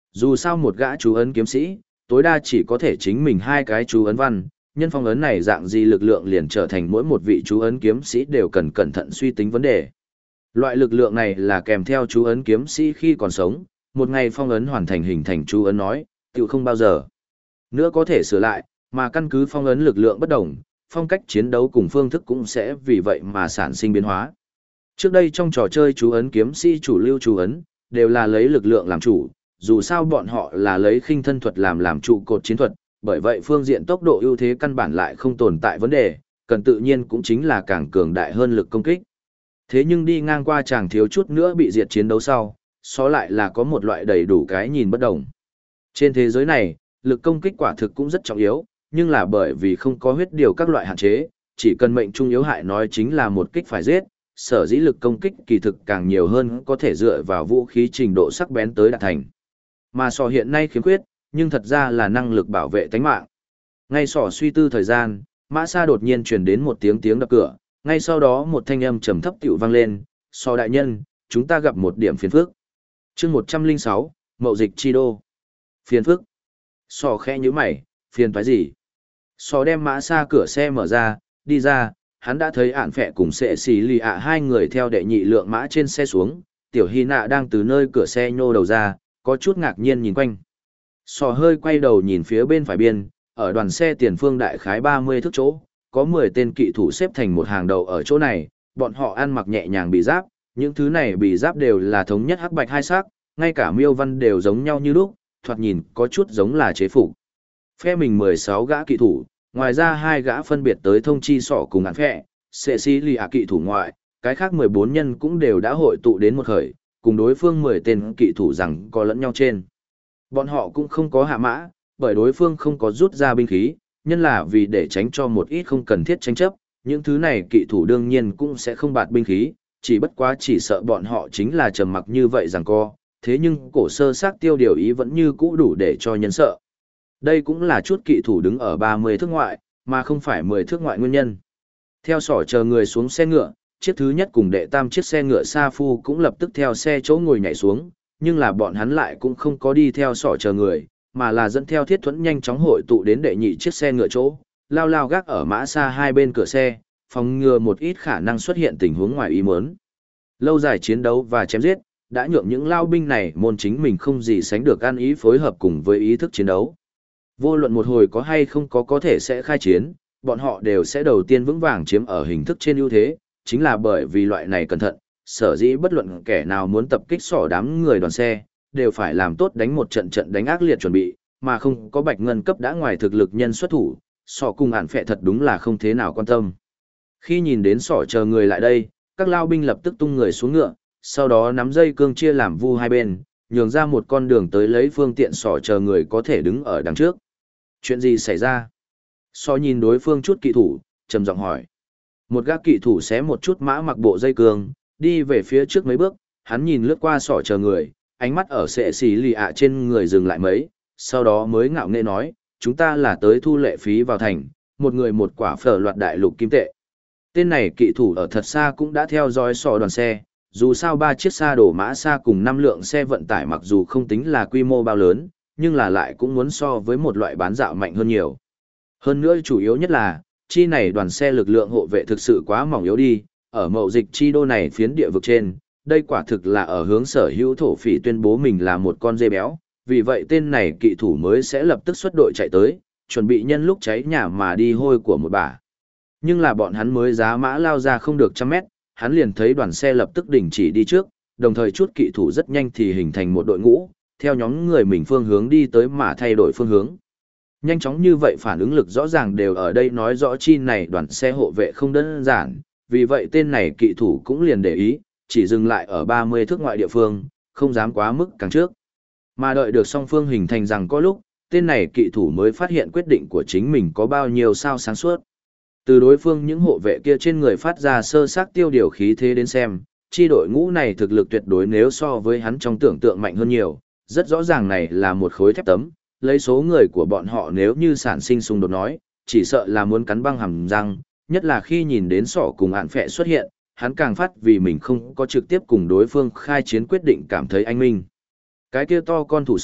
Dù sao một gã chú ấn kiếm sĩ, tối đa chỉ có thể chính mình hai cái chú ấn văn, nhân phong ấn này dạng gì lực lượng liền trở thành mỗi một vị chú ấn kiếm sĩ đều cần cẩn thận suy tính vấn đề. Loại lực lượng này là kèm theo chú ấn kiếm sĩ khi còn sống, một ngày phong ấn hoàn thành hình thành chú ấn nói, tự không bao giờ nữa có thể sửa lại, mà căn cứ phong ấn lực lượng bất đồng, phong cách chiến đấu cùng phương thức cũng sẽ vì vậy mà sản sinh biến hóa. Trước đây trong trò chơi chú ấn kiếm sĩ chủ lưu chú ấn, đều là lấy lực lượng làm chủ, dù sao bọn họ là lấy khinh thân thuật làm trụ cột chiến thuật, bởi vậy phương diện tốc độ ưu thế căn bản lại không tồn tại vấn đề, cần tự nhiên cũng chính là càng cường đại hơn lực công kích. Thế nhưng đi ngang qua chàng thiếu chút nữa bị diệt chiến đấu sau, so lại là có một loại đầy đủ cái nhìn bất đồng. Trên thế giới này, lực công kích quả thực cũng rất trọng yếu, nhưng là bởi vì không có huyết điều các loại hạn chế, chỉ cần mệnh trung yếu hại nói chính là một kích phải giết, sở dĩ lực công kích kỳ thực càng nhiều hơn có thể dựa vào vũ khí trình độ sắc bén tới đạt thành. Mà sò hiện nay khiếm khuyết, nhưng thật ra là năng lực bảo vệ tánh mạng. Ngay sò suy tư thời gian, Mã Sa đột nhiên truyền đến một tiếng đập cửa, ngay sau đó một thanh âm trầm thấp tiểu vang lên, "Sò đại nhân, chúng ta gặp một điểm phiền phức." Chương 106, Mậu dịch chi đô. Phiền phức? Sò khẽ nhíu mày, phiền toái gì? Sò đem Mã Sa cửa xe mở ra, đi ra, hắn đã thấy ản phẹ cùng sệ xì lì ạ hai người theo đệ nhị lượng mã trên xe xuống, tiểu hy nạ đang từ nơi cửa xe nhô đầu ra, có chút ngạc nhiên nhìn quanh. Sò hơi quay đầu nhìn phía bên phải biên, ở đoàn xe tiền phương đại khái 30 thước chỗ, có 10 tên kỵ thủ xếp thành một hàng đầu ở chỗ này, bọn họ ăn mặc nhẹ nhàng bị giáp, những thứ này bị giáp đều là thống nhất hắc bạch hai sắc, ngay cả miêu văn đều giống nhau như lúc, thoạt nhìn có chút giống là chế phục. Phe mình 16 gã kỵ thủ, ngoài ra hai gã phân biệt tới thông chi sọ cùng án phe, sệ xí lì ạ kỵ thủ ngoại, cái khác 14 nhân cũng đều đã hội tụ đến một khởi, cùng đối phương 10 tên kỵ thủ rằng có lẫn nhau trên. Bọn họ cũng không có hạ mã, bởi đối phương không có rút ra binh khí, nhân là vì để tránh cho một ít không cần thiết tranh chấp, những thứ này kỵ thủ đương nhiên cũng sẽ không bạt binh khí, chỉ bất quá chỉ sợ bọn họ chính là trầm mặc như vậy rằng co, thế nhưng cổ sơ xác tiêu điều ý vẫn như cũ đủ để cho nhân sợ. Đây cũng là chút kỵ thủ đứng ở 30 thước ngoại, mà không phải 10 thước ngoại nguyên nhân. Theo sỏ chờ người xuống xe ngựa, chiếc thứ nhất cùng đệ tam chiếc xe ngựa Sa Phu cũng lập tức theo xe chỗ ngồi nhảy xuống, nhưng là bọn hắn lại cũng không có đi theo sỏ chờ người, mà là dẫn theo Thiết Thuẫn nhanh chóng hội tụ đến đệ nhị chiếc xe ngựa chỗ, lao lao gác ở Mã Sa hai bên cửa xe, phòng ngừa một ít khả năng xuất hiện tình huống ngoài ý muốn. Lâu dài chiến đấu và chém giết, đã nhượng những lao binh này môn chính mình không gì sánh được ăn ý phối hợp cùng với ý thức chiến đấu. Vô luận một hồi có hay không có thể sẽ khai chiến, bọn họ đều sẽ đầu tiên vững vàng chiếm ở hình thức trên ưu thế, chính là bởi vì loại này cẩn thận, sở dĩ bất luận kẻ nào muốn tập kích sỏ đám người đoàn xe, đều phải làm tốt đánh một trận trận đánh ác liệt chuẩn bị, mà không có bạch ngân cấp đã ngoài thực lực nhân xuất thủ, sỏ cùng ản phệ thật đúng là không thế nào quan tâm. Khi nhìn đến sỏ chờ người lại đây, các lao binh lập tức tung người xuống ngựa, sau đó nắm dây cương chia làm vu hai bên, nhường ra một con đường tới lấy phương tiện sỏ chờ người có thể đứng ở đằng trước. Chuyện gì xảy ra? So nhìn đối phương chút kỵ thủ, trầm giọng hỏi. Một gã kỵ thủ xé một chút mã mặc bộ dây cương, đi về phía trước mấy bước, hắn nhìn lướt qua sỏ chờ người, ánh mắt ở sệ xì lì ạ trên người dừng lại mấy, sau đó mới ngạo nghễ nói, chúng ta là tới thu lệ phí vào thành, một người một quả phở loạt đại lục kim tệ. Tên này kỵ thủ ở thật xa cũng đã theo dõi sỏ đoàn xe, dù sao 3 chiếc xa đổ mã xa cùng 5 lượng xe vận tải mặc dù không tính là quy mô bao lớn, nhưng là lại cũng muốn so với một loại bán dạo mạnh hơn nhiều. Hơn nữa chủ yếu nhất là, chi này đoàn xe lực lượng hộ vệ thực sự quá mỏng yếu đi, ở mậu dịch chi đô này phiến địa vực trên, đây quả thực là ở hướng sở hữu thổ phỉ tuyên bố mình là một con dê béo, vì vậy tên này kỵ thủ mới sẽ lập tức xuất đội chạy tới, chuẩn bị nhân lúc cháy nhà mà đi hôi của một bà. Nhưng là bọn hắn mới giá mã lao ra không được 100 mét, hắn liền thấy đoàn xe lập tức đình chỉ đi trước, đồng thời chút kỵ thủ rất nhanh thì hình thành một đội ngũ, theo nhóm người mình phương hướng đi tới mà thay đổi phương hướng. Nhanh chóng như vậy phản ứng lực rõ ràng đều ở đây nói rõ chi này đoàn xe hộ vệ không đơn giản, vì vậy tên này kỵ thủ cũng liền để ý, chỉ dừng lại ở 30 thước ngoại địa phương, không dám quá mức càng trước. Mà đợi được song phương hình thành rằng có lúc, tên này kỵ thủ mới phát hiện quyết định của chính mình có bao nhiêu sao sáng suốt. Từ đối phương những hộ vệ kia trên người phát ra sơ xác tiêu điều khí thế đến xem, chi đội ngũ này thực lực tuyệt đối nếu so với hắn trong tưởng tượng mạnh hơn nhiều, rất rõ ràng này là một khối thép tấm, lấy số người của bọn họ nếu như sản sinh xung đột nói, chỉ sợ là muốn cắn băng hàm răng, nhất là khi nhìn đến sỏ cùng ạn phệ xuất hiện, hắn càng phát vì mình không có trực tiếp cùng đối phương khai chiến quyết định cảm thấy anh minh. Cái kia to con thủ sách,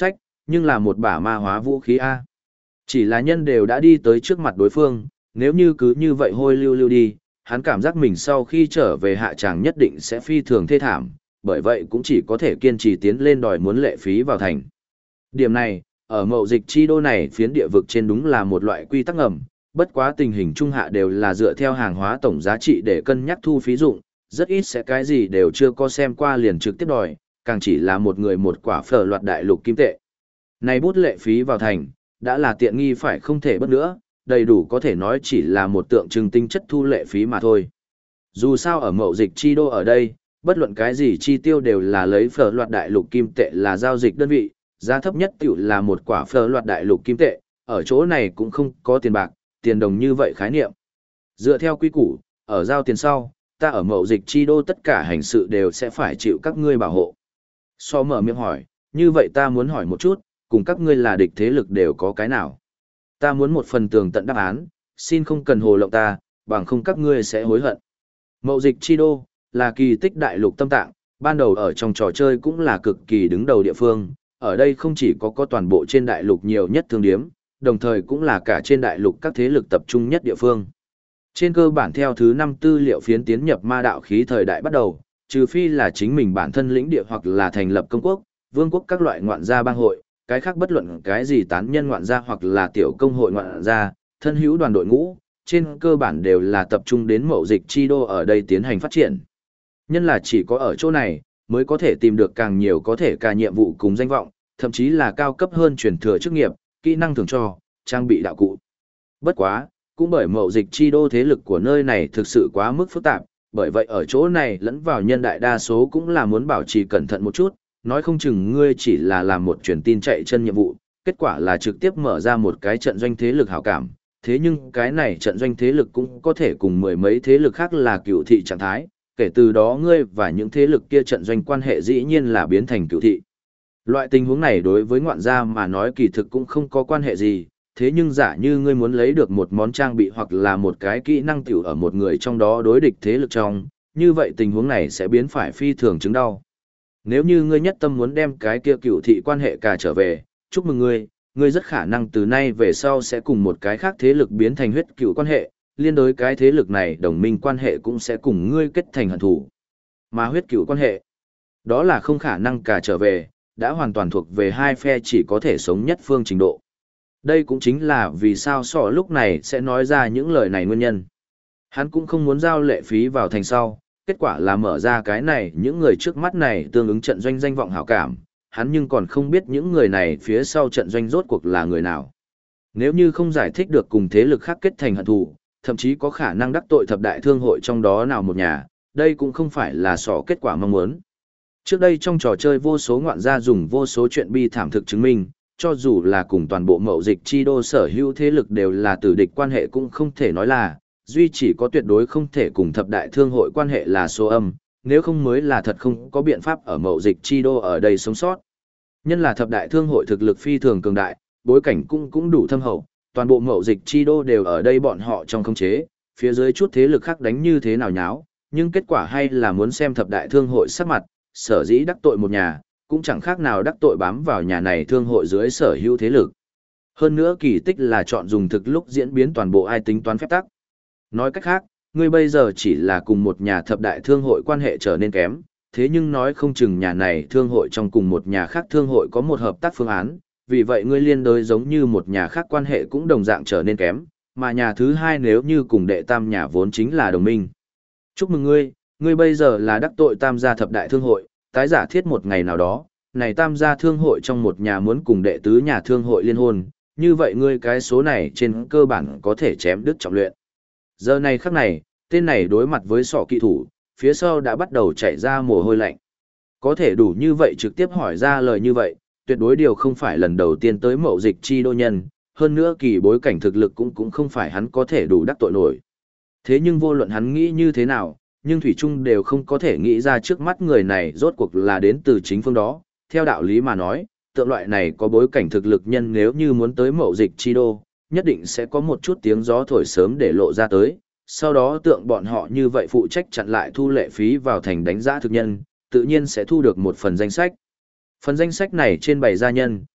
nhưng là một bả ma hóa vũ khí A. Chỉ là nhân đều đã đi tới trước mặt đối phương, nếu như cứ như vậy hôi lưu lưu đi, hắn cảm giác mình sau khi trở về hạ tràng nhất định sẽ phi thường thê thảm, bởi vậy cũng chỉ có thể kiên trì tiến lên đòi muốn lệ phí vào thành. Điểm này, ở mậu dịch chi đô này phiến địa vực trên đúng là một loại quy tắc ngầm, bất quá tình hình trung hạ đều là dựa theo hàng hóa tổng giá trị để cân nhắc thu phí dụng, rất ít sẽ cái gì đều chưa có xem qua liền trực tiếp đòi, càng chỉ là một người một quả phở loạt đại lục kim tệ. Này bút lệ phí vào thành, đã là tiện nghi phải không thể bất nữa, đầy đủ có thể nói chỉ là một tượng trưng tinh chất thu lệ phí mà thôi. Dù sao ở mậu dịch chi đô ở đây, bất luận cái gì chi tiêu đều là lấy phở loạt đại lục kim tệ là giao dịch đơn vị, giá thấp nhất tiểu là một quả phở loạt đại lục kim tệ, ở chỗ này cũng không có tiền bạc, tiền đồng như vậy khái niệm. Dựa theo quy củ, ở giao tiền sau, ta ở mậu dịch chi đô tất cả hành sự đều sẽ phải chịu các ngươi bảo hộ. So mở miệng hỏi, như vậy ta muốn hỏi một chút, cùng các ngươi là địch thế lực đều có cái nào? Ta muốn một phần tường tận đáp án, xin không cần hồ lộng ta, bằng không các ngươi sẽ hối hận. Mậu dịch chi đô, là kỳ tích đại lục tâm tạng, ban đầu ở trong trò chơi cũng là cực kỳ đứng đầu địa phương, ở đây không chỉ có toàn bộ trên đại lục nhiều nhất thương điếm, đồng thời cũng là cả trên đại lục các thế lực tập trung nhất địa phương. Trên cơ bản theo thứ 5 tư liệu phiến tiến nhập ma đạo khí thời đại bắt đầu, trừ phi là chính mình bản thân lĩnh địa hoặc là thành lập công quốc, vương quốc các loại ngoạn gia bang hội, cái khác bất luận cái gì tán nhân ngoạn gia hoặc là tiểu công hội ngoạn gia, thân hữu đoàn đội ngũ, trên cơ bản đều là tập trung đến mậu dịch chi đô ở đây tiến hành phát triển. Nhân là chỉ có ở chỗ này, mới có thể tìm được càng nhiều có thể cả nhiệm vụ cùng danh vọng, thậm chí là cao cấp hơn truyền thừa chức nghiệp, kỹ năng thường cho, trang bị đạo cụ. Bất quá, cũng bởi mậu dịch chi đô thế lực của nơi này thực sự quá mức phức tạp, bởi vậy ở chỗ này lẫn vào nhân đại đa số cũng là muốn bảo trì cẩn thận một chút, nói không chừng ngươi chỉ là làm một truyền tin chạy chân nhiệm vụ, kết quả là trực tiếp mở ra một cái trận doanh thế lực hảo cảm, thế nhưng cái này trận doanh thế lực cũng có thể cùng mười mấy thế lực khác là cựu thị trạng thái, kể từ đó ngươi và những thế lực kia trận doanh quan hệ dĩ nhiên là biến thành cựu thị. Loại tình huống này đối với ngoạn gia mà nói kỳ thực cũng không có quan hệ gì, thế nhưng giả như ngươi muốn lấy được một món trang bị hoặc là một cái kỹ năng tiểu ở một người trong đó đối địch thế lực trong, như vậy tình huống này sẽ biến phải phi thường chứng đau. Nếu như ngươi nhất tâm muốn đem cái kia cựu thị quan hệ cả trở về, chúc mừng ngươi rất khả năng từ nay về sau sẽ cùng một cái khác thế lực biến thành huyết cựu quan hệ, liên đối cái thế lực này đồng minh quan hệ cũng sẽ cùng ngươi kết thành hận thù. Mà huyết cựu quan hệ, đó là không khả năng cả trở về, đã hoàn toàn thuộc về hai phe chỉ có thể sống nhất phương trình độ. Đây cũng chính là vì sao sọ lúc này sẽ nói ra những lời này nguyên nhân. Hắn cũng không muốn giao lệ phí vào thành sau, kết quả là mở ra cái này những người trước mắt này tương ứng trận doanh danh vọng hảo cảm, hắn nhưng còn không biết những người này phía sau trận doanh rốt cuộc là người nào. Nếu như không giải thích được cùng thế lực khác kết thành hận thù, thậm chí có khả năng đắc tội thập đại thương hội trong đó nào một nhà, đây cũng không phải là sọ kết quả mong muốn. Trước đây trong trò chơi vô số ngoạn gia dùng vô số chuyện bi thảm thực chứng minh, cho dù là cùng toàn bộ mậu dịch chi đô sở hữu thế lực đều là tử địch quan hệ cũng không thể nói là, duy chỉ có tuyệt đối không thể cùng thập đại thương hội quan hệ là số âm, nếu không mới là thật không có biện pháp ở mậu dịch chi đô ở đây sống sót. Nhân là thập đại thương hội thực lực phi thường cường đại, bối cảnh cũng đủ thâm hậu, toàn bộ mậu dịch chi đô đều ở đây bọn họ trong khống chế, phía dưới chút thế lực khác đánh như thế nào nháo, nhưng kết quả hay là muốn xem thập đại thương hội sắc mặt, sở dĩ đắc tội một nhà, cũng chẳng khác nào đắc tội bám vào nhà này thương hội dưới sở hữu thế lực. Hơn nữa kỳ tích là chọn dùng thực lúc diễn biến toàn bộ ai tính toán phép tắc. Nói cách khác, ngươi bây giờ chỉ là cùng một nhà thập đại thương hội quan hệ trở nên kém, thế nhưng nói không chừng nhà này thương hội trong cùng một nhà khác thương hội có một hợp tác phương án, vì vậy ngươi liên đối giống như một nhà khác quan hệ cũng đồng dạng trở nên kém, mà nhà thứ hai nếu như cùng đệ tam nhà vốn chính là đồng minh. Chúc mừng ngươi bây giờ là đắc tội tam gia thập đại thương hội, tái giả thiết một ngày nào đó, này tam gia thương hội trong một nhà muốn cùng đệ tứ nhà thương hội liên hôn, như vậy ngươi cái số này trên cơ bản có thể chém đứt trọng luyện. Giờ này khắc này, tên này đối mặt với sọ kỵ thủ, phía sau đã bắt đầu chảy ra mồ hôi lạnh. Có thể đủ như vậy trực tiếp hỏi ra lời như vậy, tuyệt đối điều không phải lần đầu tiên tới mậu dịch chi đô nhân, hơn nữa kỳ bối cảnh thực lực cũng không phải hắn có thể đủ đắc tội nổi. Thế nhưng vô luận hắn nghĩ như thế nào, nhưng Thủy Trung đều không có thể nghĩ ra trước mắt người này rốt cuộc là đến từ chính phương đó. Theo đạo lý mà nói, tượng loại này có bối cảnh thực lực nhân nếu như muốn tới mậu dịch chi đô, nhất định sẽ có một chút tiếng gió thổi sớm để lộ ra tới. Sau đó tượng bọn họ như vậy phụ trách chặn lại thu lệ phí vào thành đánh giá thực nhân, tự nhiên sẽ thu được một phần danh sách. Phần danh sách này trên bày gia nhân,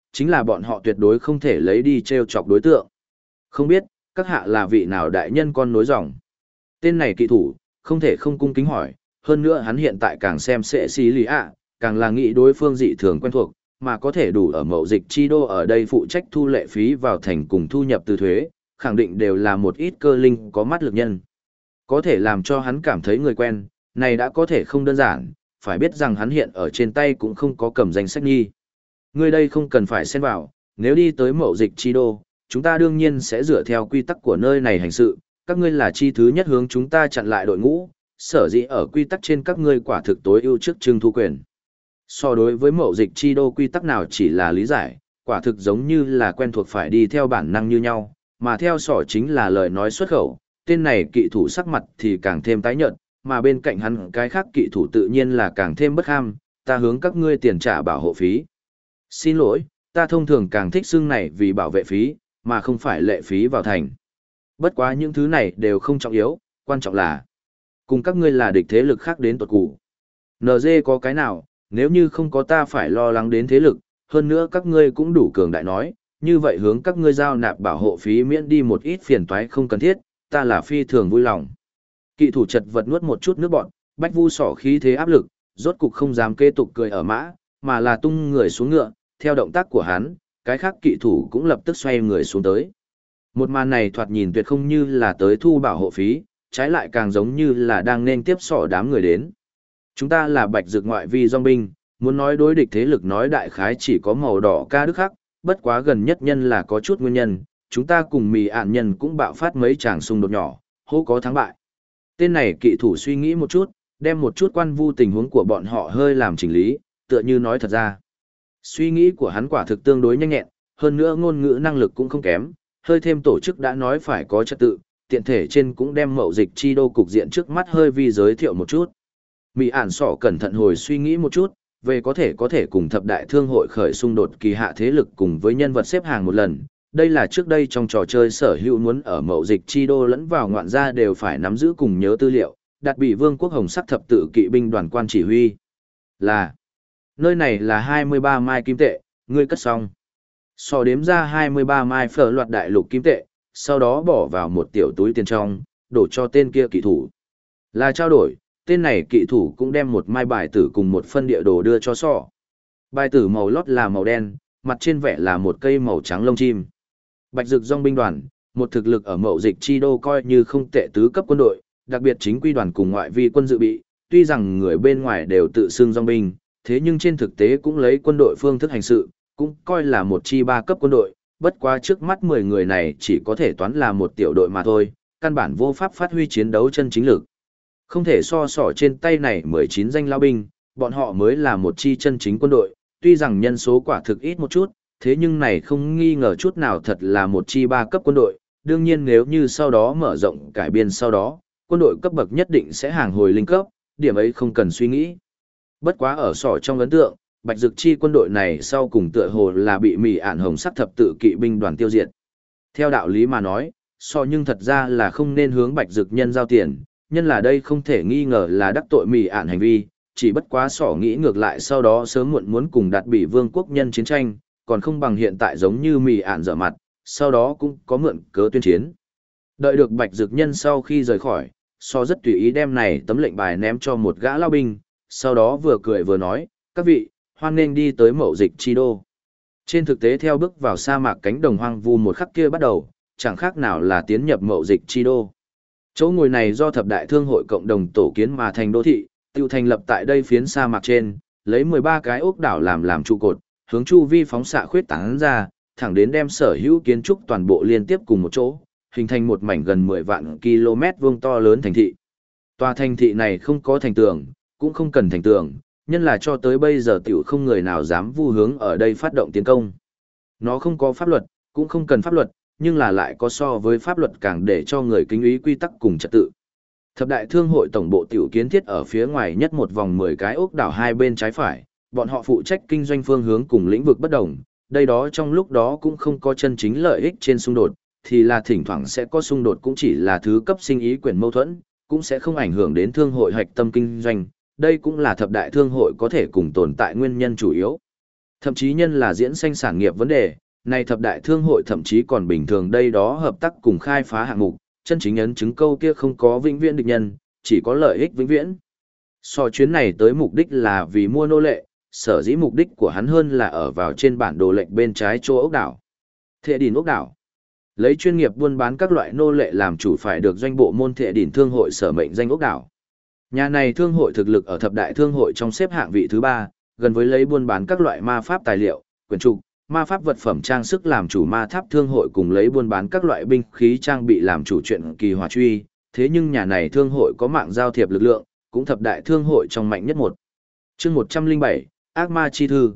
chính là bọn họ tuyệt đối không thể lấy đi treo chọc đối tượng. Không biết, các hạ là vị nào đại nhân con nối dòng. Tên này kỵ thủ, không thể không cung kính hỏi, hơn nữa hắn hiện tại càng xem sẽ xí lý ạ, càng là nghĩ đối phương dị thường quen thuộc, mà có thể đủ ở mậu dịch chi đô ở đây phụ trách thu lệ phí vào thành cùng thu nhập từ thuế, khẳng định đều là một ít cơ linh có mắt lực nhân. Có thể làm cho hắn cảm thấy người quen, này đã có thể không đơn giản, phải biết rằng hắn hiện ở trên tay cũng không có cầm danh sách nghi. Người đây không cần phải xen vào, nếu đi tới mậu dịch chi đô, chúng ta đương nhiên sẽ dựa theo quy tắc của nơi này hành sự, các ngươi là chi thứ nhất hướng chúng ta chặn lại đội ngũ, sở dĩ ở quy tắc trên các ngươi quả thực tối ưu trước trưng thu quyền. So đối với mậu dịch chi đô quy tắc nào chỉ là lý giải, quả thực giống như là quen thuộc phải đi theo bản năng như nhau, mà theo sỏ chính là lời nói xuất khẩu, tên này kỵ thủ sắc mặt thì càng thêm tái nhợt, mà bên cạnh hắn cái khác kỵ thủ tự nhiên là càng thêm bất ham, ta hướng các ngươi tiền trả bảo hộ phí. Xin lỗi, ta thông thường càng thích xưng này vì bảo vệ phí, mà không phải lệ phí vào thành. Bất quá những thứ này đều không trọng yếu, quan trọng là cùng các ngươi là địch thế lực khác đến tuột củ. NG có cái nào, nếu như không có ta phải lo lắng đến thế lực, hơn nữa các ngươi cũng đủ cường đại nói, như vậy hướng các ngươi giao nạp bảo hộ phí miễn đi một ít phiền toái không cần thiết, ta là phi thường vui lòng. Kỵ thủ chật vật nuốt một chút nước bọn, Bách Vu sỏ khí thế áp lực, rốt cục không dám kế tục cười ở mã, mà là tung người xuống ngựa, theo động tác của hắn, cái khác kỵ thủ cũng lập tức xoay người xuống tới. Một màn này thoạt nhìn tuyệt không như là tới thu bảo hộ phí, trái lại càng giống như là đang nên tiếp sỏ đám người đến. Chúng ta là Bạch Dực ngoại vi dòng binh, muốn nói đối địch thế lực nói đại khái chỉ có màu đỏ ca đức khắc, bất quá gần nhất nhân là có chút nguyên nhân, chúng ta cùng mì ạn nhân cũng bạo phát mấy tràng xung đột nhỏ, hô có thắng bại. Tên này kỵ thủ suy nghĩ một chút, đem một chút quan vu tình huống của bọn họ hơi làm chỉnh lý, tựa như nói thật ra. Suy nghĩ của hắn quả thực tương đối nhanh nhẹn, hơn nữa ngôn ngữ năng lực cũng không kém, hơi thêm tổ chức đã nói phải có trật tự, tiện thể trên cũng đem mậu dịch chi đô cục diện trước mắt hơi vi giới thiệu một chút. Mỹ ản sỏ cẩn thận hồi suy nghĩ một chút, về có thể cùng thập đại thương hội khởi xung đột kỳ hạ thế lực cùng với nhân vật xếp hàng một lần. Đây là trước đây trong trò chơi sở hữu muốn ở mậu dịch chi đô lẫn vào ngoạn gia đều phải nắm giữ cùng nhớ tư liệu, đặt bị vương quốc hồng sắc thập tự kỵ binh đoàn quan chỉ huy. Là, nơi này là 23 mai kim tệ, ngươi cất xong. Sò đếm ra 23 mai phở loạt đại lục kim tệ, sau đó bỏ vào một tiểu túi tiền trong, đổ cho tên kia kỵ thủ. Là trao đổi, tên này kỵ thủ cũng đem một mai bài tử cùng một phân địa đồ đưa cho sọ. Bài tử màu lót là màu đen, mặt trên vẽ là một cây màu trắng lông chim. Bạch Dực dòng binh đoàn, một thực lực ở mậu dịch chi đô coi như không tệ tứ cấp quân đội, đặc biệt chính quy đoàn cùng ngoại vi quân dự bị, tuy rằng người bên ngoài đều tự xưng dòng binh, thế nhưng trên thực tế cũng lấy quân đội phương thức hành sự, cũng coi là một chi ba cấp quân đội, bất quá trước mắt 10 người này chỉ có thể toán là một tiểu đội mà thôi, căn bản vô pháp phát huy chiến đấu chân chính lực. Không thể so sỏ trên tay này 19 danh lao binh, bọn họ mới là một chi chân chính quân đội, tuy rằng nhân số quả thực ít một chút, thế nhưng này không nghi ngờ chút nào thật là một chi ba cấp quân đội, đương nhiên nếu như sau đó mở rộng cải biên sau đó, quân đội cấp bậc nhất định sẽ hàng hồi linh cấp, điểm ấy không cần suy nghĩ. Bất quá ở sỏ trong ấn tượng, Bạch Dực chi quân đội này sau cùng tựa hồ là bị Mỹ ản hồng sắc thập tự kỵ binh đoàn tiêu diệt. Theo đạo lý mà nói, nhưng thật ra là không nên hướng Bạch Dực nhân giao tiền, nhân là đây không thể nghi ngờ là đắc tội Mỹ ản hành vi, chỉ bất quá nghĩ ngược lại sau đó sớm muộn muốn cùng đạt bị vương quốc nhân chiến tranh, còn không bằng hiện tại giống như Mỹ ản dở mặt, sau đó cũng có mượn cớ tuyên chiến. Đợi được Bạch Dực nhân sau khi rời khỏi, rất tùy ý đem này tấm lệnh bài ném cho một gã lao binh, sau đó vừa cười vừa nói, các vị, hoan nên đi tới mậu dịch chi đô. Trên thực tế theo bước vào sa mạc cánh đồng hoang vu một khắc kia bắt đầu, chẳng khác nào là tiến nhập mậu dịch chi đô. Chỗ ngồi này do thập đại thương hội cộng đồng tổ kiến mà thành đô thị, tiêu thành lập tại đây phiến sa mạc trên, lấy 13 cái ốc đảo làm trụ cột, hướng chu vi phóng xạ khuyết tán ra, thẳng đến đem sở hữu kiến trúc toàn bộ liên tiếp cùng một chỗ, hình thành một mảnh gần 10 vạn km vuông to lớn thành thị. Tòa thành thị này không có thành tường, cũng không cần thành tường, nhân là cho tới bây giờ tiểu không người nào dám vu hướng ở đây phát động tiến công. Nó không có pháp luật, cũng không cần pháp luật, nhưng là lại có so với pháp luật càng để cho người kính ý quy tắc cùng trật tự. Thập đại thương hội tổng bộ tiểu kiến thiết ở phía ngoài nhất một vòng 10 cái ốc đảo hai bên trái phải, bọn họ phụ trách kinh doanh phương hướng cùng lĩnh vực bất đồng, đây đó trong lúc đó cũng không có chân chính lợi ích trên xung đột, thì là thỉnh thoảng sẽ có xung đột cũng chỉ là thứ cấp sinh ý quyền mâu thuẫn, cũng sẽ không ảnh hưởng đến thương hội hạch tâm kinh doanh, đây cũng là thập đại thương hội có thể cùng tồn tại nguyên nhân chủ yếu. Thậm chí nhân là diễn sanh sản nghiệp vấn đề, này thập đại thương hội thậm chí còn bình thường đây đó hợp tác cùng khai phá hạng mục, chân chính ấn chứng câu kia không có vĩnh viễn địch nhân, chỉ có lợi ích vĩnh viễn. So chuyến này tới mục đích là vì mua nô lệ, sở dĩ mục đích của hắn hơn là ở vào trên bản đồ lệnh bên trái chỗ ốc đảo. Thệ đỉnh ốc đảo. Lấy chuyên nghiệp buôn bán các loại nô lệ làm chủ phải được doanh bộ môn Thệ đỉnh thương hội sở mệnh danh ốc đảo. Nhà này thương hội thực lực ở thập đại thương hội trong xếp hạng vị thứ 3, gần với lấy buôn bán các loại ma pháp tài liệu, quyển trục, ma pháp vật phẩm trang sức làm chủ ma tháp thương hội cùng lấy buôn bán các loại binh khí trang bị làm chủ chuyện kỳ hỏa truy, thế nhưng nhà này thương hội có mạng giao thiệp lực lượng, cũng thập đại thương hội trong mạnh nhất một. Chương 107, Ác Ma chi thư.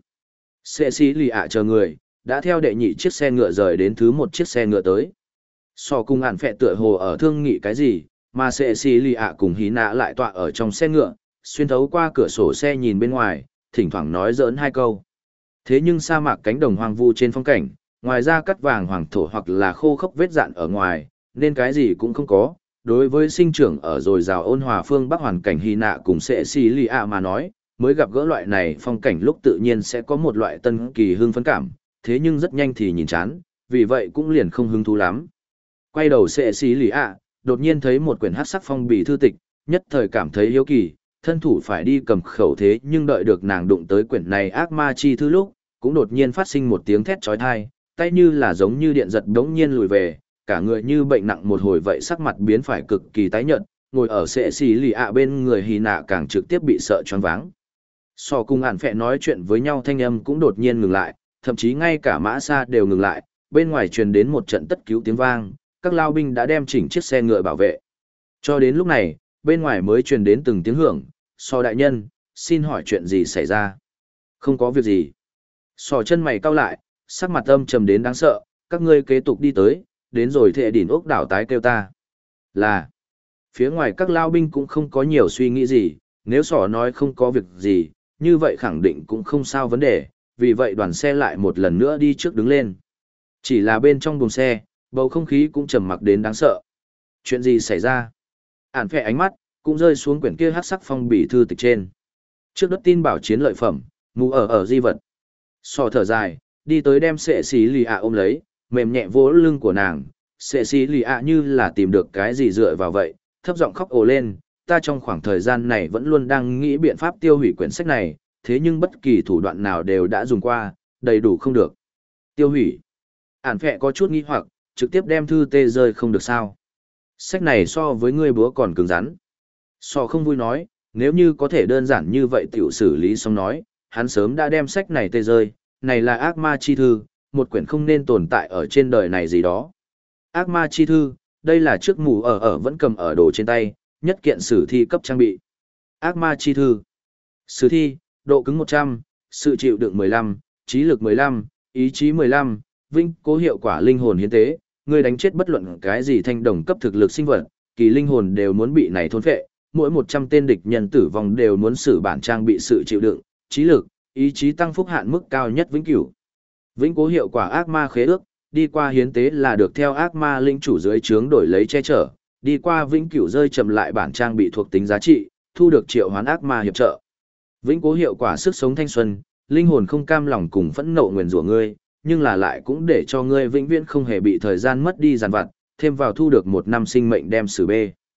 Cecilia chờ người, đã theo đệ nhị chiếc xe ngựa rời đến thứ một chiếc xe ngựa tới. So cùng ản phệ tựa hồ ở thương nghị cái gì, mà Cecilia cùng hí nạ lại tọa ở trong xe ngựa, xuyên thấu qua cửa sổ xe nhìn bên ngoài, thỉnh thoảng nói giỡn hai câu. Thế nhưng sa mạc cánh đồng hoang vu trên phong cảnh, ngoài ra cắt vàng hoàng thổ hoặc là khô khốc vết dạn ở ngoài, nên cái gì cũng không có. Đối với sinh trưởng ở dồi dào ôn hòa phương Bắc hoàn cảnh hy nạ cùng Cecilia mà nói, mới gặp gỡ loại này phong cảnh lúc tự nhiên sẽ có một loại tân kỳ hương phấn cảm, thế nhưng rất nhanh thì nhìn chán, vì vậy cũng liền không hứng thú lắm. Quay đầu Cecilia, đột nhiên thấy một quyển hắc sắc phong bì thư tịch, nhất thời cảm thấy hiếu kỳ, thân thủ phải đi cầm khẩu thế nhưng đợi được nàng đụng tới quyển này ác ma chi thư lúc, cũng đột nhiên phát sinh một tiếng thét chói tai, tay như là giống như điện giật đống nhiên lùi về, cả người như bệnh nặng một hồi vậy sắc mặt biến phải cực kỳ tái nhợt, ngồi ở sệ xì lì ạ bên người hì nạ càng trực tiếp bị sợ choáng váng. So cùng ản phẹ nói chuyện với nhau thanh âm cũng đột nhiên ngừng lại, thậm chí ngay cả mã xa đều ngừng lại, bên ngoài truyền đến một trận tất cứu tiếng vang, các lao binh đã đem chỉnh chiếc xe ngựa bảo vệ. Cho đến lúc này, bên ngoài mới truyền đến từng tiếng hưởng, So đại nhân, xin hỏi chuyện gì xảy ra? Không có việc gì. So chân mày cau lại, sắc mặt âm trầm đến đáng sợ, các ngươi kế tục đi tới, đến rồi Thệ đỉnh ốc đảo tái kêu ta. Là, phía ngoài các lao binh cũng không có nhiều suy nghĩ gì, nếu sỏ nói không có việc gì, như vậy khẳng định cũng không sao vấn đề, vì vậy đoàn xe lại một lần nữa đi trước đứng lên. Chỉ là bên trong buồng xe, bầu không khí cũng trầm mặc đến đáng sợ. Chuyện gì xảy ra? Ản phẹ ánh mắt, cũng rơi xuống quyển kia hắc sắc phong bì thư tịch trên. Trước đất tin bảo chiến lợi phẩm, mù ở di vật. Sò thở dài, đi tới đem sệ xí lì ạ ôm lấy, mềm nhẹ vỗ lưng của nàng. Sệ xí lì ạ như là tìm được cái gì dựa vào vậy, thấp giọng khóc ồ lên. Ta trong khoảng thời gian này vẫn luôn đang nghĩ biện pháp tiêu hủy quyển sách này, thế nhưng bất kỳ thủ đoạn nào đều đã dùng qua, đầy đủ không được. Tiêu hủy. Ản phẹ có chút nghi hoặc, trực tiếp đem thư tê rơi không được sao. Sách này so với ngươi búa còn cứng rắn. So không vui nói, nếu như có thể đơn giản như vậy tiểu xử lý xong nói, hắn sớm đã đem sách này tê rơi, này là ác ma chi thư, một quyển không nên tồn tại ở trên đời này gì đó. Ác ma chi thư, đây là trước mù ở vẫn cầm ở đồ trên tay, nhất kiện sử thi cấp trang bị. Ác ma chi thư. Sử thi, độ cứng 100, sự chịu đựng 15, trí lực 15, ý chí 15, vinh cố hiệu quả linh hồn hiến tế, ngươi đánh chết bất luận cái gì thanh đồng cấp thực lực sinh vật, kỳ linh hồn đều muốn bị này thôn phệ, mỗi 100 tên địch nhân tử vong đều muốn sử bản trang bị sự chịu đựng, trí lực, ý chí tăng phúc hạn mức cao nhất vĩnh cửu. Vĩnh cố hiệu quả ác ma khế ước, đi qua hiến tế là được theo ác ma linh chủ dưới trướng đổi lấy che chở, đi qua vĩnh cửu rơi chậm lại bản trang bị thuộc tính giá trị, thu được triệu hoán ác ma hiệp trợ. Vĩnh cố hiệu quả sức sống thanh xuân, linh hồn không cam lòng cùng phẫn nộ nguyền rủa ngươi, nhưng là lại cũng để cho ngươi vĩnh viễn không hề bị thời gian mất đi giàn vặt, thêm vào thu được 1 năm sinh mệnh đem sử B.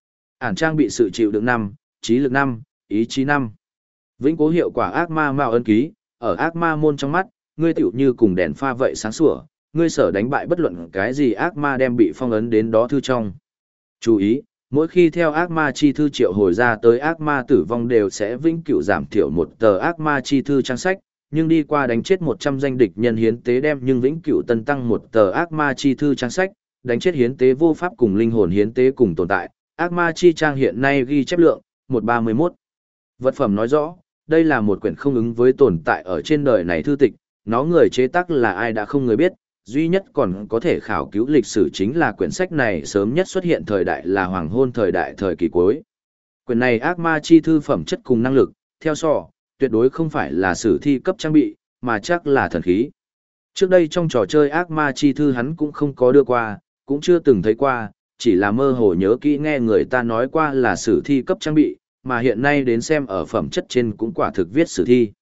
Ản trang bị sự chịu đựng 5, trí lực 5, ý chí 5. Vĩnh cố hiệu quả ác ma mạo ân ký, ở ác ma môn trong mắt, ngươi tiểu như cùng đèn pha vậy sáng sủa, ngươi sở đánh bại bất luận cái gì ác ma đem bị phong ấn đến đó thư trong. Chú ý, mỗi khi theo ác ma chi thư triệu hồi ra tới ác ma tử vong đều sẽ vĩnh cửu giảm thiểu 1 tờ ác ma chi thư trang sách, nhưng đi qua đánh chết 100 danh địch nhân hiến tế đem nhưng vĩnh cửu tân tăng 1 tờ ác ma chi thư trang sách, đánh chết hiến tế vô pháp cùng linh hồn hiến tế cùng tồn tại. Ác ma chi trang hiện nay ghi chép lượng 131. Vật phẩm nói rõ, đây là một quyển không ứng với tồn tại ở trên đời này thư tịch, nó người chế tác là ai đã không người biết, duy nhất còn có thể khảo cứu lịch sử chính là quyển sách này sớm nhất xuất hiện thời đại là hoàng hôn thời đại thời kỳ cuối. Quyển này ác ma chi thư phẩm chất cùng năng lực, theo so, tuyệt đối không phải là sử thi cấp trang bị, mà chắc là thần khí. Trước đây trong trò chơi ác ma chi thư hắn cũng không có đưa qua, cũng chưa từng thấy qua, chỉ là mơ hồ nhớ kỹ nghe người ta nói qua là sử thi cấp trang bị, mà hiện nay đến xem ở phẩm chất trên cũng quả thực viết sử thi.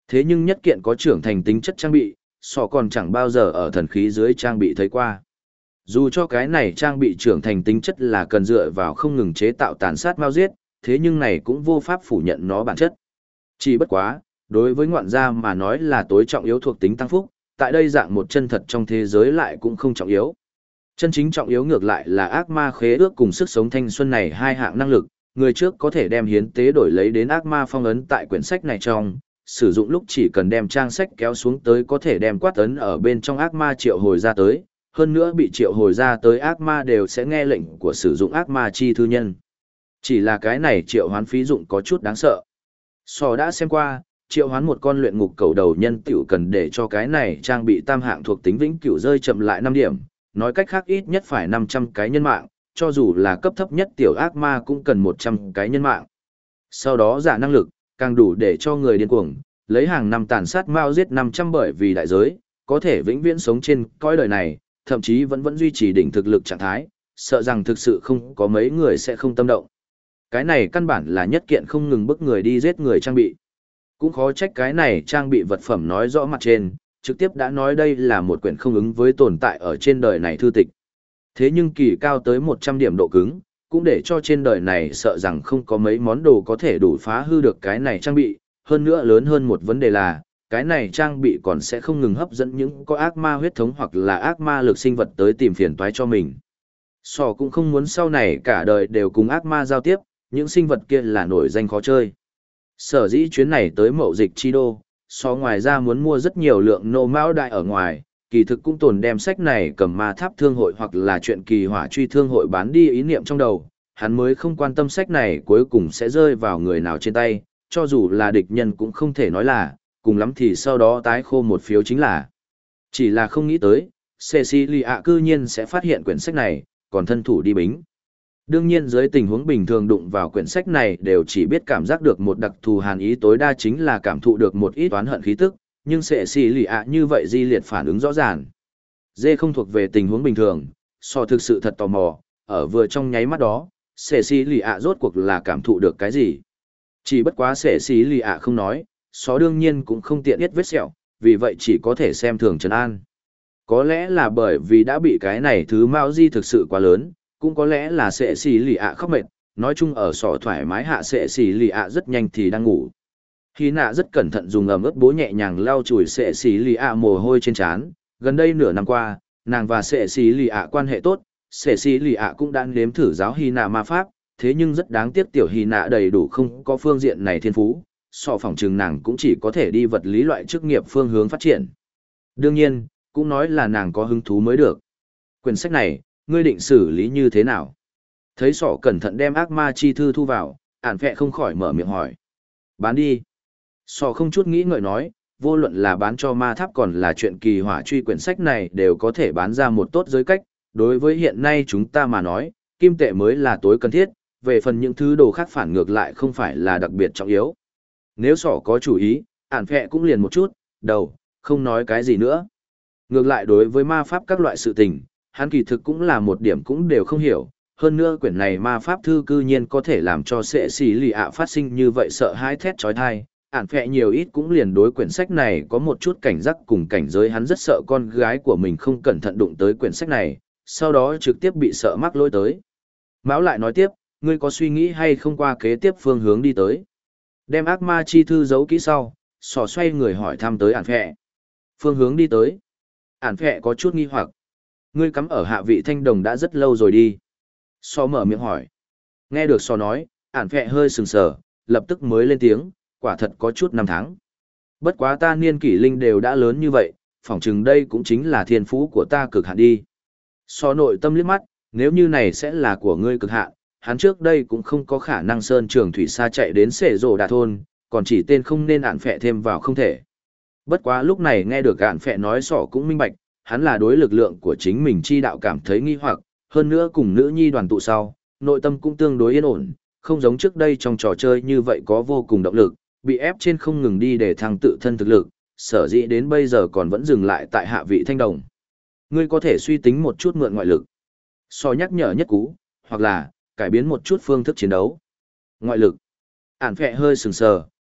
Thế nhưng nhất kiện có trưởng thành tính chất trang bị, sọ còn chẳng bao giờ ở thần khí dưới trang bị thấy qua. Dù cho cái này trang bị trưởng thành tính chất là cần dựa vào không ngừng chế tạo tàn sát mau giết, thế nhưng này cũng vô pháp phủ nhận nó bản chất. Chỉ bất quá, đối với ngoạn gia mà nói là tối trọng yếu thuộc tính tăng phúc, tại đây dạng một chân thật trong thế giới lại cũng không trọng yếu. Chân chính trọng yếu ngược lại là ác ma khế ước cùng sức sống thanh xuân này hai hạng năng lực, người trước có thể đem hiến tế đổi lấy đến ác ma phong ấn tại quyển sách này trong, sử dụng lúc chỉ cần đem trang sách kéo xuống tới có thể đem quát ấn ở bên trong ác ma triệu hồi ra tới, hơn nữa bị triệu hồi ra tới ác ma đều sẽ nghe lệnh của sử dụng ác ma chi thư nhân. Chỉ là cái này triệu hoán phí dụng có chút đáng sợ. Sò đã xem qua, triệu hoán một con luyện ngục cầu đầu nhân tiểu cần để cho cái này trang bị tam hạng thuộc tính vĩnh cửu rơi chậm lại 5 điểm, nói cách khác ít nhất phải 500 cái nhân mạng, cho dù là cấp thấp nhất tiểu ác ma cũng cần 100 cái nhân mạng. Sau đó giả năng lực, càng đủ để cho người điên cuồng, lấy hàng năm tàn sát mao giết 500 bởi vì đại giới, có thể vĩnh viễn sống trên cõi đời này, thậm chí vẫn duy trì đỉnh thực lực trạng thái, sợ rằng thực sự không có mấy người sẽ không tâm động. Cái này căn bản là nhất kiện không ngừng bức người đi giết người trang bị. Cũng khó trách cái này trang bị vật phẩm nói rõ mặt trên, trực tiếp đã nói đây là một quyển không ứng với tồn tại ở trên đời này thư tịch. Thế nhưng kỳ cao tới 100 điểm độ cứng, cũng để cho trên đời này sợ rằng không có mấy món đồ có thể đủ phá hư được cái này trang bị, hơn nữa lớn hơn một vấn đề là, cái này trang bị còn sẽ không ngừng hấp dẫn những có ác ma huyết thống hoặc là ác ma lực sinh vật tới tìm phiền toái cho mình. Sò cũng không muốn sau này cả đời đều cùng ác ma giao tiếp, những sinh vật kia là nổi danh khó chơi. Sở dĩ chuyến này tới mậu dịch chi đô, so ngoài ra muốn mua rất nhiều lượng nô mão đại ở ngoài, kỳ thực cũng tồn đem sách này cầm ma tháp thương hội hoặc là chuyện kỳ hỏa truy thương hội bán đi ý niệm trong đầu, hắn mới không quan tâm sách này cuối cùng sẽ rơi vào người nào trên tay, cho dù là địch nhân cũng không thể nói là, cùng lắm thì sau đó tái khô một phiếu chính là. Chỉ là không nghĩ tới, Cecilia cư nhiên sẽ phát hiện quyển sách này, còn thân thủ đi bính. Đương nhiên dưới tình huống bình thường đụng vào quyển sách này đều chỉ biết cảm giác được một đặc thù hàn ý, tối đa chính là cảm thụ được một ít oán hận khí tức, nhưng Cecilia như vậy di liệt phản ứng rõ ràng. Dê không thuộc về tình huống bình thường, so thực sự thật tò mò, ở vừa trong nháy mắt đó, Cecilia rốt cuộc là cảm thụ được cái gì. Chỉ bất quá Cecilia không nói, so đương nhiên cũng không tiện biết vết sẹo, vì vậy chỉ có thể xem thường trấn an. Có lẽ là bởi vì đã bị cái này thứ Mao Di thực sự quá lớn, cũng có lẽ là Cecilia khóc mệt, nói chung ở sọ thoải mái hạ Cecilia rất nhanh thì đang ngủ. Hy nạ rất cẩn thận dùng ẩm ướt bố nhẹ nhàng lau chùi Cecilia mồ hôi trên trán, gần đây nửa năm qua, nàng và Cecilia quan hệ tốt, Cecilia cũng đã nếm thử giáo Hy nạ ma pháp, thế nhưng rất đáng tiếc tiểu Hy nạ đầy đủ không có phương diện này thiên phú, sọ phòng trừng nàng cũng chỉ có thể đi vật lý loại chức nghiệp phương hướng phát triển. Đương nhiên, cũng nói là nàng có hứng thú mới được. Quyển sách này, ngươi định xử lý như thế nào? Thấy sọ cẩn thận đem ác ma chi thư thu vào, ản phẹ không khỏi mở miệng hỏi. Bán đi. Sọ không chút nghĩ ngợi nói, vô luận là bán cho ma tháp còn là chuyện kỳ hỏa truy, quyển sách này đều có thể bán ra một tốt giới cách. Đối với hiện nay chúng ta mà nói, kim tệ mới là tối cần thiết, về phần những thứ đồ khác phản ngược lại không phải là đặc biệt trọng yếu. Nếu sọ có chủ ý, ản phẹ cũng liền một chút, đầu, không nói cái gì nữa. Ngược lại đối với ma pháp các loại sự tình, hắn kỳ thực cũng là một điểm cũng đều không hiểu. Hơn nữa quyển này ma pháp thư cư nhiên có thể làm cho Cecilia phát sinh như vậy sợ hãi thét chói tai. Ản phẹ nhiều ít cũng liền đối quyển sách này có một chút cảnh giác cùng cảnh giới, hắn rất sợ con gái của mình không cẩn thận đụng tới quyển sách này, sau đó trực tiếp bị sợ mắc lỗi tới. Mão lại nói tiếp, ngươi có suy nghĩ hay không qua kế tiếp phương hướng đi tới? Đem ác ma chi thư giấu kỹ sau, sò xoay người hỏi thăm tới ản phẹ. Phương hướng đi tới. Ản phẹ có chút nghi hoặc. Ngươi cắm ở hạ vị thanh đồng đã rất lâu rồi đi. Sò mở miệng hỏi. Nghe được sò nói, ản phẹ hơi sừng sờ, lập tức mới lên tiếng, quả thật có chút năm tháng. Bất quá ta niên kỷ linh đều đã lớn như vậy, phỏng chừng đây cũng chính là thiên phú của ta cực hạn đi. Sò nội tâm liếc mắt, nếu như này sẽ là của ngươi cực hạn, hắn trước đây cũng không có khả năng sơn trường thủy xa chạy đến Sệ Rồ Đà thôn, còn chỉ tên không nên ản phẹ thêm vào không thể. Bất quá lúc này nghe được ản phẹ nói sọ cũng minh bạch, hắn là đối lực lượng của chính mình chi đạo cảm thấy nghi hoặc, hơn nữa cùng nữ nhi đoàn tụ sau, nội tâm cũng tương đối yên ổn, không giống trước đây trong trò chơi như vậy có vô cùng động lực, bị ép trên không ngừng đi để thăng tự thân thực lực, sở dĩ đến bây giờ còn vẫn dừng lại tại hạ vị thanh đồng. Ngươi có thể suy tính một chút mượn ngoại lực. So nhắc nhở nhất cú, hoặc là cải biến một chút phương thức chiến đấu. Ngoại lực. Ản phẹ hơi sừng sờ,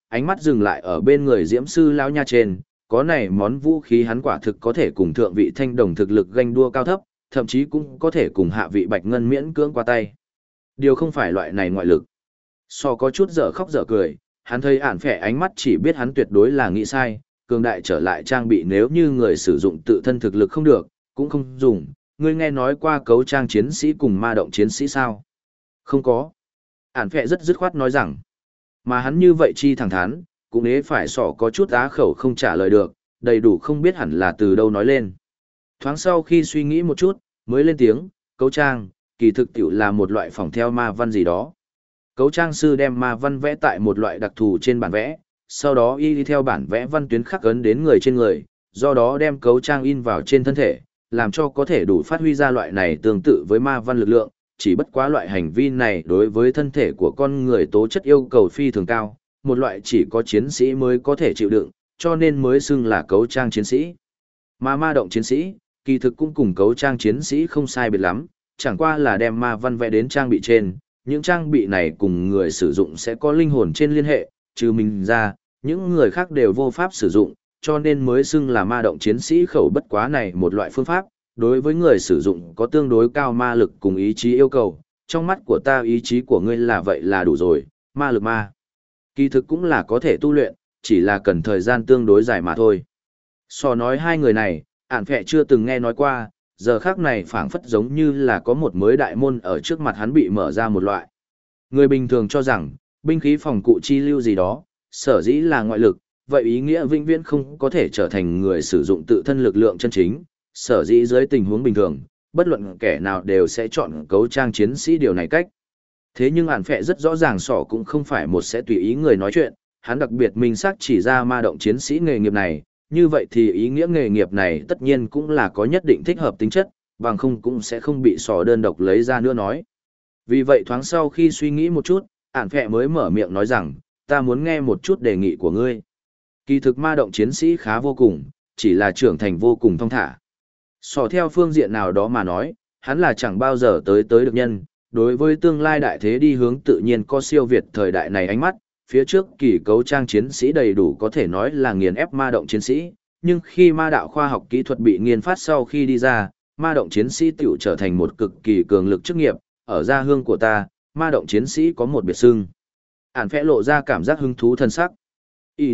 ánh mắt dừng lại ở bên người Diễm sư lão nha trên, có này món vũ khí hắn quả thực có thể cùng thượng vị thanh đồng thực lực ganh đua cao thấp, thậm chí cũng có thể cùng hạ vị bạch ngân miễn cưỡng qua tay. Điều không phải loại này ngoại lực. So có chút dở khóc dở cười, hắn thấy ản phệ ánh mắt chỉ biết hắn tuyệt đối là nghĩ sai, cường đại trở lại trang bị nếu như người sử dụng tự thân thực lực không được, cũng không dùng. Ngươi nghe nói qua cấu trang chiến sĩ cùng ma động chiến sĩ sao? Không có. Ản phệ rất dứt khoát nói rằng, mà hắn như vậy chi thẳng thắn, cũng ế phải sỏ có chút á khẩu không trả lời được, đầy đủ không biết hẳn là từ đâu nói lên. Thoáng sau khi suy nghĩ một chút, mới lên tiếng, cấu trang, kỳ thực tiểu là một loại phỏng theo ma văn gì đó. Cấu trang sư đem ma văn vẽ tại một loại đặc thù trên bản vẽ, sau đó y đi theo bản vẽ văn tuyến khắc ấn đến người trên người, do đó đem cấu trang in vào trên thân thể, làm cho có thể đủ phát huy ra loại này tương tự với ma văn lực lượng, chỉ bất quá loại hành vi này đối với thân thể của con người tố chất yêu cầu phi thường cao, một loại chỉ có chiến sĩ mới có thể chịu đựng, cho nên mới xưng là cấu trang chiến sĩ. Mà ma động chiến sĩ, kỳ thực cũng cùng cấu trang chiến sĩ không sai biệt lắm, chẳng qua là đem ma văn vẽ đến trang bị trên, những trang bị này cùng người sử dụng sẽ có linh hồn trên liên hệ, trừ mình ra, những người khác đều vô pháp sử dụng, cho nên mới xưng là ma động chiến sĩ khẩu bất quá này một loại phương pháp, đối với người sử dụng có tương đối cao ma lực cùng ý chí yêu cầu, trong mắt của ta ý chí của ngươi là vậy là đủ rồi, ma lực ma. Kỳ thực cũng là có thể tu luyện, chỉ là cần thời gian tương đối dài mà thôi. So nói hai người này, ản phệ chưa từng nghe nói qua, giờ khác này phảng phất giống như là có một mới đại môn ở trước mặt hắn bị mở ra một loại. Người bình thường cho rằng, binh khí phòng cụ chi lưu gì đó, sở dĩ là ngoại lực, vậy ý nghĩa vĩnh viễn không có thể trở thành người sử dụng tự thân lực lượng chân chính, sở dĩ dưới tình huống bình thường, bất luận kẻ nào đều sẽ chọn cấu trang chiến sĩ điều này cách. Thế nhưng ản phệ rất rõ ràng sỏ cũng không phải một sẽ tùy ý người nói chuyện, hắn đặc biệt minh xác chỉ ra ma động chiến sĩ nghề nghiệp này, như vậy thì ý nghĩa nghề nghiệp này tất nhiên cũng là có nhất định thích hợp tính chất, bằng không cũng sẽ không bị sỏ đơn độc lấy ra nữa nói. Vì vậy thoáng sau khi suy nghĩ một chút, ản phệ mới mở miệng nói rằng, ta muốn nghe một chút đề nghị của ngươi. Kỳ thực ma động chiến sĩ khá vô cùng, chỉ là trưởng thành vô cùng thong thả. Sỏ theo phương diện nào đó mà nói, hắn là chẳng bao giờ tới được nhân, đối với tương lai đại thế đi hướng tự nhiên có siêu việt thời đại này ánh mắt, phía trước kỳ cấu trang chiến sĩ đầy đủ có thể nói là nghiền ép ma động chiến sĩ, nhưng khi ma đạo khoa học kỹ thuật bị nghiên phát sau khi đi ra, ma động chiến sĩ tiểu trở thành một cực kỳ cường lực chức nghiệp, ở gia hương của ta, ma động chiến sĩ có một biệt xưng. Ản phệ lộ ra cảm giác hứng thú thân sắc. Y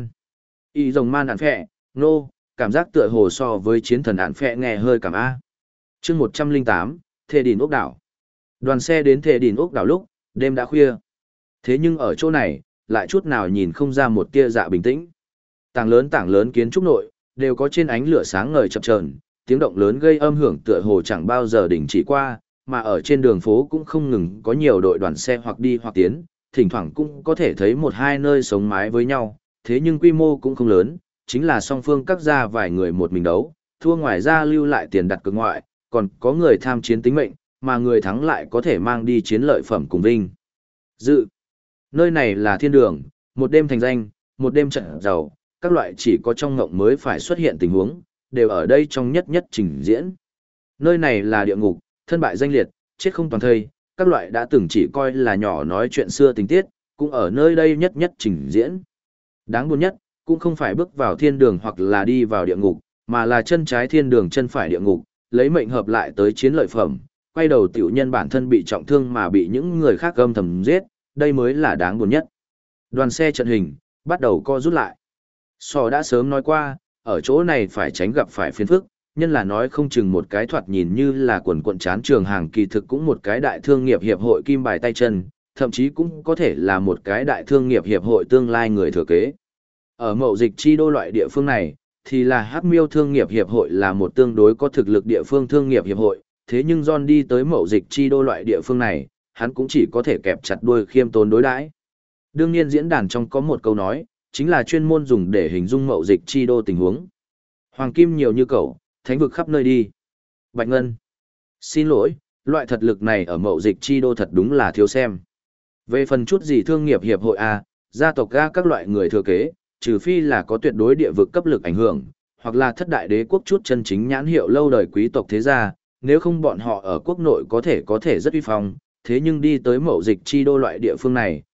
rồng man ản phệ, nô, cảm giác tựa hồ so với chiến thần ản phệ nghe hơi cảm A. chương 108, Thề Đỉnh Ốc Đảo. Đoàn xe đến Thề Đỉnh Ốc Đảo lúc, đêm đã khuya. Thế nhưng ở chỗ này, lại chút nào nhìn không ra một tia dạ bình tĩnh. Tảng lớn kiến trúc nội, đều có trên ánh lửa sáng ngời chập chờn, tiếng động lớn gây âm hưởng tựa hồ chẳng bao giờ đình chỉ qua, mà ở trên đường phố cũng không ngừng có nhiều đội đoàn xe hoặc đi hoặc tiến, thỉnh thoảng cũng có thể thấy một hai nơi sống mái với nhau, thế nhưng quy mô cũng không lớn, chính là song phương cắt ra vài người một mình đấu, thua ngoài ra lưu lại tiền đặt cược ngoại, còn có người tham chiến tính mệnh, mà người thắng lại có thể mang đi chiến lợi phẩm cùng vinh dự. Nơi này là thiên đường, một đêm thành danh, một đêm trận giàu, các loại chỉ có trong ngộng mới phải xuất hiện tình huống, đều ở đây trong nhất trình diễn. Nơi này là địa ngục, thân bại danh liệt, chết không toàn thây, các loại đã từng chỉ coi là nhỏ nói chuyện xưa tình tiết, cũng ở nơi đây nhất trình diễn. Đáng buồn nhất, cũng không phải bước vào thiên đường hoặc là đi vào địa ngục, mà là chân trái thiên đường chân phải địa ngục, lấy mệnh hợp lại tới chiến lợi phẩm, quay đầu tiểu nhân bản thân bị trọng thương mà bị những người khác âm thầm giết, đây mới là đáng buồn nhất. Đoàn xe trận hình, bắt đầu co rút lại. Sò đã sớm nói qua, ở chỗ này phải tránh gặp phải phiền phức, nhân là nói không chừng một cái thoạt nhìn như là quần quận chán trường hàng kỳ thực cũng một cái đại thương nghiệp hiệp hội kim bài tay chân, thậm chí cũng có thể là một cái đại thương nghiệp hiệp hội tương lai người thừa kế. Ở mậu dịch chi đô loại địa phương này, thì là Hắc Miêu Thương nghiệp hiệp hội là một tương đối có thực lực địa phương thương nghiệp hiệp hội, thế nhưng John đi tới mậu dịch chi đô loại địa phương này, hắn cũng chỉ có thể kẹp chặt đuôi khiêm tốn đối đãi. Đương nhiên diễn đàn trong có một câu nói, chính là chuyên môn dùng để hình dung mậu dịch chi đô tình huống. Hoàng kim nhiều như cậu, thánh vực khắp nơi đi. Bạch Ngân. Xin lỗi, loại thật lực này ở mậu dịch chi đô thật đúng là thiếu xem. Về phần chút gì thương nghiệp hiệp hội A, gia tộc A các loại người thừa kế, trừ phi là có tuyệt đối địa vực cấp lực ảnh hưởng, hoặc là thất đại đế quốc chút chân chính nhãn hiệu lâu đời quý tộc thế gia, nếu không bọn họ ở quốc nội có thể rất uy phong, thế nhưng đi tới mậu dịch chi đô loại địa phương này,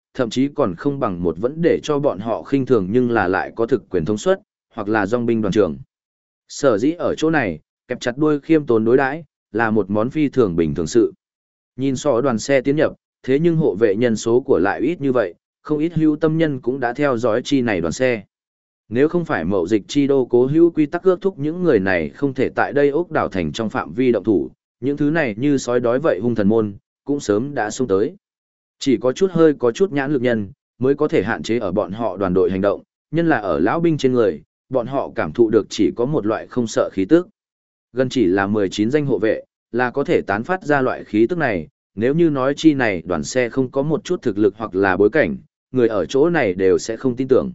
thậm chí còn không bằng một vẫn để cho bọn họ khinh thường nhưng là lại có thực quyền thống suất, hoặc là dòng binh đoàn trưởng. Sở dĩ ở chỗ này, kẹp chặt đuôi khiêm tốn đối đãi là một món phi thường bình thường sự. Nhìn so đoàn xe tiến nhập, thế nhưng hộ vệ nhân số của lại ít như vậy, không ít hữu tâm nhân cũng đã theo dõi chi này đoàn xe. Nếu không phải mậu dịch chi đô cố hữu quy tắc ước thúc những người này không thể tại đây ốc đảo thành trong phạm vi động thủ, những thứ này như sói đói vậy hung thần môn, cũng sớm đã xông tới. Chỉ có chút hơi có chút nhãn lực nhân, mới có thể hạn chế ở bọn họ đoàn đội hành động, nhân là ở lão binh trên người, bọn họ cảm thụ được chỉ có một loại không sợ khí tức. Gần chỉ là 19 danh hộ vệ, là có thể tán phát ra loại khí tức này, nếu như nói chi này đoàn xe không có một chút thực lực hoặc là bối cảnh, người ở chỗ này đều sẽ không tin tưởng.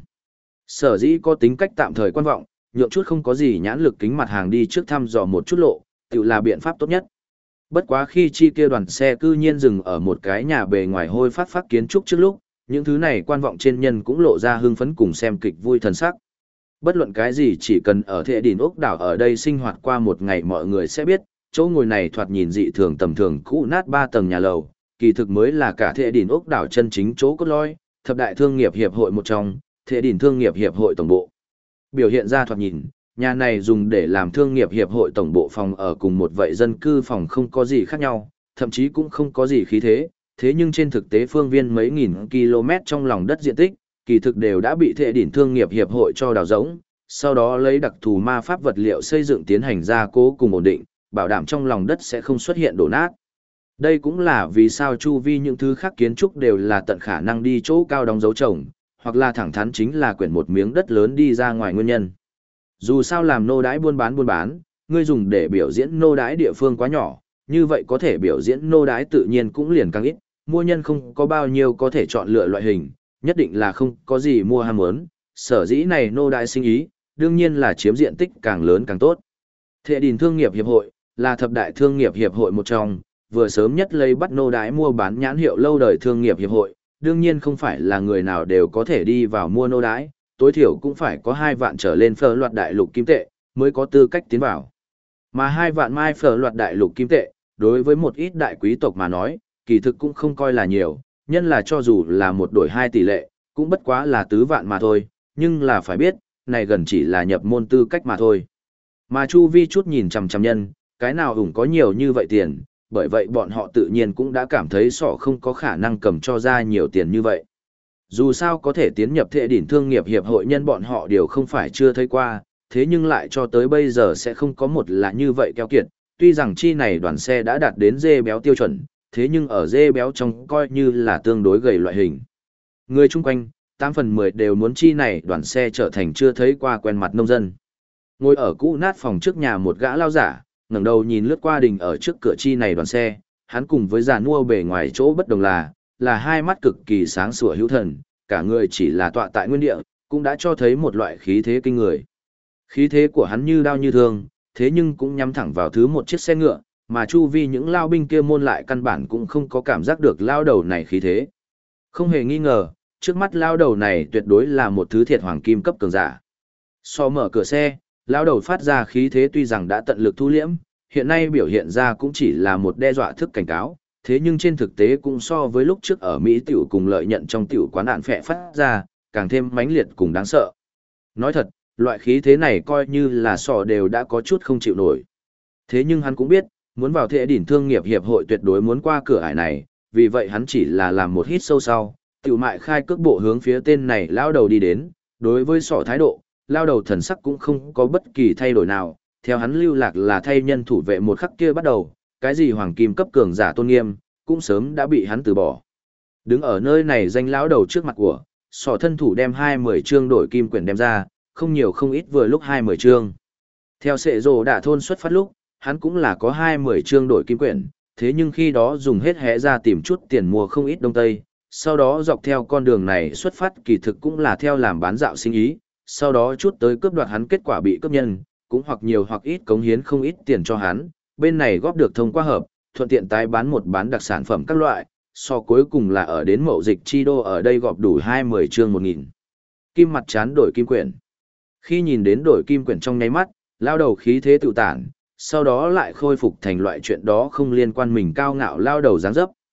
Sở dĩ có tính cách tạm thời quan vọng, nhượng chút không có gì nhãn lực kính mặt hàng đi trước thăm dò một chút lộ, tự là biện pháp tốt nhất. Bất quá khi chi kia đoàn xe cư nhiên dừng ở một cái nhà bề ngoài hôi phát kiến trúc trước lúc, những thứ này quan vọng trên nhân cũng lộ ra hưng phấn cùng xem kịch vui thần sắc. Bất luận cái gì chỉ cần ở Thệ Đỉnh ốc đảo ở đây sinh hoạt qua một ngày mọi người sẽ biết, chỗ ngồi này thoạt nhìn dị thường tầm thường cũ nát 3 tầng nhà lầu, kỳ thực mới là cả Thệ Đỉnh ốc đảo chân chính chỗ cốt lõi, thập đại thương nghiệp hiệp hội một trong, Thệ Đỉnh thương nghiệp hiệp hội tổng bộ. Biểu hiện ra thoạt nhìn, nhà này dùng để làm thương nghiệp hiệp hội tổng bộ phòng ở cùng một vậy dân cư phòng không có gì khác nhau, thậm chí cũng không có gì khí thế, thế nhưng trên thực tế phương viên mấy nghìn km trong lòng đất diện tích, kỳ thực đều đã bị Thệ Đỉnh thương nghiệp hiệp hội cho đào rỗng, sau đó lấy đặc thù ma pháp vật liệu xây dựng tiến hành gia cố cùng ổn định, bảo đảm trong lòng đất sẽ không xuất hiện đổ nát. Đây cũng là vì sao chu vi những thứ khác kiến trúc đều là tận khả năng đi chỗ cao đóng dấu trồng, hoặc là thẳng thắn chính là quyển một miếng đất lớn đi ra ngoài nguyên nhân. Dù sao làm nô đái buôn bán, ngươi dùng để biểu diễn nô đái địa phương quá nhỏ, như vậy có thể biểu diễn nô đái tự nhiên cũng liền càng ít, mua nhân không có bao nhiêu có thể chọn lựa loại hình, nhất định là không có gì mua ham muốn, sở dĩ này nô đái sinh ý, đương nhiên là chiếm diện tích càng lớn càng tốt. Thệ Đỉnh thương nghiệp hiệp hội là thập đại thương nghiệp hiệp hội một trong, vừa sớm nhất lấy bắt nô đái mua bán nhãn hiệu lâu đời thương nghiệp hiệp hội, đương nhiên không phải là người nào đều có thể đi vào mua nô đái, tối thiểu cũng phải có 2 vạn trở lên phở loạt đại lục kim tệ, mới có tư cách tiến vào. Mà 2 vạn mai phở loạt đại lục kim tệ, đối với một ít đại quý tộc mà nói, kỳ thực cũng không coi là nhiều, nhân là cho dù là một đổi 2 tỷ lệ, cũng bất quá là 4 vạn mà thôi, nhưng là phải biết, này gần chỉ là nhập môn tư cách mà thôi. Mà chu vi chút nhìn chằm chằm nhân, cái nào ủng có nhiều như vậy tiền, bởi vậy bọn họ tự nhiên cũng đã cảm thấy sọ không có khả năng cầm cho ra nhiều tiền như vậy. Dù sao có thể tiến nhập Thệ Đỉnh thương nghiệp hiệp hội nhân bọn họ đều không phải chưa thấy qua, thế nhưng lại cho tới bây giờ sẽ không có một là như vậy keo kiệt, tuy rằng chi này đoàn xe đã đạt đến dê béo tiêu chuẩn, thế nhưng ở dê béo trong coi như là tương đối gầy loại hình. Người chung quanh, 8 phần 10 đều muốn chi này đoàn xe trở thành chưa thấy qua quen mặt nông dân. Ngồi ở cũ nát phòng trước nhà một gã lao giả, ngẩng đầu nhìn lướt qua đình ở trước cửa chi này đoàn xe, hắn cùng với già nua bề ngoài chỗ bất đồng là hai mắt cực kỳ sáng sủa hữu thần, cả người chỉ là tọa tại nguyên địa, cũng đã cho thấy một loại khí thế kinh người. Khí thế của hắn như đao như thương, thế nhưng cũng nhắm thẳng vào thứ một chiếc xe ngựa, mà chu vi những lao binh kia môn lại căn bản cũng không có cảm giác được lao đầu này khí thế. Không hề nghi ngờ, trước mắt lao đầu này tuyệt đối là một thứ thiệt hoàng kim cấp cường giả. So mở cửa xe, lao đầu phát ra khí thế tuy rằng đã tận lực thu liễm, hiện nay biểu hiện ra cũng chỉ là một đe dọa thức cảnh cáo, thế nhưng trên thực tế cũng so với lúc trước ở Mỹ tiểu cùng lợi nhận trong tiểu quán ạn phệ phát ra, càng thêm mãnh liệt cùng đáng sợ. Nói thật, loại khí thế này coi như là sò đều đã có chút không chịu nổi. Thế nhưng hắn cũng biết, muốn vào Thệ Đỉnh thương nghiệp hiệp hội tuyệt đối muốn qua cửa ải này, vì vậy hắn chỉ là làm một hít sâu sau, tiểu mại khai cước bộ hướng phía tên này lao đầu đi đến, đối với sọ thái độ, lao đầu thần sắc cũng không có bất kỳ thay đổi nào, theo hắn lưu lạc là thay nhân thủ vệ một khắc kia bắt đầu, cái gì hoàng kim cấp cường giả tôn nghiêm, cũng sớm đã bị hắn từ bỏ. Đứng ở nơi này danh lão đầu trước mặt của, sọ thân thủ đem 20 chương đổi kim quyển đem ra, không nhiều không ít vừa lúc 20 chương. Theo sệ rồ đả thôn xuất phát lúc, hắn cũng là có 20 chương đổi kim quyển, thế nhưng khi đó dùng hết hẽ ra tìm chút tiền mua không ít đông tây, sau đó dọc theo con đường này xuất phát kỳ thực cũng là theo làm bán dạo sinh ý, sau đó chút tới cướp đoạt hắn kết quả bị cướp nhân, cũng hoặc nhiều hoặc ít cống hiến không ít tiền cho hắn, bên này góp được thông qua hợp, thuận tiện tái bán một bán đặc sản phẩm các loại, so cuối cùng là ở đến mậu dịch chi đô ở đây gọp đủ 20 chương 1000. Kim mặt chán đổi kim quyển. Khi nhìn đến đổi kim quyển trong nháy mắt, lao đầu khí thế tự tản, sau đó lại khôi phục thành loại chuyện đó không liên quan mình cao ngạo lao đầu dáng dấp.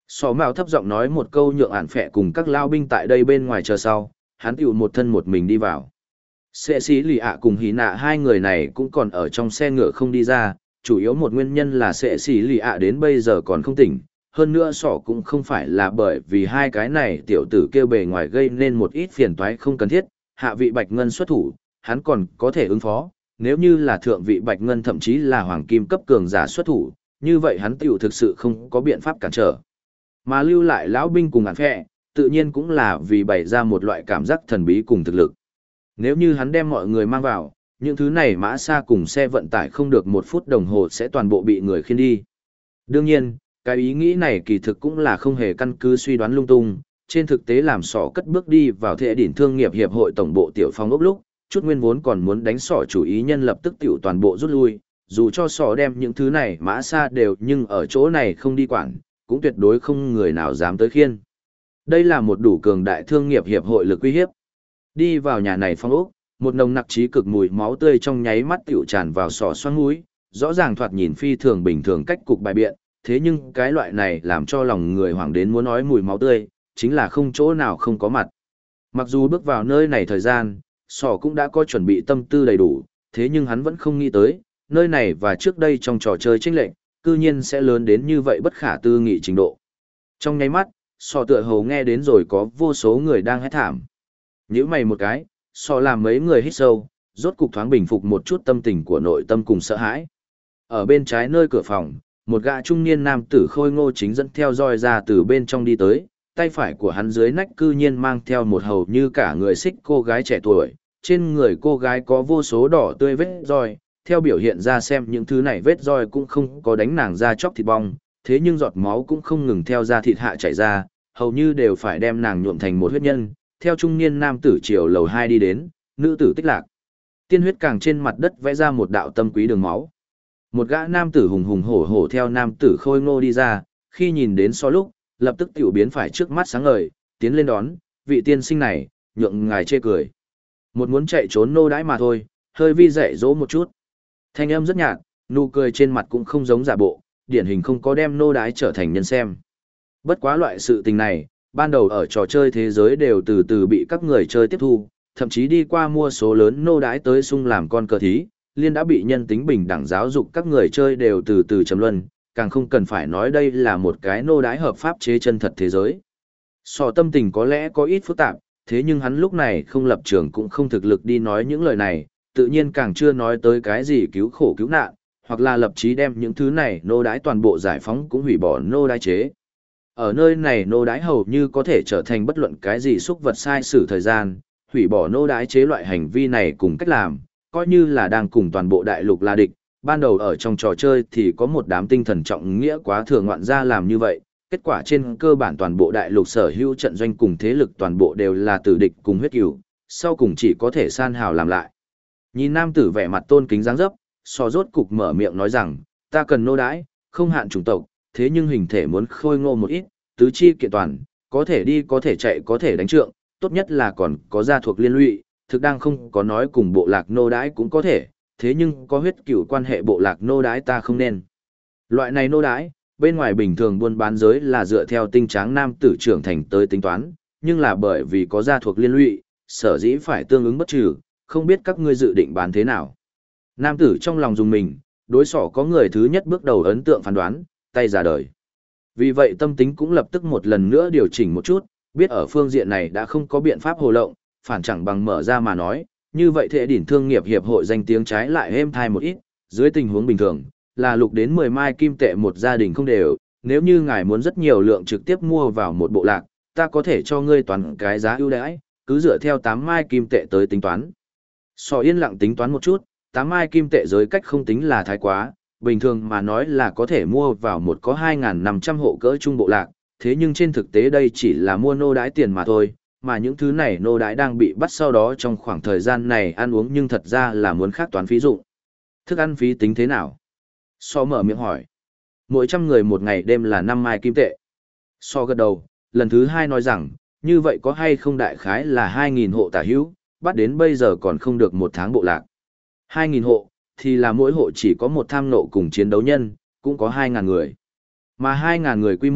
Sỏ mạo thấp giọng nói một câu nhượng ản phẹ cùng các lao binh tại đây bên ngoài chờ sau, hắn tiểu một thân một mình đi vào. Sệ sĩ lì ạ cùng hí nạ hai người này cũng còn ở trong xe ngựa không đi ra, chủ yếu một nguyên nhân là sệ sĩ lì ạ đến bây giờ còn không tỉnh. Hơn nữa sỏ cũng không phải là bởi vì hai cái này tiểu tử kêu bề ngoài gây nên một ít phiền toái không cần thiết, hạ vị bạch ngân xuất thủ, hắn còn có thể ứng phó, nếu như là thượng vị bạch ngân thậm chí là hoàng kim cấp cường giả xuất thủ, như vậy hắn tiểu thực sự không có biện pháp cản trở. Mà lưu lại lão binh cùng ản phẹ, tự nhiên cũng là vì bày ra một loại cảm giác thần bí cùng thực lực. Nếu như hắn đem mọi người mang vào, những thứ này mã xa cùng xe vận tải không được 1 phút đồng hồ sẽ toàn bộ bị người khiêng đi. Đương nhiên, cái ý nghĩ này kỳ thực cũng là không hề căn cứ suy đoán lung tung, trên thực tế làm sỏ cất bước đi vào Thệ Đỉnh Thương nghiệp hiệp hội tổng bộ tiểu phong ốc lúc, chút nguyên vốn còn muốn đánh sỏ chủ ý nhân lập tức tiểu toàn bộ rút lui, dù cho sỏ đem những thứ này mã xa đều nhưng ở chỗ này không đi quản, cũng tuyệt đối không người nào dám tới khiên. Đây là một đủ cường đại thương nghiệp hiệp hội lực uy hiếp. Đi vào nhà này phong ốc, một nồng nặc trí cực mùi máu tươi trong nháy mắt tiểu tràn vào sỏ xoang mũi, rõ ràng thoạt nhìn phi thường bình thường cách cục bài biện, thế nhưng cái loại này làm cho lòng người hoảng đến muốn nói mùi máu tươi, chính là không chỗ nào không có mặt. Mặc dù bước vào nơi này thời gian, sỏ cũng đã có chuẩn bị tâm tư đầy đủ, thế nhưng hắn vẫn không nghĩ tới, nơi này và trước đây trong trò chơi chênh lệch, cư nhiên sẽ lớn đến như vậy bất khả tư nghị trình độ. Trong nháy mắt, sỏ tựa hồ nghe đến rồi có vô số người đang hét thảm. Nhíu mày một cái, sỏ làm mấy người hít sâu, rốt cục thoáng bình phục một chút tâm tình của nội tâm cùng sợ hãi. Ở bên trái nơi cửa phòng, một gã trung niên nam tử khôi ngô chính dẫn theo roi ra từ bên trong đi tới, tay phải của hắn dưới nách cư nhiên mang theo một hầu như cả người xích cô gái trẻ tuổi, trên người cô gái có vô số đỏ tươi vết roi, theo biểu hiện ra xem những thứ này vết roi cũng không có đánh nàng ra chóc thịt bong, thế nhưng giọt máu cũng không ngừng theo da thịt hạ chảy ra, hầu như đều phải đem nàng nhuộm thành một huyết nhân, theo trung niên nam tử chiều lầu 2 đi đến, nữ tử tích lạc. Tiên huyết càng trên mặt đất vẽ ra một đạo tâm quý đường máu. Một gã nam tử hùng hùng hổ hổ theo nam tử khôi ngô đi ra, khi nhìn đến so lúc, lập tức tiểu biến phải trước mắt sáng ngời, tiến lên đón, vị tiên sinh này, nhượng ngài chê cười. Một muốn chạy trốn nô đãi mà thôi, hơi vi dạy dỗ một chút. Thanh âm rất nhạt, nụ cười trên mặt cũng không giống giả bộ, điển hình không có đem nô đái trở thành nhân xem. Bất quá loại sự tình này, ban đầu ở trò chơi thế giới đều từ từ bị các người chơi tiếp thu, thậm chí đi qua mua số lớn nô đái tới sung làm con cờ thí, liên đã bị nhân tính bình đẳng giáo dục các người chơi đều từ từ trầm luân, càng không cần phải nói đây là một cái nô đái hợp pháp chế chân thật thế giới. Sò tâm tình có lẽ có ít phức tạp, thế nhưng hắn lúc này không lập trường cũng không thực lực đi nói những lời này, tự nhiên càng chưa nói tới cái gì cứu khổ cứu nạn, hoặc là lập chí đem những thứ này nô đái toàn bộ giải phóng cũng hủy bỏ nô đái chế. Ở nơi này nô đái hầu như có thể trở thành bất luận cái gì xúc vật sai sử thời gian, hủy bỏ nô đái chế loại hành vi này cùng cách làm, coi như là đang cùng toàn bộ đại lục là địch. Ban đầu ở trong trò chơi thì có một đám tinh thần trọng nghĩa quá thường ngoạn ra làm như vậy, kết quả trên cơ bản toàn bộ đại lục sở hữu trận doanh cùng thế lực toàn bộ đều là tử địch cùng huyết cửu, sau cùng chỉ có thể san hào làm lại. Nhìn nam tử vẻ mặt tôn kính dáng dấp, so rốt cục mở miệng nói rằng, ta cần nô đái, không hạn chủng tộc, thế nhưng hình thể muốn khôi ngô một ít, tứ chi kiện toàn, có thể đi có thể chạy có thể đánh trượng, tốt nhất là còn có gia thuộc liên lụy, thực đang không có nói cùng bộ lạc nô đái cũng có thể, thế nhưng có huyết cửu quan hệ bộ lạc nô đái ta không nên. Loại này nô đái, bên ngoài bình thường buôn bán giới là dựa theo tinh tráng nam tử trưởng thành tới tính toán, nhưng là bởi vì có gia thuộc liên lụy, sở dĩ phải tương ứng bất trừ, không biết các ngươi dự định bán thế nào. Nam tử trong lòng dùng mình, đối sỏ có người thứ nhất bước đầu ấn tượng phán đoán, tay ra đời. Vì vậy tâm tính cũng lập tức một lần nữa điều chỉnh một chút, biết ở phương diện này đã không có biện pháp hồ lộng, phản chẳng bằng mở ra mà nói, như vậy Thệ Đỉnh Thương nghiệp hiệp hội danh tiếng trái lại êm thai một ít, dưới tình huống bình thường, là lục đến 10 mai kim tệ một gia đình không đều, nếu như ngài muốn rất nhiều lượng trực tiếp mua vào một bộ lạc, ta có thể cho ngươi toàn cái giá ưu đãi, cứ dựa theo 8 mai kim tệ tới tính toán. Sò yên lặng tính toán một chút, 8 mai kim tệ giới cách không tính là thái quá, bình thường mà nói là có thể mua vào một có 2.500 hộ cỡ trung bộ lạc, thế nhưng trên thực tế đây chỉ là mua nô đái tiền mà thôi, mà những thứ này nô đái đang bị bắt sau đó trong khoảng thời gian này ăn uống nhưng thật ra là muốn khác toán phí dụng. Thức ăn phí tính thế nào? So mở miệng hỏi. Mỗi 100 người một ngày đêm là 5 mai kim tệ. So gật đầu, lần thứ hai nói rằng, như vậy có hay không đại khái là 2.000 hộ tả hữu, bắt đến bây giờ còn không được một tháng bộ lạc. 2.000 hộ, thì là mỗi hộ chỉ có một tham nộ cùng chiến đấu nhân, cũng có 2.000 người. Mà 2.000 người quy mô,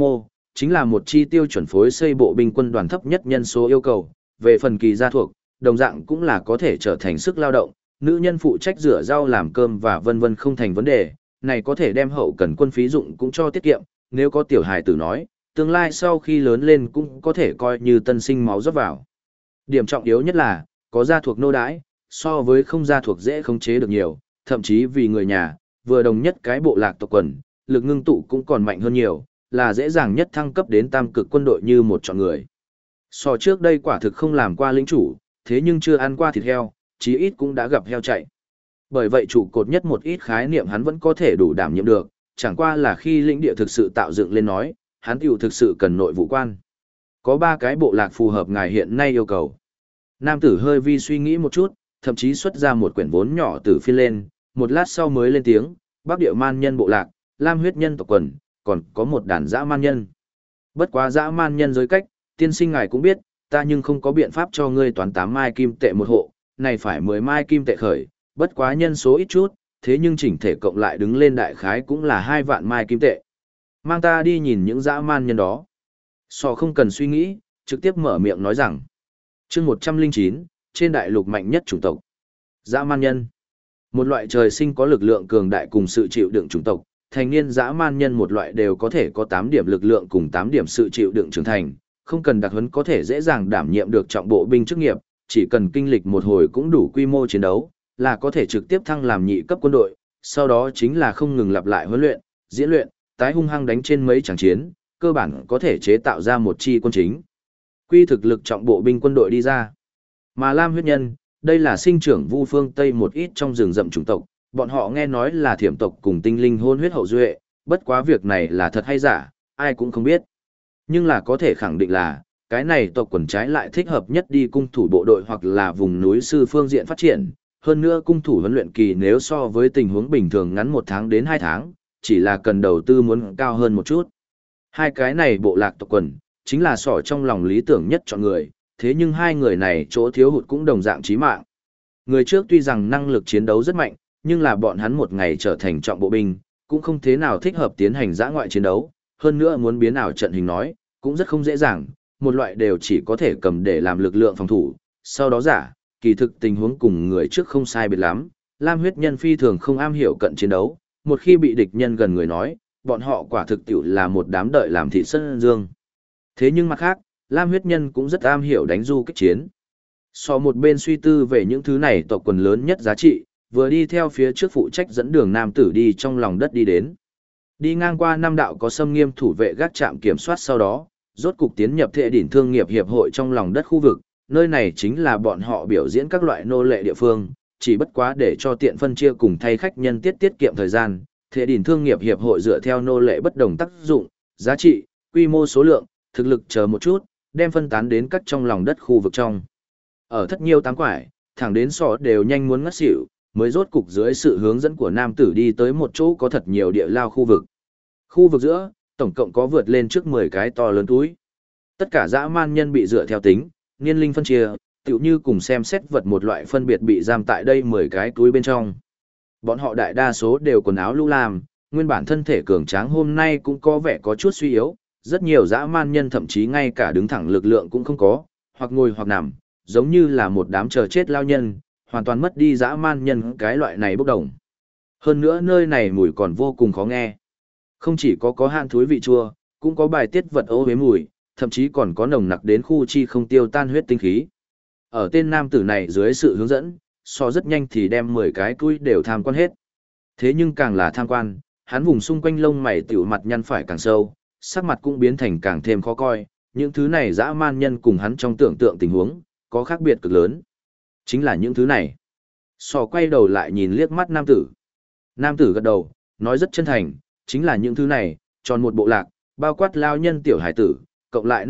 chính là một chi tiêu chuẩn phối xây bộ binh quân đoàn thấp nhất nhân số yêu cầu, về phần kỳ gia thuộc, đồng dạng cũng là có thể trở thành sức lao động, nữ nhân phụ trách rửa rau làm cơm và vân vân không thành vấn đề, này có thể đem hậu cần quân phí dụng cũng cho tiết kiệm, nếu có tiểu hài tử nói, tương lai sau khi lớn lên cũng có thể coi như tân sinh máu rót vào. Điểm trọng yếu nhất là, có gia thuộc nô đãi, so với không gia thuộc dễ khống chế được nhiều, thậm chí vì người nhà, vừa đồng nhất cái bộ lạc tộc quần, lực ngưng tụ cũng còn mạnh hơn nhiều, là dễ dàng nhất thăng cấp đến tam cực quân đội như một chọn người. So trước đây quả thực không làm qua lĩnh chủ, thế nhưng chưa ăn qua thịt heo, chí ít cũng đã gặp heo chạy. Bởi vậy trụ cột nhất một ít khái niệm hắn vẫn có thể đủ đảm nhiệm được, chẳng qua là khi lĩnh địa thực sự tạo dựng lên nói, hắn tiểu thực sự cần nội vụ quan. Có 3 cái bộ lạc phù hợp ngài hiện nay yêu cầu. Nam tử hơi vi suy nghĩ một chút, thậm chí xuất ra một quyển vốn nhỏ từ phiên lên, một lát sau mới lên tiếng, Bắc Địa Man nhân bộ lạc, Lam huyết nhân tộc quần, còn có một đàn dã man nhân. Bất quá dã man nhân giới cách, tiên sinh ngài cũng biết, ta nhưng không có biện pháp cho ngươi toán 8 mai kim tệ một hộ, này phải 10 mai kim tệ khởi, bất quá nhân số ít chút, thế nhưng chỉnh thể cộng lại đứng lên đại khái cũng là 2 vạn mai kim tệ. Mang ta đi nhìn những dã man nhân đó. Sò không cần suy nghĩ, trực tiếp mở miệng nói rằng. Chương 109, trên đại lục mạnh nhất chủng tộc. Dã man nhân. Một loại trời sinh có lực lượng cường đại cùng sự chịu đựng chủng tộc, thành niên dã man nhân một loại đều có thể có 8 điểm lực lượng cùng 8 điểm sự chịu đựng trưởng thành, không cần đặc huấn có thể dễ dàng đảm nhiệm được trọng bộ binh chức nghiệp, chỉ cần kinh lịch một hồi cũng đủ quy mô chiến đấu, là có thể trực tiếp thăng làm nhị cấp quân đội, sau đó chính là không ngừng lặp lại huấn luyện, diễn luyện, tái hung hăng đánh trên mấy trận chiến, cơ bản có thể chế tạo ra một chi quân chính. Quy thực lực trọng bộ binh quân đội đi ra. Mà Lam huyết nhân, đây là sinh trưởng Vu phương Tây một ít trong rừng rậm chủng tộc, bọn họ nghe nói là thiểm tộc cùng tinh linh hôn huyết hậu duệ, bất quá việc này là thật hay giả, ai cũng không biết. Nhưng là có thể khẳng định là, cái này tộc quần trái lại thích hợp nhất đi cung thủ bộ đội hoặc là vùng núi sư phương diện phát triển. Hơn nữa cung thủ huấn luyện kỳ nếu so với tình huống bình thường ngắn 1 tháng đến 2 tháng, chỉ là cần đầu tư muốn cao hơn một chút. Hai cái này bộ lạc tộc quần, chính là sỏ trong lòng lý tưởng nhất chọn người, thế nhưng hai người này chỗ thiếu hụt cũng đồng dạng chí mạng. Người trước tuy rằng năng lực chiến đấu rất mạnh, nhưng là bọn hắn một ngày trở thành trọng bộ binh, cũng không thế nào thích hợp tiến hành dã ngoại chiến đấu, hơn nữa muốn biến ảo trận hình nói, cũng rất không dễ dàng, một loại đều chỉ có thể cầm để làm lực lượng phòng thủ, sau đó giả, kỳ thực tình huống cùng người trước không sai biệt lắm, Lam huyết nhân phi thường không am hiểu cận chiến đấu, một khi bị địch nhân gần người nói, bọn họ quả thực tiểu là một đám đợi làm thị sân dương. Thế nhưng mặt khác, Lam huyết nhân cũng rất am hiểu đánh du kích chiến. So một bên suy tư về những thứ này tộc quần lớn nhất giá trị, vừa đi theo phía trước phụ trách dẫn đường nam tử đi trong lòng đất đi đến. Đi ngang qua 5 đạo có xâm nghiêm thủ vệ gác trạm kiểm soát sau đó, rốt cục tiến nhập Thệ Đỉnh Thương nghiệp hiệp hội trong lòng đất khu vực, nơi này chính là bọn họ biểu diễn các loại nô lệ địa phương, chỉ bất quá để cho tiện phân chia cùng thay khách nhân tiết kiệm thời gian, Thệ Đỉnh Thương nghiệp hiệp hội dựa theo nô lệ bất đồng tác dụng, giá trị, quy mô số lượng, thực lực chờ một chút, đem phân tán đến các trong lòng đất khu vực trong. Ở thất nhiều tám quải, thẳng đến sọ đều nhanh muốn ngất xỉu, mới rốt cục dưới sự hướng dẫn của nam tử đi tới một chỗ có thật nhiều địa lao khu vực. Khu vực giữa, tổng cộng có vượt lên trước 10 cái to lớn túi. Tất cả dã man nhân bị dựa theo tính, niên linh phân chia, tựu như cùng xem xét vật một loại phân biệt bị giam tại đây 10 cái túi bên trong. Bọn họ đại đa số đều quần áo lũ lam, nguyên bản thân thể cường tráng hôm nay cũng có vẻ có chút suy yếu, rất nhiều dã man nhân thậm chí ngay cả đứng thẳng lực lượng cũng không có, hoặc ngồi hoặc nằm, giống như là một đám chờ chết lao nhân, hoàn toàn mất đi dã man nhân cái loại này bốc đồng. Hơn nữa nơi này mùi còn vô cùng khó nghe. Không chỉ có hạn thúi vị chua, cũng có bài tiết vật ô huế mùi, thậm chí còn có nồng nặc đến khu chi không tiêu tan huyết tinh khí. Ở tên nam tử này dưới sự hướng dẫn, so rất nhanh thì đem 10 cái túi đều tham quan hết. Thế nhưng càng là tham quan, hắn vùng xung quanh lông mày tiểu mặt nhăn phải càng sâu, sắc mặt cũng biến thành càng thêm khó coi, những thứ này dã man nhân cùng hắn trong tưởng tượng tình huống, có khác biệt cực lớn. Chính là những thứ này. Sò quay đầu lại nhìn liếc mắt nam tử. Nam tử gật đầu, nói rất chân thành, chính là những thứ này, tròn một bộ lạc, bao quát lao nhân tiểu hải tử, cộng lại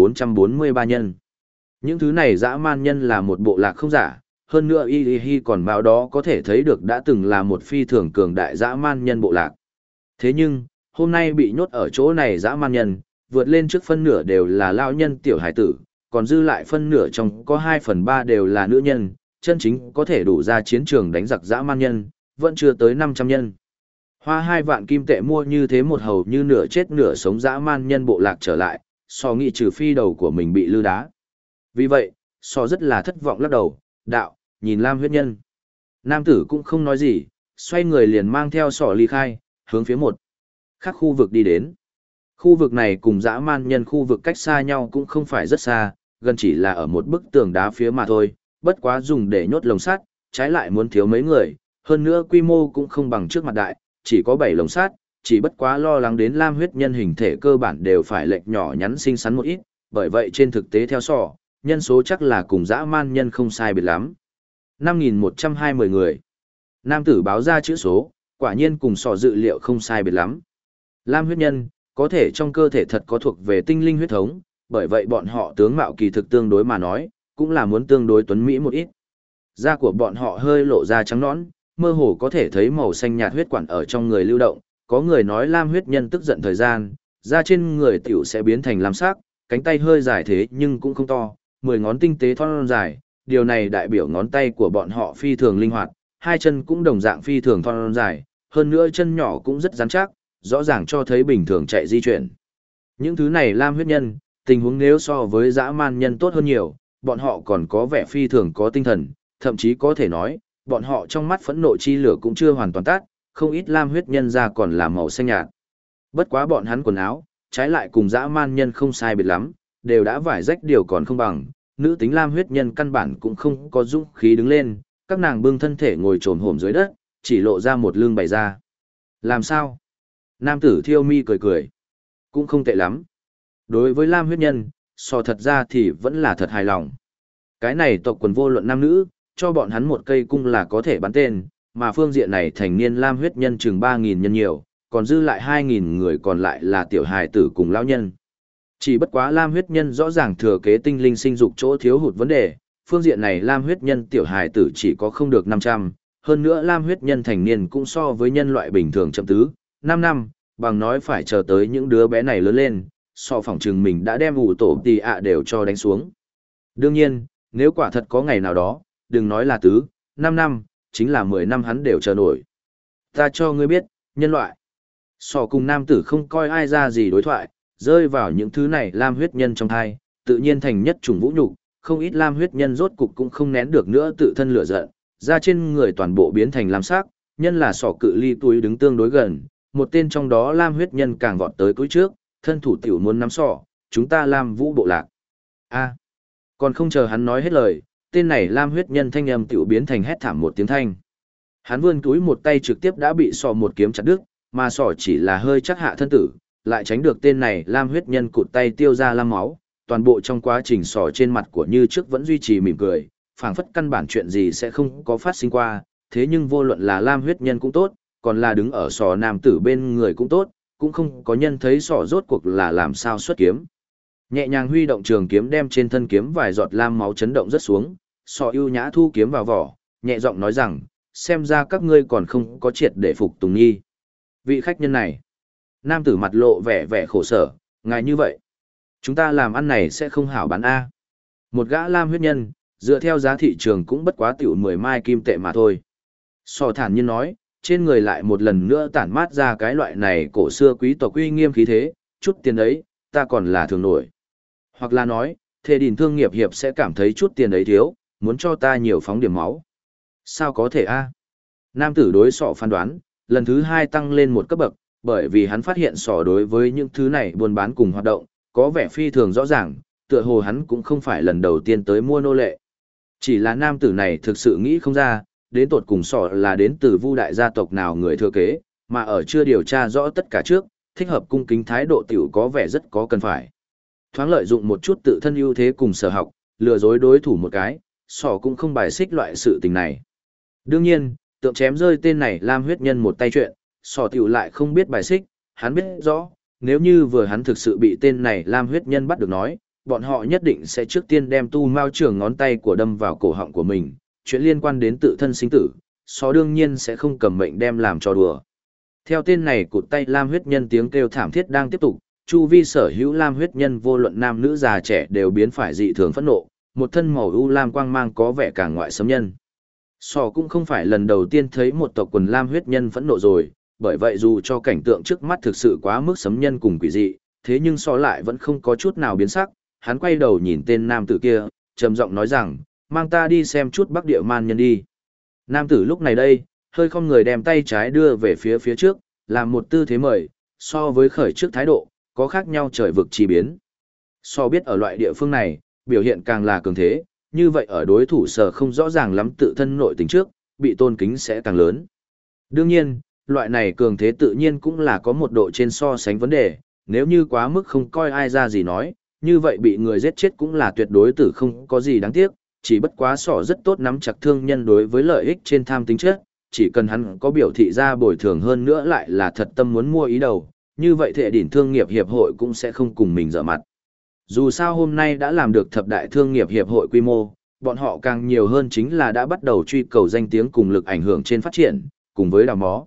5.443 nhân. Những thứ này dã man nhân là một bộ lạc không giả, hơn nữa y còn báo đó có thể thấy được đã từng là một phi thường cường đại dã man nhân bộ lạc. Thế nhưng, hôm nay bị nhốt ở chỗ này dã man nhân, vượt lên trước phân nửa đều là lao nhân tiểu hải tử, còn dư lại phân nửa trong có 2/3 đều là nữ nhân, chân chính có thể đủ ra chiến trường đánh giặc dã man nhân, vẫn chưa tới 500 nhân. Hoa 2 vạn kim tệ mua như thế một hầu như nửa chết nửa sống dã man nhân bộ lạc trở lại, so nghĩ trừ phi đầu của mình bị lư đá. Vì vậy, so rất là thất vọng lắc đầu, đạo, nhìn lam huyết nhân. Nam tử cũng không nói gì, xoay người liền mang theo sọ ly khai, hướng phía một khác khu vực đi đến. Khu vực này cùng dã man nhân khu vực cách xa nhau cũng không phải rất xa, gần chỉ là ở một bức tường đá phía mà thôi, bất quá dùng để nhốt lồng sắt, trái lại muốn thiếu mấy người, hơn nữa quy mô cũng không bằng trước mặt đại, chỉ có 7 lồng sắt, chỉ bất quá lo lắng đến lam huyết nhân hình thể cơ bản đều phải lệch nhỏ nhắn xinh xắn một ít, bởi vậy trên thực tế theo sọ, nhân số chắc là cùng dã man nhân không sai biệt lắm. 5.120 người. Nam tử báo ra chữ số, quả nhiên cùng sọ dự liệu không sai biệt lắm. Lam huyết nhân, có thể trong cơ thể thật có thuộc về tinh linh huyết thống, bởi vậy bọn họ tướng mạo kỳ thực tương đối mà nói, cũng là muốn tương đối tuấn mỹ một ít. Da của bọn họ hơi lộ ra trắng nõn, mơ hồ có thể thấy màu xanh nhạt huyết quản ở trong người lưu động, có người nói lam huyết nhân tức giận thời gian, da trên người tiểu sẽ biến thành lam sắc, cánh tay hơi dài thế nhưng cũng không to, 10 ngón tinh tế thon dài, điều này đại biểu ngón tay của bọn họ phi thường linh hoạt, hai chân cũng đồng dạng phi thường thon dài, hơn nữa chân nhỏ cũng rất rắn chắc, rõ ràng cho thấy bình thường chạy di chuyển. Những thứ này lam huyết nhân, tình huống nếu so với dã man nhân tốt hơn nhiều, bọn họ còn có vẻ phi thường có tinh thần, thậm chí có thể nói, bọn họ trong mắt phẫn nộ chi lửa cũng chưa hoàn toàn tắt, không ít lam huyết nhân ra còn là màu xanh nhạt. Bất quá bọn hắn quần áo, trái lại cùng dã man nhân không sai biệt lắm, đều đã vải rách điều còn không bằng, nữ tính lam huyết nhân căn bản cũng không có dũng khí đứng lên, các nàng bưng thân thể ngồi trồm hổm dưới đất, chỉ lộ ra một lưng bày ra. Làm sao? Nam tử thiêu mi cười cười. Cũng không tệ lắm. Đối với lam huyết nhân, so thật ra thì vẫn là thật hài lòng. Cái này tộc quần vô luận nam nữ, cho bọn hắn một cây cung là có thể bắn tên, mà phương diện này thành niên lam huyết nhân chừng 3.000 nhân nhiều, còn dư lại 2.000 người còn lại là tiểu hài tử cùng lão nhân. Chỉ bất quá lam huyết nhân rõ ràng thừa kế tinh linh sinh dục chỗ thiếu hụt vấn đề, phương diện này lam huyết nhân tiểu hài tử chỉ có không được 500, hơn nữa lam huyết nhân thành niên cũng so với nhân loại bình thường chậm tứ, 5 năm, bằng nói phải chờ tới những đứa bé này lớn lên, so phỏng chừng mình đã đem ủ tổ tì ạ đều cho đánh xuống. Đương nhiên, nếu quả thật có ngày nào đó, đừng nói là tứ, 5 năm, chính là 10 năm hắn đều chờ nổi. Ta cho ngươi biết, nhân loại. Sò cùng nam tử không coi ai ra gì đối thoại, rơi vào những thứ này lam huyết nhân trong thai, tự nhiên thành nhất trùng vũ nhục, không ít lam huyết nhân rốt cục cũng không nén được nữa tự thân lửa giận, da trên người toàn bộ biến thành lam sắc, nhân là sỏ cự ly túi đứng tương đối gần, một tên trong đó lam huyết nhân càng vọt tới cuối trước, thân thủ tiểu muốn nắm sỏ, chúng ta lam vũ bộ lạc. A, còn không chờ hắn nói hết lời, tên này lam huyết nhân thanh âm tiểu biến thành hét thảm một tiếng thanh. Hắn vươn túi một tay trực tiếp đã bị sỏ một kiếm chặt đứt, mà sỏ chỉ là hơi chắc hạ thân tử, lại tránh được tên này lam huyết nhân cụt tay tiêu ra lam máu, toàn bộ trong quá trình sỏ trên mặt của như trước vẫn duy trì mỉm cười, phảng phất căn bản chuyện gì sẽ không có phát sinh qua, thế nhưng vô luận là lam huyết nhân cũng tốt, còn là đứng ở sỏ nam tử bên người cũng tốt, cũng không có nhân thấy sỏ rốt cuộc là làm sao xuất kiếm. Nhẹ nhàng huy động trường kiếm đem trên thân kiếm vài giọt lam máu chấn động rất xuống, sỏ ưu nhã thu kiếm vào vỏ, nhẹ giọng nói rằng, xem ra các ngươi còn không có triệt để phục tùng nghi. Vị khách nhân này, nam tử mặt lộ vẻ vẻ khổ sở, ngài như vậy, chúng ta làm ăn này sẽ không hảo bán A. Một gã lam huyết nhân, dựa theo giá thị trường cũng bất quá tiểu 10 mai kim tệ mà thôi. Sò thản nhiên nói, trên người lại một lần nữa tản mát ra cái loại này cổ xưa quý tộc uy nghiêm khí thế, chút tiền ấy, ta còn là thường nổi. Hoặc là nói, thề đình thương nghiệp hiệp sẽ cảm thấy chút tiền ấy thiếu, muốn cho ta nhiều phóng điểm máu. Sao có thể A? Nam tử đối sọ phán đoán, lần thứ 2 tăng lên một cấp bậc, bởi vì hắn phát hiện sọ đối với những thứ này buôn bán cùng hoạt động, có vẻ phi thường rõ ràng, tựa hồ hắn cũng không phải lần đầu tiên tới mua nô lệ. Chỉ là nam tử này thực sự nghĩ không ra, đến tột cùng sọ là đến từ Vu đại gia tộc nào người thừa kế, mà ở chưa điều tra rõ tất cả trước, thích hợp cung kính thái độ tiểu có vẻ rất có cần phải. Thoáng lợi dụng một chút tự thân ưu thế cùng sở học, lừa dối đối thủ một cái, sọ cũng không bài xích loại sự tình này. Đương nhiên, tượng chém rơi tên này lam huyết nhân một tay chuyện, sọ tiểu lại không biết bài xích, hắn biết rõ, nếu như vừa hắn thực sự bị tên này lam huyết nhân bắt được nói, bọn họ nhất định sẽ trước tiên đem tu mao trưởng ngón tay của đâm vào cổ họng của mình, chuyện liên quan đến tự thân sinh tử, sọ đương nhiên sẽ không cầm mệnh đem làm cho đùa. Theo tên này cụt tay lam huyết nhân tiếng kêu thảm thiết đang tiếp tục, chu vi sở hữu lam huyết nhân vô luận nam nữ già trẻ đều biến phải dị thường phẫn nộ, một thân màu u lam quang mang có vẻ càng ngoại xâm nhân. Sọ cũng không phải lần đầu tiên thấy một tộc quần lam huyết nhân phẫn nộ rồi, bởi vậy dù cho cảnh tượng trước mắt thực sự quá mức sấm nhân cùng quỷ dị, thế nhưng so lại vẫn không có chút nào biến sắc, hắn quay đầu nhìn tên nam tử kia, trầm giọng nói rằng, mang ta đi xem chút Bắc Địa Man Nhân đi. Nam tử lúc này đây, hơi không người đem tay trái đưa về phía trước, làm một tư thế mời, so với khởi trước thái độ, có khác nhau trời vực chi biến. So biết ở loại địa phương này, biểu hiện càng là cường thế, như vậy ở đối thủ sở không rõ ràng lắm tự thân nội tình trước, bị tôn kính sẽ càng lớn. Đương nhiên, loại này cường thế tự nhiên cũng là có một độ trên so sánh vấn đề, nếu như quá mức không coi ai ra gì nói, như vậy bị người giết chết cũng là tuyệt đối tử không có gì đáng tiếc, chỉ bất quá sỏ rất tốt nắm chặt thương nhân đối với lợi ích trên tham tính chất, chỉ cần hắn có biểu thị ra bồi thường hơn nữa lại là thật tâm muốn mua ý đầu, như vậy Thệ Đỉnh Thương nghiệp Hiệp hội cũng sẽ không cùng mình dở mặt. Dù sao hôm nay đã làm được thập đại thương nghiệp hiệp hội quy mô, bọn họ càng nhiều hơn chính là đã bắt đầu truy cầu danh tiếng cùng lực ảnh hưởng trên phát triển, cùng với đào mó.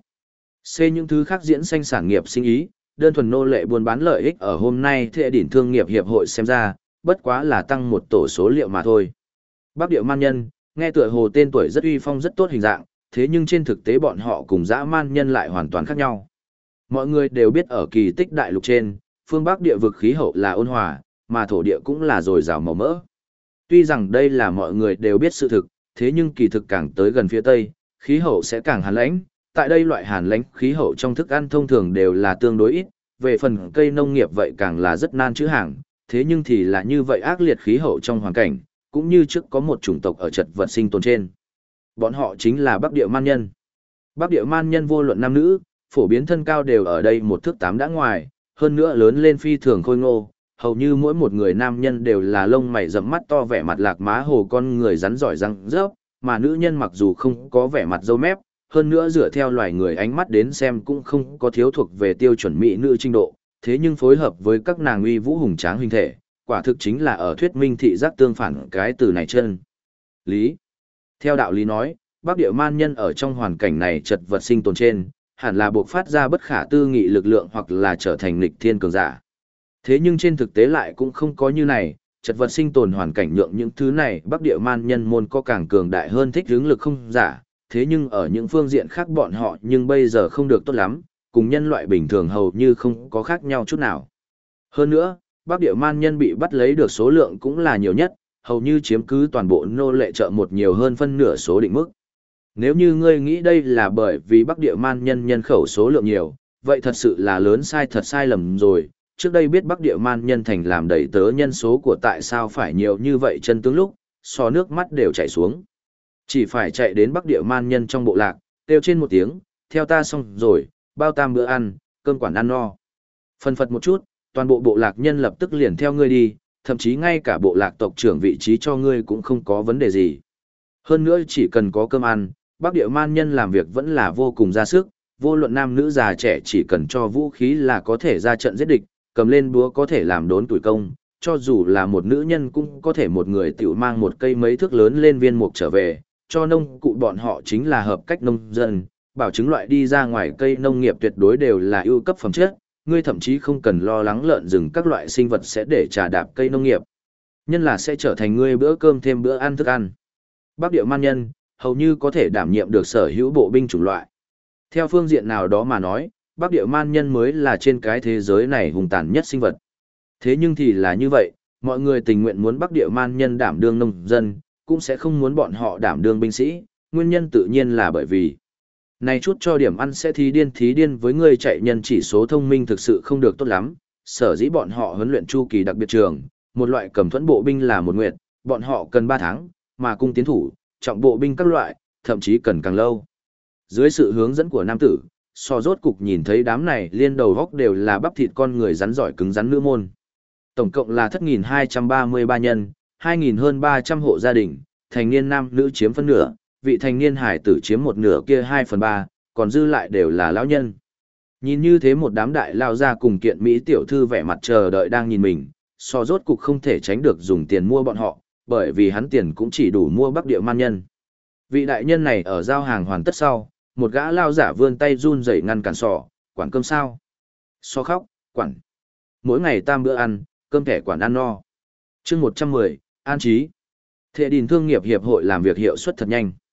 C những thứ khác diễn sanh sản nghiệp sinh ý, đơn thuần nô lệ buôn bán lợi ích ở hôm nay Thệ Đỉnh Thương nghiệp Hiệp hội xem ra, bất quá là tăng một tổ số liệu mà thôi. Bắc Địa Man Nhân, nghe tựa hồ tên tuổi rất uy phong rất tốt hình dạng, thế nhưng trên thực tế bọn họ cùng dã man nhân lại hoàn toàn khác nhau. Mọi người đều biết ở kỳ tích đại lục trên, phương Bắc địa vực khí hậu là ôn hòa, mà thổ địa cũng là dồi dào màu mỡ. Tuy rằng đây là mọi người đều biết sự thực, thế nhưng kỳ thực càng tới gần phía Tây, khí hậu sẽ càng hàn lãnh. Tại đây loại hàn lãnh khí hậu trong thức ăn thông thường đều là tương đối ít, về phần cây nông nghiệp vậy càng là rất nan chữ hàng, thế nhưng thì là như vậy ác liệt khí hậu trong hoàn cảnh, cũng như trước có một chủng tộc ở chật vật sinh tồn trên. Bọn họ chính là Bắc Địa Man Nhân. Bắc Địa Man Nhân vô luận nam nữ, phổ biến thân cao đều ở đây 1 thước 8 đã ngoài, hơn nữa lớn lên phi thường khôi ngô, hầu như mỗi một người nam nhân đều là lông mày rậm mắt to vẻ mặt lạc má hồ con người rắn giỏi răng rớp, mà nữ nhân mặc dù không có vẻ mặt râu mép, hơn nữa dựa theo loài người ánh mắt đến xem cũng không có thiếu thuộc về tiêu chuẩn mỹ nữ trình độ, thế nhưng phối hợp với các nàng uy vũ hùng tráng hình thể, quả thực chính là ở thuyết minh thị giác tương phản cái từ này chân. Lý. Theo đạo lý nói, Bắc Địa Man Nhân ở trong hoàn cảnh này chật vật sinh tồn trên, hẳn là buộc phát ra bất khả tư nghị lực lượng hoặc là trở thành nghịch thiên cường giả. Thế nhưng trên thực tế lại cũng không có như này, chật vật sinh tồn hoàn cảnh nhượng những thứ này Bắc Địa Man Nhân môn có càng cường đại hơn thích hướng lực không giả, thế nhưng ở những phương diện khác bọn họ nhưng bây giờ không được tốt lắm, cùng nhân loại bình thường hầu như không có khác nhau chút nào. Hơn nữa, Bắc Địa Man Nhân bị bắt lấy được số lượng cũng là nhiều nhất, hầu như chiếm cứ toàn bộ nô lệ chợ một nhiều hơn phân nửa số định mức. Nếu như ngươi nghĩ đây là bởi vì Bắc Địa Man Nhân nhân khẩu số lượng nhiều, vậy thật sự là lớn sai thật sai lầm rồi. Trước đây biết Bắc Địa Man Nhân thành làm đầy tớ nhân số của tại sao phải nhiều như vậy chân tướng lúc, so nước mắt đều chảy xuống. Chỉ phải chạy đến Bắc Địa Man Nhân trong bộ lạc, kêu trên một tiếng, theo ta xong rồi, bao tam bữa ăn, cơm quản ăn no. Phân phật một chút, toàn bộ bộ lạc nhân lập tức liền theo ngươi đi, thậm chí ngay cả bộ lạc tộc trưởng vị trí cho ngươi cũng không có vấn đề gì. Hơn nữa chỉ cần có cơm ăn, Bắc Địa Man Nhân làm việc vẫn là vô cùng ra sức, vô luận nam nữ già trẻ chỉ cần cho vũ khí là có thể ra trận giết địch, cầm lên búa có thể làm đốn tuổi công, cho dù là một nữ nhân cũng có thể một người tiểu mang một cây mấy thước lớn lên viên mục trở về, cho nông cụ bọn họ chính là hợp cách nông dân, bảo chứng loại đi ra ngoài cây nông nghiệp tuyệt đối đều là ưu cấp phẩm chất, ngươi thậm chí không cần lo lắng lợn rừng các loại sinh vật sẽ để trà đạp cây nông nghiệp, nhân là sẽ trở thành ngươi bữa cơm thêm bữa ăn thức ăn. Bắc Địa Man Nhân hầu như có thể đảm nhiệm được sở hữu bộ binh chủng loại. Theo phương diện nào đó mà nói, Bắc Địa Man Nhân mới là trên cái thế giới này hung tàn nhất sinh vật. Thế nhưng thì là như vậy, mọi người tình nguyện muốn Bắc Địa Man Nhân đảm đương nông dân, cũng sẽ không muốn bọn họ đảm đương binh sĩ, nguyên nhân tự nhiên là bởi vì này chút cho điểm ăn sẽ thí điên với người chạy nhân chỉ số thông minh thực sự không được tốt lắm, sở dĩ bọn họ huấn luyện chu kỳ đặc biệt trường, một loại cầm thuẫn bộ binh là một nguyệt, bọn họ cần 3 tháng, mà cung tiến thủ, trọng bộ binh các loại, thậm chí cần càng lâu. Dưới sự hướng dẫn của nam tử, so rốt cục nhìn thấy đám này liên đầu góc đều là bắp thịt con người rắn giỏi cứng rắn nữ môn. Tổng cộng là 7.233 nhân, 2.000 hơn 300 hộ gia đình, thành niên nam nữ chiếm phân nửa, vị thành niên hải tử chiếm một nửa kia 2/3, còn dư lại đều là lão nhân. Nhìn như thế một đám đại lao ra cùng kiện Mỹ tiểu thư vẻ mặt chờ đợi đang nhìn mình, so rốt cục không thể tránh được dùng tiền mua bọn họ, bởi vì hắn tiền cũng chỉ đủ mua Bắc Địa Man Nhân. Vị đại nhân này ở giao hàng hoàn tất sau, một gã lao giả vươn tay run rẩy ngăn cản sò, quản cơm sao? So khóc, quản. Mỗi ngày tam bữa ăn, cơm thẻ quản ăn no. chương 110, an trí. Thệ Đỉnh Thương nghiệp Hiệp hội làm việc hiệu suất thật nhanh.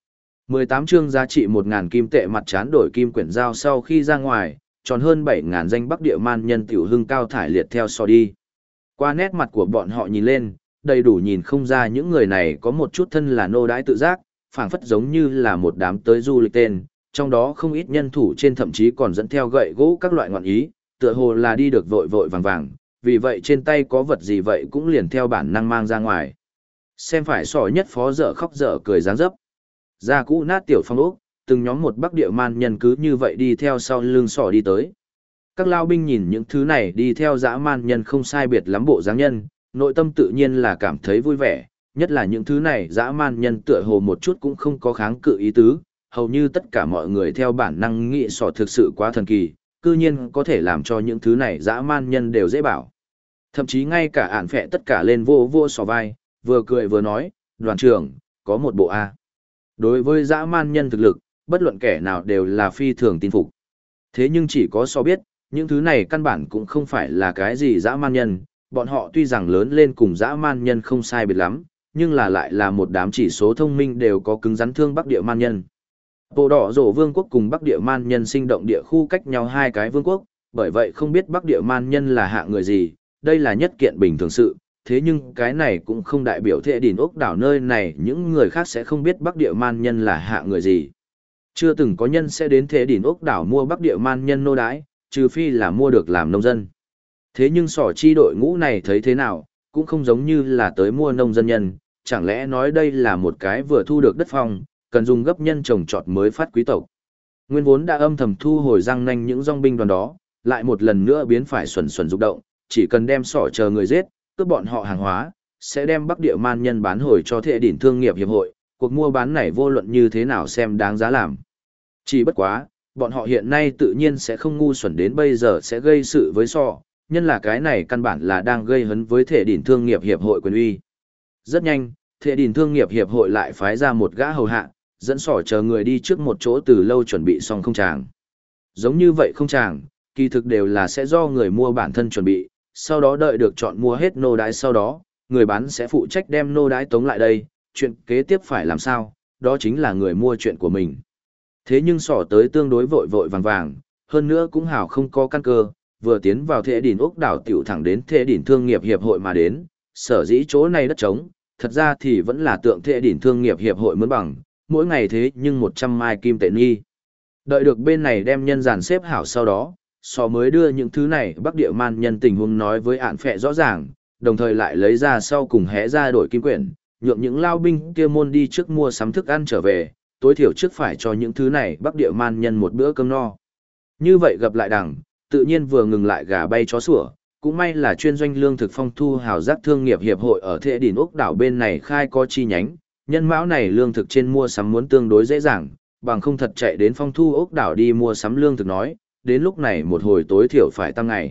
18 chương giá trị 1.000 kim tệ mặt trán đổi kim quyển giao sau khi ra ngoài, tròn hơn 7.000 danh Bắc Địa man nhân tiểu hưng cao thải liệt theo so đi. Qua nét mặt của bọn họ nhìn lên, đầy đủ nhìn không ra những người này có một chút thân là nô đãi tự giác, phảng phất giống như là một đám tới du lịch tên, trong đó không ít nhân thủ trên thậm chí còn dẫn theo gậy gỗ các loại ngọn ý, tựa hồ là đi được vội vội vàng vàng, vì vậy trên tay có vật gì vậy cũng liền theo bản năng mang ra ngoài. Xem phải sỏ nhất phó dở khóc dở cười dáng dấp. Ra cũ nát tiểu phong ốc, từng nhóm một Bắc Địa man nhân cứ như vậy đi theo sau lưng sỏ đi tới. Các lao binh nhìn những thứ này đi theo dã man nhân không sai biệt lắm bộ dáng nhân, nội tâm tự nhiên là cảm thấy vui vẻ, nhất là những thứ này dã man nhân tựa hồ một chút cũng không có kháng cự ý tứ, hầu như tất cả mọi người theo bản năng nghĩ sỏ thực sự quá thần kỳ, cư nhiên có thể làm cho những thứ này dã man nhân đều dễ bảo. Thậm chí ngay cả ản phệ tất cả lên vô vô sỏ vai, vừa cười vừa nói, đoàn trưởng, có một bộ A. Đối với dã man nhân thực lực, bất luận kẻ nào đều là phi thường tin phục. Thế nhưng chỉ có so biết, những thứ này căn bản cũng không phải là cái gì dã man nhân, bọn họ tuy rằng lớn lên cùng dã man nhân không sai biệt lắm, nhưng là lại là một đám chỉ số thông minh đều có cứng rắn thương Bắc Địa man nhân. Bộ đỏ rổ vương quốc cùng Bắc Địa man nhân sinh động địa khu cách nhau hai cái vương quốc, bởi vậy không biết Bắc Địa man nhân là hạ người gì, đây là nhất kiện bình thường sự, thế nhưng cái này cũng không đại biểu Thệ Đỉnh ốc đảo nơi này những người khác sẽ không biết Bắc Địa man nhân là hạ người gì. Chưa từng có nhân sẽ đến Thệ Đỉnh ốc đảo mua Bắc Địa man nhân nô đái, trừ phi là mua được làm nông dân. Thế nhưng sỏ chi đội ngũ này thấy thế nào, cũng không giống như là tới mua nông dân nhân, chẳng lẽ nói đây là một cái vừa thu được đất phong, cần dùng gấp nhân trồng trọt mới phát quý tộc. Nguyên vốn đã âm thầm thu hồi răng nanh những dòng binh đoàn đó, lại một lần nữa biến phải xuẩn xuẩn rụng động, chỉ cần đem sỏ chờ người giết, cướp bọn họ hàng hóa, sẽ đem Bắc Địa man nhân bán hồi cho Thệ Đỉnh Thương nghiệp hiệp hội, cuộc mua bán này vô luận như thế nào xem đáng giá làm. Chỉ bất quá, bọn họ hiện nay tự nhiên sẽ không ngu xuẩn đến bây giờ sẽ gây sự với sỏ, nhân là cái này căn bản là đang gây hấn với Thệ Đỉnh Thương nghiệp hiệp hội quyền uy. Rất nhanh, Thệ Đỉnh Thương nghiệp hiệp hội lại phái ra một gã hầu hạ, dẫn sỏ chờ người đi trước một chỗ từ lâu chuẩn bị xong không tràng. Giống như vậy không tràng, kỳ thực đều là sẽ do người mua bản thân chuẩn bị, sau đó đợi được chọn mua hết nô đái sau đó, người bán sẽ phụ trách đem nô đái tống lại đây, chuyện kế tiếp phải làm sao, đó chính là người mua chuyện của mình. Thế nhưng sỏ tới tương đối vội vội vàng vàng, hơn nữa cũng hảo không có căn cơ, vừa tiến vào Thệ Đỉnh ốc đảo tiểu thẳng đến Thệ Đỉnh Thương nghiệp hiệp hội mà đến, sở dĩ chỗ này đất trống, thật ra thì vẫn là tượng Thệ Đỉnh Thương nghiệp hiệp hội mướn bằng, mỗi ngày thế nhưng 100 mai kim tệ nghi. Đợi được bên này đem nhân dàn xếp hảo sau đó, sò mới đưa những thứ này Bắc Địa man nhân tình huống nói với ản phệ rõ ràng, đồng thời lại lấy ra sau cùng hé ra đổi kim quyển, nhượng những lao binh kia môn đi trước mua sắm thức ăn trở về, tối thiểu trước phải cho những thứ này Bắc Địa man nhân một bữa cơm no. Như vậy gặp lại đằng, tự nhiên vừa ngừng lại gà bay chó sủa, cũng may là chuyên doanh lương thực phong thu hào giác thương nghiệp hiệp hội ở Thệ Đỉnh ốc đảo bên này khai có chi nhánh, nhân mão này lương thực trên mua sắm muốn tương đối dễ dàng, bằng không thật chạy đến phong thu ốc đảo đi mua sắm lương thực nói, đến lúc này một hồi tối thiểu phải tăng ngày.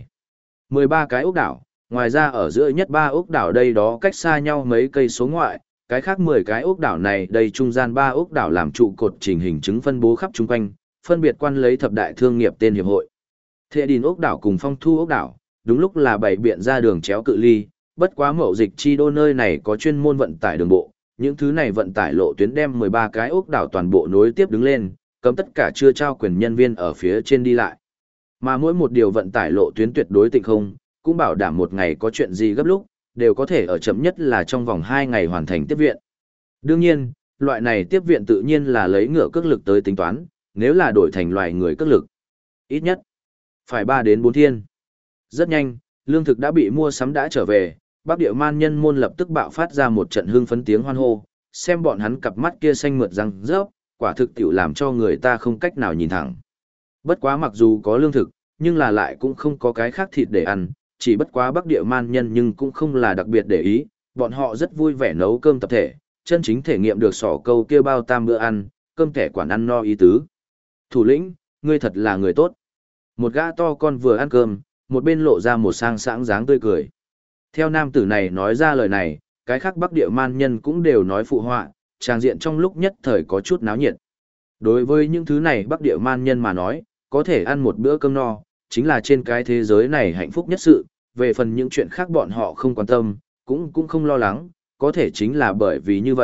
13 cái ốc đảo, ngoài ra ở giữa nhất 3 ốc đảo đây đó cách xa nhau mấy cây số ngoại, cái khác 10 cái ốc đảo này đây trung gian 3 ốc đảo làm trụ cột trình hình chứng phân bố khắp chung quanh, phân biệt quan lấy thập đại thương nghiệp tên hiệp hội. Thệ Đỉnh ốc đảo cùng phong thu ốc đảo, đúng lúc là bày biện ra đường chéo cự ly, bất quá mậu dịch chi đô nơi này có chuyên môn vận tải đường bộ, những thứ này vận tải lộ tuyến đem 13 cái ốc đảo toàn bộ nối tiếp đứng lên, cấm tất cả chưa trao quyền nhân viên ở phía trên đi lại. Mà mỗi một điều vận tải lộ tuyến tuyệt đối tịnh không, cũng bảo đảm một ngày có chuyện gì gấp lúc, đều có thể ở chậm nhất là trong vòng 2 ngày hoàn thành tiếp viện. Đương nhiên, loại này tiếp viện tự nhiên là lấy ngựa cước lực tới tính toán, nếu là đổi thành loài người cước lực. Ít nhất, phải 3 đến 4 thiên. Rất nhanh, lương thực đã bị mua sắm đã trở về, Bắc Địa man nhân môn lập tức bạo phát ra một trận hưng phấn tiếng hoan hô, xem bọn hắn cặp mắt kia xanh mượt răng rớp, quả thực tiểu làm cho người ta không cách nào nhìn thẳng. Bất quá mặc dù có lương thực, nhưng là lại cũng không có cái khác thịt để ăn, chỉ bất quá Bắc Địa man nhân nhưng cũng không là đặc biệt để ý, bọn họ rất vui vẻ nấu cơm tập thể, chân chính thể nghiệm được sỏ câu kia bao tam bữa ăn, cơm thẻ quản ăn no ý tứ. Thủ lĩnh, ngươi thật là người tốt. Một gã to con vừa ăn cơm, một bên lộ ra một sang sảng dáng tươi cười. Theo nam tử này nói ra lời này, cái khác Bắc Địa man nhân cũng đều nói phụ họa, tràng diện trong lúc nhất thời có chút náo nhiệt. Đối với những thứ này Bắc Địa man nhân mà nói, có thể ăn một bữa cơm no, chính là trên cái thế giới này hạnh phúc nhất sự, về phần những chuyện khác bọn họ không quan tâm, cũng không lo lắng, có thể chính là bởi vì như vậy,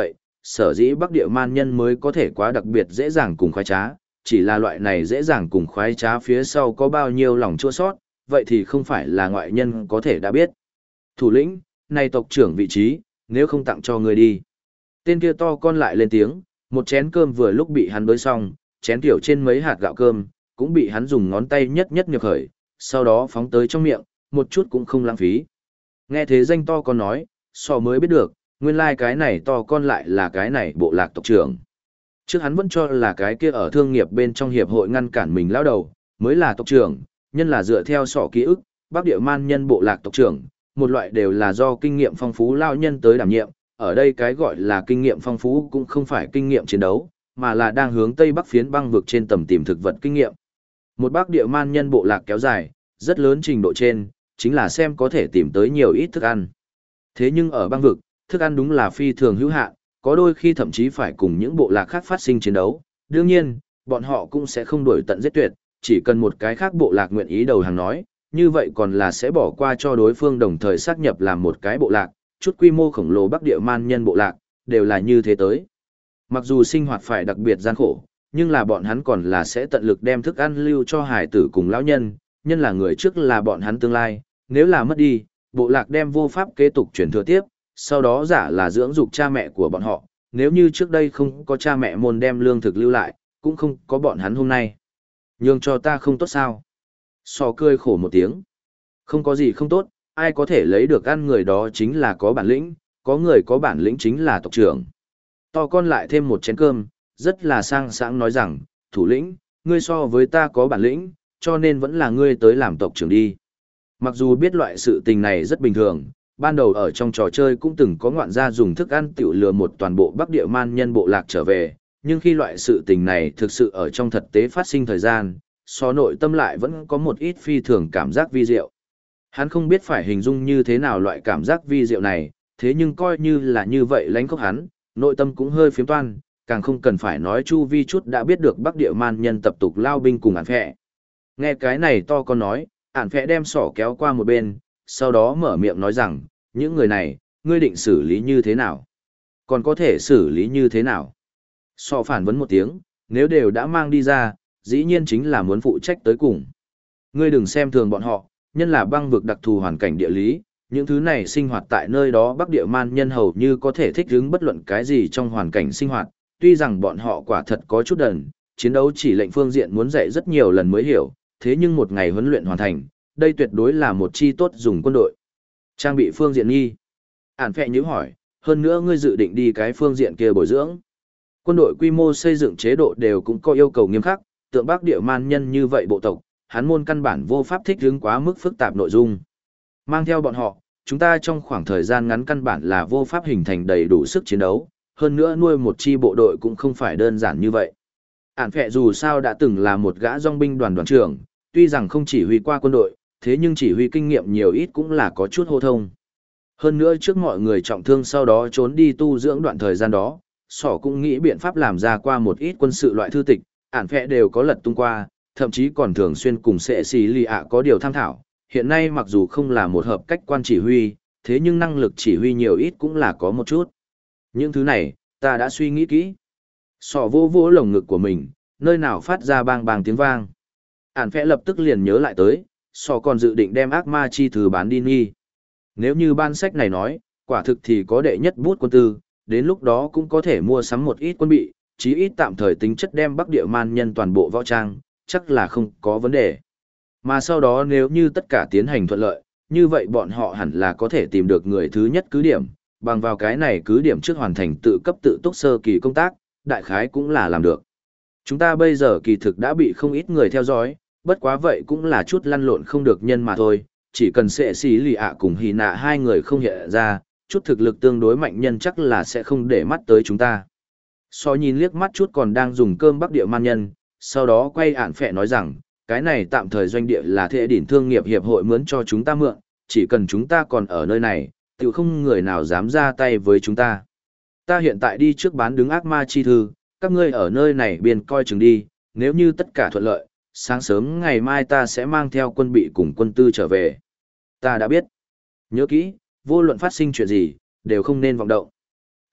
sở dĩ Bắc Địa Man Nhân mới có thể quá đặc biệt dễ dàng cùng khoái trá, chỉ là loại này dễ dàng cùng khoái trá phía sau có bao nhiêu lòng chua sót, vậy thì không phải là ngoại nhân có thể đã biết. Thủ lĩnh, này tộc trưởng vị trí, nếu không tặng cho người đi. Tên kia to con lại lên tiếng, một chén cơm vừa lúc bị hắn bới xong, chén tiểu trên mấy hạt gạo cơm, cũng bị hắn dùng ngón tay nhất nhất nhập khởi, sau đó phóng tới trong miệng, một chút cũng không lãng phí. Nghe thế danh to con nói, Sọ mới biết được, nguyên lai cái này to con lại là cái này bộ lạc tộc trưởng. Trước hắn vẫn cho là cái kia ở thương nghiệp bên trong hiệp hội ngăn cản mình lao đầu, mới là tộc trưởng, nhân là dựa theo Sọ ký ức, Bắc Địa Man Nhân bộ lạc tộc trưởng, một loại đều là do kinh nghiệm phong phú lao nhân tới đảm nhiệm, ở đây cái gọi là kinh nghiệm phong phú cũng không phải kinh nghiệm chiến đấu, mà là đang hướng Tây Bắc phiến băng vực trên tầm tìm thực vật kinh nghiệm. Một Bắc Địa Man Nhân bộ lạc kéo dài, rất lớn trình độ trên, chính là xem có thể tìm tới nhiều ít thức ăn. Thế nhưng ở băng vực, thức ăn đúng là phi thường hữu hạn, có đôi khi thậm chí phải cùng những bộ lạc khác phát sinh chiến đấu. Đương nhiên, bọn họ cũng sẽ không đuổi tận giết tuyệt, chỉ cần một cái khác bộ lạc nguyện ý đầu hàng nói, như vậy còn là sẽ bỏ qua cho đối phương đồng thời xác nhập làm một cái bộ lạc, chút quy mô khổng lồ Bắc Địa Man Nhân bộ lạc, đều là như thế tới. Mặc dù sinh hoạt phải đặc biệt gian khổ, nhưng là bọn hắn còn là sẽ tận lực đem thức ăn lưu cho hải tử cùng lão nhân, nhân là người trước là bọn hắn tương lai, nếu là mất đi, bộ lạc đem vô pháp kế tục truyền thừa tiếp, sau đó giả là dưỡng dục cha mẹ của bọn họ, nếu như trước đây không có cha mẹ môn đem lương thực lưu lại, cũng không có bọn hắn hôm nay. Nhường cho ta không tốt sao? Sọ cười khổ một tiếng. Không có gì không tốt, ai có thể lấy được ăn người đó chính là có bản lĩnh, có người có bản lĩnh chính là tộc trưởng. To con lại thêm một chén cơm, rất là sang sảng nói rằng, thủ lĩnh, ngươi so với ta có bản lĩnh, cho nên vẫn là ngươi tới làm tộc trưởng đi. Mặc dù biết loại sự tình này rất bình thường, ban đầu ở trong trò chơi cũng từng có ngoạn gia dùng thức ăn tiểu lừa một toàn bộ Bắc Địa Man Nhân bộ lạc trở về, nhưng khi loại sự tình này thực sự ở trong thực tế phát sinh thời gian, so nội tâm lại vẫn có một ít phi thường cảm giác vi diệu. Hắn không biết phải hình dung như thế nào loại cảm giác vi diệu này, thế nhưng coi như là như vậy lánh khóc hắn, nội tâm cũng hơi phiếm toan, càng không cần phải nói chu vi chút đã biết được Bắc Địa Man Nhân tập tục lao binh cùng ản phẹ. Nghe cái này to con nói, ản phẹ đem sỏ kéo qua một bên, sau đó mở miệng nói rằng, những người này, ngươi định xử lý như thế nào? Còn có thể xử lý như thế nào? Sọ phản vấn một tiếng, nếu đều đã mang đi ra, dĩ nhiên chính là muốn phụ trách tới cùng. Ngươi đừng xem thường bọn họ, nhân là băng vực đặc thù hoàn cảnh địa lý, những thứ này sinh hoạt tại nơi đó Bắc Địa Man Nhân hầu như có thể thích ứng bất luận cái gì trong hoàn cảnh sinh hoạt, tuy rằng bọn họ quả thật có chút đần, chiến đấu chỉ lệnh phương diện muốn dạy rất nhiều lần mới hiểu, thế nhưng một ngày huấn luyện hoàn thành, đây tuyệt đối là một chi tốt dùng quân đội. Trang bị phương diện nghi. Ản phẹ nhíu hỏi, hơn nữa ngươi dự định đi cái phương diện kia bồi dưỡng. Quân đội quy mô xây dựng chế độ đều cũng có yêu cầu nghiêm khắc, tượng Bắc Địa Man Nhân như vậy bộ tộc, hắn môn căn bản vô pháp thích ứng quá mức phức tạp nội dung. Mang theo bọn họ, chúng ta trong khoảng thời gian ngắn căn bản là vô pháp hình thành đầy đủ sức chiến đấu, hơn nữa nuôi một chi bộ đội cũng không phải đơn giản như vậy. Ản phẹ dù sao đã từng là một gã dòng binh đoàn đoàn trưởng, tuy rằng không chỉ huy qua quân đội, thế nhưng chỉ huy kinh nghiệm nhiều ít cũng là có chút hô thông. Hơn nữa trước mọi người trọng thương sau đó trốn đi tu dưỡng đoạn thời gian đó, Sỏ cũng nghĩ biện pháp làm ra qua một ít quân sự loại thư tịch, ản phẹ đều có lật tung qua, thậm chí còn thường xuyên cùng sệ xì lì ạ có điều tham thảo. Hiện nay mặc dù không là một hợp cách quan chỉ huy, thế nhưng năng lực chỉ huy nhiều ít cũng là có một chút. Những thứ này, ta đã suy nghĩ kỹ. Sỏ vô vô lồng ngực của mình, nơi nào phát ra bang bang tiếng vang. Ản phẹ lập tức liền nhớ lại tới, Sỏ còn dự định đem ác ma chi thư bán đi nghi. Nếu như ban sách này nói, quả thực thì có đệ nhất bút quân tư, đến lúc đó cũng có thể mua sắm một ít quân bị, chí ít tạm thời tính chất đem Bắc Địa Man Nhân toàn bộ võ trang, chắc là không có vấn đề. Mà sau đó nếu như tất cả tiến hành thuận lợi, như vậy bọn họ hẳn là có thể tìm được người thứ nhất cứ điểm, bằng vào cái này cứ điểm trước hoàn thành tự cấp tự túc sơ kỳ công tác, đại khái cũng là làm được. Chúng ta bây giờ kỳ thực đã bị không ít người theo dõi, bất quá vậy cũng là chút lăn lộn không được nhân mà thôi, chỉ cần sệ xí lì ạ cùng hì nạ hai người không hiện ra, chút thực lực tương đối mạnh nhân chắc là sẽ không để mắt tới chúng ta. So nhìn liếc mắt chút còn đang dùng cơm Bắc Địa Man Nhân, sau đó quay ản phẹ nói rằng, cái này tạm thời doanh địa là thệ đỉnh thương nghiệp hiệp hội mướn cho chúng ta mượn, chỉ cần chúng ta còn ở nơi này, tự không người nào dám ra tay với chúng ta. Ta hiện tại đi trước bán đứng ác ma chi thư, các ngươi ở nơi này biên coi chừng đi, nếu như tất cả thuận lợi, sáng sớm ngày mai ta sẽ mang theo quân bị cùng quân tư trở về. Ta đã biết. Nhớ kỹ, vô luận phát sinh chuyện gì, đều không nên vọng động.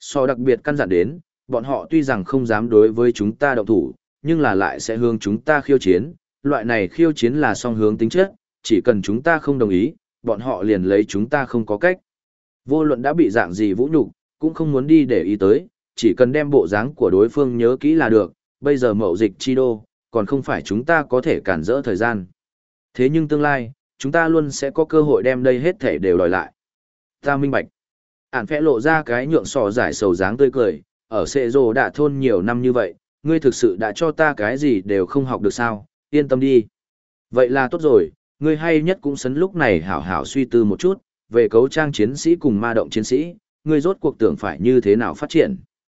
So đặc biệt căn dặn đến, bọn họ tuy rằng không dám đối với chúng ta động thủ, nhưng là lại sẽ hướng chúng ta khiêu chiến, loại này khiêu chiến là song hướng tính chất, chỉ cần chúng ta không đồng ý, bọn họ liền lấy chúng ta không có cách. Vô luận đã bị dạng gì vũ nhục, cũng không muốn đi để ý tới, chỉ cần đem bộ dáng của đối phương nhớ kỹ là được, bây giờ mậu dịch chi đô, còn không phải chúng ta có thể cản rỡ thời gian. Thế nhưng tương lai, chúng ta luôn sẽ có cơ hội đem đây hết thể đều đòi lại. Ta minh bạch. Ản phẽ lộ ra cái nhượng sò giải sầu dáng tươi cười, ở Sệ Rồ Đạ thôn nhiều năm như vậy, ngươi thực sự đã cho ta cái gì đều không học được sao, yên tâm đi. Vậy là tốt rồi, ngươi hay nhất cũng sấn lúc này hảo hảo suy tư một chút, về cấu trang chiến sĩ cùng ma động chiến sĩ, ngươi rốt cuộc tưởng phải như thế nào phát triển.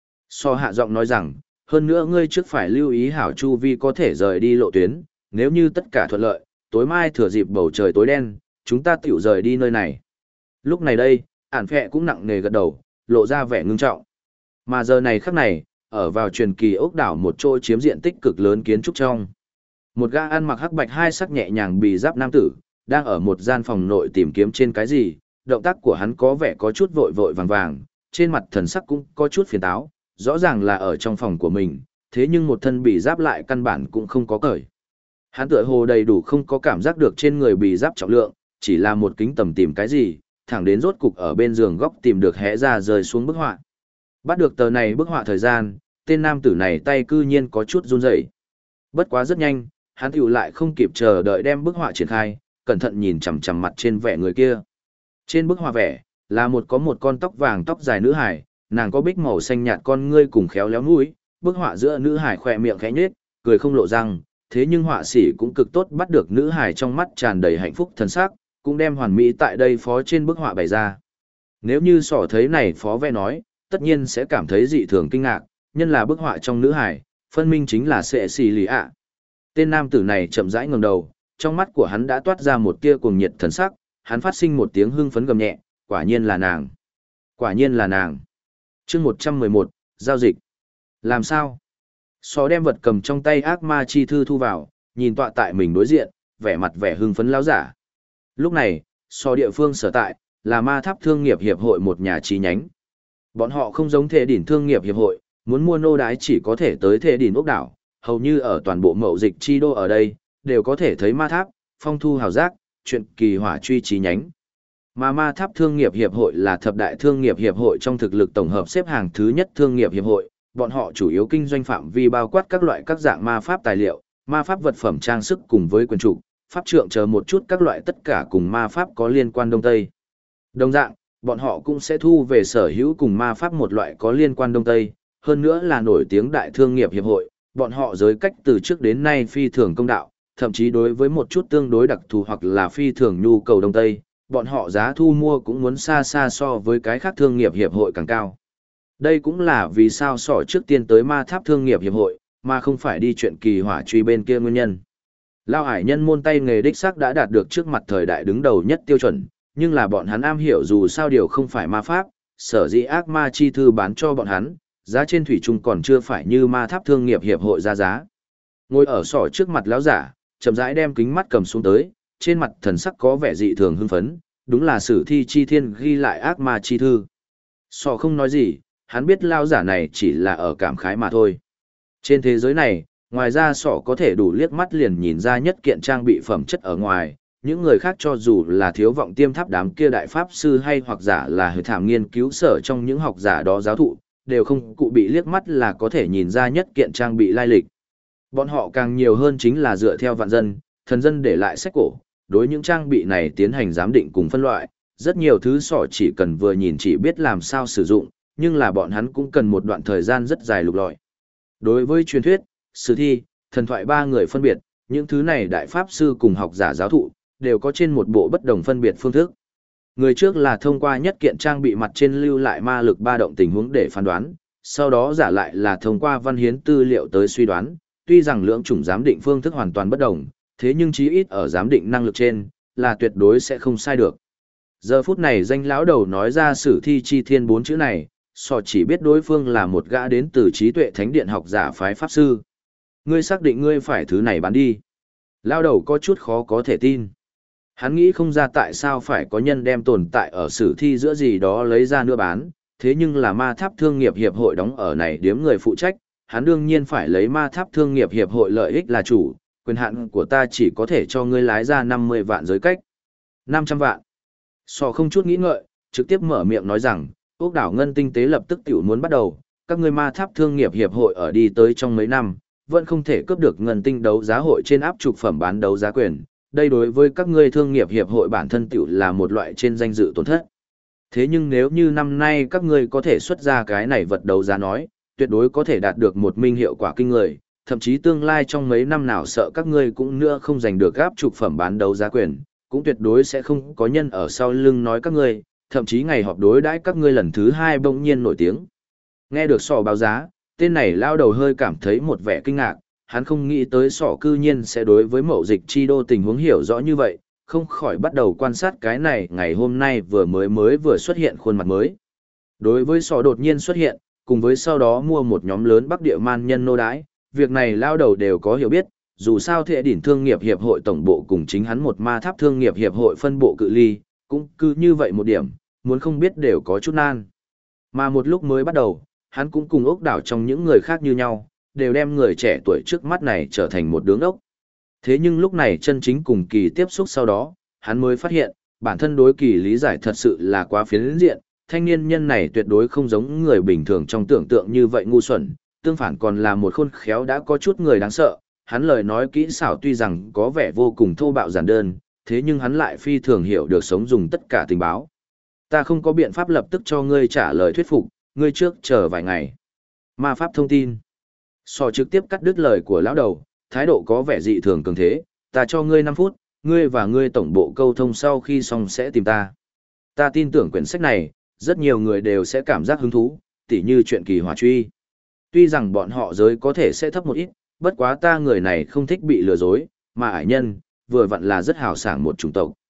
So hạ giọng nói rằng, hơn nữa ngươi trước phải lưu ý hảo chu vi có thể rời đi lộ tuyến, nếu như tất cả thuận lợi, tối mai thừa dịp bầu trời tối đen, chúng ta tiểu rời đi nơi này. Lúc này đây, Ản phẹ cũng nặng nề gật đầu, lộ ra vẻ ngưng trọng. Mà giờ này khắc này, ở vào truyền kỳ ốc đảo một chỗ chiếm diện tích cực lớn kiến trúc trong. Một gã ăn mặc hắc bạch hai sắc nhẹ nhàng bì giáp nam tử, đang ở một gian phòng nội tìm kiếm trên cái gì, động tác của hắn có vẻ có chút vội vội vàng vàng, trên mặt thần sắc cũng có chút phiền táo, rõ ràng là ở trong phòng của mình, thế nhưng một thân bì giáp lại căn bản cũng không có cởi. Hắn tựa hồ đầy đủ không có cảm giác được trên người bì giáp trọng lượng, chỉ là một kính tầm tìm cái gì, thẳng đến rốt cục ở bên giường góc tìm được hé ra rơi xuống bức họa. Bắt được tờ này bức họa thời gian, tên nam tử này tay cư nhiên có chút run rẩy. Bất quá rất nhanh, hắn tiểu lại không kịp chờ đợi đem bức họa triển khai, cẩn thận nhìn chằm chằm mặt trên vẻ người kia. Trên bức họa vẻ, là có một con tóc vàng tóc dài nữ hải, nàng có bích màu xanh nhạt con ngươi cùng khéo léo mũi, bức họa giữa nữ hải khỏe miệng khẽ nhếch, cười không lộ răng, thế nhưng họa sĩ cũng cực tốt bắt được nữ hải trong mắt tràn đầy hạnh phúc thần sắc, cũng đem hoàn mỹ tại đây phó trên bức họa bày ra. Nếu như sỏ thấy này phó vẽ nói, tất nhiên sẽ cảm thấy dị thường kinh ngạc, nhân là bức họa trong nữ hải, phân minh chính là Sệ Xì Lì ạ. Tên nam tử này chậm rãi ngẩng đầu, trong mắt của hắn đã toát ra một tia cuồng nhiệt thần sắc, hắn phát sinh một tiếng hưng phấn gầm nhẹ, quả nhiên là nàng. Quả nhiên là nàng. Chương 111, giao dịch. Làm sao? Só đem vật cầm trong tay ác ma chi thư thu vào, nhìn tọa tại mình đối diện, vẻ mặt vẻ hưng phấn láo giả. Lúc này, Só địa phương sở tại, là ma tháp thương nghiệp hiệp hội một nhà chi nhánh. Bọn họ không giống Thệ Đỉnh thương nghiệp hiệp hội, muốn mua nô đái chỉ có thể tới Thệ Đỉnh ốc đảo, hầu như ở toàn bộ mậu dịch chi đô ở đây, đều có thể thấy ma tháp, phong thu hào giác, chuyện kỳ hỏa truy chi nhánh. Mà ma tháp thương nghiệp hiệp hội là thập đại thương nghiệp hiệp hội trong thực lực tổng hợp xếp hàng thứ nhất thương nghiệp hiệp hội, bọn họ chủ yếu kinh doanh phạm vi bao quát các loại các dạng ma pháp tài liệu, ma pháp vật phẩm trang sức cùng với quyền trục, pháp trượng chờ một chút các loại tất cả cùng ma pháp có liên quan Đông Tây. Đồng dạng, bọn họ cũng sẽ thu về sở hữu cùng ma pháp một loại có liên quan Đông Tây, hơn nữa là nổi tiếng đại thương nghiệp hiệp hội, bọn họ giới cách từ trước đến nay phi thường công đạo, thậm chí đối với một chút tương đối đặc thù hoặc là phi thường nhu cầu Đông Tây, bọn họ giá thu mua cũng muốn xa xa so với cái khác thương nghiệp hiệp hội càng cao. Đây cũng là vì sao sỏ trước tiên tới ma tháp thương nghiệp hiệp hội, mà không phải đi chuyện kỳ hỏa truy bên kia nguyên nhân. Lao hải nhân môn tay nghề đích xác đã đạt được trước mặt thời đại đứng đầu nhất tiêu chuẩn, nhưng là bọn hắn am hiểu dù sao điều không phải ma pháp, sở dĩ ác ma chi thư bán cho bọn hắn, giá trên thủy chung còn chưa phải như ma tháp thương nghiệp hiệp hội ra giá. Ngồi ở sỏ trước mặt lão giả, chậm rãi đem kính mắt cầm xuống tới, trên mặt thần sắc có vẻ dị thường hưng phấn, đúng là sử thi chi thiên ghi lại ác ma chi thư. Sỏ không nói gì, hắn biết lão giả này chỉ là ở cảm khái mà thôi. Trên thế giới này, ngoài ra sỏ có thể đủ liếc mắt liền nhìn ra nhất kiện trang bị phẩm chất ở ngoài, những người khác cho dù là thiếu vọng tiêm tháp đám kia đại pháp sư hay hoặc giả là hơi thảm nghiên cứu sở trong những học giả đó giáo thụ, đều không cụ bị liếc mắt là có thể nhìn ra nhất kiện trang bị lai lịch. Bọn họ càng nhiều hơn chính là dựa theo vạn dân, thần dân để lại sách cổ, đối những trang bị này tiến hành giám định cùng phân loại, rất nhiều thứ sỏ chỉ cần vừa nhìn chỉ biết làm sao sử dụng, nhưng là bọn hắn cũng cần một đoạn thời gian rất dài lục lọi. Đối với truyền thuyết, sử thi, thần thoại ba người phân biệt, những thứ này đại pháp sư cùng học giả giáo thụ, đều có trên một bộ bất đồng phân biệt phương thức. Người trước là thông qua nhất kiện trang bị mặt trên lưu lại ma lực ba động tình huống để phán đoán, sau đó giả lại là thông qua văn hiến tư liệu tới suy đoán, tuy rằng lưỡng chủng giám định phương thức hoàn toàn bất đồng, thế nhưng chí ít ở giám định năng lực trên, là tuyệt đối sẽ không sai được. Giờ phút này danh lão đầu nói ra sử thi chi thiên bốn chữ này, sọ chỉ biết đối phương là một gã đến từ trí tuệ thánh điện học giả phái pháp sư. Ngươi xác định ngươi phải thứ này bán đi. Lão đầu có chút khó có thể tin. Hắn nghĩ không ra tại sao phải có nhân đem tồn tại ở sử thi giữa gì đó lấy ra nữa bán, thế nhưng là ma tháp thương nghiệp hiệp hội đóng ở này điếm người phụ trách, hắn đương nhiên phải lấy ma tháp thương nghiệp hiệp hội lợi ích là chủ, quyền hạn của ta chỉ có thể cho ngươi lái ra 50 vạn giới cách. 500 vạn. Sò không chút nghĩ ngợi, trực tiếp mở miệng nói rằng, ốc đảo ngân tinh tế lập tức tiểu muốn bắt đầu, các ngươi ma tháp thương nghiệp hiệp hội ở đi tới trong mấy năm, vẫn không thể cướp được ngân tinh đấu giá hội trên áp trục phẩm bán đấu giá quyền. Đây đối với các ngươi thương nghiệp hiệp hội bản thân tiểu là một loại trên danh dự tổn thất. Thế nhưng nếu như năm nay các ngươi có thể xuất ra cái này vật đấu giá nói, tuyệt đối có thể đạt được một minh hiệu quả kinh người, thậm chí tương lai trong mấy năm nào sợ các ngươi cũng nữa không giành được áp trục phẩm bán đấu giá quyền, cũng tuyệt đối sẽ không có nhân ở sau lưng nói các ngươi, thậm chí ngày họp đối đãi các ngươi lần thứ 2 bỗng nhiên nổi tiếng. Nghe được sò báo giá, tên này lao đầu hơi cảm thấy một vẻ kinh ngạc, hắn không nghĩ tới sò cư nhiên sẽ đối với mậu dịch chi đô tình huống hiểu rõ như vậy, không khỏi bắt đầu quan sát cái này ngày hôm nay vừa xuất hiện khuôn mặt mới. Đối với sò đột nhiên xuất hiện, cùng với sau đó mua một nhóm lớn Bắc Địa man nhân nô đái, việc này lao đầu đều có hiểu biết, dù sao Thệ Đỉnh Thương nghiệp Hiệp hội tổng bộ cùng chính hắn một ma tháp thương nghiệp hiệp hội phân bộ cự ly, cũng cứ như vậy một điểm, muốn không biết đều có chút nan. Mà một lúc mới bắt đầu, hắn cũng cùng ốc đảo trong những người khác như nhau, đều đem người trẻ tuổi trước mắt này trở thành một đứa ốc. Thế nhưng lúc này chân chính cùng Kỳ tiếp xúc sau đó, hắn mới phát hiện, bản thân đối Kỳ lý giải thật sự là quá phiến diện, thanh niên nhân này tuyệt đối không giống người bình thường trong tưởng tượng như vậy ngu xuẩn, tương phản còn là một khôn khéo đã có chút người đáng sợ, hắn lời nói kỹ xảo tuy rằng có vẻ vô cùng thô bạo giản đơn, thế nhưng hắn lại phi thường hiểu được sống dùng tất cả tình báo. Ta không có biện pháp lập tức cho ngươi trả lời thuyết phục, ngươi trước chờ vài ngày. Ma pháp thông tin. Sò trực tiếp cắt đứt lời của lão đầu, thái độ có vẻ dị thường cường thế, ta cho ngươi 5 phút, ngươi và ngươi tổng bộ câu thông sau khi xong sẽ tìm ta. Ta tin tưởng quyển sách này, rất nhiều người đều sẽ cảm giác hứng thú, tỉ như chuyện Kỳ Hỏa Truy. Tuy rằng bọn họ giới có thể sẽ thấp một ít, bất quá ta người này không thích bị lừa dối, mà ải nhân, vừa vặn là rất hào sảng một chủng tộc.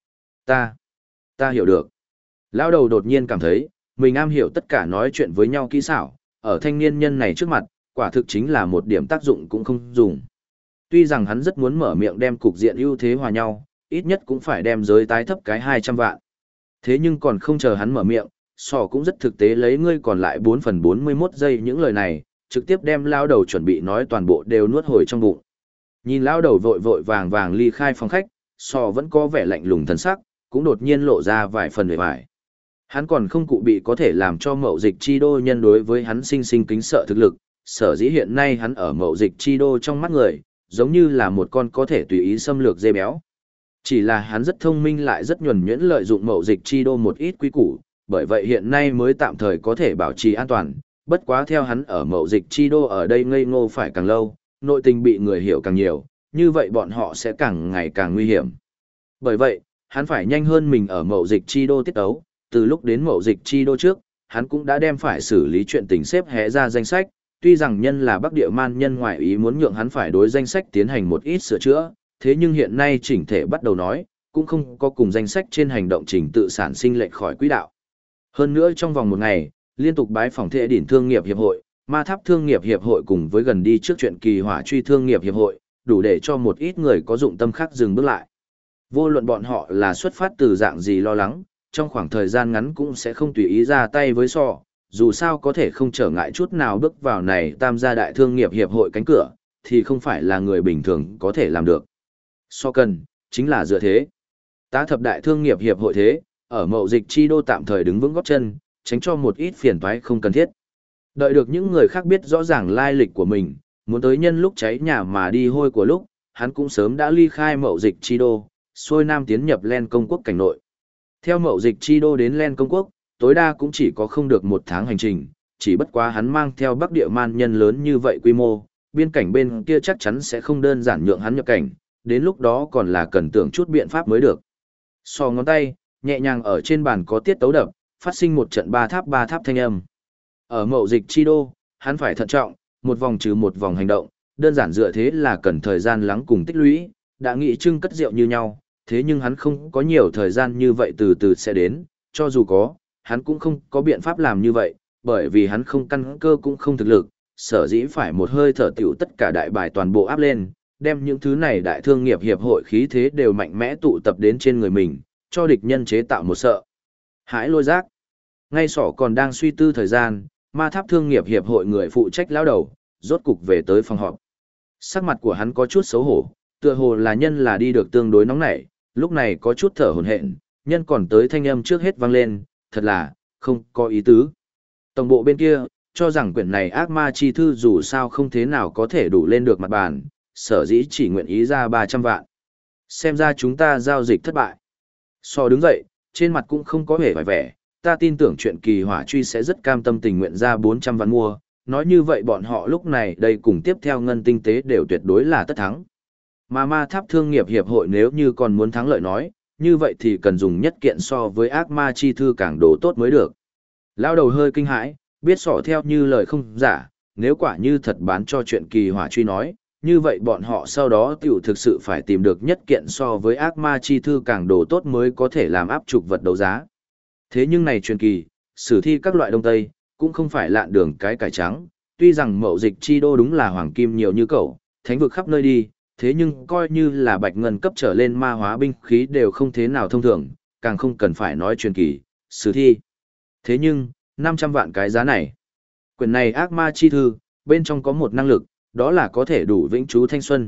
Ta hiểu được. Lão đầu đột nhiên cảm thấy, mình am hiểu tất cả nói chuyện với nhau kỹ xảo, ở thanh niên nhân này trước mặt, quả thực chính là một điểm tác dụng cũng không dùng. Tuy rằng hắn rất muốn mở miệng đem cục diện ưu thế hòa nhau, ít nhất cũng phải đem giới tái thấp cái 200 vạn. Thế nhưng còn không chờ hắn mở miệng, sò cũng rất thực tế lấy ngươi còn lại 4 phần 41 giây những lời này, trực tiếp đem lao đầu chuẩn bị nói toàn bộ đều nuốt hồi trong bụng. Nhìn lao đầu vội vội vàng vàng ly khai phòng khách, sò vẫn có vẻ lạnh lùng thần sắc, cũng đột nhiên lộ ra vài phần vẻ vải. Hắn còn không cụ bị có thể làm cho mậu dịch chi đô nhân đối với hắn sinh sinh kính sợ thực lực, sở dĩ hiện nay hắn ở mậu dịch chi đô trong mắt người, giống như là một con có thể tùy ý xâm lược dê béo. Chỉ là hắn rất thông minh lại rất nhuần nhuyễn lợi dụng mậu dịch chi đô một ít quý củ, bởi vậy hiện nay mới tạm thời có thể bảo trì an toàn, bất quá theo hắn ở mậu dịch chi đô ở đây ngây ngô phải càng lâu, nội tình bị người hiểu càng nhiều, như vậy bọn họ sẽ càng ngày càng nguy hiểm. Bởi vậy, hắn phải nhanh hơn mình ở mậu dịch chi đô tiết ấu, từ lúc đến mậu dịch chi đô trước, hắn cũng đã đem phải xử lý chuyện tình xếp hé ra danh sách, tuy rằng nhân là Bắc Địa man nhân ngoại ý muốn nhượng hắn phải đối danh sách tiến hành một ít sửa chữa, thế nhưng hiện nay chỉnh thể bắt đầu nói, cũng không có cùng danh sách trên hành động trình tự sản sinh lệch khỏi quỹ đạo. Hơn nữa trong vòng một ngày, liên tục bái phỏng Thệ Đỉnh Thương nghiệp Hiệp hội, Ma Tháp Thương nghiệp Hiệp hội cùng với gần đi trước chuyện Kỳ Hỏa Truy Thương nghiệp Hiệp hội, đủ để cho một ít người có dụng tâm khác dừng bước lại. Vô luận bọn họ là xuất phát từ dạng gì lo lắng, trong khoảng thời gian ngắn cũng sẽ không tùy ý ra tay với sò, dù sao có thể không trở ngại chút nào bước vào này tam gia đại thương nghiệp hiệp hội cánh cửa, thì không phải là người bình thường có thể làm được. So cần, chính là dựa thế. Tá thập đại thương nghiệp hiệp hội thế, ở mậu dịch chi đô tạm thời đứng vững góp chân, tránh cho một ít phiền toái không cần thiết. Đợi được những người khác biết rõ ràng lai lịch của mình, muốn tới nhân lúc cháy nhà mà đi hôi của lúc, hắn cũng sớm đã ly khai mậu dịch chi đô, xuôi nam tiến nhập Len công quốc cảnh nội. Theo mậu dịch chi đô đến Len công quốc, tối đa cũng chỉ có không được 1 tháng hành trình, chỉ bất quá hắn mang theo Bắc Địa man nhân lớn như vậy quy mô, biên cảnh bên kia chắc chắn sẽ không đơn giản nhượng hắn nhập cảnh, đến lúc đó còn là cần tưởng chút biện pháp mới được. So ngón tay, nhẹ nhàng ở trên bàn có tiết tấu đập, phát sinh một trận ba tháp thanh âm. Ở mậu dịch chi đô, hắn phải thận trọng, một vòng trừ một vòng hành động, đơn giản dựa thế là cần thời gian lắng cùng tích lũy, đã nghĩ trưng cất rượu như nhau, thế nhưng hắn không có nhiều thời gian như vậy từ từ sẽ đến, cho dù có, hắn cũng không có biện pháp làm như vậy, bởi vì hắn không căn cơ cũng không thực lực, sở dĩ phải một hơi thở tiểu tất cả đại bài toàn bộ áp lên, đem những thứ này đại thương nghiệp hiệp hội khí thế đều mạnh mẽ tụ tập đến trên người mình, cho địch nhân chế tạo một sợ hãi lôi giác. Ngay sỏ còn đang suy tư thời gian, ma tháp thương nghiệp hiệp hội người phụ trách lão đầu, rốt cục về tới phòng họp. Sắc mặt của hắn có chút xấu hổ, tựa hồ là nhân là đi được tương đối nóng nảy, lúc này có chút thở hổn hển, nhân còn tới thanh âm trước hết vang lên, thật là, không có ý tứ. Tổng bộ bên kia, cho rằng quyển này ác ma chi thư dù sao không thế nào có thể đủ lên được mặt bàn, sở dĩ chỉ nguyện ý ra 300 vạn. Xem ra chúng ta giao dịch thất bại. So đứng dậy, trên mặt cũng không có hề vài vẻ, ta tin tưởng chuyện kỳ hỏa truy sẽ rất cam tâm tình nguyện ra 400 vạn mua, nói như vậy bọn họ lúc này đây cùng tiếp theo ngân tinh tế đều tuyệt đối là tất thắng. Mà ma tháp thương nghiệp hiệp hội nếu như còn muốn thắng lợi nói, như vậy thì cần dùng nhất kiện so với ác ma chi thư càng đồ tốt mới được. Lao đầu hơi kinh hãi, biết sỏ theo như lời không giả, nếu quả như thật bán cho chuyện kỳ hỏa truy nói, như vậy bọn họ sau đó tiểu thực sự phải tìm được nhất kiện so với ác ma chi thư càng đồ tốt mới có thể làm áp trục vật đấu giá. Thế nhưng này truyền kỳ, sử thi các loại đông tây, cũng không phải lạn đường cái cải trắng, tuy rằng mậu dịch chi đô đúng là hoàng kim nhiều như cậu, thánh vực khắp nơi đi, thế nhưng coi như là bạch ngân cấp trở lên ma hóa binh khí đều không thế nào thông thường, càng không cần phải nói truyền kỳ, sử thi. Thế nhưng, 500 vạn cái giá này. Quyển này ác ma chi thư, bên trong có một năng lực, đó là có thể đủ vĩnh trú thanh xuân.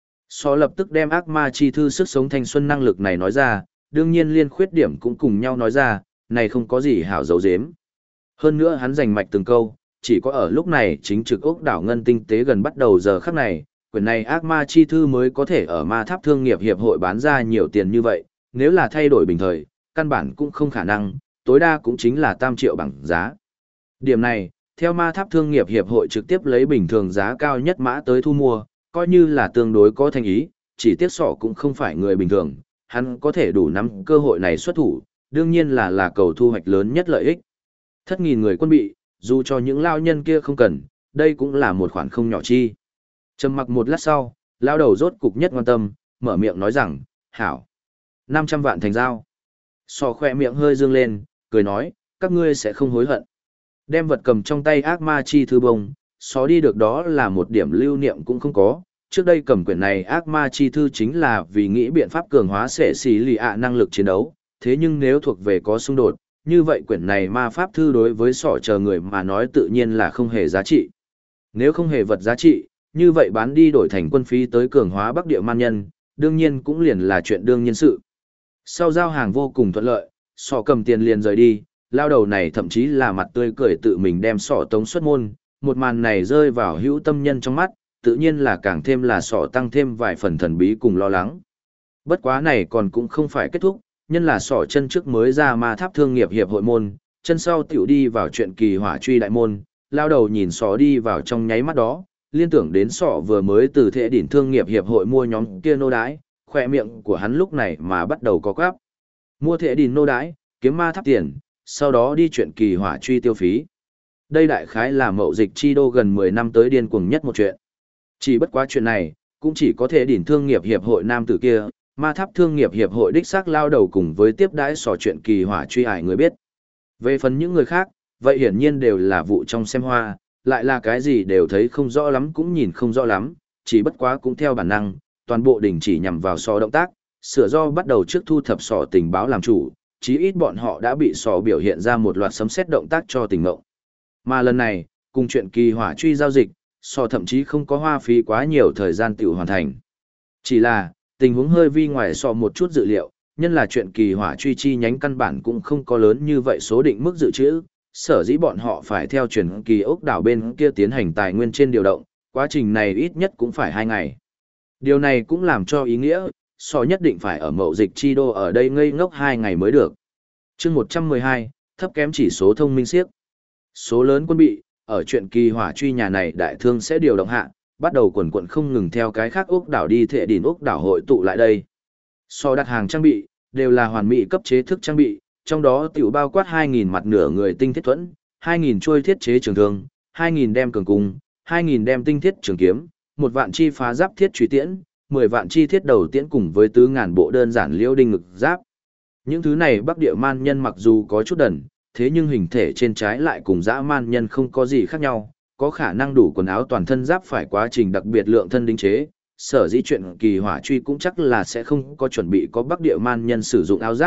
So lập tức đem ác ma chi thư sức sống thanh xuân năng lực này nói ra, đương nhiên liên khuyết điểm cũng cùng nhau nói ra, này không có gì hảo dấu dếm. Hơn nữa hắn giành mạch từng câu, chỉ có ở lúc này chính trực ốc đảo ngân tinh tế gần bắt đầu giờ khắc này, quyển này ác ma chi thư mới có thể ở ma tháp thương nghiệp hiệp hội bán ra nhiều tiền như vậy, nếu là thay đổi bình thời, căn bản cũng không khả năng, tối đa cũng chính là 3 triệu bằng giá. Điểm này, theo ma tháp thương nghiệp hiệp hội trực tiếp lấy bình thường giá cao nhất mã tới thu mua, coi như là tương đối có thành ý, chỉ tiếc sọ cũng không phải người bình thường, hắn có thể đủ nắm cơ hội này xuất thủ, đương nhiên là cầu thu hoạch lớn nhất lợi ích. 7.000 người quân bị, dù cho những lao nhân kia không cần, đây cũng là một khoản không nhỏ chi. Trầm mặc một lát sau, lao đầu rốt cục nhất quan tâm, mở miệng nói rằng, hảo, 500 vạn thành giao. Sọ khoe miệng hơi dương lên, cười nói, các ngươi sẽ không hối hận. Đem vật cầm trong tay ác ma chi thư bông, xó đi được đó là một điểm lưu niệm cũng không có. Trước đây cầm quyển này ác ma chi thư chính là vì nghĩ biện pháp cường hóa sẽ xì lì ạ năng lực chiến đấu, thế nhưng nếu thuộc về có xung đột, như vậy quyển này ma pháp thư đối với sỏ chờ người mà nói tự nhiên là không hề giá trị. Nếu không hề vật giá trị, như vậy bán đi đổi thành quân phí tới cường hóa Bắc Địa man nhân, đương nhiên cũng liền là chuyện đương nhiên sự. Sau giao hàng vô cùng thuận lợi, sỏ cầm tiền liền rời đi, lao đầu này thậm chí là mặt tươi cười tự mình đem sỏ tống xuất môn, một màn này rơi vào hữu tâm nhân trong mắt, tự nhiên là càng thêm là sỏ tăng thêm vài phần thần bí cùng lo lắng. Bất quá này còn cũng không phải kết thúc, nhân là sỏ chân trước mới ra ma tháp thương nghiệp hiệp hội môn, chân sau tiểu đi vào chuyện kỳ hỏa truy đại môn, lao đầu nhìn sỏ đi vào trong nháy mắt đó, liên tưởng đến sỏ vừa mới từ thệ đỉnh thương nghiệp hiệp hội mua nhóm kia nô đái, khỏe miệng của hắn lúc này mà bắt đầu có quáp. Mua thệ đỉnh nô đái, kiếm ma tháp tiền, sau đó đi chuyện kỳ hỏa truy tiêu phí. Đây đại khái là mậu dịch chi đô gần 10 năm tới điên cuồng nhất một chuyện. Chỉ bất quá chuyện này, cũng chỉ có thể đỉnh thương nghiệp hiệp hội nam tử kia, ma tháp thương nghiệp hiệp hội đích xác lao đầu cùng với tiếp đãi sò chuyện kỳ hỏa truy ải người biết. Về phần những người khác, vậy hiển nhiên đều là vụ trong xem hoa, lại là cái gì đều thấy không rõ lắm cũng nhìn không rõ lắm, chỉ bất quá cũng theo bản năng, toàn bộ đình chỉ nhằm vào sò động tác, sửa do bắt đầu trước thu thập sò tình báo làm chủ, chí ít bọn họ đã bị sò biểu hiện ra một loạt sấm xét động tác cho tình ngộng. Mà lần này, cùng chuyện kỳ hỏa truy giao dịch, sò thậm chí không có hoa phí quá nhiều thời gian tiểu hoàn thành. Chỉ là, tình huống hơi vi ngoài sò một chút dự liệu, nhân là chuyện kỳ hỏa truy chi nhánh căn bản cũng không có lớn như vậy số định mức dự trữ, sở dĩ bọn họ phải theo truyền kỳ ốc đảo bên kia tiến hành tài nguyên trên điều động, quá trình này ít nhất cũng phải 2 ngày. Điều này cũng làm cho ý nghĩa, sò nhất định phải ở mậu dịch chi đô ở đây ngây ngốc 2 ngày mới được. Chương 112, thấp kém chỉ số thông minh siếc. Số lớn quân bị, ở chuyện kỳ hỏa truy nhà này đại thương sẽ điều động hạ, bắt đầu quần quận không ngừng theo cái khác ốc đảo đi thệ đỉnh ốc đảo hội tụ lại đây. So đặt hàng trang bị, đều là hoàn mỹ cấp chế thức trang bị, trong đó tiểu bao quát 2.000 mặt nửa người tinh thiết thuẫn, 2.000 trôi thiết chế trường thương, 2.000 đem cường cung, 2.000 đem tinh thiết trường kiếm, 1 vạn chi phá giáp thiết truy tiễn, 10 vạn chi thiết đầu tiễn cùng với tứ ngàn bộ đơn giản liễu đinh ngực giáp. Những thứ này Bắc Địa man nhân mặc dù có chút đần, thế nhưng hình thể trên trái lại cùng dã man nhân không có gì khác nhau, có khả năng đủ quần áo toàn thân giáp phải quá trình đặc biệt lượng thân đính chế, sở dĩ chuyện kỳ hỏa truy cũng chắc là sẽ không có chuẩn bị có Bắc Địa man nhân sử dụng áo giáp,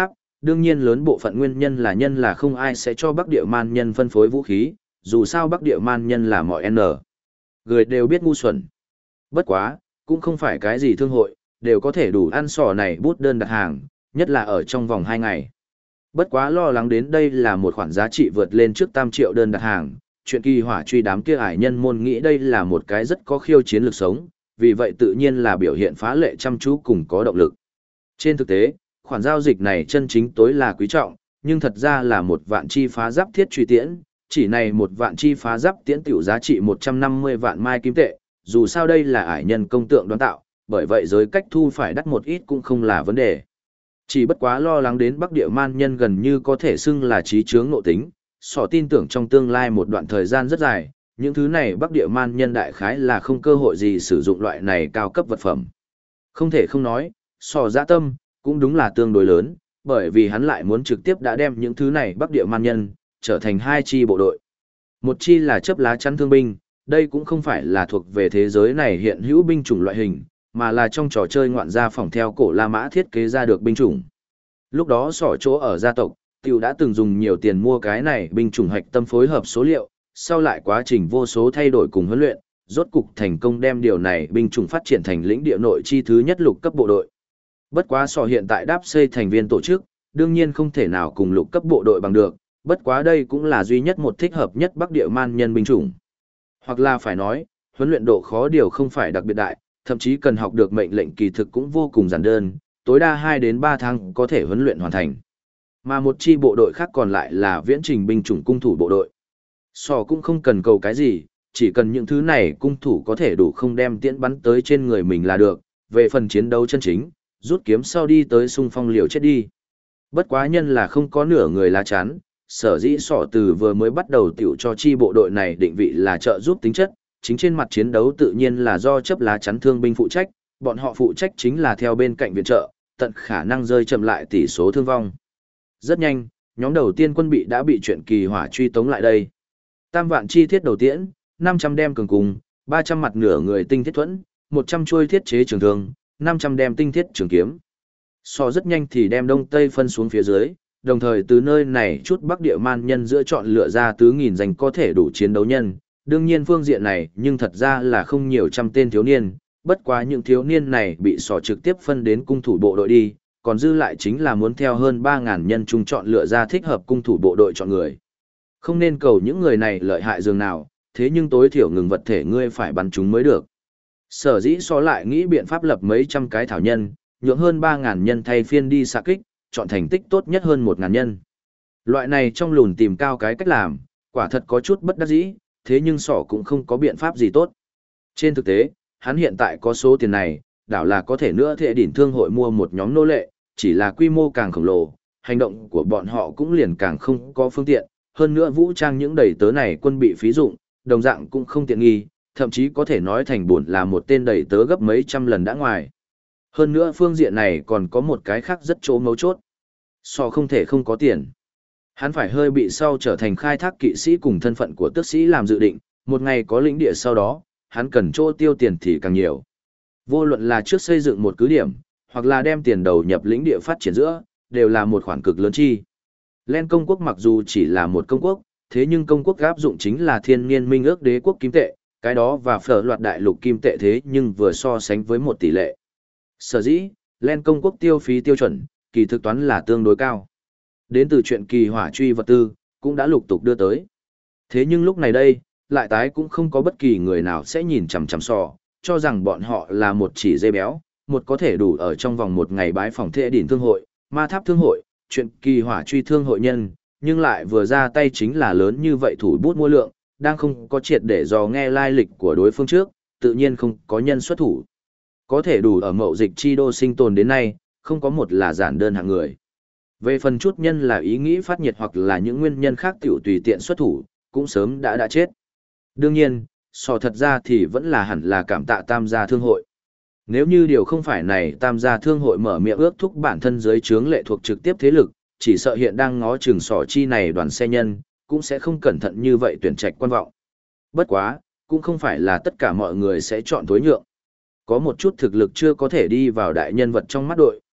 đương nhiên lớn bộ phận nguyên nhân là không ai sẽ cho Bắc Địa Man nhân phân phối vũ khí, dù sao Bắc Địa Man nhân là mọi người đều biết ngu xuẩn. Bất quá, cũng không phải cái gì thương hội, đều có thể đủ ăn sỏ này bút đơn đặt hàng, nhất là ở trong vòng 2 ngày. Bất quá lo lắng đến đây là một khoản giá trị vượt lên trước 8 triệu đơn đặt hàng, chuyện Kỳ Hỏa truy đám kia ải nhân môn nghĩ đây là một cái rất có khiêu chiến lực sống, vì vậy tự nhiên là biểu hiện phá lệ chăm chú cùng có động lực. Trên thực tế, khoản giao dịch này chân chính tối là quý trọng, nhưng thật ra là một vạn chi phá giáp thiết truy tiễn, chỉ này một vạn chi phá giáp tiễn tiểu giá trị 150 vạn mai kim tệ, dù sao đây là ải nhân công tượng đoán tạo, bởi vậy giới cách thu phải đắt một ít cũng không là vấn đề. Chỉ bất quá lo lắng đến Bắc Địa Man nhân gần như có thể xưng là trí chướng nội tính, sỏ tin tưởng trong tương lai một đoạn thời gian rất dài, những thứ này Bắc Địa Man nhân đại khái là không cơ hội gì sử dụng loại này cao cấp vật phẩm. Không thể không nói, sỏ dạ tâm, cũng đúng là tương đối lớn, bởi vì hắn lại muốn trực tiếp đã đem những thứ này Bắc Địa Man nhân, trở thành 2 chi bộ đội. Một chi là chấp lá chắn thương binh, đây cũng không phải là thuộc về thế giới này hiện hữu binh chủng loại hình, mà là trong trò chơi ngoạn gia phỏng theo cổ La Mã thiết kế ra được binh chủng. Lúc đó sỏ chỗ ở gia tộc, tiểu đã từng dùng nhiều tiền mua cái này binh chủng hạch tâm phối hợp số liệu, sau lại quá trình vô số thay đổi cùng huấn luyện, rốt cục thành công đem điều này binh chủng phát triển thành lĩnh địa nội chi thứ nhất lục cấp bộ đội. Bất quá sỏ hiện tại đáp xây thành viên tổ chức, đương nhiên không thể nào cùng lục cấp bộ đội bằng được, bất quá đây cũng là duy nhất một thích hợp nhất Bắc Địa Man nhân binh chủng. Hoặc là phải nói, huấn luyện độ khó điều không phải đặc biệt đại, thậm chí cần học được mệnh lệnh kỳ thực cũng vô cùng giản đơn, tối đa 2 đến 3 tháng có thể huấn luyện hoàn thành. Mà một chi bộ đội khác còn lại là viễn trình binh chủng cung thủ bộ đội. Sò cũng không cần cầu cái gì, chỉ cần những thứ này cung thủ có thể đủ không đem tiễn bắn tới trên người mình là được, về phần chiến đấu chân chính, rút kiếm sau đi tới xung phong liều chết đi. Bất quá nhân là không có nửa người lá chắn, sở dĩ sọ từ vừa mới bắt đầu tiểu cho chi bộ đội này định vị là trợ giúp tính chất, chính trên mặt chiến đấu tự nhiên là do chấp lá chắn thương binh phụ trách, bọn họ phụ trách chính là theo bên cạnh viện trợ, tận khả năng rơi chậm lại tỷ số thương vong. Rất nhanh, nhóm đầu tiên quân bị đã bị chuyện Kỳ Hỏa truy tống lại đây. Tam vạn chi thiết đầu tiễn, 500 đem cường cùng, 300 mặt nửa người tinh thiết thuẫn, 100 chuôi thiết chế trường thương, 500 đem tinh thiết trường kiếm. So rất nhanh thì đem đông tây phân xuống phía dưới, đồng thời từ nơi này chút Bắc Địa Man nhân giữa chọn lựa ra tứ nghìn danh có thể đủ chiến đấu nhân. Đương nhiên phương diện này nhưng thật ra là không nhiều trăm tên thiếu niên, bất quá những thiếu niên này bị sỏ trực tiếp phân đến cung thủ bộ đội đi, còn dư lại chính là muốn theo hơn 3.000 nhân chung chọn lựa ra thích hợp cung thủ bộ đội chọn người. Không nên cầu những người này lợi hại dường nào, thế nhưng tối thiểu ngừng vật thể ngươi phải bắn chúng mới được. Sở dĩ so lại nghĩ biện pháp lập mấy trăm cái thảo nhân, nhượng hơn 3.000 nhân thay phiên đi xạ kích, chọn thành tích tốt nhất hơn 1.000 nhân. Loại này trong lùn tìm cao cái cách làm, quả thật có chút bất đắc dĩ, thế nhưng sỏ cũng không có biện pháp gì tốt. Trên thực tế, hắn hiện tại có số tiền này, đảo là có thể nữa thệ đỉnh thương hội mua một nhóm nô lệ, chỉ là quy mô càng khổng lồ, hành động của bọn họ cũng liền càng không có phương tiện, hơn nữa vũ trang những đầy tớ này quân bị phí dụng, đồng dạng cũng không tiện nghi, thậm chí có thể nói thành buồn là một tên đầy tớ gấp mấy trăm lần đã ngoài. Hơn nữa phương diện này còn có một cái khác rất chỗ mấu chốt. So không thể không có tiền. Hắn phải hơi bị sau trở thành khai thác kỵ sĩ cùng thân phận của tước sĩ làm dự định, một ngày có lĩnh địa sau đó, hắn cần chỗ tiêu tiền thì càng nhiều. Vô luận là trước xây dựng một cứ điểm, hoặc là đem tiền đầu nhập lĩnh địa phát triển giữa, đều là một khoản cực lớn chi. Len công quốc mặc dù chỉ là một công quốc, thế nhưng công quốc áp dụng chính là thiên niên minh ước đế quốc kim tệ, cái đó và phở loạt đại lục kim tệ thế nhưng vừa so sánh với một tỷ lệ. Sở dĩ, Len công quốc tiêu phí tiêu chuẩn, kỳ thực toán là tương đối cao. Đến từ chuyện Kỳ Hỏa truy vật tư, cũng đã lục tục đưa tới. Thế nhưng lúc này đây, lại tái cũng không có bất kỳ người nào sẽ nhìn chằm chằm sò, cho rằng bọn họ là một chỉ dê béo, một có thể đủ ở trong vòng một ngày bái phòng thệ đỉnh thương hội, ma tháp thương hội, chuyện Kỳ Hỏa truy thương hội nhân, nhưng lại vừa ra tay chính là lớn như vậy thủ bút mua lượng, đang không có triệt để dò nghe lai lịch của đối phương trước, tự nhiên không có nhân xuất thủ. Có thể đủ ở mậu dịch chi đô sinh tồn đến nay, không có một là giản đơn hạng người. Về phần chút nhân là ý nghĩ phát nhiệt hoặc là những nguyên nhân khác tiểu tùy tiện xuất thủ, cũng sớm đã chết. Đương nhiên, so thật ra thì vẫn là hẳn là cảm tạ tam gia thương hội. Nếu như điều không phải này tam gia thương hội mở miệng ước thúc bản thân dưới trướng lệ thuộc trực tiếp thế lực, chỉ sợ hiện đang ngó chừng sỏ chi này đoàn xe nhân, cũng sẽ không cẩn thận như vậy tuyển trạch quan vọng. Bất quá, cũng không phải là tất cả mọi người sẽ chọn tối nhượng. Có một chút thực lực chưa có thể đi vào đại nhân vật trong mắt đội,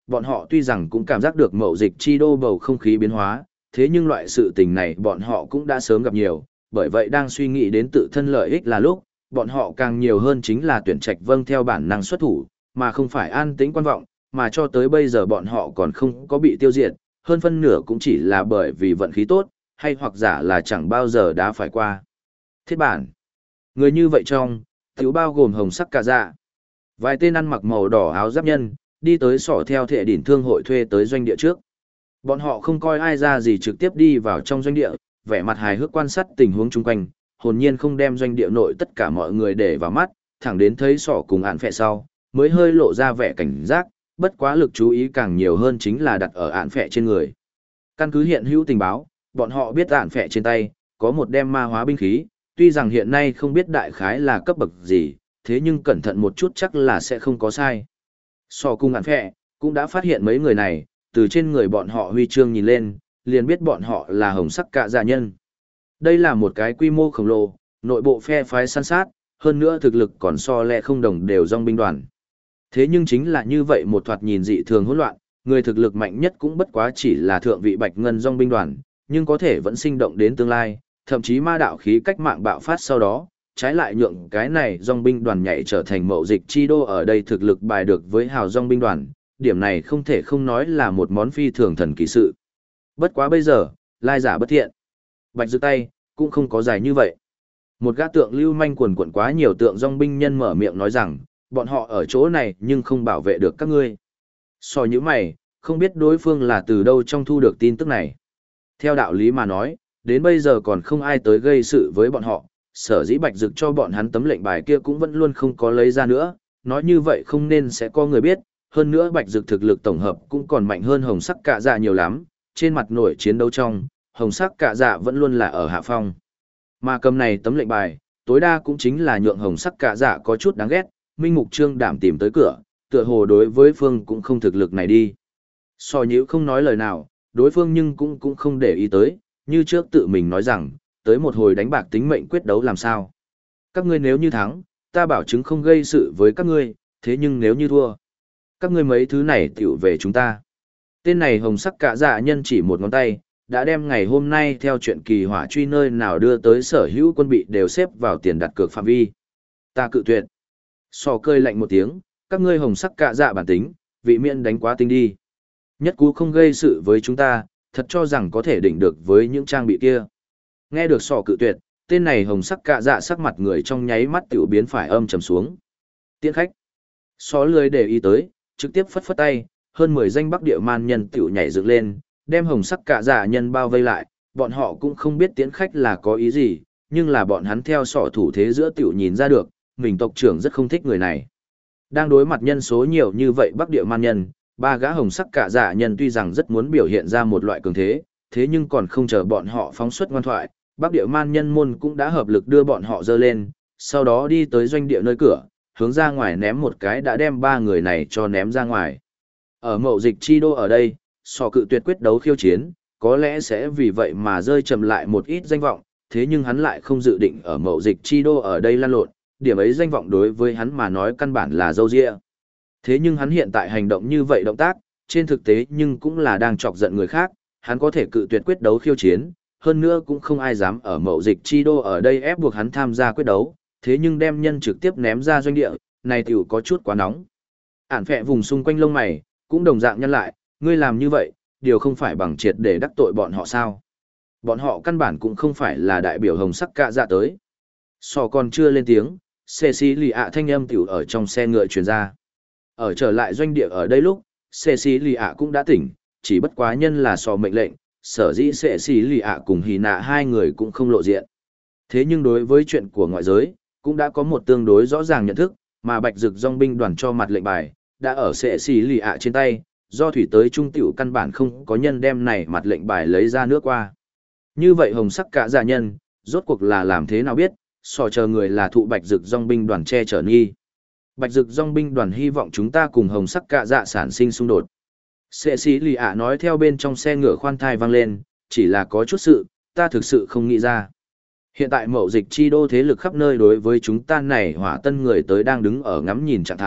bọn họ tuy rằng cũng cảm giác được mậu dịch chi đô bầu không khí biến hóa, thế nhưng loại sự tình này bọn họ cũng đã sớm gặp nhiều, bởi vậy đang suy nghĩ đến tự thân lợi ích là lúc, bọn họ càng nhiều hơn chính là tuyển trạch vâng theo bản năng xuất thủ, mà không phải an tĩnh quan vọng, mà cho tới bây giờ bọn họ còn không có bị tiêu diệt, hơn phân nửa cũng chỉ là bởi vì vận khí tốt, hay hoặc giả là chẳng bao giờ đã phải qua. Thiết bản. Người như vậy trong, thiếu bao gồm hồng sắc cả dạ. Vài tên ăn mặc màu đỏ áo giáp nhân, đi tới sỏ theo thệ đỉnh thương hội thuê tới doanh địa trước. Bọn họ không coi ai ra gì trực tiếp đi vào trong doanh địa, vẻ mặt hài hước quan sát tình huống chung quanh, hồn nhiên không đem doanh địa nội tất cả mọi người để vào mắt, thẳng đến thấy sỏ cùng ạn phệ sau, mới hơi lộ ra vẻ cảnh giác, bất quá lực chú ý càng nhiều hơn chính là đặt ở ạn phệ trên người. Căn cứ hiện hữu tình báo, bọn họ biết ạn phệ trên tay, có một đem ma hóa binh khí, tuy rằng hiện nay không biết đại khái là cấp bậc gì, thế nhưng cẩn thận một chút chắc là sẽ không có sai. Sỏ cùng ạn phệ, cũng đã phát hiện mấy người này, từ trên người bọn họ huy chương nhìn lên, liền biết bọn họ là hồng sắc cạ dạ nhân. Đây là một cái quy mô khổng lồ, nội bộ phe phái săn sát, hơn nữa thực lực còn so lẹ không đồng đều dòng binh đoàn. Thế nhưng chính là như vậy một thoạt nhìn dị thường hỗn loạn, người thực lực mạnh nhất cũng bất quá chỉ là thượng vị bạch ngân dòng binh đoàn, nhưng có thể vẫn sinh động đến tương lai, thậm chí ma đạo khí cách mạng bạo phát sau đó, trái lại nhượng cái này dòng binh đoàn nhảy trở thành mậu dịch chi đô ở đây thực lực bài được với hào dòng binh đoàn, điểm này không thể không nói là một món phi thường thần kỳ sự. Bất quá bây giờ, lai giả bất thiện. Bạch Dực tay, cũng không có dài như vậy. Một gã tượng lưu manh quần quần quá nhiều tượng dòng binh nhân mở miệng nói rằng, bọn họ ở chỗ này nhưng không bảo vệ được các ngươi. So như mày, không biết đối phương là từ đâu trong thu được tin tức này. Theo đạo lý mà nói, đến bây giờ còn không ai tới gây sự với bọn họ, sở dĩ Bạch Dực cho bọn hắn tấm lệnh bài kia cũng vẫn luôn không có lấy ra nữa, nói như vậy không nên sẽ có người biết, hơn nữa Bạch Dực thực lực tổng hợp cũng còn mạnh hơn hồng sắc cạ dạ nhiều lắm, trên mặt nổi chiến đấu trong, hồng sắc cạ dạ vẫn luôn là ở hạ phong. Mà cầm này tấm lệnh bài, tối đa cũng chính là nhượng hồng sắc cạ dạ có chút đáng ghét, Minh Mục Trương đảm tìm tới cửa, tựa hồ đối với phương cũng không thực lực này đi. So nhữ không nói lời nào, đối phương nhưng cũng không để ý tới, như trước tự mình nói rằng, tới một hồi đánh bạc tính mệnh quyết đấu làm sao. Các ngươi nếu như thắng, ta bảo chứng không gây sự với các ngươi, thế nhưng nếu như thua, các ngươi mấy thứ này tiểu về chúng ta. Tên này hồng sắc cạ dạ nhân chỉ một ngón tay, đã đem ngày hôm nay theo chuyện kỳ hỏa truy nơi nào đưa tới sở hữu quân bị đều xếp vào tiền đặt cược phạm vi. Ta cự tuyệt. So cơi lạnh một tiếng, các ngươi hồng sắc cạ dạ bản tính, vị miễn đánh quá tinh đi. Nhất cú không gây sự với chúng ta, thật cho rằng có thể đỉnh được với những trang bị kia. Nghe được sò cự tuyệt, tên này hồng sắc cạ dạ sắc mặt người trong nháy mắt tiểu biến phải âm trầm xuống. Tiễn khách. Sò lười để ý tới, trực tiếp phất phất tay, hơn 10 danh bắc địa man nhân tiểu nhảy dựng lên, đem hồng sắc cạ dạ nhân bao vây lại, bọn họ cũng không biết tiễn khách là có ý gì, nhưng là bọn hắn theo sọ thủ thế giữa tiểu nhìn ra được, mình tộc trưởng rất không thích người này. Đang đối mặt nhân số nhiều như vậy bắc địa man nhân, ba gã hồng sắc cạ dạ nhân tuy rằng rất muốn biểu hiện ra một loại cường thế, thế nhưng còn không chờ bọn họ phóng xuất ngoan thoại, bắc địa man nhân môn cũng đã hợp lực đưa bọn họ dơ lên, sau đó đi tới doanh địa nơi cửa, hướng ra ngoài ném một cái đã đem ba người này cho ném ra ngoài. Ở mậu dịch chi đô ở đây, sò cự tuyệt quyết đấu khiêu chiến, có lẽ sẽ vì vậy mà rơi chậm lại một ít danh vọng, thế nhưng hắn lại không dự định ở mậu dịch chi đô ở đây lăn lộn, điểm ấy danh vọng đối với hắn mà nói căn bản là dâu dịa. Thế nhưng hắn hiện tại hành động như vậy động tác, trên thực tế nhưng cũng là đang chọc giận người khác, hắn có thể cự tuyệt quyết đấu khiêu chiến, hơn nữa cũng không ai dám ở mậu dịch chi đô ở đây ép buộc hắn tham gia quyết đấu, thế nhưng đem nhân trực tiếp ném ra doanh địa, này tiểu có chút quá nóng. Ản phẹ vùng xung quanh lông mày, cũng đồng dạng nhân lại, ngươi làm như vậy, điều không phải bằng triệt để đắc tội bọn họ sao. Bọn họ căn bản cũng không phải là đại biểu hồng sắc cạ dạ tới. Sò còn chưa lên tiếng, Cecilia thanh âm tiểu ở trong xe ngựa truyền ra. Ở trở lại doanh địa ở đây lúc, Cecilia cũng đã tỉnh, chỉ bất quá nhân là sò mệnh lệnh, sở dĩ Cecilia cùng Hì Nạ hai người cũng không lộ diện. Thế nhưng đối với chuyện của ngoại giới, cũng đã có một tương đối rõ ràng nhận thức, mà Bạch Dực dòng binh đoàn cho mặt lệnh bài, đã ở Cecilia trên tay, do thủy tới trung tiểu căn bản không có nhân đem này mặt lệnh bài lấy ra nước qua. Như vậy hồng sắc cả giả nhân, rốt cuộc là làm thế nào biết, sò chờ người là thụ Bạch Dực dòng binh đoàn che chở nghi. Bạch Dực dòng binh đoàn hy vọng chúng ta cùng hồng sắc cả dạ sản sinh xung đột. Cecilia nói theo bên trong xe ngựa khoan thai vang lên, chỉ là có chút sự, ta thực sự không nghĩ ra. Hiện tại mậu dịch chi đô thế lực khắp nơi đối với chúng ta này hỏa tân người tới đang đứng ở ngắm nhìn trạng thái,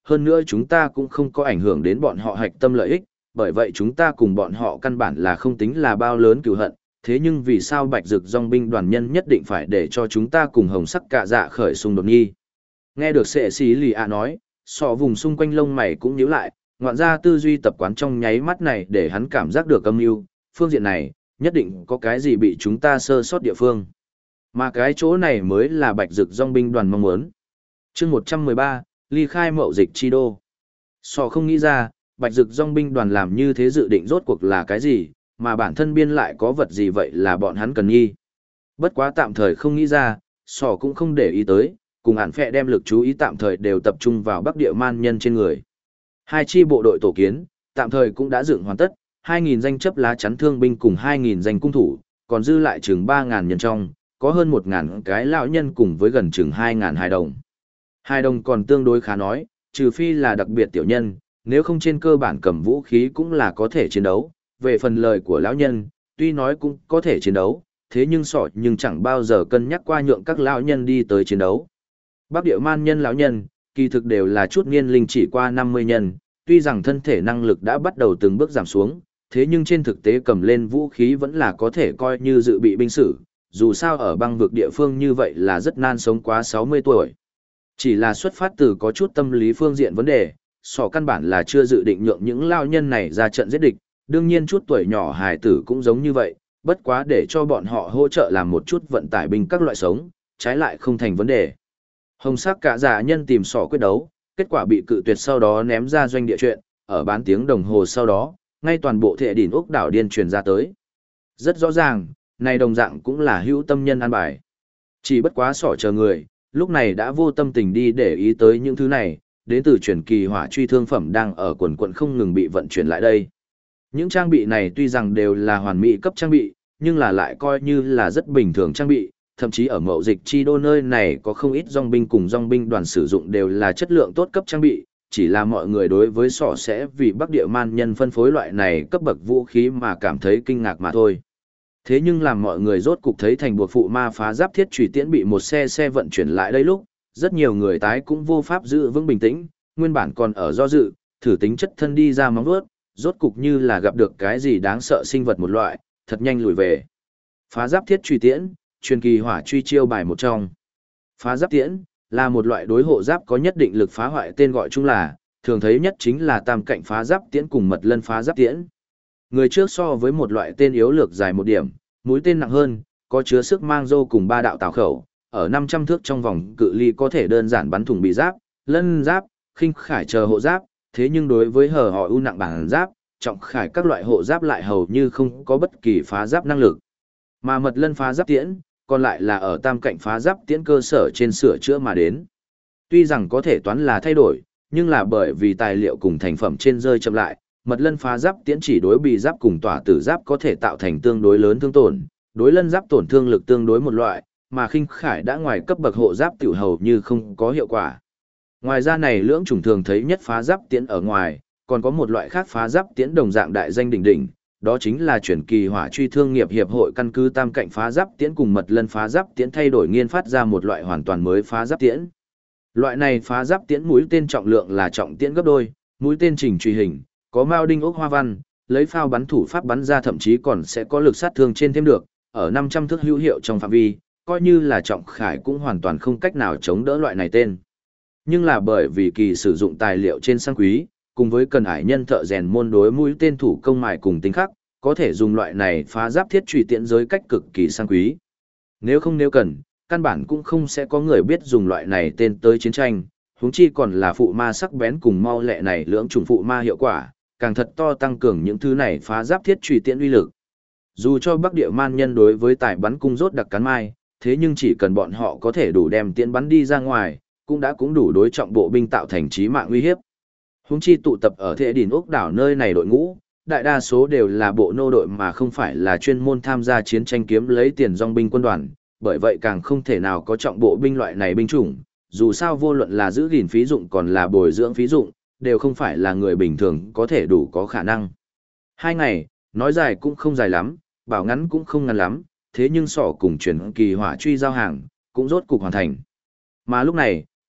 hơn nữa chúng ta cũng không có ảnh hưởng đến bọn họ hạch tâm lợi ích, bởi vậy chúng ta cùng bọn họ căn bản là không tính là bao lớn cừu hận, thế nhưng vì sao Bạch Dực dòng binh đoàn nhân nhất định phải để cho chúng ta cùng Hồng Sắc Cạ Dạ khởi xung đột nghi. Nghe được Sệ Xí Lì ạ nói, sọ vùng xung quanh lông mày cũng nhíu lại, ngoạn ra tư duy tập quán trong nháy mắt này để hắn cảm giác được âm mưu, phương diện này, nhất định có cái gì bị chúng ta sơ sót địa phương. Mà cái chỗ này mới là Bạch Dực dòng binh đoàn mong muốn. Chương 113, ly khai mậu dịch chi đô. Sọ không nghĩ ra, Bạch Dực dòng binh đoàn làm như thế dự định rốt cuộc là cái gì, mà bản thân biên lại có vật gì vậy là bọn hắn cần nghi. Bất quá tạm thời không nghĩ ra, sọ cũng không để ý tới, cùng ản phệ đem lực chú ý tạm thời đều tập trung vào Bắc Địa Man nhân trên người. Hai chi bộ đội tổ kiến, tạm thời cũng đã dựng hoàn tất, 2.000 danh chấp lá chắn thương binh cùng 2.000 danh cung thủ, còn dư lại chừng 3.000 nhân trong, có hơn 1.000 cái lão nhân cùng với gần chừng 2.000 hài đồng. Hài đồng còn tương đối khá nói, trừ phi là đặc biệt tiểu nhân, nếu không trên cơ bản cầm vũ khí cũng là có thể chiến đấu. Về phần lời của lão nhân, tuy nói cũng có thể chiến đấu, thế nhưng nhưng chẳng bao giờ cân nhắc qua nhượng các lão nhân đi tới chiến đấu. Bắc Địa Man nhân lão nhân, kỳ thực đều là chút niên linh chỉ qua 50 nhân, tuy rằng thân thể năng lực đã bắt đầu từng bước giảm xuống, thế nhưng trên thực tế cầm lên vũ khí vẫn là có thể coi như dự bị binh sử, dù sao ở băng vực địa phương như vậy là rất nan sống quá 60 tuổi. Chỉ là xuất phát từ có chút tâm lý phương diện vấn đề, căn bản là chưa dự định nhượng những lao nhân này ra trận giết địch, đương nhiên chút tuổi nhỏ hài tử cũng giống như vậy, bất quá để cho bọn họ hỗ trợ làm một chút vận tải binh các loại sống, trái lại không thành vấn đề. Hồng Sắc Cạ Dạ nhân tìm quyết đấu, kết quả bị cự tuyệt sau đó ném ra doanh địa chuyện, ở bán tiếng đồng hồ sau đó, ngay toàn bộ Thệ Đỉnh Úc đảo điên truyền ra tới. Rất rõ ràng, này đồng dạng cũng là hữu tâm nhân an bài. Chỉ bất quá chờ người, lúc này đã vô tâm tình đi để ý tới những thứ này, đến từ truyền kỳ hỏa truy thương phẩm đang ở quần quận không ngừng bị vận chuyển lại đây. Những trang bị này tuy rằng đều là hoàn mỹ cấp trang bị, nhưng là lại coi như là rất bình thường trang bị, thậm chí ở mậu dịch chi đô nơi này có không ít dòng binh cùng dòng binh đoàn sử dụng đều là chất lượng tốt cấp trang bị, chỉ là mọi người đối với sẽ vì Bắc Địa Man nhân phân phối loại này cấp bậc vũ khí mà cảm thấy kinh ngạc mà thôi. Thế nhưng làm mọi người rốt cục thấy thành buộc phụ ma phá giáp thiết chủy tiễn bị một xe vận chuyển lại đây lúc, rất nhiều người tái cũng vô pháp giữ vững bình tĩnh, nguyên bản còn ở do dự, thử tính chất thân đi ra móng vuốt, rốt cục như là gặp được cái gì đáng sợ sinh vật một loại, thật nhanh lùi về. Phá giáp thiết chủy tiễn, truyền kỳ hỏa truy chiêu bài một trong. Phá giáp tiễn là một loại đối hộ giáp có nhất định lực phá hoại, tên gọi chung là, thường thấy nhất chính là tam cạnh phá giáp tiễn cùng mật lân phá giáp tiễn. Người trước so với một loại tên yếu lược dài một điểm, mũi tên nặng hơn, có chứa sức mang rô cùng 3 đạo tào khẩu, ở 500 thước trong vòng cự ly có thể đơn giản bắn thủng bị giáp, lân giáp, khinh khải chờ hộ giáp, thế nhưng đối với họ nặng bản giáp, trọng khải các loại hộ giáp lại hầu như không có bất kỳ phá giáp năng lực. Mà mật lân phá giáp tiễn, còn lại là ở tam cạnh phá giáp tiễn cơ sở trên sửa chữa mà đến. Tuy rằng có thể toán là thay đổi, nhưng là bởi vì tài liệu cùng thành phẩm trên rơi chậm lại, mật lân phá giáp tiễn chỉ đối bị giáp cùng tỏa tử giáp có thể tạo thành tương đối lớn thương tổn, đối lân giáp tổn thương lực tương đối một loại, mà khinh khải đã ngoài cấp bậc hộ giáp tiểu hầu như không có hiệu quả. Ngoài ra này lưỡng chủng thường thấy nhất phá giáp tiễn ở ngoài, còn có một loại khác phá giáp tiễn đồng dạng đại danh đỉnh đỉnh, đó chính là truyền kỳ hỏa truy thương nghiệp hiệp hội căn cứ tam cạnh phá giáp tiễn cùng mật lân phá giáp tiễn thay đổi nghiên phát ra một loại hoàn toàn mới phá giáp tiễn. Loại này phá giáp tiễn mũi tên trọng lượng là trọng tiễn gấp đôi, mũi tên chỉnh truy hình, có mao đinh ốc hoa văn, lấy phao bắn thủ pháp bắn ra thậm chí còn sẽ có lực sát thương trên thêm được, ở 500 thước hữu hiệu trong phạm vi, coi như là trọng khải cũng hoàn toàn không cách nào chống đỡ loại này tên. Nhưng là bởi vì kỳ sử dụng tài liệu trên sang quý, cùng với cần ải nhân thợ rèn môn đối mũi tên thủ công mài cùng tính khắc, có thể dùng loại này phá giáp thiết truy tiễn giới cách cực kỳ sang quý. Nếu cần, căn bản cũng không sẽ có người biết dùng loại này tên tới chiến tranh, huống chi còn là phụ ma sắc bén cùng mau lẹ này lưỡng trùng phụ ma hiệu quả, càng thật to tăng cường những thứ này phá giáp thiết truy tiễn uy lực. Dù cho Bắc Địa Man nhân đối với tài bắn cung rốt đặc cắn mai, thế nhưng chỉ cần bọn họ có thể đủ đem tiễn bắn đi ra ngoài, cũng đủ đối trọng bộ binh tạo thành chí mạng uy hiếp. Huống chi tụ tập ở Thệ Đỉnh Úc đảo nơi này đội ngũ, đại đa số đều là bộ nô đội mà không phải là chuyên môn tham gia chiến tranh kiếm lấy tiền dòng binh quân đoàn, bởi vậy càng không thể nào có trọng bộ binh loại này binh chủng, dù sao vô luận là giữ gìn phí dụng còn là bồi dưỡng phí dụng, đều không phải là người bình thường có thể đủ có khả năng. 2 ngày, nói dài cũng không dài lắm, bảo ngắn cũng không ngắn lắm, thế nhưng cùng truyền kỳ hỏa truy giao hàng, cũng rốt cục hoàn thành. Mà lúc này,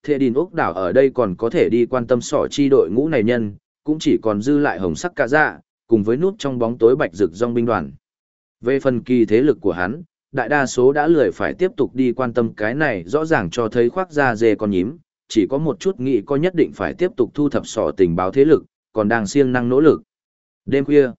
Thệ Đình Úc đảo ở đây còn có thể đi quan tâm sỏ chi đội ngũ này nhân, cũng chỉ còn dư lại hồng sắc cả dạ, cùng với nút trong bóng tối bạch rực dòng binh đoàn. Về phần kỳ thế lực của hắn, đại đa số đã lười phải tiếp tục đi quan tâm cái này, rõ ràng cho thấy khoác da dê con nhím, chỉ có một chút nghĩ có nhất định phải tiếp tục thu thập sỏ tình báo thế lực, còn đang siêng năng nỗ lực. Đêm khuya,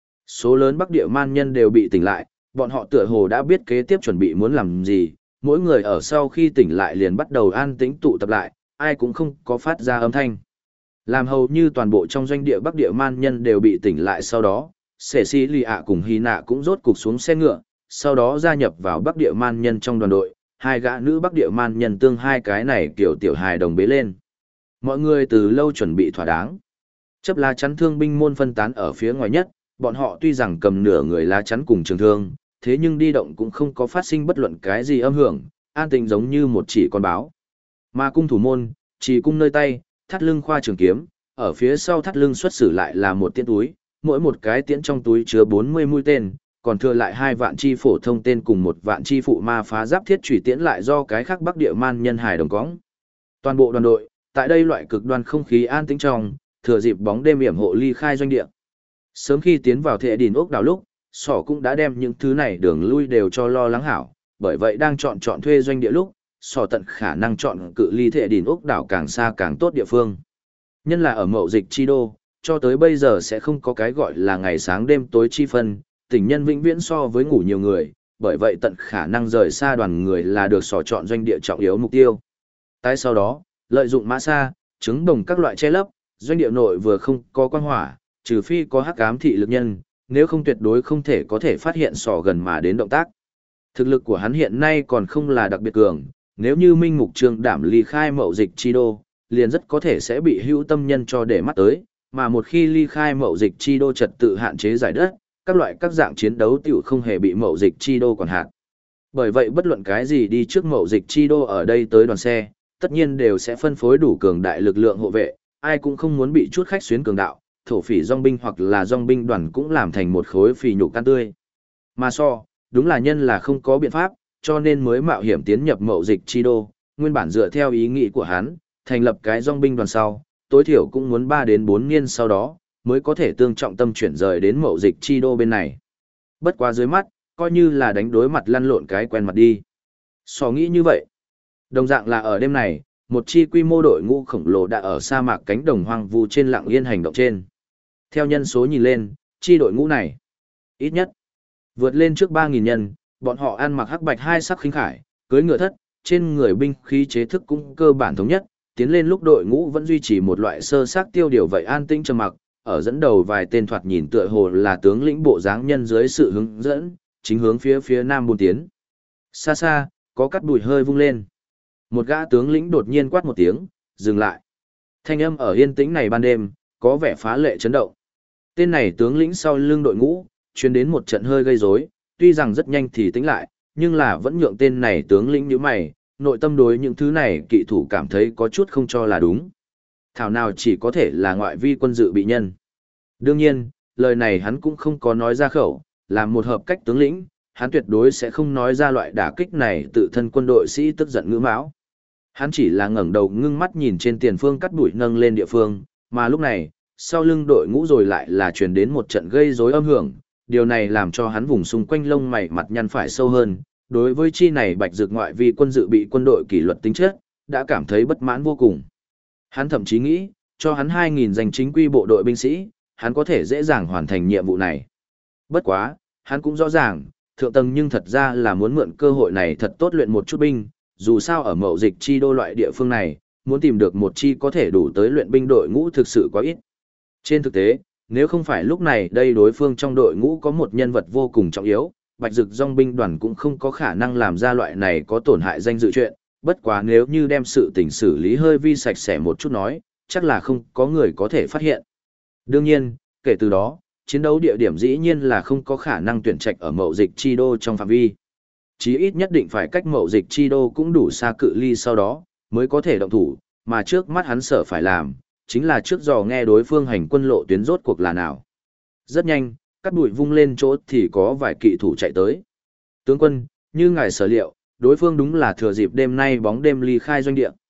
số lớn Bắc Địa man nhân đều bị tỉnh lại, bọn họ tựa hồ đã biết kế tiếp chuẩn bị muốn làm gì, mỗi người ở sau khi tỉnh lại liền bắt đầu an tĩnh tụ tập lại, ai cũng không có phát ra âm thanh. Làm hầu như toàn bộ trong doanh địa Bắc Địa man nhân đều bị tỉnh lại sau đó, Cecilia cùng Hy Nạ cũng rốt cục xuống xe ngựa, sau đó gia nhập vào Bắc Địa man nhân trong đoàn đội, hai gã nữ Bắc Địa man nhân tương hai cái này kiểu tiểu hài đồng bế lên. Mọi người từ lâu chuẩn bị thỏa đáng. Chấp lá chắn thương binh môn phân tán ở phía ngoài nhất, bọn họ tuy rằng cầm nửa người lá chắn cùng trường thương, thế nhưng đi động cũng không có phát sinh bất luận cái gì âm hưởng, an tĩnh giống như một chỉ con báo. Mà cung thủ môn, chỉ cung nơi tay, thắt lưng khoa trường kiếm, ở phía sau thắt lưng xuất xử lại là một tiễn túi, mỗi một cái tiễn trong túi chứa 40 mũi tên, còn thừa lại 2 vạn chi phổ thông tên cùng 1 vạn chi phụ ma phá giáp thiết chủy tiễn lại do cái khác Bắc Địa man nhân hài đồng cõng. Toàn bộ đoàn đội, tại đây loại cực đoan không khí an tĩnh trong, thừa dịp bóng đêm yểm hộ ly khai doanh địa. Sớm khi tiến vào Thệ Đình Ốc đảo lúc, Sỏ cũng đã đem những thứ này đường lui đều cho lo lắng hảo, bởi vậy đang chọn thuê doanh địa lúc, Sỏ tận khả năng chọn cự ly Thệ Đình Ốc đảo càng xa càng tốt địa phương. Nhân là ở mậu dịch chi đô, cho tới bây giờ sẽ không có cái gọi là ngày sáng đêm tối chi phân, tình nhân vĩnh viễn so với ngủ nhiều người, bởi vậy tận khả năng rời xa đoàn người là được Sỏ chọn doanh địa trọng yếu mục tiêu. Tại sau đó, lợi dụng mã xa, trứng đồng các loại che lấp, doanh địa nội vừa không có quang hỏa, trừ phi có hắc ám thị lực nhân, nếu không tuyệt đối không thể có thể phát hiện Sỏ gần mà đến động tác. Thực lực của hắn hiện nay còn không là đặc biệt cường, nếu như Minh Ngục Trương đảm ly khai mậu dịch chi đô, liền rất có thể sẽ bị hữu tâm nhân cho để mắt tới, mà một khi ly khai mậu dịch chi đô trật tự hạn chế giải đất, các dạng chiến đấu tiểu không hề bị mậu dịch chi đô quản hạt. Bởi vậy bất luận cái gì đi trước mậu dịch chi đô ở đây tới đoàn xe, tất nhiên đều sẽ phân phối đủ cường đại lực lượng hộ vệ, ai cũng không muốn bị chút khách xuyến cường đạo, thổ phỉ dòng binh hoặc là dòng binh đoàn cũng làm thành một khối phì nhục can tươi. Mà đúng là nhân là không có biện pháp, cho nên mới mạo hiểm tiến nhập mậu dịch chi đô, nguyên bản dựa theo ý nghĩ của hắn, thành lập cái dòng binh đoàn sau, tối thiểu cũng muốn 3 đến 4 niên sau đó, mới có thể tương trọng tâm chuyển rời đến mậu dịch chi đô bên này. Bất quá dưới mắt, coi như là đánh đối mặt lăn lộn cái quen mặt đi. Nghĩ như vậy. Đồng dạng là ở đêm này, một chi quy mô đội ngũ khổng lồ đã ở sa mạc cánh đồng hoang vu trên lặng yên hành động trên. Theo nhân số nhìn lên, chi đội ngũ này, ít nhất, vượt lên trước 3.000 nhân, bọn họ ăn mặc hắc bạch hai sắc khinh khải, cưỡi ngựa thất, trên người binh khí chế thức cũng cơ bản thống nhất, tiến lên lúc đội ngũ vẫn duy trì một loại sơ xác tiêu điều vậy an tĩnh trầm mặc, ở dẫn đầu vài tên thoạt nhìn tựa hồ là tướng lĩnh bộ dáng nhân dưới sự hướng dẫn, chính hướng phía nam buôn tiến. Xa xa, có cắt bụi hơi vung lên. Một gã tướng lĩnh đột nhiên quát một tiếng, dừng lại. Thanh âm ở yên tĩnh này ban đêm, có vẻ phá lệ chấn động. Tên này tướng lĩnh sau lưng đội ngũ, truyền đến một trận hơi gây rối, tuy rằng rất nhanh thì tĩnh lại, nhưng là vẫn nhượng tên này tướng lĩnh nhíu mày, nội tâm đối những thứ này kỵ thủ cảm thấy có chút không cho là đúng. Thảo nào chỉ có thể là ngoại vi quân dự bị nhân. Đương nhiên, lời này hắn cũng không có nói ra khẩu, làm một hợp cách tướng lĩnh, hắn tuyệt đối sẽ không nói ra loại đả kích này tự thân quân đội sĩ tức giận ngữ mão. Hắn chỉ là ngẩng đầu ngưng mắt nhìn trên tiền phương cắt bụi nâng lên địa phương, mà lúc này, sau lưng đội ngũ rồi lại là truyền đến một trận gây rối âm hưởng, điều này làm cho hắn vùng xung quanh lông mày mặt nhăn phải sâu hơn, đối với chi này bạch dược ngoại vi quân dự bị quân đội kỷ luật tính chất, đã cảm thấy bất mãn vô cùng. Hắn thậm chí nghĩ, cho hắn 2.000 danh chính quy bộ đội binh sĩ, hắn có thể dễ dàng hoàn thành nhiệm vụ này. Bất quá, hắn cũng rõ ràng, thượng tầng nhưng thật ra là muốn mượn cơ hội này thật tốt luyện một chút binh, dù sao ở mậu dịch chi đô loại địa phương này, muốn tìm được một chi có thể đủ tới luyện binh đội ngũ thực sự quá ít. Trên thực tế, nếu không phải lúc này đây đối phương trong đội ngũ có một nhân vật vô cùng trọng yếu, bạch dực dòng binh đoàn cũng không có khả năng làm ra loại này có tổn hại danh dự chuyện, bất quá nếu như đem sự tình xử lý hơi vi sạch sẽ một chút nói, chắc là không có người có thể phát hiện. Đương nhiên, kể từ đó, chiến đấu địa điểm dĩ nhiên là không có khả năng tuyển trạch ở mậu dịch chi đô trong phạm vi. Chí ít nhất định phải cách mậu dịch chi đô cũng đủ xa cự ly sau đó, mới có thể động thủ, mà trước mắt hắn sợ phải làm, chính là trước dò nghe đối phương hành quân lộ tuyến rốt cuộc là nào. Rất nhanh, cắt bụi vung lên chỗ thì có vài kỵ thủ chạy tới. Tướng quân, như ngài sở liệu, đối phương đúng là thừa dịp đêm nay bóng đêm ly khai doanh địa.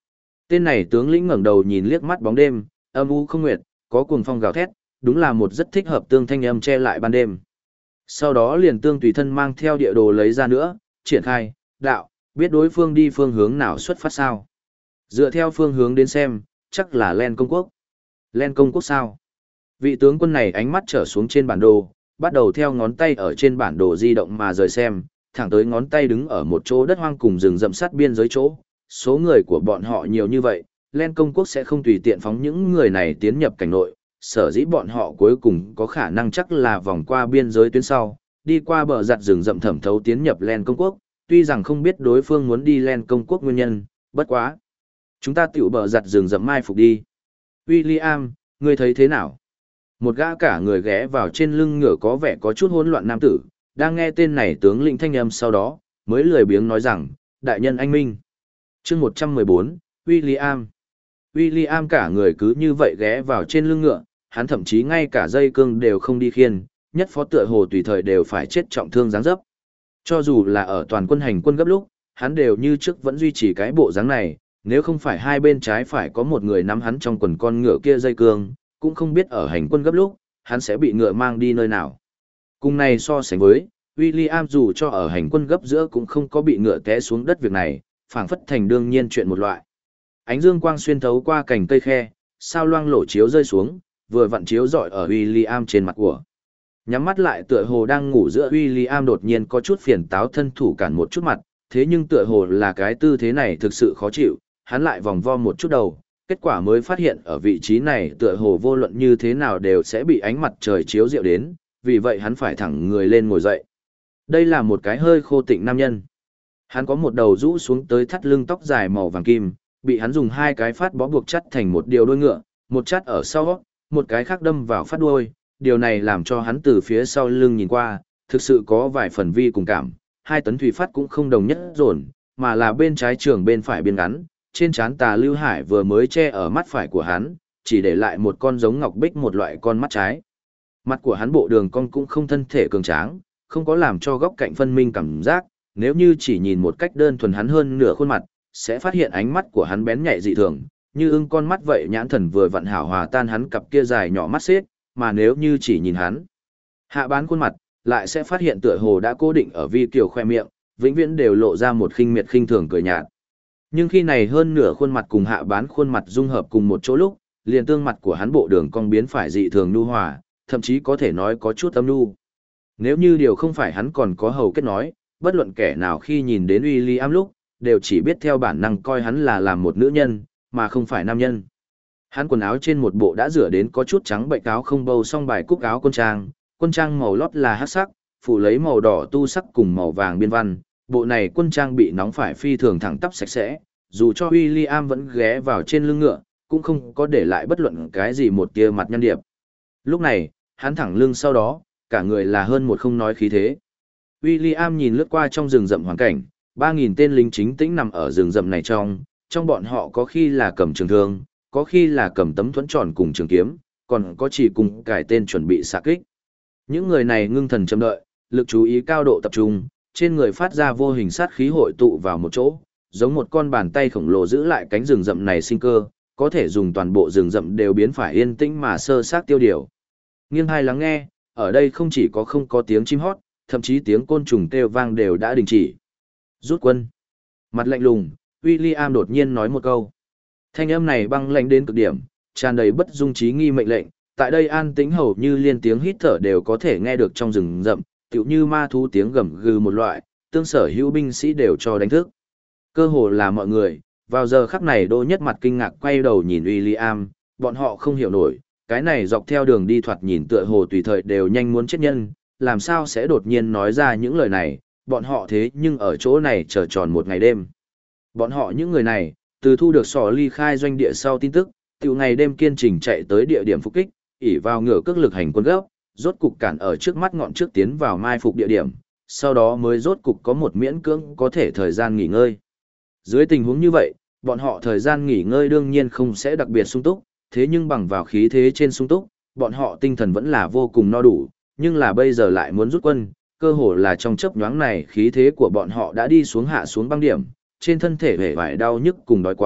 Tên này tướng lĩnh ngẩng đầu nhìn liếc mắt bóng đêm, âm u không nguyệt, có cuồng phong gào thét, đúng là một rất thích hợp tương thanh âm che lại ban đêm. Sau đó liền tương tùy thân mang theo địa đồ lấy ra nữa, triển khai, đạo, biết đối phương đi phương hướng nào xuất phát sao. Dựa theo phương hướng đến xem, chắc là Len Công Quốc. Len Công Quốc sao? Vị tướng quân này ánh mắt trở xuống trên bản đồ, bắt đầu theo ngón tay ở trên bản đồ di động mà rời xem, thẳng tới ngón tay đứng ở một chỗ đất hoang cùng rừng rậm sát biên giới chỗ. Số người của bọn họ nhiều như vậy, Len Công Quốc sẽ không tùy tiện phóng những người này tiến nhập cảnh nội, sở dĩ bọn họ cuối cùng có khả năng chắc là vòng qua biên giới tuyến sau, đi qua bờ giặt rừng rậm thẩm thấu tiến nhập Len Công Quốc, tuy rằng không biết đối phương muốn đi Len Công Quốc nguyên nhân, bất quá. Chúng ta tiểu bờ giặt rừng rậm mai phục đi. William, ngươi thấy thế nào? Một gã cả người ghé vào trên lưng ngựa có vẻ có chút hỗn loạn nam tử, đang nghe tên này tướng lĩnh thanh âm sau đó, mới lười biếng nói rằng, đại nhân anh minh. Chương 114, William. William cả người cứ như vậy ghé vào trên lưng ngựa, hắn thậm chí ngay cả dây cương đều không đi khiên, nhất phó tựa hồ tùy thời đều phải chết trọng thương dáng dấp. Cho dù là ở toàn quân hành quân gấp lúc, hắn đều như trước vẫn duy trì cái bộ dáng này, nếu không phải hai bên trái phải có một người nắm hắn trong quần con ngựa kia dây cương, cũng không biết ở hành quân gấp lúc, hắn sẽ bị ngựa mang đi nơi nào. Cùng này so sánh với, William dù cho ở hành quân gấp giữa cũng không có bị ngựa té xuống đất việc này, phảng phất thành đương nhiên chuyện một loại. Ánh dương quang xuyên thấu qua cành cây khe, sao loang lổ chiếu rơi xuống, vừa vặn chiếu rọi ở William trên mặt của. Nhắm mắt lại tựa hồ đang ngủ giữa William đột nhiên có chút phiền táo thân thủ cản một chút mặt, thế nhưng tựa hồ là cái tư thế này thực sự khó chịu, hắn lại vòng vo một chút đầu, kết quả mới phát hiện ở vị trí này tựa hồ vô luận như thế nào đều sẽ bị ánh mặt trời chiếu rọi đến, vì vậy hắn phải thẳng người lên ngồi dậy. Đây là một cái hơi khô tịnh nam nhân. Hắn có một đầu rũ xuống tới thắt lưng tóc dài màu vàng kim, bị hắn dùng hai cái phát bó buộc chắt thành một điều đuôi ngựa, một chắt ở sau, một cái khác đâm vào phát đuôi, điều này làm cho hắn từ phía sau lưng nhìn qua, thực sự có vài phần vi cùng cảm, hai tấn thủy phát cũng không đồng nhất dồn, mà là bên trái trường bên phải biên ngắn, trên trán tà Lưu Hải vừa mới che ở mắt phải của hắn, chỉ để lại một con giống ngọc bích một loại con mắt trái. Mặt của hắn bộ đường cong cũng không thân thể cường tráng, không có làm cho góc cạnh phân minh cảm giác, nếu như chỉ nhìn một cách đơn thuần hắn hơn nửa khuôn mặt, sẽ phát hiện ánh mắt của hắn bén nhạy dị thường, như ưng con mắt vậy nhãn thần vừa vặn hảo hòa tan hắn cặp kia dài nhỏ mắt xếp, mà nếu như chỉ nhìn hắn hạ bán khuôn mặt, lại sẽ phát hiện tựa hồ đã cố định ở vi kiều khoe miệng, vĩnh viễn đều lộ ra một khinh miệt khinh thường cười nhạt. Nhưng khi này hơn nửa khuôn mặt cùng hạ bán khuôn mặt dung hợp cùng một chỗ lúc, liền tương mặt của hắn bộ đường cong biến phải dị thường nhu hòa, thậm chí có thể nói có chút âm nhu. Nếu như điều không phải hắn còn có hầu kết nói, bất luận kẻ nào khi nhìn đến William lúc, đều chỉ biết theo bản năng coi hắn là làm một nữ nhân, mà không phải nam nhân. Hắn quần áo trên một bộ đã rửa đến có chút trắng bệnh áo không bâu song bài cúc áo quân trang màu lót là hắc sắc, phủ lấy màu đỏ tu sắc cùng màu vàng biên văn, bộ này quân trang bị nóng phải phi thường thẳng tắp sạch sẽ, dù cho William vẫn ghé vào trên lưng ngựa, cũng không có để lại bất luận cái gì một tia mặt nhăn điệp. Lúc này, hắn thẳng lưng sau đó, cả người là hơn một không nói khí thế. William nhìn lướt qua trong rừng rậm hoàn cảnh, 3.000 tên lính chính tĩnh nằm ở rừng rậm này trong bọn họ có khi là cầm trường thương, có khi là cầm tấm thuẫn tròn cùng trường kiếm, còn có chỉ cùng cải tên chuẩn bị xạ kích. Những người này ngưng thần châm đợi, lực chú ý cao độ tập trung, trên người phát ra vô hình sát khí hội tụ vào một chỗ, giống một con bàn tay khổng lồ giữ lại cánh rừng rậm này sinh cơ, có thể dùng toàn bộ rừng rậm đều biến phải yên tĩnh mà sơ sát tiêu điều. Nghiêng hai lắng nghe, ở đây không chỉ có không có tiếng chim hót, thậm chí tiếng côn trùng kêu vang đều đã đình chỉ. Rút quân. Mặt lạnh lùng, William đột nhiên nói một câu. Thanh âm này băng lãnh đến cực điểm, tràn đầy bất dung trí nghi mệnh lệnh, tại đây an tĩnh hầu như liên tiếng hít thở đều có thể nghe được trong rừng rậm, tựu như ma thú tiếng gầm gừ một loại, tương sở hữu binh sĩ đều cho đánh thức. Cơ hồ là mọi người, vào giờ khắc này Đô Nhất mặt kinh ngạc quay đầu nhìn William, bọn họ không hiểu nổi, cái này dọc theo đường đi thoạt nhìn tựa hồ tùy thời đều nhanh muốn chết nhân, làm sao sẽ đột nhiên nói ra những lời này, bọn họ thế nhưng ở chỗ này chờ tròn một ngày đêm. Bọn họ những người này, từ thu được sỏ ly khai doanh địa sau tin tức, tiểu ngày đêm kiên trình chạy tới địa điểm phục kích, ỉ vào ngựa cước lực hành quân gấp, rốt cục cản ở trước mắt ngọn trước tiến vào mai phục địa điểm, sau đó mới rốt cục có một miễn cưỡng có thể thời gian nghỉ ngơi. Dưới tình huống như vậy, bọn họ thời gian nghỉ ngơi đương nhiên không sẽ đặc biệt sung túc, thế nhưng bằng vào khí thế trên sung túc, bọn họ tinh thần vẫn là vô cùng no đủ, nhưng là bây giờ lại muốn rút quân, cơ hồ là trong chớp nhoáng này khí thế của bọn họ đã đi xuống hạ xuống băng điểm, trên thân thể hề vải đau nhức cùng đói quá,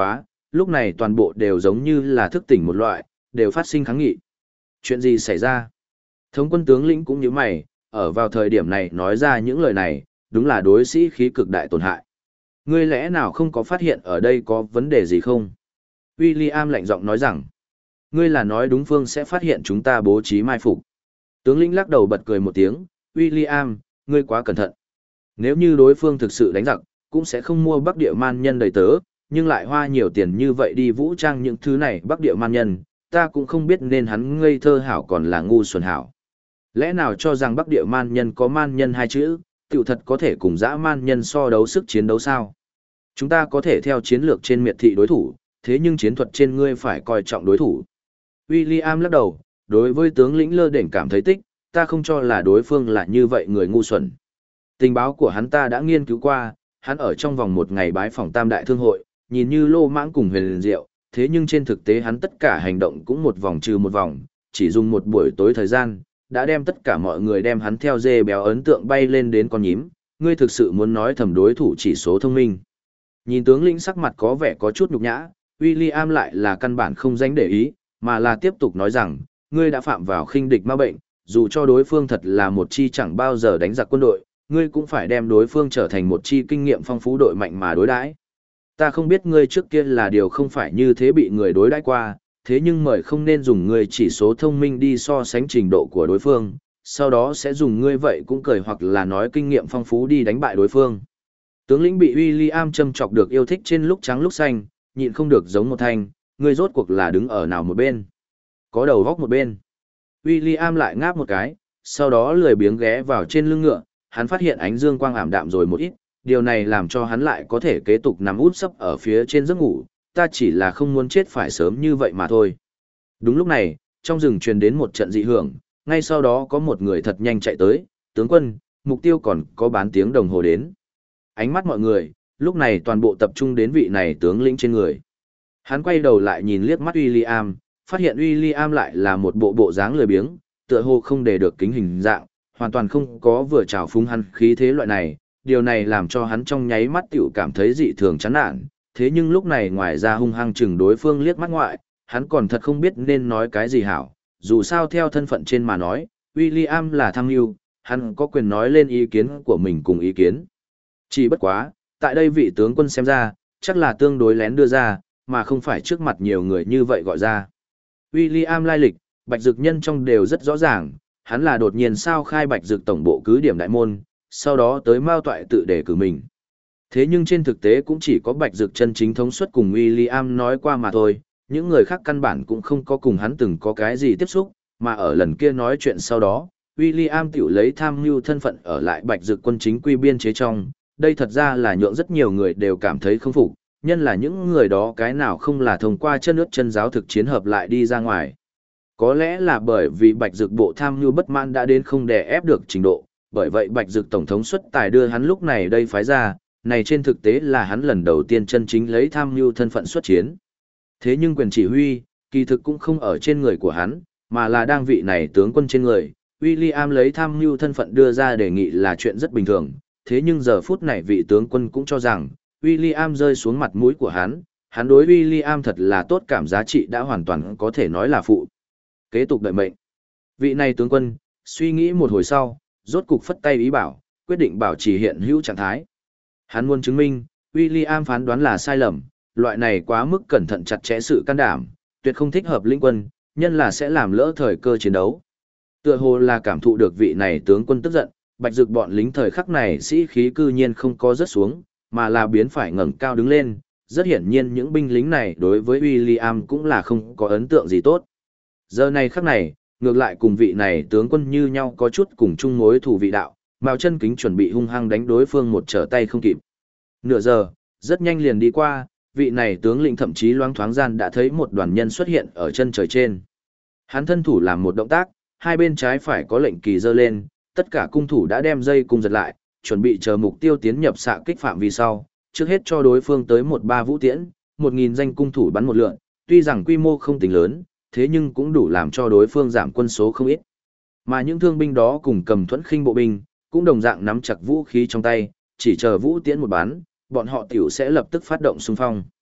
lúc này toàn bộ đều giống như là thức tỉnh một loại, đều phát sinh kháng nghị. Chuyện gì xảy ra? Thống quân tướng lĩnh cũng như mày, ở vào thời điểm này nói ra những lời này, đúng là đối sĩ khí cực đại tổn hại. Ngươi lẽ nào không có phát hiện ở đây có vấn đề gì không? William lạnh giọng nói rằng, ngươi là nói đúng phương sẽ phát hiện chúng ta bố trí mai phục. Tướng lĩnh lắc đầu bật cười một tiếng, William, ngươi quá cẩn thận. Nếu như đối phương thực sự đánh giặc, cũng sẽ không mua Bắc Địa man nhân đầy tớ, nhưng lại hoa nhiều tiền như vậy đi vũ trang những thứ này Bắc Địa man nhân, ta cũng không biết nên hắn ngây thơ hảo còn là ngu xuẩn hảo. Lẽ nào cho rằng Bắc Địa man nhân có man nhân hai chữ, tiểu thật có thể cùng dã man nhân so đấu sức chiến đấu sao? Chúng ta có thể theo chiến lược trên miệt thị đối thủ, thế nhưng chiến thuật trên ngươi phải coi trọng đối thủ. William lắc đầu, đối với tướng lĩnh lơ đỉnh cảm thấy tích, ta không cho là đối phương là như vậy người ngu xuẩn. Tình báo của hắn ta đã nghiên cứu qua, hắn ở trong vòng một ngày bái phỏng Tam Đại Thương Hội, nhìn như lô mãng cùng huyền liền diệu, thế nhưng trên thực tế hắn tất cả hành động cũng một vòng trừ một vòng, chỉ dùng một buổi tối thời gian, đã đem tất cả mọi người đem hắn theo dê béo ấn tượng bay lên đến con nhím, ngươi thực sự muốn nói thầm đối thủ chỉ số thông minh. Nhìn tướng lĩnh sắc mặt có vẻ có chút nhục nhã, William lại là căn bản không dánh để ý, mà là tiếp tục nói rằng, ngươi đã phạm vào khinh địch ma bệnh, dù cho đối phương thật là một chi chẳng bao giờ đánh giặc quân đội, ngươi cũng phải đem đối phương trở thành một chi kinh nghiệm phong phú đội mạnh mà đối đãi. Ta không biết ngươi trước kia là điều không phải như thế bị người đối đãi qua, thế nhưng mời không nên dùng ngươi chỉ số thông minh đi so sánh trình độ của đối phương, sau đó sẽ dùng ngươi vậy cũng cười hoặc là nói kinh nghiệm phong phú đi đánh bại đối phương. Tướng lĩnh bị William châm chọc được yêu thích trên lúc trắng lúc xanh, nhịn không được giống một thanh, ngươi rốt cuộc là đứng ở nào một bên. Có đầu góc một bên. William lại ngáp một cái, sau đó lười biếng ghé vào trên lưng ngựa, hắn phát hiện ánh dương quang ảm đạm rồi một ít, điều này làm cho hắn lại có thể kế tục nằm út sấp ở phía trên giấc ngủ, ta chỉ là không muốn chết phải sớm như vậy mà thôi. Đúng lúc này, trong rừng truyền đến một trận dị hưởng, ngay sau đó có một người thật nhanh chạy tới, tướng quân, mục tiêu còn có bán tiếng đồng hồ đến. Ánh mắt mọi người, lúc này toàn bộ tập trung đến vị này tướng lĩnh trên người. Hắn quay đầu lại nhìn liếc mắt William, phát hiện William lại là một bộ dáng lười biếng, tựa hồ không để được kính hình dạng, hoàn toàn không có vừa trào phúng hắn khí thế loại này, điều này làm cho hắn trong nháy mắt tiểu cảm thấy dị thường chán nản, thế nhưng lúc này ngoài ra hung hăng chừng đối phương liếc mắt ngoại, hắn còn thật không biết nên nói cái gì hảo, dù sao theo thân phận trên mà nói, William là tham mưu, hắn có quyền nói lên ý kiến của mình cùng ý kiến. Chỉ bất quá, tại đây vị tướng quân xem ra, chắc là tương đối lén đưa ra, mà không phải trước mặt nhiều người như vậy gọi ra. William lai lịch, Bạch Dực nhân trong đều rất rõ ràng, hắn là đột nhiên sao khai Bạch Dực tổng bộ cứ điểm đại môn, sau đó tới Mao Toại tự đề cử mình. Thế nhưng trên thực tế cũng chỉ có Bạch Dực chân chính thống suất cùng William nói qua mà thôi, những người khác căn bản cũng không có cùng hắn từng có cái gì tiếp xúc, mà ở lần kia nói chuyện sau đó, William tiểu lấy tham mưu thân phận ở lại Bạch Dực quân chính quy biên chế trong, đây thật ra là nhượng rất nhiều người đều cảm thấy không phục, nhân là những người đó cái nào không là thông qua chân ướt chân giáo thực chiến hợp lại đi ra ngoài. Có lẽ là bởi vì Bạch Dực bộ tham mưu bất mãn đã đến không đè ép được trình độ, bởi vậy Bạch Dực tổng thống xuất tài đưa hắn lúc này đây phái ra, này trên thực tế là hắn lần đầu tiên chân chính lấy tham mưu thân phận xuất chiến. Thế nhưng quyền chỉ huy, kỳ thực cũng không ở trên người của hắn, mà là đang vị này tướng quân trên người. William lấy tham mưu thân phận đưa ra đề nghị là chuyện rất bình thường, thế nhưng giờ phút này vị tướng quân cũng cho rằng, William rơi xuống mặt mũi của hắn đối William thật là tốt cảm giá trị đã hoàn toàn có thể nói là phụ. Kế tục đợi mệnh. Vị này tướng quân, suy nghĩ một hồi sau, rốt cục phất tay ý bảo, quyết định bảo trì hiện hữu trạng thái. Hắn muốn chứng minh, William phán đoán là sai lầm, loại này quá mức cẩn thận chặt chẽ sự can đảm, tuyệt không thích hợp lĩnh quân, nhân là sẽ làm lỡ thời cơ chiến đấu. Tựa hồ là cảm thụ được vị này tướng quân tức giận, Bạch Dực bọn lính thời khắc này sĩ khí cư nhiên không có rớt xuống, mà là biến phải ngẩng cao đứng lên. Rất hiển nhiên những binh lính này đối với William cũng là không có ấn tượng gì tốt. Giờ này khắc này, ngược lại cùng vị này tướng quân như nhau có chút cùng chung mối thù vị đạo, Mao Chân Kính chuẩn bị hung hăng đánh đối phương một trở tay không kịp. Nửa giờ, rất nhanh liền đi qua, vị này tướng lĩnh thậm chí loáng thoáng gian đã thấy một đoàn nhân xuất hiện ở chân trời trên. Hắn thân thủ làm một động tác, hai bên trái phải có lệnh kỳ giơ lên, tất cả cung thủ đã đem dây cung giật lại, chuẩn bị chờ mục tiêu tiến nhập xạ kích phạm vi sau, trước hết cho đối phương tới 1-3 vũ tiễn, 1000 danh cung thủ bắn một lượt, tuy rằng quy mô không tính lớn, thế nhưng cũng đủ làm cho đối phương giảm quân số không ít. Mà những thương binh đó cùng cầm thuẫn khinh bộ binh, cũng đồng dạng nắm chặt vũ khí trong tay, chỉ chờ vũ tiễn một bắn, bọn họ tiểu sẽ lập tức phát động xung phong.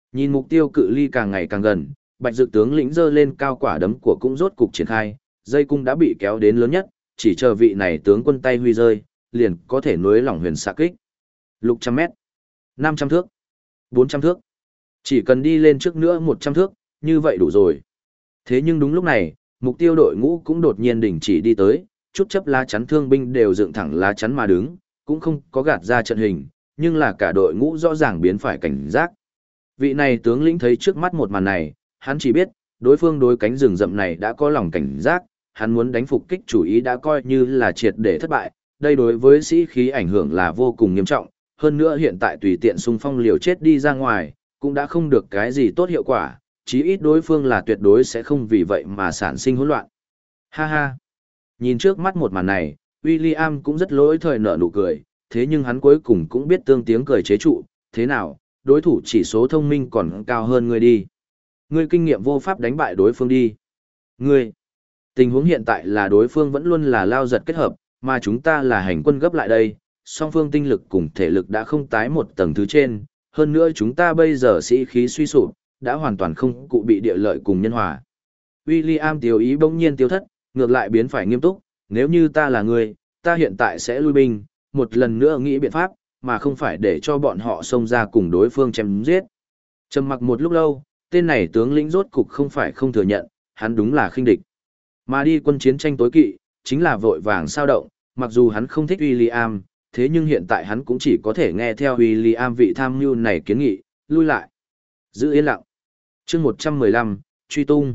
Nhìn mục tiêu cự ly càng ngày càng gần, Bạch Dực tướng lĩnh giơ lên cao quả đấm của cũng rốt cục triển khai, dây cung đã bị kéo đến lớn nhất, chỉ chờ vị này tướng quân tay huy rơi, liền có thể nối lỏng huyền xạ kích. Lục trăm mét, 500 thước, 400 thước. Chỉ cần đi lên trước nữa 100 thước, như vậy đủ rồi. Thế nhưng đúng lúc này, mục tiêu đội ngũ cũng đột nhiên đình chỉ đi tới, chút chấp lá chắn thương binh đều dựng thẳng lá chắn mà đứng, cũng không có gạt ra trận hình, nhưng là cả đội ngũ rõ ràng biến phải cảnh giác. Vị này tướng lĩnh thấy trước mắt một màn này, hắn chỉ biết, đối phương đối cánh rừng rậm này đã có lòng cảnh giác, hắn muốn đánh phục kích chủ ý đã coi như là triệt để thất bại, đây đối với sĩ khí ảnh hưởng là vô cùng nghiêm trọng, hơn nữa hiện tại tùy tiện xung phong liều chết đi ra ngoài, cũng đã không được cái gì tốt hiệu quả, chí ít đối phương là tuyệt đối sẽ không vì vậy mà sản sinh hỗn loạn. Ha ha! Nhìn trước mắt một màn này, William cũng rất lỗi thời nở nụ cười, thế nhưng hắn cuối cùng cũng biết tương tiếng cười chế trụ, thế nào, đối thủ chỉ số thông minh còn cao hơn ngươi đi. Ngươi kinh nghiệm vô pháp đánh bại đối phương đi. Ngươi! Tình huống hiện tại là đối phương vẫn luôn là lao giật kết hợp, mà chúng ta là hành quân gấp lại đây, song phương tinh lực cùng thể lực đã không tái một tầng thứ trên, hơn nữa chúng ta bây giờ sĩ khí suy sụp, đã hoàn toàn không cụ bị địa lợi cùng nhân hòa. William tiêu ý bỗng nhiên tiêu thất, ngược lại biến phải nghiêm túc, nếu như ta là người, ta hiện tại sẽ lui binh, một lần nữa nghĩ biện pháp, mà không phải để cho bọn họ xông ra cùng đối phương chém giết. Trầm mặc một lúc lâu, tên này tướng lĩnh rốt cục không phải không thừa nhận, hắn đúng là khinh địch. Mà đi quân chiến tranh tối kỵ, chính là vội vàng sao động, mặc dù hắn không thích William, thế nhưng hiện tại hắn cũng chỉ có thể nghe theo William vị tham mưu này kiến nghị, lui lại. Giữ yên lặng. Chương 115, truy tung.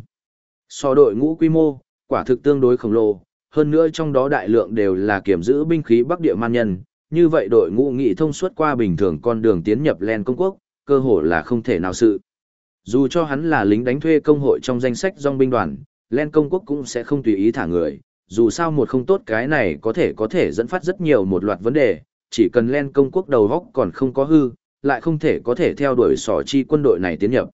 So đội ngũ quy mô, quả thực tương đối khổng lồ, hơn nữa trong đó đại lượng đều là kiểm giữ binh khí Bắc Địa man nhân, như vậy đội ngũ nghị thông suốt qua bình thường con đường tiến nhập Len công quốc, cơ hội là không thể nào sự. Dù cho hắn là lính đánh thuê công hội trong danh sách dòng binh đoàn, Len công quốc cũng sẽ không tùy ý thả người, dù sao một không tốt cái này có thể dẫn phát rất nhiều một loạt vấn đề, chỉ cần Len công quốc đầu góc còn không có hư, lại không thể có thể theo đuổi sỏ chi quân đội này tiến nhập.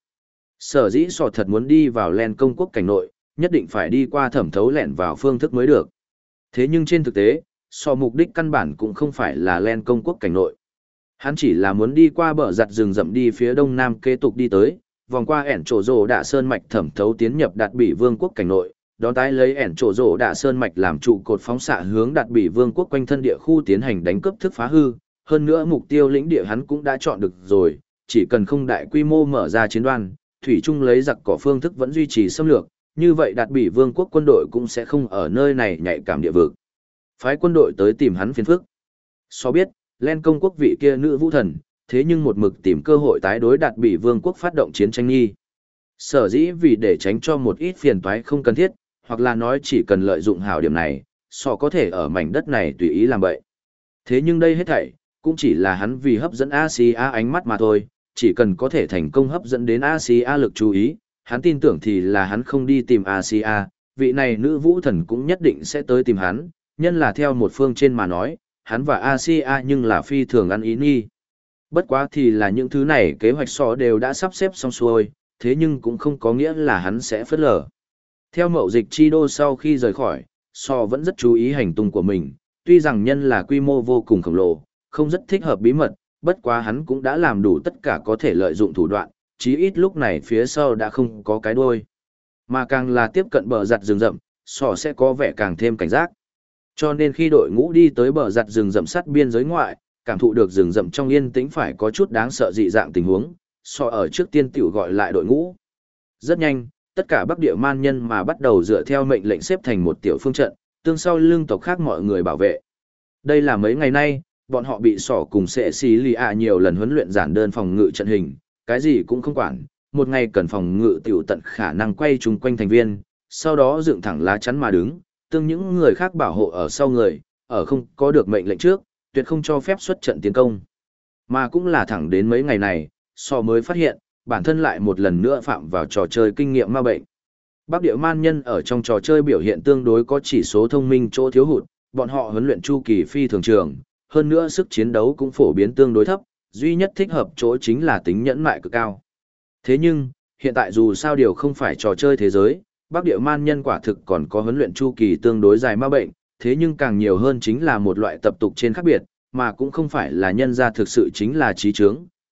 Sở dĩ sỏ thật muốn đi vào Len công quốc cảnh nội, nhất định phải đi qua thẩm thấu lẻn vào phương thức mới được. Thế nhưng trên thực tế, sỏ mục đích căn bản cũng không phải là Len công quốc cảnh nội. Hắn chỉ là muốn đi qua bờ giặt rừng rậm đi phía đông nam kế tục đi tới, vòng qua ẻn trổ rổ đạ sơn mạch thẩm thấu tiến nhập đạt bị vương quốc cảnh nội, đón tái lấy ẻn trổ rổ đạ sơn mạch làm trụ cột phóng xạ hướng đạt bị vương quốc quanh thân địa khu tiến hành đánh cướp thức phá hư. Hơn nữa mục tiêu lĩnh địa hắn cũng đã chọn được rồi, chỉ cần không đại quy mô mở ra chiến đoan, thủy chung lấy giặc cỏ phương thức vẫn duy trì xâm lược, như vậy đạt bị vương quốc quân đội cũng sẽ không ở nơi này nhạy cảm địa vực. Phái quân đội tới tìm hắn phiền phức. So biết, Len công quốc vị kia nữ vũ thần, thế nhưng một mực tìm cơ hội tái đối đạt bị vương quốc phát động chiến tranh nghi. Sở dĩ vì để tránh cho một ít phiền toái không cần thiết, hoặc là nói chỉ cần lợi dụng hảo điểm này, so có thể ở mảnh đất này tùy ý làm bậy. Thế nhưng đây hết thảy, cũng chỉ là hắn vì hấp dẫn Asia ánh mắt mà thôi, chỉ cần có thể thành công hấp dẫn đến Asia lực chú ý, hắn tin tưởng thì là hắn không đi tìm Asia, vị này nữ vũ thần cũng nhất định sẽ tới tìm hắn, nhân là theo một phương trên mà nói, hắn và Asia nhưng là phi thường ăn ý nghi. Bất quá thì là những thứ này kế hoạch so đều đã sắp xếp xong xuôi, thế nhưng cũng không có nghĩa là hắn sẽ phớt lờ. Theo mậu dịch chi đô sau khi rời khỏi, so vẫn rất chú ý hành tung của mình, tuy rằng nhân là quy mô vô cùng khổng lồ, không rất thích hợp bí mật, bất quá hắn cũng đã làm đủ tất cả có thể lợi dụng thủ đoạn, chí ít lúc này phía sau đã không có cái đuôi. Mà càng là tiếp cận bờ giặt rừng rậm, so sẽ có vẻ càng thêm cảnh giác. Cho nên khi đội ngũ đi tới bờ giặt rừng rậm sát biên giới ngoại, cảm thụ được rừng rậm trong yên tĩnh phải có chút đáng sợ dị dạng tình huống, so ở trước tiên tiểu gọi lại đội ngũ. Rất nhanh, tất cả Bắc Địa man nhân mà bắt đầu dựa theo mệnh lệnh xếp thành một tiểu phương trận, tương sau lương tộc khác mọi người bảo vệ. Đây là mấy ngày nay, bọn họ bị sỏ cùng sệ xì lì ạ nhiều lần huấn luyện giản đơn phòng ngự trận hình, cái gì cũng không quản, một ngày cần phòng ngự tiểu tận khả năng quay chung quanh thành viên, sau đó dựng thẳng lá chắn mà đứng, tương những người khác bảo hộ ở sau người, ở không có được mệnh lệnh trước, tuyệt không cho phép xuất trận tiến công. Mà cũng là thẳng đến mấy ngày này, so mới phát hiện, bản thân lại một lần nữa phạm vào trò chơi kinh nghiệm ma bệnh. Bắc Địa man nhân ở trong trò chơi biểu hiện tương đối có chỉ số thông minh chỗ thiếu hụt, bọn họ huấn luyện chu kỳ phi thường trường, hơn nữa sức chiến đấu cũng phổ biến tương đối thấp, duy nhất thích hợp chỗ chính là tính nhẫn mại cực cao. Thế nhưng, hiện tại dù sao điều không phải trò chơi thế giới, Bắc Địa man nhân quả thực còn có huấn luyện chu kỳ tương đối dài ma bệnh, thế nhưng càng nhiều hơn chính là một loại tập tục trên khác biệt, mà cũng không phải là nhân ra thực sự chính là trí trướng,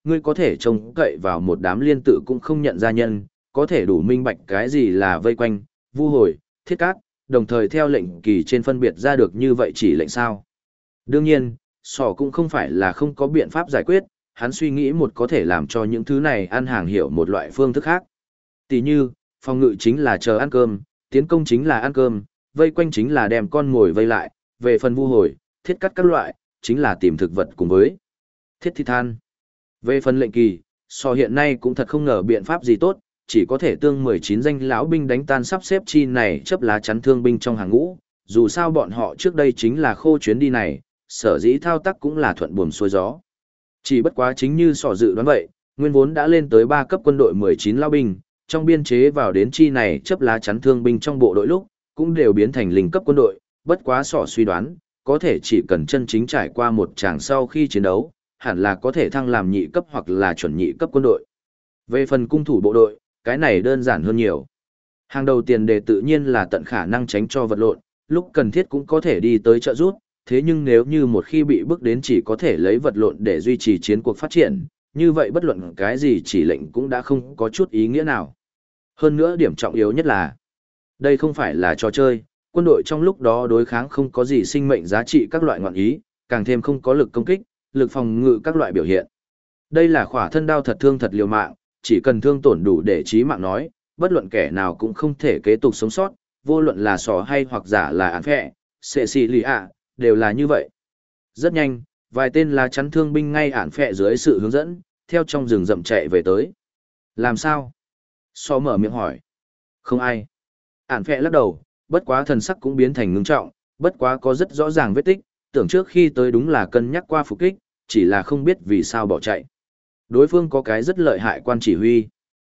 ngươi có thể trông cậy vào một đám liên tự cũng không nhận ra nhân, có thể đủ minh bạch cái gì là vây quanh, vu hồi, thiết cát, đồng thời theo lệnh kỳ trên phân biệt ra được như vậy chỉ lệnh sao. Đương nhiên, sỏ cũng không phải là không có biện pháp giải quyết, hắn suy nghĩ một có thể làm cho những thứ này ăn hàng hiểu một loại phương thức khác. Tỷ như, phòng ngự chính là chờ ăn cơm, tiến công chính là ăn cơm, vây quanh chính là đem con ngồi vây lại, về phần vu hồi, thiết cắt các loại, chính là tìm thực vật cùng với thiết thi than. Về phần lệnh kỳ, so hiện nay cũng thật không ngờ biện pháp gì tốt, chỉ có thể tương 19 danh lão binh đánh tan sắp xếp chi này chấp lá chắn thương binh trong hàng ngũ, dù sao bọn họ trước đây chính là khô chuyến đi này, sở dĩ thao tác cũng là thuận buồm xuôi gió. Chỉ bất quá chính như sỏ dự đoán vậy, nguyên vốn đã lên tới 3 cấp quân đội 19 lão binh, trong biên chế vào đến chi này chấp lá chắn thương binh trong bộ đội lúc, cũng đều biến thành linh cấp quân đội, bất quá sỏ suy đoán, có thể chỉ cần chân chính trải qua một tràng sau khi chiến đấu, hẳn là có thể thăng làm nhị cấp hoặc là chuẩn nhị cấp quân đội. Về phần cung thủ bộ đội, cái này đơn giản hơn nhiều. Hàng đầu tiền đề tự nhiên là tận khả năng tránh cho vật lộn, lúc cần thiết cũng có thể đi tới trợ rút, thế nhưng nếu như một khi bị bước đến chỉ có thể lấy vật lộn để duy trì chiến cuộc phát triển, như vậy bất luận cái gì chỉ lệnh cũng đã không có chút ý nghĩa nào. Hơn nữa điểm trọng yếu nhất là, đây không phải là trò chơi, quân đội trong lúc đó đối kháng không có gì sinh mệnh giá trị các loại ngọn ý, càng thêm không có lực công kích, lực phòng ngự các loại biểu hiện. Đây là khỏa thân đao thật thương thật liều mạng, chỉ cần thương tổn đủ để chí mạng nói, bất luận kẻ nào cũng không thể kế tục sống sót, vô luận là sò hay hoặc giả là án phệ, sệ xì lì ạ, đều là như vậy. Rất nhanh, vài tên lá chắn thương binh ngay án phệ dưới sự hướng dẫn, theo trong rừng rậm chạy về tới. Làm sao? So mở miệng hỏi. Không ai. Án phệ lắc đầu, bất quá thần sắc cũng biến thành ngưng trọng, bất quá có rất rõ ràng vết tích, tưởng trước khi tới đúng là cân nhắc qua phục kích, chỉ là không biết vì sao bỏ chạy. Đối phương có cái rất lợi hại quan chỉ huy.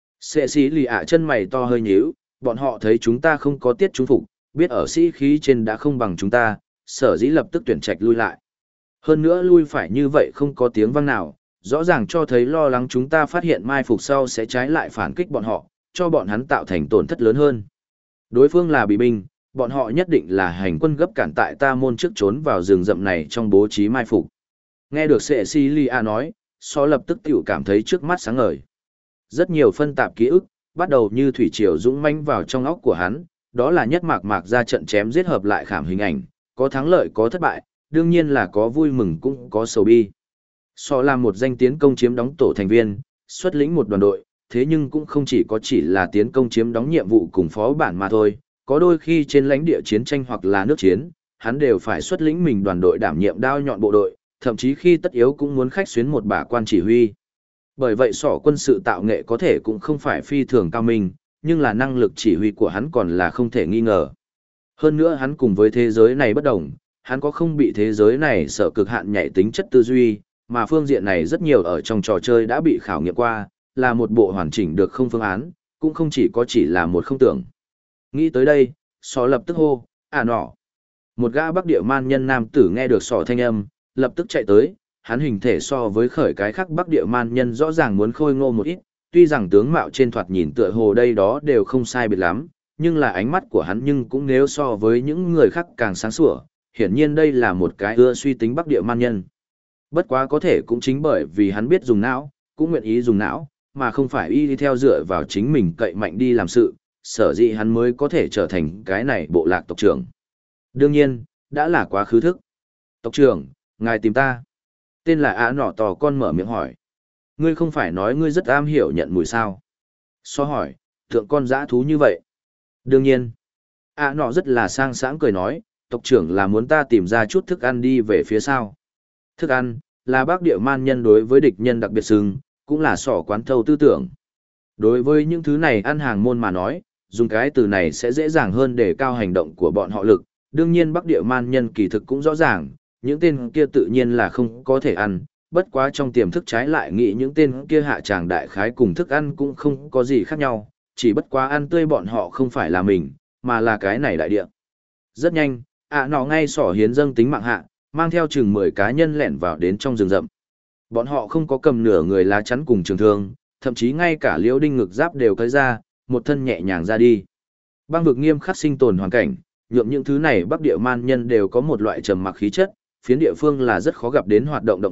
Sệ sĩ lì ạ chân mày to hơi nhíu, bọn họ thấy chúng ta không có tiết trung phục, biết ở sĩ khí trên đã không bằng chúng ta, sở dĩ lập tức tuyển trạch lui lại. Hơn nữa lui phải như vậy không có tiếng vang nào, rõ ràng cho thấy lo lắng chúng ta phát hiện mai phục sau sẽ trái lại phản kích bọn họ, cho bọn hắn tạo thành tổn thất lớn hơn. Đối phương là bị binh, bọn họ nhất định là hành quân gấp cản tại ta môn trước trốn vào rừng rậm này trong bố trí mai phục. Nghe được Sệ Si Lia nói, So lập tức tiểu cảm thấy trước mắt sáng ngời. Rất nhiều phân tạp ký ức, bắt đầu như thủy triều dũng mãnh vào trong óc của hắn, đó là nhất mạc mạc ra trận chém giết hợp lại khảm hình ảnh, có thắng lợi có thất bại, đương nhiên là có vui mừng cũng có sầu bi. So là một danh tiến công chiếm đóng tổ thành viên, xuất lĩnh một đoàn đội, thế nhưng cũng không chỉ là tiến công chiếm đóng nhiệm vụ cùng phó bản mà thôi, có đôi khi trên lãnh địa chiến tranh hoặc là nước chiến, hắn đều phải xuất lĩnh mình đoàn đội đảm nhiệm đao nhọn bộ đội, thậm chí khi tất yếu cũng muốn khách xuyến một bả quan chỉ huy. Bởi vậy sỏ quân sự tạo nghệ có thể cũng không phải phi thường cao minh, nhưng là năng lực chỉ huy của hắn còn là không thể nghi ngờ. Hơn nữa hắn cùng với thế giới này bất đồng, hắn có không bị thế giới này sợ cực hạn nhảy tính chất tư duy, mà phương diện này rất nhiều ở trong trò chơi đã bị khảo nghiệm qua, là một bộ hoàn chỉnh được không phương án, cũng không chỉ là một không tưởng. Nghĩ tới đây, sỏ lập tức hô, nọ. Một gã Bắc Địa man nhân nam tử nghe được sỏ thanh âm, lập tức chạy tới, hắn hình thể so với khởi cái khác Bắc Địa man nhân rõ ràng muốn khôi ngô một ít, tuy rằng tướng mạo trên thoạt nhìn tựa hồ đây đó đều không sai biệt lắm, nhưng là ánh mắt của hắn nhưng cũng nếu so với những người khác càng sáng sủa, hiển nhiên đây là một cái ưa suy tính Bắc Địa man nhân. Bất quá có thể cũng chính bởi vì hắn biết dùng não, cũng nguyện ý dùng não, mà không phải y đi theo dựa vào chính mình cậy mạnh đi làm sự, sở dĩ hắn mới có thể trở thành cái này bộ lạc tộc trưởng. Đương nhiên, đã là quá khứ thức. Tộc trưởng, ngài tìm ta. Tên là nọ tò con mở miệng hỏi. Ngươi không phải nói ngươi rất am hiểu nhận mùi sao? So hỏi, thượng con dã thú như vậy. Đương nhiên. Nọ rất là sang sảng cười nói, tộc trưởng là muốn ta tìm ra chút thức ăn đi về phía sau. Thức ăn, là Bắc Địa man nhân đối với địch nhân đặc biệt sừng, cũng là sỏ quán thâu tư tưởng. Đối với những thứ này ăn hàng môn mà nói, dùng cái từ này sẽ dễ dàng hơn để cao hành động của bọn họ lực. Đương nhiên Bắc Địa man nhân kỳ thực cũng rõ ràng, những tên kia tự nhiên là không có thể ăn, bất quá trong tiềm thức trái lại nghĩ những tên kia hạ tràng đại khái cùng thức ăn cũng không có gì khác nhau, chỉ bất quá ăn tươi bọn họ không phải là mình, mà là cái này đại địa. Rất nhanh, nọ ngay sỏ hiến dâng tính mạng hạ, mang theo chừng 10 cá nhân lẻn vào đến trong rừng rậm. Bọn họ không có cầm nửa người lá chắn cùng trường thương, thậm chí ngay cả liễu đinh ngực giáp đều cởi ra, một thân nhẹ nhàng ra đi. Băng vực nghiêm khắc sinh tồn hoàn cảnh, nhượng những thứ này Bắc Địa man nhân đều có một loại trầm mặc khí chất, phiến địa phương là rất khó gặp đến hoạt động động vật,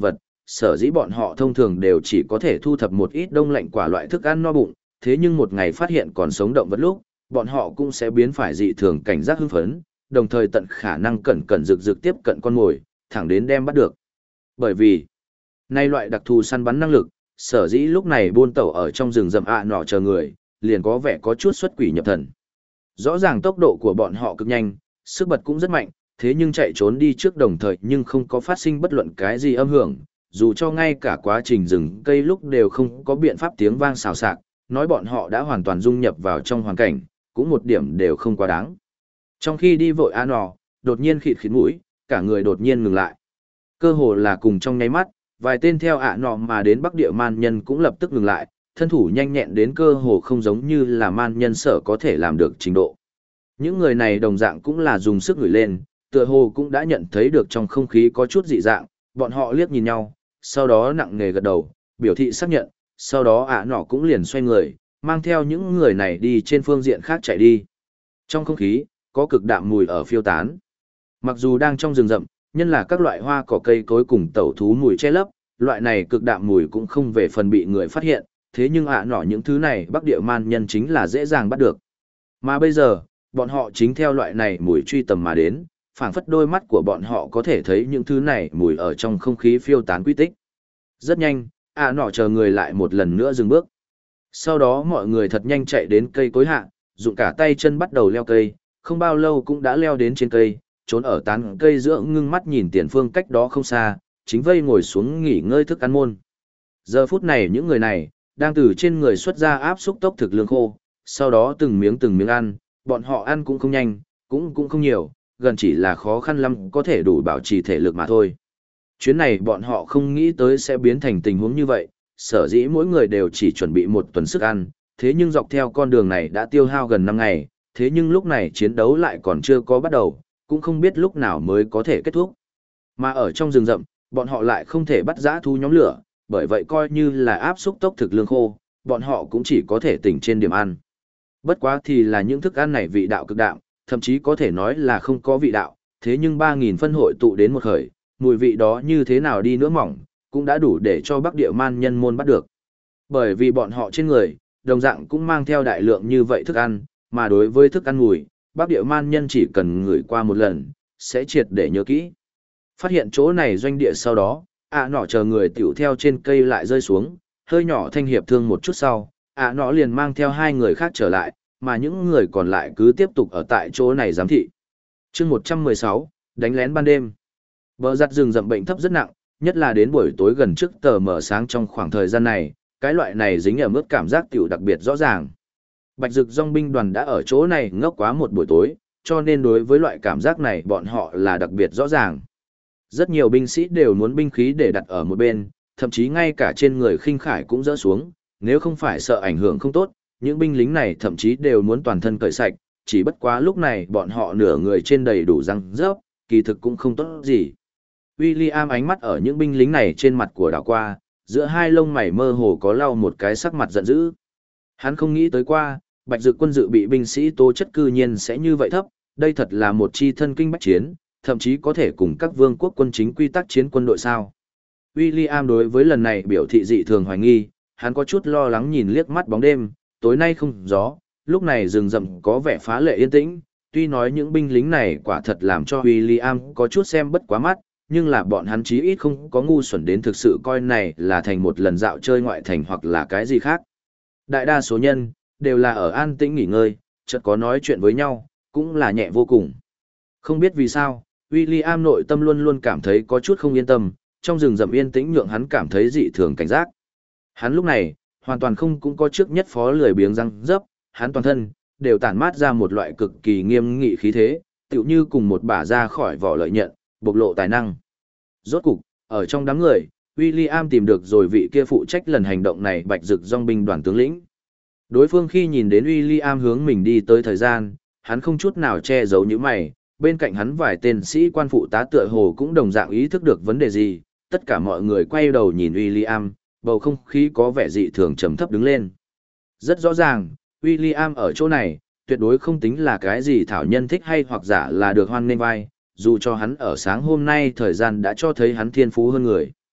sở dĩ bọn họ thông thường đều chỉ có thể thu thập một ít đông lạnh quả loại thức ăn no bụng, thế nhưng một ngày phát hiện còn sống động vật lúc, bọn họ cũng sẽ biến phải dị thường cảnh giác hưng phấn, đồng thời tận khả năng cẩn cẩn rực rực tiếp cận con mồi, thẳng đến đem bắt được. Bởi vì, nay loại đặc thù săn bắn năng lực, sở dĩ lúc này buôn tẩu ở trong rừng rậm nọ chờ người, liền có vẻ có chút xuất quỷ nhập thần. Rõ ràng tốc độ của bọn họ cực nhanh, sức bật cũng rất mạnh, thế nhưng chạy trốn đi trước đồng thời nhưng không có phát sinh bất luận cái gì âm hưởng, dù cho ngay cả quá trình rừng cây lúc đều không có biện pháp tiếng vang xào xạc, nói bọn họ đã hoàn toàn dung nhập vào trong hoàn cảnh, cũng một điểm đều không quá đáng. Trong khi đi vội nọ, đột nhiên khịt khịt mũi, cả người đột nhiên ngừng lại. Cơ hồ là cùng trong nháy mắt, vài tên theo nọ mà đến Bắc Địa man nhân cũng lập tức ngừng lại, thân thủ nhanh nhẹn đến cơ hồ không giống như là man nhân sở có thể làm được trình độ. Những người này đồng dạng cũng là dùng sức ngửi lên, tựa hồ cũng đã nhận thấy được trong không khí có chút dị dạng, bọn họ liếc nhìn nhau, sau đó nặng nề gật đầu, biểu thị xác nhận, sau đó nọ cũng liền xoay người, mang theo những người này đi trên phương diện khác chạy đi. Trong không khí, có cực đạm mùi ở phiêu tán. Mặc dù đang trong rừng rậm, nhân là các loại hoa cỏ cây cối cùng tẩu thú mùi che lấp, loại này cực đạm mùi cũng không về phần bị người phát hiện, thế nhưng nọ những thứ này Bắc Địa man nhân chính là dễ dàng bắt được. Mà bây giờ, bọn họ chính theo loại này mùi truy tầm mà đến, phảng phất đôi mắt của bọn họ có thể thấy những thứ này mùi ở trong không khí phiêu tán quy tích. Rất nhanh, nọ chờ người lại một lần nữa dừng bước. Sau đó mọi người thật nhanh chạy đến cây cối hạ, dụng cả tay chân bắt đầu leo cây, không bao lâu cũng đã leo đến trên cây, trốn ở tán cây giữa ngưng mắt nhìn tiền phương cách đó không xa, chính vây ngồi xuống nghỉ ngơi thức ăn môn. Giờ phút này những người này, đang từ trên người xuất ra áp xúc tốc thực lương khô, sau đó từng miếng ăn, bọn họ ăn cũng không nhanh, cũng không nhiều, gần chỉ là khó khăn lắm có thể đủ bảo trì thể lực mà thôi. Chuyến này bọn họ không nghĩ tới sẽ biến thành tình huống như vậy, sở dĩ mỗi người đều chỉ chuẩn bị một tuần sức ăn, thế nhưng dọc theo con đường này đã tiêu hao gần 5 ngày, thế nhưng lúc này chiến đấu lại còn chưa có bắt đầu, cũng không biết lúc nào mới có thể kết thúc. Mà ở trong rừng rậm, bọn họ lại không thể bắt dã thú nhóm lửa, bởi vậy coi như là áp xúc tốc thực lương khô, bọn họ cũng chỉ có thể tỉnh trên điểm ăn. Bất quá thì là những thức ăn này vị đạo cực đạm, thậm chí có thể nói là không có vị đạo, thế nhưng 3.000 phân hội tụ đến một khởi, mùi vị đó như thế nào đi nữa mỏng, cũng đã đủ để cho Bắc Địa man nhân môn bắt được. Bởi vì bọn họ trên người, đồng dạng cũng mang theo đại lượng như vậy thức ăn, mà đối với thức ăn mùi, Bắc Địa man nhân chỉ cần ngửi qua một lần, sẽ triệt để nhớ kỹ. Phát hiện chỗ này doanh địa sau đó, nọ chờ người tiểu theo trên cây lại rơi xuống, hơi nhỏ thanh hiệp thương một chút sau, nọ liền mang theo 2 người khác trở lại, mà những người còn lại cứ tiếp tục ở tại chỗ này giám thị. chương 116, đánh lén ban đêm. Bờ giặt rừng rậm bệnh thấp rất nặng, nhất là đến buổi tối gần trước tờ mở sáng trong khoảng thời gian này, cái loại này dính ở mức cảm giác tiểu đặc biệt rõ ràng. Bạch Dực Dòng binh đoàn đã ở chỗ này ngốc quá một buổi tối, cho nên đối với loại cảm giác này bọn họ là đặc biệt rõ ràng. Rất nhiều binh sĩ đều muốn binh khí để đặt ở một bên, thậm chí ngay cả trên người khinh khải cũng dỡ xuống, nếu không phải sợ ảnh hưởng không tốt, những binh lính này thậm chí đều muốn toàn thân cởi sạch, chỉ bất quá lúc này bọn họ nửa người trên đầy đủ răng rớp, kỳ thực cũng không tốt gì. William ánh mắt ở những binh lính này trên mặt của đảo qua, giữa hai lông mày mơ hồ có lau một cái sắc mặt giận dữ. Hắn không nghĩ tới qua, Bạch Dực quân dự bị binh sĩ tố chất cư nhiên sẽ như vậy thấp, đây thật là một chi thân kinh bách chiến, thậm chí có thể cùng các vương quốc quân chính quy tắc chiến quân đội sao. William đối với lần này biểu thị dị thường hoài nghi, hắn có chút lo lắng nhìn liếc mắt bóng đêm, tối nay không gió, lúc này rừng rậm có vẻ phá lệ yên tĩnh, tuy nói những binh lính này quả thật làm cho William có chút xem bất quá mắt, nhưng là bọn hắn chí ít không có ngu xuẩn đến thực sự coi này là thành một lần dạo chơi ngoại thành hoặc là cái gì khác. Đại đa số nhân, đều là ở an tĩnh nghỉ ngơi, chợt có nói chuyện với nhau, cũng là nhẹ vô cùng. Không biết vì sao, William nội tâm luôn luôn cảm thấy có chút không yên tâm, trong rừng rậm yên tĩnh nhượng hắn cảm thấy dị thường cảnh giác. Hắn lúc này, hoàn toàn không cũng có trước nhất phó lười biếng răng dấp, hắn toàn thân, đều tản mát ra một loại cực kỳ nghiêm nghị khí thế, tựu như cùng một bả ra khỏi vỏ lợi nhận, bộc lộ tài năng. Rốt cục, ở trong đám người, William tìm được rồi vị kia phụ trách lần hành động này Bạch Dực Dòng binh đoàn tướng lĩnh. Đối phương khi nhìn đến William hướng mình đi tới thời gian, hắn không chút nào che giấu những mày, bên cạnh hắn vài tên sĩ quan phụ tá tựa hồ cũng đồng dạng ý thức được vấn đề gì, tất cả mọi người quay đầu nhìn William, bầu không khí có vẻ dị thường trầm thấp đứng lên. Rất rõ ràng, William ở chỗ này, tuyệt đối không tính là cái gì thảo nhân thích hay hoặc giả là được hoan nghênh vai, dù cho hắn ở sáng hôm nay thời gian đã cho thấy hắn thiên phú hơn người.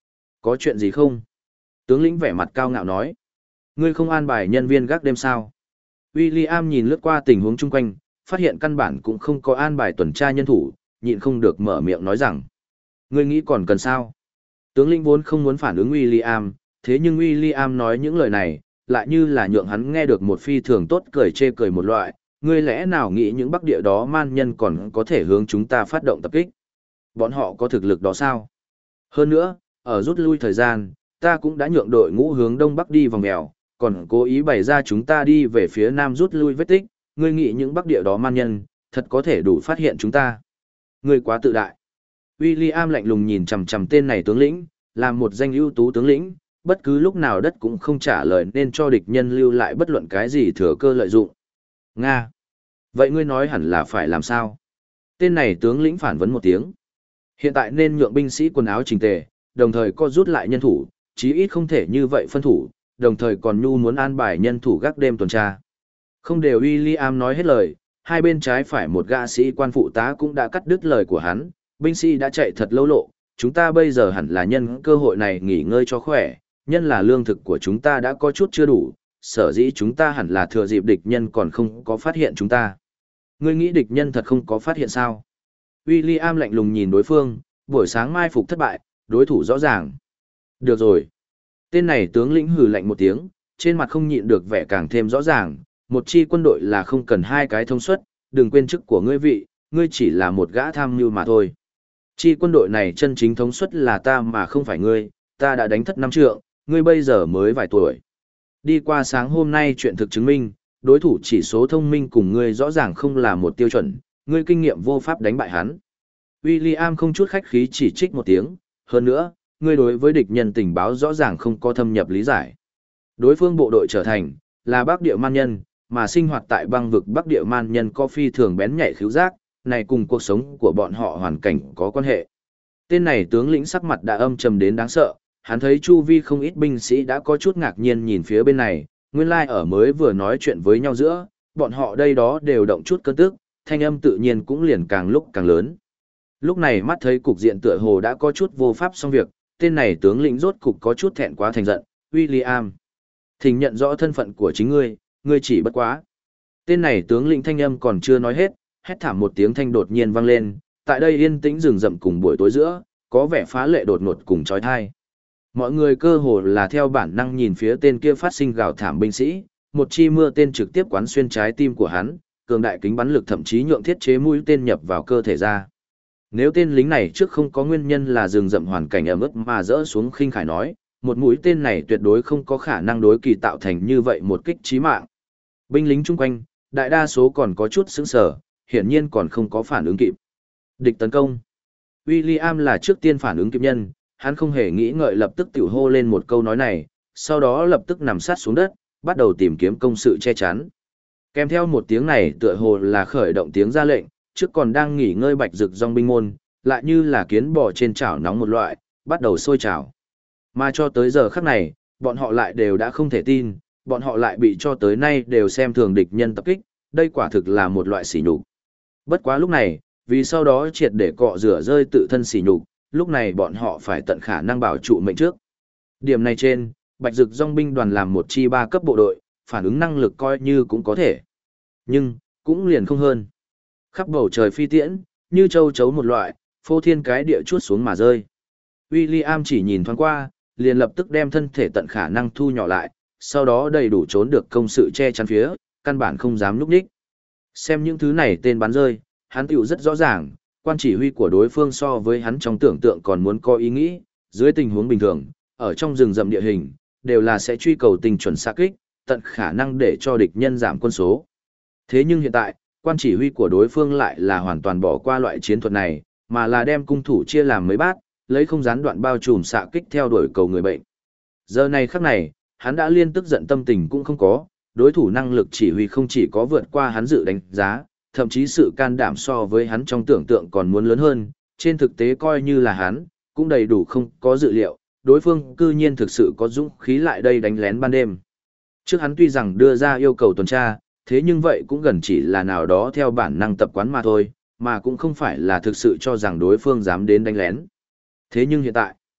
Có chuyện gì không? Tướng lĩnh vẻ mặt cao ngạo nói. Ngươi không an bài nhân viên gác đêm sao? William nhìn lướt qua tình huống chung quanh, phát hiện căn bản cũng không có an bài tuần tra nhân thủ, nhịn không được mở miệng nói rằng. Ngươi nghĩ còn cần sao? Tướng lĩnh vốn không muốn phản ứng William, thế nhưng William nói những lời này, lại như là nhượng hắn nghe được một phi thường tốt cười chê cười một loại. Ngươi lẽ nào nghĩ những bắc địa đó man nhân còn có thể hướng chúng ta phát động tập kích? Bọn họ có thực lực đó sao? Hơn nữa, ở rút lui thời gian, ta cũng đã nhượng đội ngũ hướng đông bắc đi vòng mèo, còn cố ý bày ra chúng ta đi về phía nam rút lui vết tích, ngươi nghĩ những bắc địa đó man nhân, thật có thể đủ phát hiện chúng ta. Ngươi quá tự đại. William lạnh lùng nhìn chằm chằm tên này tướng lĩnh, là một danh ưu tú tướng lĩnh, bất cứ lúc nào đất cũng không trả lời nên cho địch nhân lưu lại bất luận cái gì thừa cơ lợi dụng. Nga. Vậy ngươi nói hẳn là phải làm sao? Tên này tướng lĩnh phản vấn một tiếng. Hiện tại nên nhượng binh sĩ quần áo chỉnh tề, đồng thời co rút lại nhân thủ, chí ít không thể như vậy phân thủ, đồng thời còn nhu muốn an bài nhân thủ gác đêm tuần tra. Không đều William nói hết lời, hai bên trái phải một gã sĩ quan phụ tá cũng đã cắt đứt lời của hắn, binh sĩ đã chạy thật lâu lộ, chúng ta bây giờ hẳn là nhân cơ hội này nghỉ ngơi cho khỏe, nhân là lương thực của chúng ta đã có chút chưa đủ, sở dĩ chúng ta hẳn là thừa dịp địch nhân còn không có phát hiện chúng ta. Ngươi nghĩ địch nhân thật không có phát hiện sao? William lạnh lùng nhìn đối phương, buổi sáng mai phục thất bại, đối thủ rõ ràng. Được rồi. Tên này tướng lĩnh hừ lạnh một tiếng, trên mặt không nhịn được vẻ càng thêm rõ ràng, một chi quân đội là không cần hai cái thông suất, đừng quên chức của ngươi vị, ngươi chỉ là một gã tham mưu mà thôi. Chi quân đội này chân chính thống suất là ta mà không phải ngươi, ta đã đánh thất năm trượng, ngươi bây giờ mới vài tuổi. Đi qua sáng hôm nay chuyện thực chứng minh, đối thủ chỉ số thông minh cùng ngươi rõ ràng không là một tiêu chuẩn, ngươi kinh nghiệm vô pháp đánh bại hắn. William không chút khách khí chỉ trích một tiếng, hơn nữa, ngươi đối với địch nhân tình báo rõ ràng không có thâm nhập lý giải. Đối phương bộ đội trở thành, là Bắc Địa man nhân, mà sinh hoạt tại băng vực Bắc Địa man nhân có phi thường bén nhạy khứu giác, này cùng cuộc sống của bọn họ hoàn cảnh có quan hệ. Tên này tướng lĩnh sắc mặt đã âm trầm đến đáng sợ, hắn thấy chu vi không ít binh sĩ đã có chút ngạc nhiên nhìn phía bên này, nguyên lai ở mới vừa nói chuyện với nhau giữa, bọn họ đây đó đều động chút cơn tức, thanh âm tự nhiên cũng liền càng lúc càng lớn. Lúc này mắt thấy cục diện tựa hồ đã có chút vô pháp xong việc, tên này tướng lĩnh rốt cục có chút thẹn quá thành giận, William. Thỉnh nhận rõ thân phận của chính ngươi, ngươi chỉ bất quá. Tên này tướng lĩnh thanh âm còn chưa nói hết, hét thảm một tiếng thanh đột nhiên vang lên, tại đây yên tĩnh rừng rậm cùng buổi tối giữa, có vẻ phá lệ đột ngột cùng chói tai. Mọi người cơ hồ là theo bản năng nhìn phía tên kia phát sinh gào thảm binh sĩ, một chi mưa tên trực tiếp quán xuyên trái tim của hắn, cường đại kính bắn lực thậm chí nhượng thiết chế mũi tên nhập vào cơ thể ra. Nếu tên lính này trước không có nguyên nhân là rừng rậm hoàn cảnh ẩm ướt mà rỡ xuống khinh khải nói, một mũi tên này tuyệt đối không có khả năng đối kỳ tạo thành như vậy một kích chí mạng. Binh lính chung quanh, đại đa số còn có chút sững sờ, hiển nhiên còn không có phản ứng kịp. Địch tấn công. William là trước tiên phản ứng kịp nhân, hắn không hề nghĩ ngợi lập tức tiểu hô lên một câu nói này, sau đó lập tức nằm sát xuống đất, bắt đầu tìm kiếm công sự che chắn. Kèm theo một tiếng này tựa hồ là khởi động tiếng ra lệnh, trước còn đang nghỉ ngơi bạch rực dòng binh môn, lại như là kiến bò trên chảo nóng một loại, bắt đầu sôi trào. Mà cho tới giờ khắc này, bọn họ lại đều đã không thể tin, bọn họ lại bị cho tới nay đều xem thường địch nhân tập kích, đây quả thực là một loại sỉ nhục. Bất quá lúc này, vì sau đó triệt để cọ rửa rơi tự thân sỉ nhục, lúc này bọn họ phải tận khả năng bảo trụ mệnh trước. Điểm này trên, bạch rực dòng binh đoàn làm một chi 3 cấp bộ đội, phản ứng năng lực coi như cũng có thể. Nhưng, cũng liền không hơn. Khắp bầu trời phi tiễn, như châu chấu một loại, phô thiên cái địa chuốt xuống mà rơi. William chỉ nhìn thoáng qua, liền lập tức đem thân thể tận khả năng thu nhỏ lại, sau đó đầy đủ trốn được công sự che chắn phía, căn bản không dám núp đích. Xem những thứ này tên bắn rơi, hắn tiểu rất rõ ràng, quan chỉ huy của đối phương so với hắn trong tưởng tượng còn muốn có ý nghĩ, dưới tình huống bình thường, ở trong rừng rậm địa hình, đều là sẽ truy cầu tình chuẩn xạ kích, tận khả năng để cho địch nhân giảm quân số. Thế nhưng hiện tại, quan chỉ huy của đối phương lại là hoàn toàn bỏ qua loại chiến thuật này, mà là đem cung thủ chia làm mấy bát, lấy không gián đoạn bao trùm xạ kích theo đuổi cầu người bệnh. Giờ này khắc này, hắn đã liên tức giận tâm tình cũng không có, đối thủ năng lực chỉ huy không chỉ có vượt qua hắn dự đánh giá, thậm chí sự can đảm so với hắn trong tưởng tượng còn muốn lớn hơn, trên thực tế coi như là hắn, cũng đầy đủ không có dự liệu, đối phương cư nhiên thực sự có dũng khí lại đây đánh lén ban đêm. Trước hắn tuy rằng đưa ra yêu cầu tuần tra, thế nhưng vậy cũng gần chỉ là nào đó theo bản năng tập quán mà thôi, mà cũng không phải là thực sự cho rằng đối phương dám đến đánh lén. Thế nhưng hiện tại,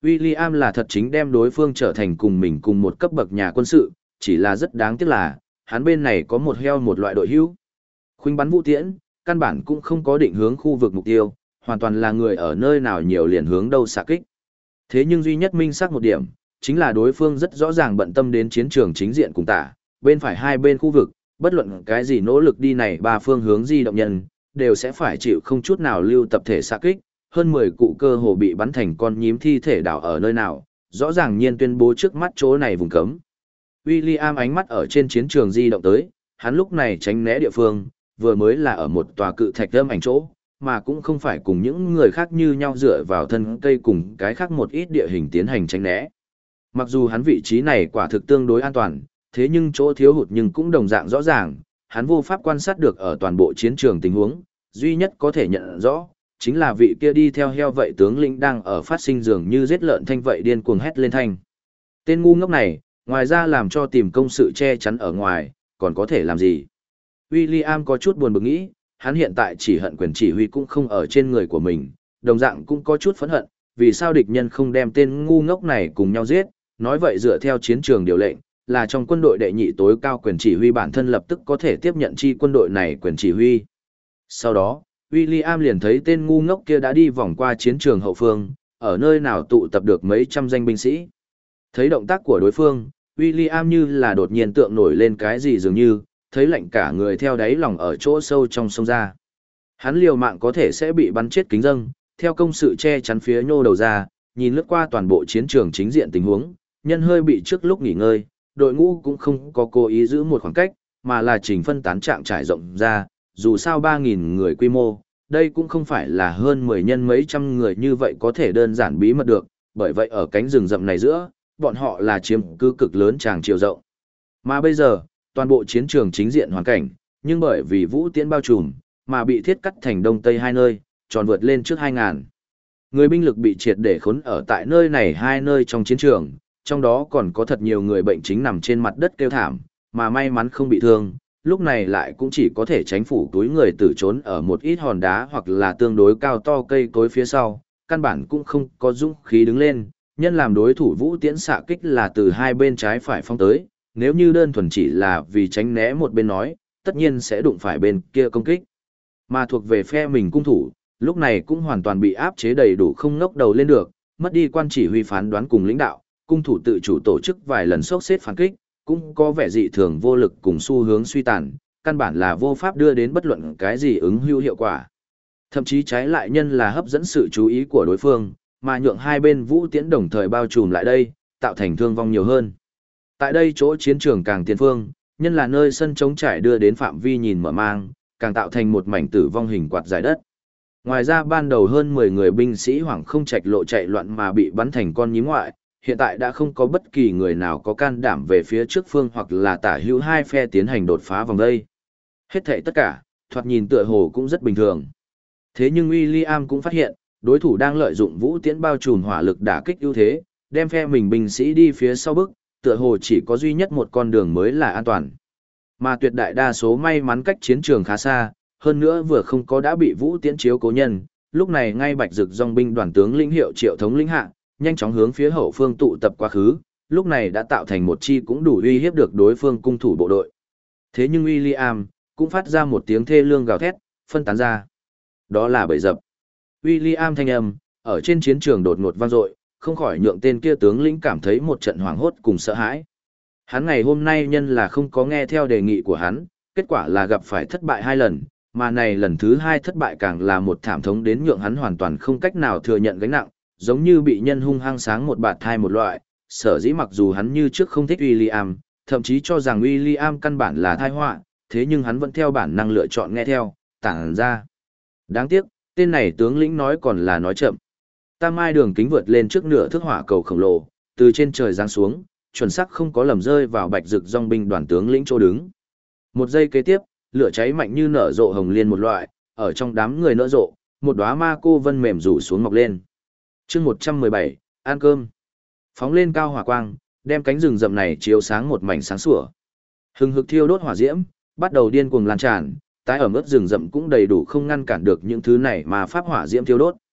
William là thật chính đem đối phương trở thành cùng mình cùng một cấp bậc nhà quân sự, chỉ là rất đáng tiếc là, hắn bên này có một heo một loại đội hữu. Khuynh bắn vũ tiễn, căn bản cũng không có định hướng khu vực mục tiêu, hoàn toàn là người ở nơi nào nhiều liền hướng đâu xạ kích. Thế nhưng duy nhất minh xác một điểm, chính là đối phương rất rõ ràng bận tâm đến chiến trường chính diện cùng tả, bên phải hai bên khu vực, bất luận cái gì nỗ lực đi này ba phương hướng di động nhân, đều sẽ phải chịu không chút nào lưu tập thể xạ kích, hơn 10 cụ cơ hồ bị bắn thành con nhím thi thể đảo ở nơi nào, rõ ràng nhiên tuyên bố trước mắt chỗ này vùng cấm. William ánh mắt ở trên chiến trường di động tới, hắn lúc này tránh né địa phương, vừa mới là ở một tòa cự thạch âm ảnh chỗ, mà cũng không phải cùng những người khác như nhau dựa vào thân cây cùng cái khác một ít địa hình tiến hành tránh né. Mặc dù hắn vị trí này quả thực tương đối an toàn, thế nhưng chỗ thiếu hụt nhưng cũng đồng dạng rõ ràng, hắn vô pháp quan sát được ở toàn bộ chiến trường tình huống, duy nhất có thể nhận rõ, chính là vị kia đi theo heo vậy tướng lĩnh đang ở phát sinh dường như giết lợn thanh vậy điên cuồng hét lên thanh. Tên ngu ngốc này, ngoài ra làm cho tìm công sự che chắn ở ngoài, còn có thể làm gì? William có chút buồn bực nghĩ, hắn hiện tại chỉ hận quyền chỉ huy cũng không ở trên người của mình, đồng dạng cũng có chút phẫn hận, vì sao địch nhân không đem tên ngu ngốc này cùng nhau giết, nói vậy dựa theo chiến trường điều lệnh, là trong quân đội đệ nhị tối cao quyền chỉ huy bản thân lập tức có thể tiếp nhận chi quân đội này quyền chỉ huy. Sau đó, William liền thấy tên ngu ngốc kia đã đi vòng qua chiến trường hậu phương, ở nơi nào tụ tập được mấy trăm danh binh sĩ. Thấy động tác của đối phương, William như là đột nhiên tượng nổi lên cái gì dường như, thấy lạnh cả người theo đáy lòng ở chỗ sâu trong sông ra. Hắn liều mạng có thể sẽ bị bắn chết kính dâng, theo công sự che chắn phía nhô đầu ra, nhìn lướt qua toàn bộ chiến trường chính diện tình huống, nhân hơi bị trước lúc nghỉ ngơi, đội ngũ cũng không có cố ý giữ một khoảng cách, mà là chỉnh phân tán trạng trải rộng ra, dù sao 3.000 người quy mô, đây cũng không phải là hơn 10 nhân mấy trăm người như vậy có thể đơn giản bí mật được, bởi vậy ở cánh rừng rậm này giữa, bọn họ là chiếm cứ cực lớn tràng chiều rộng. Mà bây giờ, toàn bộ chiến trường chính diện hoàn cảnh, nhưng bởi vì vũ tiễn bao trùm, mà bị thiết cắt thành đông tây hai nơi, tròn vượt lên trước 2.000. Người binh lực bị triệt để khốn ở tại nơi này hai nơi trong chiến trường, trong đó còn có thật nhiều người bệnh chính nằm trên mặt đất kêu thảm, mà may mắn không bị thương, lúc này lại cũng chỉ có thể tránh phủ túi người tử trốn ở một ít hòn đá hoặc là tương đối cao to cây cối phía sau, căn bản cũng không có dũng khí đứng lên, nhân làm đối thủ vũ tiễn xạ kích là từ hai bên trái phải phong tới, nếu như đơn thuần chỉ là vì tránh né một bên nói, tất nhiên sẽ đụng phải bên kia công kích. Mà thuộc về phe mình cung thủ, lúc này cũng hoàn toàn bị áp chế đầy đủ không ngóc đầu lên được, mất đi quan chỉ huy phán đoán cùng lãnh đạo, cung thủ tự chủ tổ chức vài lần sốc xếp phản kích, cũng có vẻ dị thường vô lực cùng xu hướng suy tàn, căn bản là vô pháp đưa đến bất luận cái gì ứng hữu hiệu quả. Thậm chí trái lại nhân là hấp dẫn sự chú ý của đối phương, mà nhượng hai bên vũ tiễn đồng thời bao trùm lại đây, tạo thành thương vong nhiều hơn. Tại đây chỗ chiến trường càng tiền phương, nhân là nơi sân trống trải đưa đến phạm vi nhìn mở mang, càng tạo thành một mảnh tử vong hình quạt dài đất. Ngoài ra ban đầu hơn 10 người binh sĩ hoảng không trạch lộ chạy loạn mà bị bắn thành con nhím ngoại, hiện tại đã không có bất kỳ người nào có can đảm về phía trước phương hoặc là tả hữu hai phe tiến hành đột phá vòng đây. Hết thảy tất cả, thoạt nhìn tựa hồ cũng rất bình thường. Thế nhưng William cũng phát hiện, đối thủ đang lợi dụng vũ tiễn bao trùm hỏa lực đả kích ưu thế, đem phe mình binh sĩ đi phía sau bức, tựa hồ chỉ có duy nhất một con đường mới là an toàn. Mà tuyệt đại đa số may mắn cách chiến trường khá xa, hơn nữa vừa không có đã bị vũ tiễn chiếu cố nhân, lúc này ngay bạch rực dòng binh đoàn tướng lĩnh hiệu Triệu thống lĩnh hạ, nhanh chóng hướng phía hậu phương tụ tập quá khứ, lúc này đã tạo thành một chi cũng đủ uy hiếp được đối phương cung thủ bộ đội. Thế nhưng William cũng phát ra một tiếng thê lương gào thét, phân tán ra. Đó là bầy dập. William thanh âm ở trên chiến trường đột ngột vang dội, không khỏi nhượng tên kia tướng lĩnh cảm thấy một trận hoảng hốt cùng sợ hãi. Hắn ngày hôm nay nhân là không có nghe theo đề nghị của hắn, kết quả là gặp phải thất bại 2 lần, mà này lần thứ 2 thất bại càng là một thảm thống đến nhượng hắn hoàn toàn không cách nào thừa nhận gánh nặng, giống như bị nhân hung hăng sáng một bạt thai một loại. Sở dĩ mặc dù hắn như trước không thích William, thậm chí cho rằng William căn bản là tai họa, thế nhưng hắn vẫn theo bản năng lựa chọn nghe theo, tản ra. Đáng tiếc, tên này tướng lĩnh nói còn là nói chậm. Tam mai đường kính vượt lên trước nửa thước hỏa cầu khổng lồ, từ trên trời giáng xuống, chuẩn xác không có lầm rơi vào bạch rực dòng binh đoàn tướng lĩnh chỗ đứng. Một giây kế tiếp, lửa cháy mạnh như nở rộ hồng liên một loại, ở trong đám người nở rộ, một đóa ma cô vân mềm rủ xuống mọc lên. Chương 117, ăn cơm. Phóng lên cao hỏa quang, đem cánh rừng rậm này chiếu sáng một mảnh sáng sủa. Hừng hực thiêu đốt hỏa diễm, bắt đầu điên cuồng lan tràn, tái ẩm ướt rừng rậm cũng đầy đủ không ngăn cản được những thứ này mà pháp hỏa diễm thiêu đốt.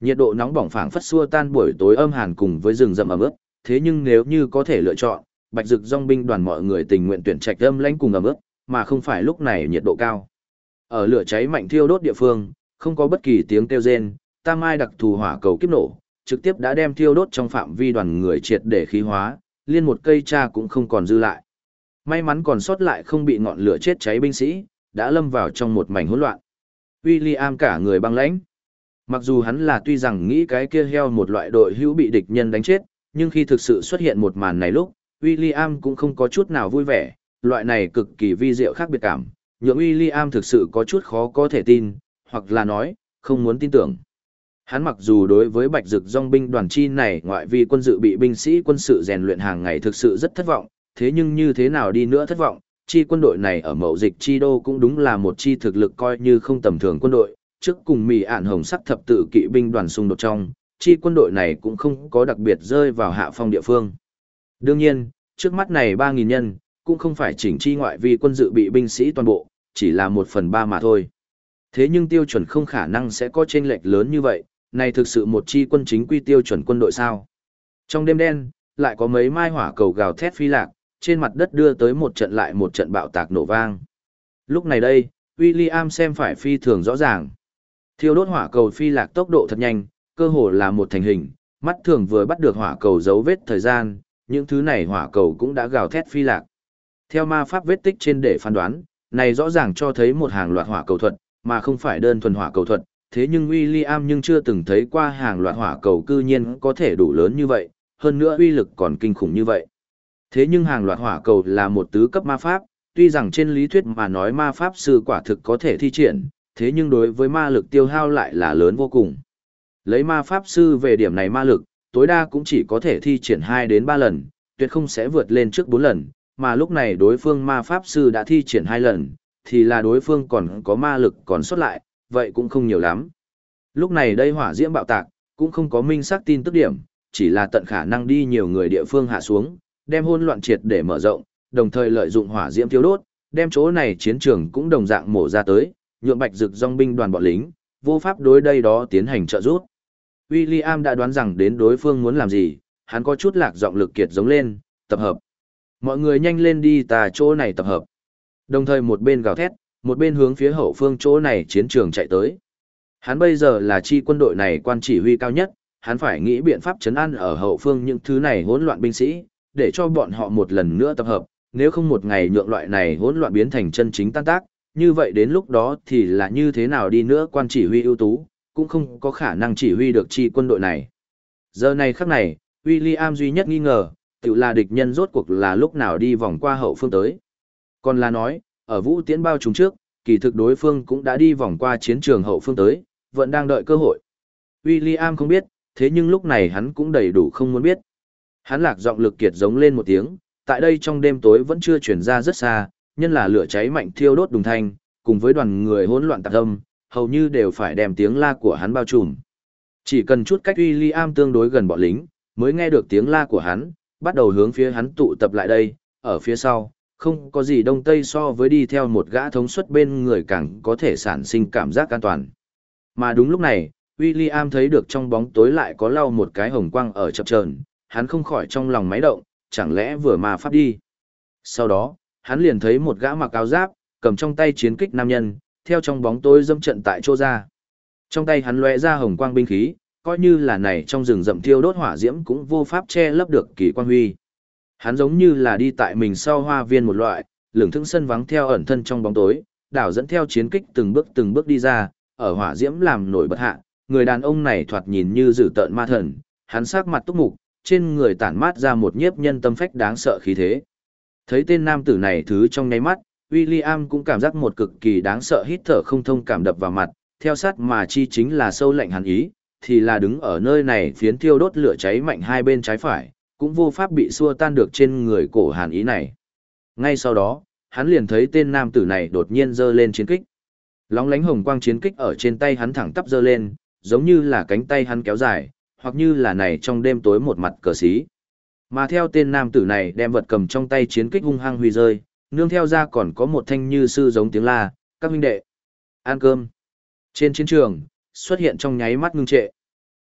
Nhiệt độ nóng bỏng phảng phất xua tan buổi tối âm hàn cùng với rừng rậm ẩm ướt, thế nhưng nếu như có thể lựa chọn, Bạch Dực Dòng binh đoàn mọi người tình nguyện tuyển trạch âm lãnh cùng ẩm ướt, mà không phải lúc này nhiệt độ cao. Ở lửa cháy mạnh thiêu đốt địa phương, không có bất kỳ tiếng kêu rên, Tam Mai đặc thù hỏa cầu kiếp nổ, trực tiếp đã đem thiêu đốt trong phạm vi đoàn người triệt để khí hóa, liên một cây tra cũng không còn dư lại. May mắn còn sót lại không bị ngọn lửa chết cháy binh sĩ, đã lâm vào trong một mảnh hỗn loạn. William cả người băng lãnh. Mặc dù hắn là tuy rằng nghĩ cái kia heo một loại đội hữu bị địch nhân đánh chết, nhưng khi thực sự xuất hiện một màn này lúc, William cũng không có chút nào vui vẻ, loại này cực kỳ vi diệu khác biệt cảm, nhượng William thực sự có chút khó có thể tin, hoặc là nói, không muốn tin tưởng. Hắn mặc dù đối với Bạch Dực Dòng binh đoàn chi này ngoại vi quân dự bị binh sĩ quân sự rèn luyện hàng ngày thực sự rất thất vọng, thế nhưng như thế nào đi nữa thất vọng, chi quân đội này ở mậu dịch chi đô cũng đúng là một chi thực lực coi như không tầm thường quân đội, trước cùng Mị Ản Hồng sắc thập tự kỵ binh đoàn xung đột trong, chi quân đội này cũng không có đặc biệt rơi vào hạ phong địa phương. Đương nhiên, trước mắt này 3.000 nhân, cũng không phải chỉnh chi ngoại vi quân dự bị binh sĩ toàn bộ, chỉ là 1/3 mà thôi. Thế nhưng tiêu chuẩn không khả năng sẽ có chênh lệch lớn như vậy, này thực sự một chi quân chính quy tiêu chuẩn quân đội sao. Trong đêm đen, lại có mấy mai hỏa cầu gào thét phi lạc, trên mặt đất đưa tới một trận lại một trận bạo tạc nổ vang. Lúc này đây, William xem phải phi thường rõ ràng. Thiêu đốt hỏa cầu phi lạc tốc độ thật nhanh, cơ hồ là một thành hình, mắt thường vừa bắt được hỏa cầu dấu vết thời gian, những thứ này hỏa cầu cũng đã gào thét phi lạc. Theo ma pháp vết tích trên để phán đoán, này rõ ràng cho thấy một hàng loạt hỏa cầu thuật, mà không phải đơn thuần hỏa cầu thuật, thế nhưng William nhưng chưa từng thấy qua hàng loạt hỏa cầu cư nhiên có thể đủ lớn như vậy, hơn nữa uy lực còn kinh khủng như vậy. Thế nhưng hàng loạt hỏa cầu là một tứ cấp ma pháp, tuy rằng trên lý thuyết mà nói ma pháp sư quả thực có thể thi triển, thế nhưng đối với ma lực tiêu hao lại là lớn vô cùng. Lấy ma pháp sư về điểm này ma lực, tối đa cũng chỉ có thể thi triển 2 đến 3 lần, tuyệt không sẽ vượt lên trước 4 lần, mà lúc này đối phương ma pháp sư đã thi triển 2 lần, thì là đối phương còn có ma lực còn sót lại, vậy cũng không nhiều lắm. Lúc này đây hỏa diễm bạo tạc, cũng không có minh xác tin tức điểm, chỉ là tận khả năng đi nhiều người địa phương hạ xuống, đem hỗn loạn triệt để mở rộng, đồng thời lợi dụng hỏa diễm thiêu đốt, đem chỗ này chiến trường cũng đồng dạng mổ ra tới, nhượng Bạch Dực Dòng binh đoàn bọn lính, vô pháp đối đây đó tiến hành trợ giúp. William đã đoán rằng đến đối phương muốn làm gì, hắn có chút lạc giọng lực kiệt giống lên, tập hợp. Mọi người nhanh lên đi ta chỗ này tập hợp. Đồng thời một bên gào thét, một bên hướng phía hậu phương chỗ này chiến trường chạy tới. Hắn bây giờ là chi quân đội này quan chỉ huy cao nhất, hắn phải nghĩ biện pháp trấn an ở hậu phương những thứ này hỗn loạn binh sĩ, để cho bọn họ một lần nữa tập hợp, nếu không một ngày nhượng loại này hỗn loạn biến thành chân chính tan tác, như vậy đến lúc đó thì là như thế nào đi nữa quan chỉ huy ưu tú, cũng không có khả năng chỉ huy được chi quân đội này. Giờ này khắc này, William duy nhất nghi ngờ, tự là địch nhân rốt cuộc là lúc nào đi vòng qua hậu phương tới. Còn là nói, ở vũ tiễn bao trùm trước, kỳ thực đối phương cũng đã đi vòng qua chiến trường hậu phương tới, vẫn đang đợi cơ hội. William không biết, thế nhưng lúc này hắn cũng đầy đủ không muốn biết. Hắn lạc giọng lực kiệt giống lên một tiếng, tại đây trong đêm tối vẫn chưa chuyển ra rất xa, nhân là lửa cháy mạnh thiêu đốt đùng thanh, cùng với đoàn người hỗn loạn tạc âm, hầu như đều phải đem tiếng la của hắn bao trùm. Chỉ cần chút cách William tương đối gần bọn lính, mới nghe được tiếng la của hắn, bắt đầu hướng phía hắn tụ tập lại đây, ở phía sau, không có gì đông tây so với đi theo một gã thống suất bên người càng có thể sản sinh cảm giác an toàn. Mà đúng lúc này, William thấy được trong bóng tối lại có lau một cái hồng quang ở chập chờn, hắn không khỏi trong lòng máy động, chẳng lẽ vừa ma pháp đi. Sau đó, hắn liền thấy một gã mặc áo giáp, cầm trong tay chiến kích nam nhân, theo trong bóng tối dâm trận tại chỗ ra. Trong tay hắn lóe ra hồng quang binh khí, coi như là này trong rừng rậm thiêu đốt hỏa diễm cũng vô pháp che lấp được kỳ quang huy. Hắn giống như là đi tại mình sau hoa viên một loại, lững thững sân vắng theo ẩn thân trong bóng tối, đảo dẫn theo chiến kích từng bước đi ra, ở hỏa diễm làm nổi bật hạ, người đàn ông này thoạt nhìn như dữ tợn ma thần, hắn sắc mặt túc mục, trên người tản mát ra một nhiếp nhân tâm phách đáng sợ khí thế. Thấy tên nam tử này thứ trong nháy mắt, William cũng cảm giác một cực kỳ đáng sợ hít thở không thông cảm đập vào mặt, theo sát mà chi chính là sâu lạnh hắn ý, thì là đứng ở nơi này phiến thiêu đốt lửa cháy mạnh hai bên trái phải, cũng vô pháp bị xua tan được trên người cổ hàn ý này. Ngay sau đó, hắn liền thấy tên nam tử này đột nhiên giơ lên chiến kích. Lóng lánh hồng quang chiến kích ở trên tay hắn thẳng tắp giơ lên, giống như là cánh tay hắn kéo dài, hoặc như là này trong đêm tối một mặt cờ xí. Mà theo tên nam tử này đem vật cầm trong tay chiến kích hung hăng huy rơi, nương theo ra còn có một thanh như sư giống tiếng la, các huynh đệ, ăn cơm. Trên chiến trường, xuất hiện trong nháy mắt ngưng trệ.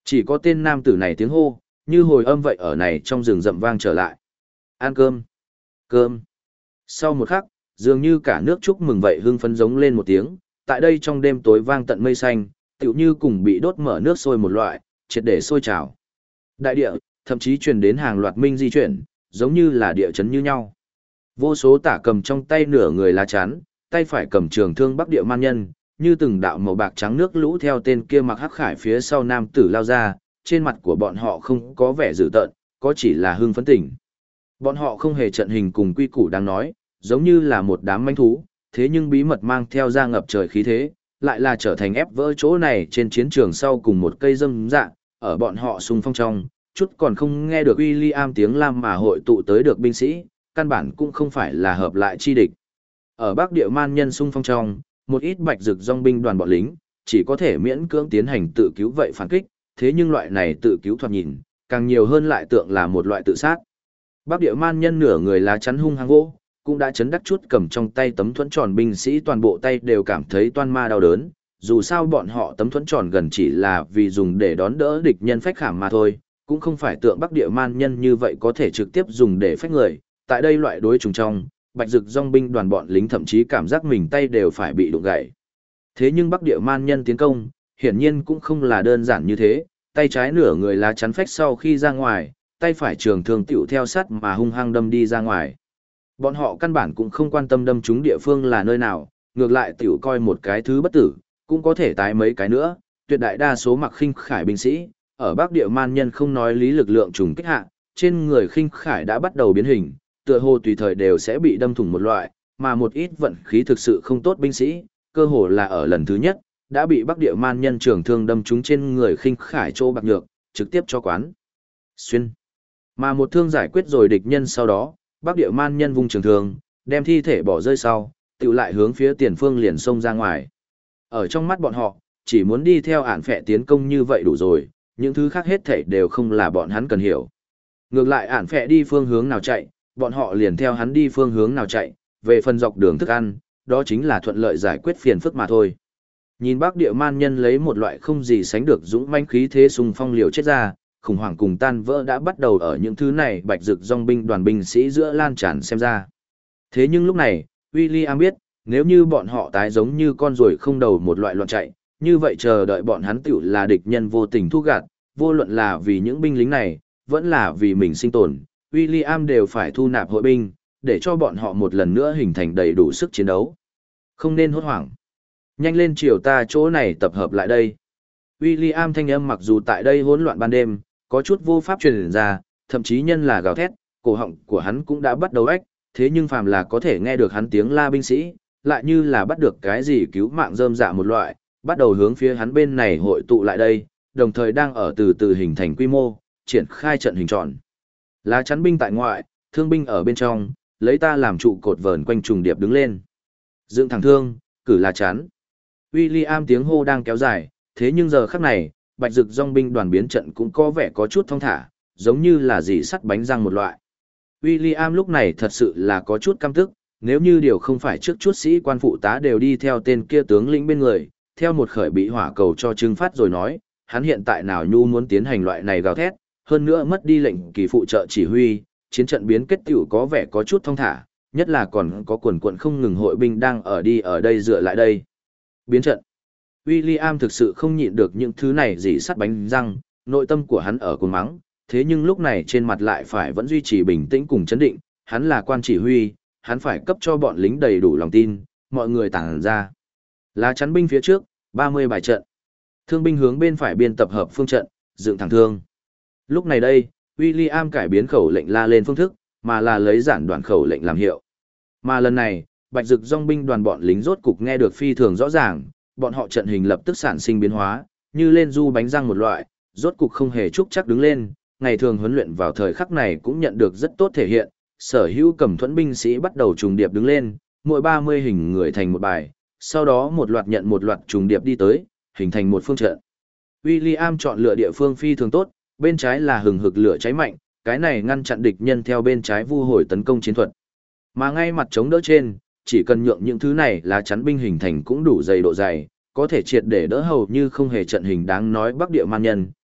Chỉ có tên nam tử này tiếng hô, như hồi âm vậy ở này trong rừng rậm vang trở lại. Ăn cơm. Cơm. Sau một khắc, dường như cả nước chúc mừng vậy hưng phấn giống lên một tiếng, tại đây trong đêm tối vang tận mây xanh, tựu như cùng bị đốt mở nước sôi một loại, triệt để sôi trào. Đại địa, thậm chí truyền đến hàng loạt minh di chuyển, giống như là địa chấn như nhau. Vô số tả cầm trong tay nửa người lá chắn, tay phải cầm trường thương bắc địa man nhân, như từng đạo màu bạc trắng nước lũ theo tên kia mặc hắc khải phía sau nam tử lao ra, trên mặt của bọn họ không có vẻ dữ tợn, có chỉ là hưng phấn tỉnh. Bọn họ không hề trận hình cùng quy củ đang nói, giống như là một đám manh thú, thế nhưng bí mật mang theo ra ngập trời khí thế, lại là trở thành ép vỡ chỗ này trên chiến trường sau cùng một cây dâm dạ, ở bọn họ xung phong trong, chút còn không nghe được William tiếng lam mà hội tụ tới được binh sĩ, căn bản cũng không phải là hợp lại chi địch. Ở Bắc Địa Man nhân xung phong trong, một ít bạch dực dòng binh đoàn bọn lính, chỉ có thể miễn cưỡng tiến hành tự cứu vậy phản kích, thế nhưng loại này tự cứu thoạt nhìn, càng nhiều hơn lại tượng là một loại tự sát. Bắc Địa Man nhân nửa người lá chắn hung hăng gỗ, cũng đã chấn đắc chút cầm trong tay tấm thuẫn tròn binh sĩ toàn bộ tay đều cảm thấy toan ma đau đớn, dù sao bọn họ tấm thuẫn tròn gần chỉ là vì dùng để đón đỡ địch nhân phách khảm mà thôi, cũng không phải tượng Bắc Địa Man nhân như vậy có thể trực tiếp dùng để phách người. Tại đây loại đối trùng trong, bạch dực dòng binh đoàn bọn lính thậm chí cảm giác mình tay đều phải bị đụng gãy. Thế nhưng Bắc Địa Man nhân tiến công, hiển nhiên cũng không là đơn giản như thế, tay trái nửa người lá chắn phách sau khi ra ngoài, tay phải trường thương tiểu theo sát mà hung hăng đâm đi ra ngoài. Bọn họ căn bản cũng không quan tâm đâm trúng địa phương là nơi nào, ngược lại tiểu coi một cái thứ bất tử, cũng có thể tái mấy cái nữa, tuyệt đại đa số mặc khinh khải binh sĩ, ở Bắc Địa Man nhân không nói lý lực lượng trùng kích hạ, trên người khinh khải đã bắt đầu biến hình, tựa hồ tùy thời đều sẽ bị đâm thủng một loại, mà một ít vận khí thực sự không tốt binh sĩ, cơ hồ là ở lần thứ nhất, đã bị Bắc Địa Man nhân trường thương đâm trúng trên người khinh khải chỗ bạc nhược, trực tiếp cho quán xuyên. Mà một thương giải quyết rồi địch nhân sau đó, Bắc Địa Man nhân vung trường thương, đem thi thể bỏ rơi sau, tự lại hướng phía tiền phương liền xông ra ngoài. Ở trong mắt bọn họ, chỉ muốn đi theo ản phệ tiến công như vậy đủ rồi, những thứ khác hết thảy đều không là bọn hắn cần hiểu. Ngược lại ản phệ đi phương hướng nào chạy, bọn họ liền theo hắn đi phương hướng nào chạy, về phần dọc đường thức ăn, đó chính là thuận lợi giải quyết phiền phức mà thôi. Nhìn Bắc Địa Man nhân lấy một loại không gì sánh được dũng mãnh khí thế xung phong liều chết ra, khủng hoảng cùng tan vỡ đã bắt đầu ở những thứ này bạch dực dòng binh đoàn binh sĩ giữa lan tràn xem ra. Thế nhưng lúc này, William biết, nếu như bọn họ tái giống như con ruồi không đầu một loại loạn chạy, như vậy chờ đợi bọn hắn tiểu là địch nhân vô tình thu gạt, vô luận là vì những binh lính này, vẫn là vì mình sinh tồn, William đều phải thu nạp hội binh, để cho bọn họ một lần nữa hình thành đầy đủ sức chiến đấu. Không nên hốt hoảng. Nhanh lên chiều ta chỗ này tập hợp lại đây. William thanh âm mặc dù tại đây hỗn loạn ban đêm, có chút vô pháp truyền ra, thậm chí nhân là gào thét, cổ họng của hắn cũng đã bắt đầu ếch, thế nhưng phàm là có thể nghe được hắn tiếng la binh sĩ, lại như là bắt được cái gì cứu mạng rơm dạ một loại, bắt đầu hướng phía hắn bên này hội tụ lại đây, đồng thời đang ở từ từ hình thành quy mô, triển khai trận hình tròn. Lá chắn binh tại ngoại, thương binh ở bên trong, lấy ta làm trụ cột vờn quanh trùng điệp đứng lên. Dựng thẳng thương, cử lá chắn. William tiếng hô đang kéo dài, thế nhưng giờ khắc này, bạch dực dòng binh đoàn biến trận cũng có vẻ có chút thong thả, giống như là dì sắt bánh răng một loại. William lúc này thật sự là có chút căm tức, nếu như điều không phải trước chút sĩ quan phụ tá đều đi theo tên kia tướng lĩnh bên người, theo một khởi bị hỏa cầu cho trừng phát rồi nói, hắn hiện tại nào nhu muốn tiến hành loại này gào thét, hơn nữa mất đi lệnh kỳ phụ trợ chỉ huy, chiến trận biến kết tiểu có vẻ có chút thong thả, nhất là còn có quần quận không ngừng hội binh đang ở đi ở đây dựa lại đây. Biến trận. William thực sự không nhịn được những thứ này gì sắt bánh răng, nội tâm của hắn ở cuồng mắng, thế nhưng lúc này trên mặt lại phải vẫn duy trì bình tĩnh cùng chấn định, hắn là quan chỉ huy, hắn phải cấp cho bọn lính đầy đủ lòng tin, mọi người tản ra. Lá chắn binh phía trước, 30 bài trận. Thương binh hướng bên phải biên tập hợp phương trận, dựng thẳng thương. Lúc này đây, William cải biến khẩu lệnh la lên phương thức, mà là lấy giản đoạn khẩu lệnh làm hiệu. Mà lần này, bạch dực dòng binh đoàn bọn lính rốt cục nghe được phi thường rõ ràng, bọn họ trận hình lập tức sản sinh biến hóa, như lên du bánh răng một loại, rốt cục không hề trúc chắc đứng lên, ngày thường huấn luyện vào thời khắc này cũng nhận được rất tốt thể hiện, sở hữu cầm thuẫn binh sĩ bắt đầu trùng điệp đứng lên, mỗi 30 hình người thành một bài, sau đó một loạt nhận một loạt trùng điệp đi tới, hình thành một phương trận. William chọn lựa địa phương phi thường tốt, bên trái là hừng hực lửa cháy mạnh, cái này ngăn chặn địch nhân theo bên trái vu hồi tấn công chiến thuật. Mà ngay mặt chống đỡ trên, chỉ cần nhượng những thứ này là chắn binh hình thành cũng đủ dày độ dày, có thể triệt để đỡ hầu như không hề trận hình đáng nói Bắc Địa Man nhân,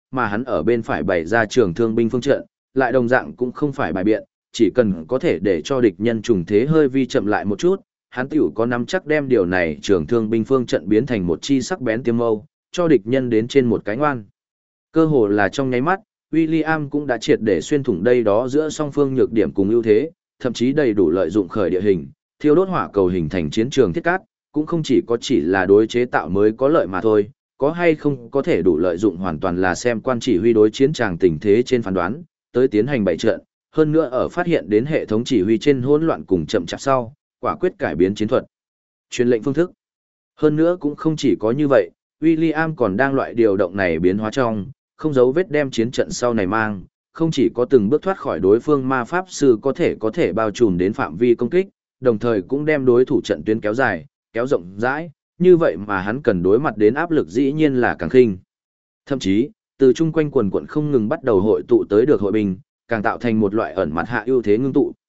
mà hắn ở bên phải bày ra trường thương binh phương trận, lại đồng dạng cũng không phải bài biện, chỉ cần có thể để cho địch nhân trùng thế hơi vi chậm lại một chút, hắn tiểu có nắm chắc đem điều này trường thương binh phương trận biến thành một chi sắc bén tiêm mâu, cho địch nhân đến trên một cái ngoan. Cơ hồ là trong nháy mắt, William cũng đã triệt để xuyên thủng đây đó giữa song phương nhược điểm cùng ưu thế, thậm chí đầy đủ lợi dụng khởi địa hình, thiêu đốt hỏa cầu hình thành chiến trường thiết cát, cũng không chỉ là đối chế tạo mới có lợi mà thôi, có hay không có thể đủ lợi dụng hoàn toàn là xem quan chỉ huy đối chiến tràng tình thế trên phán đoán, tới tiến hành bày trận, hơn nữa ở phát hiện đến hệ thống chỉ huy trên hỗn loạn cùng chậm chạp sau, quả quyết cải biến chiến thuật, truyền lệnh phương thức. Hơn nữa cũng không chỉ có như vậy, William còn đang loại điều động này biến hóa trong, không giấu vết đem chiến trận sau này mang, không chỉ có từng bước thoát khỏi đối phương ma pháp sư có thể bao trùm đến phạm vi công kích, đồng thời cũng đem đối thủ trận tuyến kéo dài, kéo rộng rãi, như vậy mà hắn cần đối mặt đến áp lực dĩ nhiên là càng khinh. Thậm chí, từ chung quanh quần quận không ngừng bắt đầu hội tụ tới được hội binh, càng tạo thành một loại ẩn mặt hạ ưu thế ngưng tụ.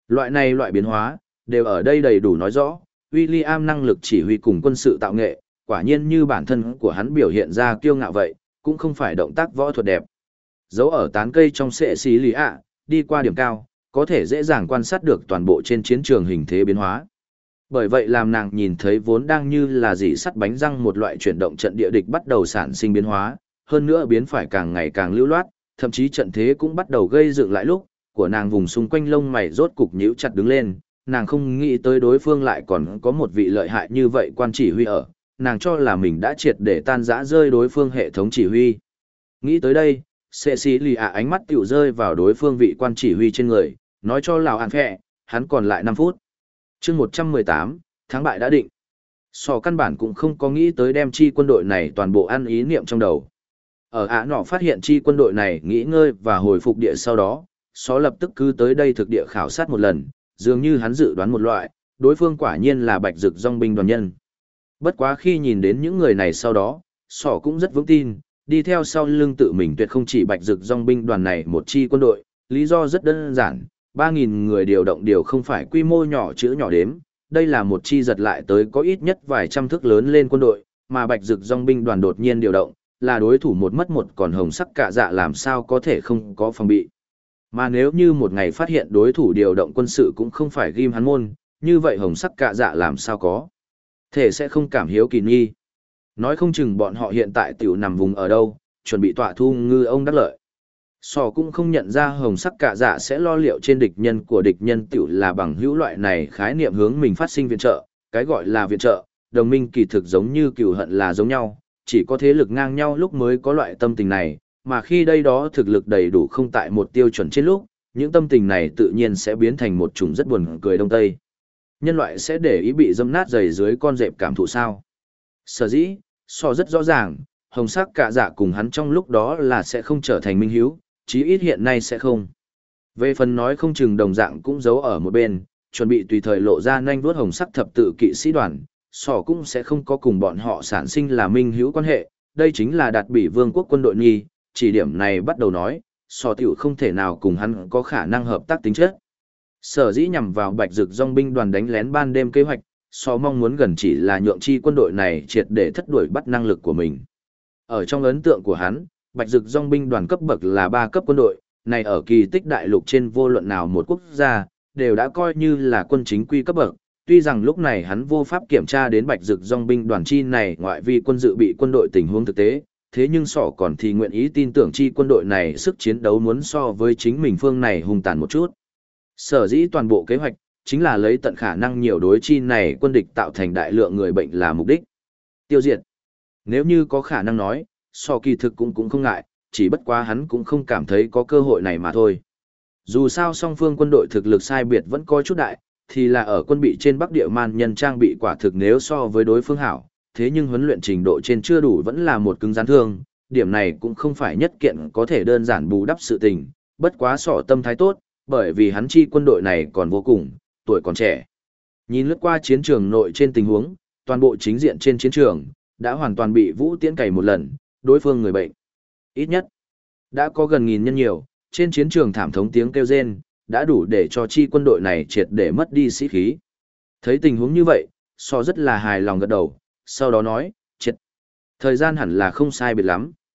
Loại biến hóa, đều ở đây đầy đủ nói rõ, William năng lực chỉ huy cùng quân sự tạo nghệ, quả nhiên như bản thân của hắn biểu hiện ra kiêu ngạo vậy, cũng không phải động tác võ thuật đẹp. Dấu ở tán cây trong sệ xí lý ạ, đi qua điểm cao, có thể dễ dàng quan sát được toàn bộ trên chiến trường hình thế biến hóa. Bởi vậy làm nàng nhìn thấy vốn đang như là dỉ sắt bánh răng một loại chuyển động trận địa địch bắt đầu sản sinh biến hóa, hơn nữa biến phải càng ngày càng lưu loát, thậm chí trận thế cũng bắt đầu gây dựng lại lúc, của nàng vùng xung quanh lông mày rốt cục nhíu chặt đứng lên, nàng không nghĩ tới đối phương lại còn có một vị lợi hại như vậy quan chỉ huy ở, nàng cho là mình đã triệt để tan rã rơi đối phương hệ thống chỉ huy. Nghĩ tới đây, Cecilia ánh mắt tiểu rơi vào đối phương vị quan chỉ huy trên người, nói cho Lào Hàn Phẹ, hắn còn lại 5 phút. chương 118, thắng bại đã định. Sò căn bản cũng không có nghĩ tới đem chi quân đội này toàn bộ ăn ý niệm trong đầu. Ở Ả Nọ phát hiện chi quân đội này nghỉ ngơi và hồi phục địa sau đó, Sò lập tức cứ tới đây thực địa khảo sát một lần, dường như hắn dự đoán một loại, đối phương quả nhiên là bạch dực dòng binh đoàn nhân. Bất quá khi nhìn đến những người này sau đó, Sò cũng rất vững tin, đi theo sau lưng tự mình tuyệt không chỉ bạch dực dòng binh đoàn này một chi quân đội, lý do rất đơn giản, 3.000 người điều động điều không phải quy mô nhỏ chữ nhỏ đếm, đây là một chi giật lại tới có ít nhất vài trăm thước lớn lên quân đội, mà bạch dực dòng binh đoàn đột nhiên điều động, là đối thủ một mất một còn hồng sắc cả dạ làm sao có thể không có phòng bị. Mà nếu như một ngày phát hiện đối thủ điều động quân sự cũng không phải ghim hắn môn, như vậy hồng sắc cả dạ làm sao có thể sẽ không cảm hiếu kỳ nghi. Nói không chừng bọn họ hiện tại tiểu nằm vùng ở đâu, chuẩn bị tọa thu ngư ông đắc lợi. Sò cũng không nhận ra hồng sắc cả dạ sẽ lo liệu trên địch nhân của địch nhân tiểu là bằng hữu loại này khái niệm hướng mình phát sinh viện trợ, cái gọi là viện trợ, đồng minh kỳ thực giống như cừu hận là giống nhau, chỉ có thế lực ngang nhau lúc mới có loại tâm tình này, mà khi đây đó thực lực đầy đủ không tại một tiêu chuẩn trên lúc, những tâm tình này tự nhiên sẽ biến thành một chủng rất buồn cười đông tây. Nhân loại sẽ để ý bị dâm nát dày dưới con dẹp cảm thụ sao? Sở dĩ, Sò rất rõ ràng, hồng sắc cả dạ cùng hắn trong lúc đó là sẽ không trở thành minh hiếu, chí ít hiện nay sẽ không. Về phần nói không chừng đồng dạng cũng giấu ở một bên, chuẩn bị tùy thời lộ ra nhanh vuốt hồng sắc thập tự kỵ sĩ đoàn, Sò cũng sẽ không có cùng bọn họ sản sinh là minh hữu quan hệ, đây chính là đạt bỉ vương quốc quân đội nghi, chỉ điểm này bắt đầu nói, Sò tiểu không thể nào cùng hắn có khả năng hợp tác tính chất. Sở dĩ nhằm vào bạch dực dòng binh đoàn đánh lén ban đêm kế hoạch, Sò mong muốn gần chỉ là nhượng chi quân đội này triệt để thất đuổi bắt năng lực của mình. Ở trong ấn tượng của hắn, bạch dực dòng binh đoàn cấp bậc là 3 cấp quân đội, này ở kỳ tích đại lục trên vô luận nào một quốc gia, đều đã coi như là quân chính quy cấp bậc. Tuy rằng lúc này hắn vô pháp kiểm tra đến bạch dực dòng binh đoàn chi này ngoại vi quân dự bị quân đội tình huống thực tế, thế nhưng Sò còn thì nguyện ý tin tưởng chi quân đội này sức chiến đấu muốn so với chính mình phương này hùng tàn một chút. Sở dĩ toàn bộ kế hoạch, chính là lấy tận khả năng nhiều đối chi này quân địch tạo thành đại lượng người bệnh là mục đích. Tiêu diệt. Nếu như có khả năng nói, Sò kỳ thực cũng không ngại, chỉ bất quá hắn cũng không cảm thấy có cơ hội này mà thôi. Dù sao song phương quân đội thực lực sai biệt vẫn có chút đại, thì là ở quân bị trên Bắc Địa man nhân trang bị quả thực nếu so với đối phương hảo, thế nhưng huấn luyện trình độ trên chưa đủ vẫn là một cứng rắn thương, điểm này cũng không phải nhất kiện có thể đơn giản bù đắp sự tình, bất quá Sò tâm thái tốt, bởi vì hắn chi quân đội này còn vô cùng, tuổi còn trẻ. Nhìn lướt qua chiến trường nội trên tình huống, toàn bộ chính diện trên chiến trường, đã hoàn toàn bị Vũ Tiễn cày một lần, đối phương người bệnh. Ít nhất, đã có gần nghìn nhân nhiều, trên chiến trường thảm thống tiếng kêu rên, đã đủ để cho chi quân đội này triệt để mất đi sĩ khí. Thấy tình huống như vậy, Sò rất là hài lòng gật đầu, sau đó nói, triệt. Thời gian hẳn là không sai biệt lắm,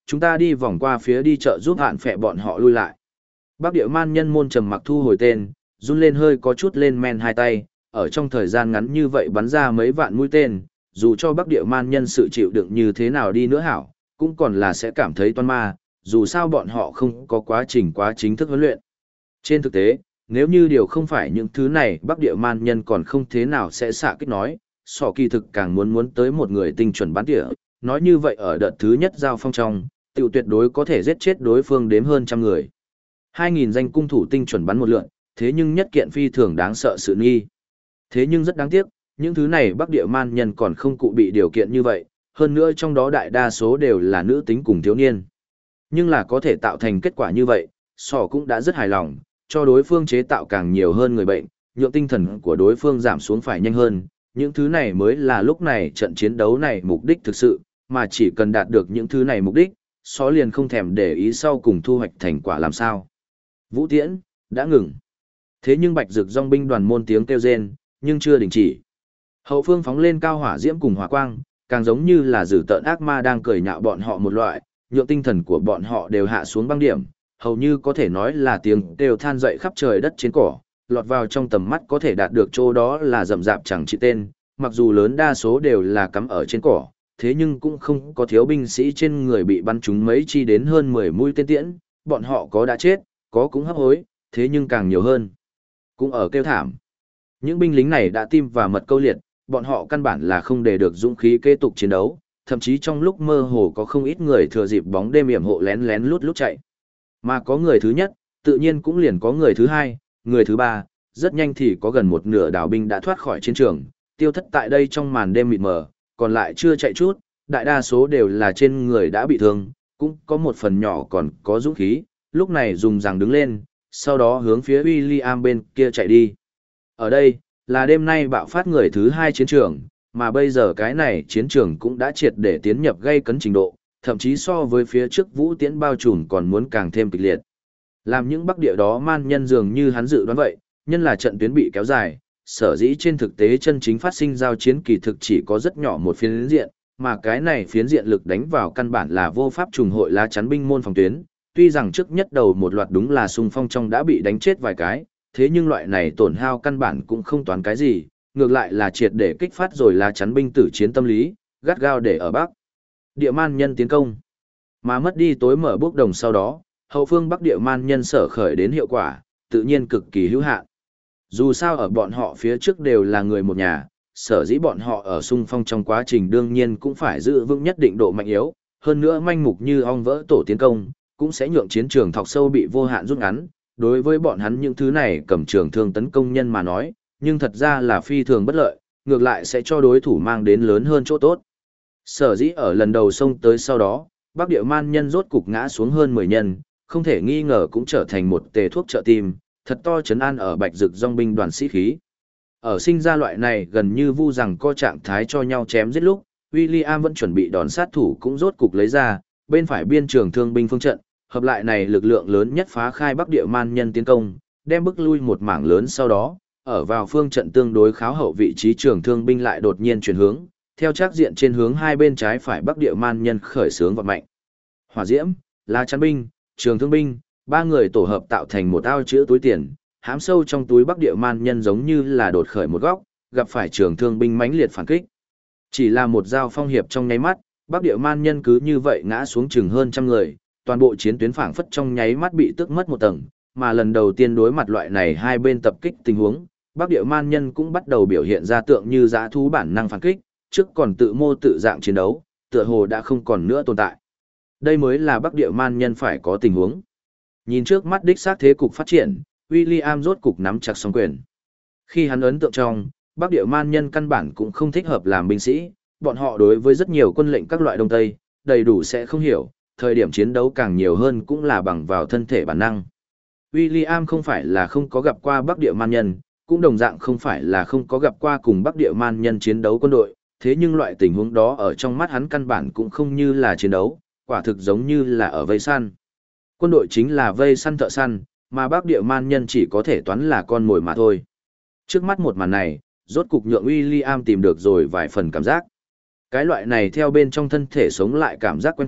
chúng ta đi vòng qua phía đi chợ giúp hạn phệ bọn họ lui lại. Bắc địa man nhân môn trầm mặc thu hồi tên, run lên hơi có chút lên men hai tay, ở trong thời gian ngắn như vậy bắn ra mấy vạn mũi tên, dù cho Bắc địa man nhân sự chịu đựng như thế nào đi nữa hảo, cũng còn là sẽ cảm thấy toan ma, dù sao bọn họ không có quá trình quá chính thức huấn luyện. Trên thực tế, nếu như điều không phải những thứ này Bắc địa man nhân còn không thế nào sẽ xạ kích nói, sọ kỳ thực càng muốn tới một người tinh chuẩn bắn tỉa, nói như vậy ở đợt thứ nhất giao phong trong, tiểu tuyệt đối có thể giết chết đối phương đếm hơn trăm người. 2.000 danh cung thủ tinh chuẩn bắn một lượn, thế nhưng nhất kiện phi thường đáng sợ sự nghi. Thế nhưng rất đáng tiếc, những thứ này Bắc địa man nhân còn không cụ bị điều kiện như vậy, hơn nữa trong đó đại đa số đều là nữ tính cùng thiếu niên. Nhưng là có thể tạo thành kết quả như vậy, sọ cũng đã rất hài lòng, cho đối phương chế tạo càng nhiều hơn người bệnh, nhượng tinh thần của đối phương giảm xuống phải nhanh hơn. Những thứ này mới là lúc này trận chiến đấu này mục đích thực sự, mà chỉ cần đạt được những thứ này mục đích, sọ liền không thèm để ý sau cùng thu hoạch thành quả làm sao. Vũ tiễn, đã ngừng. Thế nhưng bạch rực dòng binh đoàn môn tiếng kêu rên, nhưng chưa đình chỉ. Hậu phương phóng lên cao hỏa diễm cùng hỏa quang, càng giống như là dữ tợn ác ma đang cười nhạo bọn họ một loại, nhượng tinh thần của bọn họ đều hạ xuống băng điểm, hầu như có thể nói là tiếng kêu than dậy khắp trời đất trên cỏ, lọt vào trong tầm mắt có thể đạt được chỗ đó là rậm rạp chẳng chỉ tên, mặc dù lớn đa số đều là cắm ở trên cỏ, thế nhưng cũng không có thiếu binh sĩ trên người bị bắn trúng mấy chi đến hơn 10 mũi tên tiễn, bọn họ có đã chết, có cũng hấp hối, thế nhưng càng nhiều hơn, cũng ở kêu thảm. Những binh lính này đã tim và mật câu liệt, bọn họ căn bản là không để được dũng khí kế tục chiến đấu, thậm chí trong lúc mơ hồ có không ít người thừa dịp bóng đêm yểm hộ lén lén lút lút chạy. Mà có người thứ nhất, tự nhiên cũng liền có người thứ hai, người thứ ba, rất nhanh thì có gần một nửa đảo binh đã thoát khỏi chiến trường, tiêu thất tại đây trong màn đêm mịt mờ, còn lại chưa chạy chút, đại đa số đều là trên người đã bị thương, cũng có một phần nhỏ còn có dũng khí, lúc này dùng rằng đứng lên, sau đó hướng phía William bên kia chạy đi. Ở đây, là đêm nay bạo phát người thứ hai chiến trường, mà bây giờ cái này chiến trường cũng đã triệt để tiến nhập gây cấn trình độ, thậm chí so với phía trước vũ tiễn bao trùm còn muốn càng thêm kịch liệt. Làm những bắc địa đó man nhân dường như hắn dự đoán vậy, nhân là trận tuyến bị kéo dài, sở dĩ trên thực tế chân chính phát sinh giao chiến kỳ thực chỉ có rất nhỏ một phiến diện, mà cái này phiến diện lực đánh vào căn bản là vô pháp trùng hội lá chắn binh môn phòng tuyến, tuy rằng trước nhất đầu một loạt đúng là xung phong trong đã bị đánh chết vài cái, thế nhưng loại này tổn hao căn bản cũng không toán cái gì, ngược lại là triệt để kích phát rồi lá chắn binh tử chiến tâm lý, gắt gao để ở Bắc địa man nhân tiến công. Mà mất đi tối mở bốc đồng sau đó, hậu phương Bắc địa man nhân sở khởi đến hiệu quả, tự nhiên cực kỳ hữu hạn. Dù sao ở bọn họ phía trước đều là người một nhà, sở dĩ bọn họ ở xung phong trong quá trình đương nhiên cũng phải giữ vững nhất định độ mạnh yếu, hơn nữa manh mục như ong vỡ tổ tiến công, cũng sẽ nhượng chiến trường thọc sâu bị vô hạn rút ngắn. Đối với bọn hắn những thứ này cầm trường thương tấn công nhân mà nói, nhưng thật ra là phi thường bất lợi, ngược lại sẽ cho đối thủ mang đến lớn hơn chỗ tốt. Sở dĩ ở lần đầu xông tới sau đó, Bắc địa man nhân rốt cục ngã xuống hơn 10 nhân, không thể nghi ngờ cũng trở thành một tề thuốc trợ tim, thật to trấn an ở bạch rực dòng binh đoàn sĩ khí. Ở sinh ra loại này gần như vu rằng co trạng thái cho nhau chém giết lúc, William vẫn chuẩn bị đòn sát thủ cũng rốt cục lấy ra, bên phải biên trường thương binh phương trận, hợp lại này lực lượng lớn nhất phá khai Bắc địa man nhân tiến công, đem bức lui một mảng lớn sau đó, ở vào phương trận tương đối kháo hậu vị trí trường thương binh lại đột nhiên chuyển hướng, theo trác diện trên hướng hai bên trái phải Bắc địa man nhân khởi xướng vận mạnh. Hỏa diễm, lá chắn binh, trường thương binh, ba người tổ hợp tạo thành một ao chứa túi tiền, hãm sâu trong túi Bắc địa man nhân giống như là đột khởi một góc, gặp phải trường thương binh mãnh liệt phản kích. Chỉ là một giao phong hiệp trong nháy mắt, Bắc địa man nhân cứ như vậy ngã xuống chừng hơn trăm người, toàn bộ chiến tuyến phảng phất trong nháy mắt bị tước mất một tầng, mà lần đầu tiên đối mặt loại này hai bên tập kích tình huống, Bắc địa man nhân cũng bắt đầu biểu hiện ra tượng như dã thú bản năng phản kích, trước còn tự mô tự dạng chiến đấu, tựa hồ đã không còn nữa tồn tại. Đây mới là Bắc địa man nhân phải có tình huống. Nhìn trước mắt đích xác thế cục phát triển, William rốt cục nắm chặt song quyền. Khi hắn ấn tượng trong, Bắc địa man nhân căn bản cũng không thích hợp làm binh sĩ, bọn họ đối với rất nhiều quân lệnh các loại đông tây, đầy đủ sẽ không hiểu, thời điểm chiến đấu càng nhiều hơn cũng là bằng vào thân thể bản năng. William không phải là không có gặp qua Bắc địa man nhân, cũng đồng dạng không phải là không có gặp qua cùng Bắc địa man nhân chiến đấu quân đội, thế nhưng loại tình huống đó ở trong mắt hắn căn bản cũng không như là chiến đấu, quả thực giống như là ở vây săn. Quân đội chính là vây săn thợ săn, mà Bắc địa man nhân chỉ có thể toán là con mồi mà thôi. Trước mắt một màn này, rốt cục nhượng William tìm được rồi vài phần cảm giác. Cái loại này theo bên trong thân thể sống lại cảm giác quen thuộc,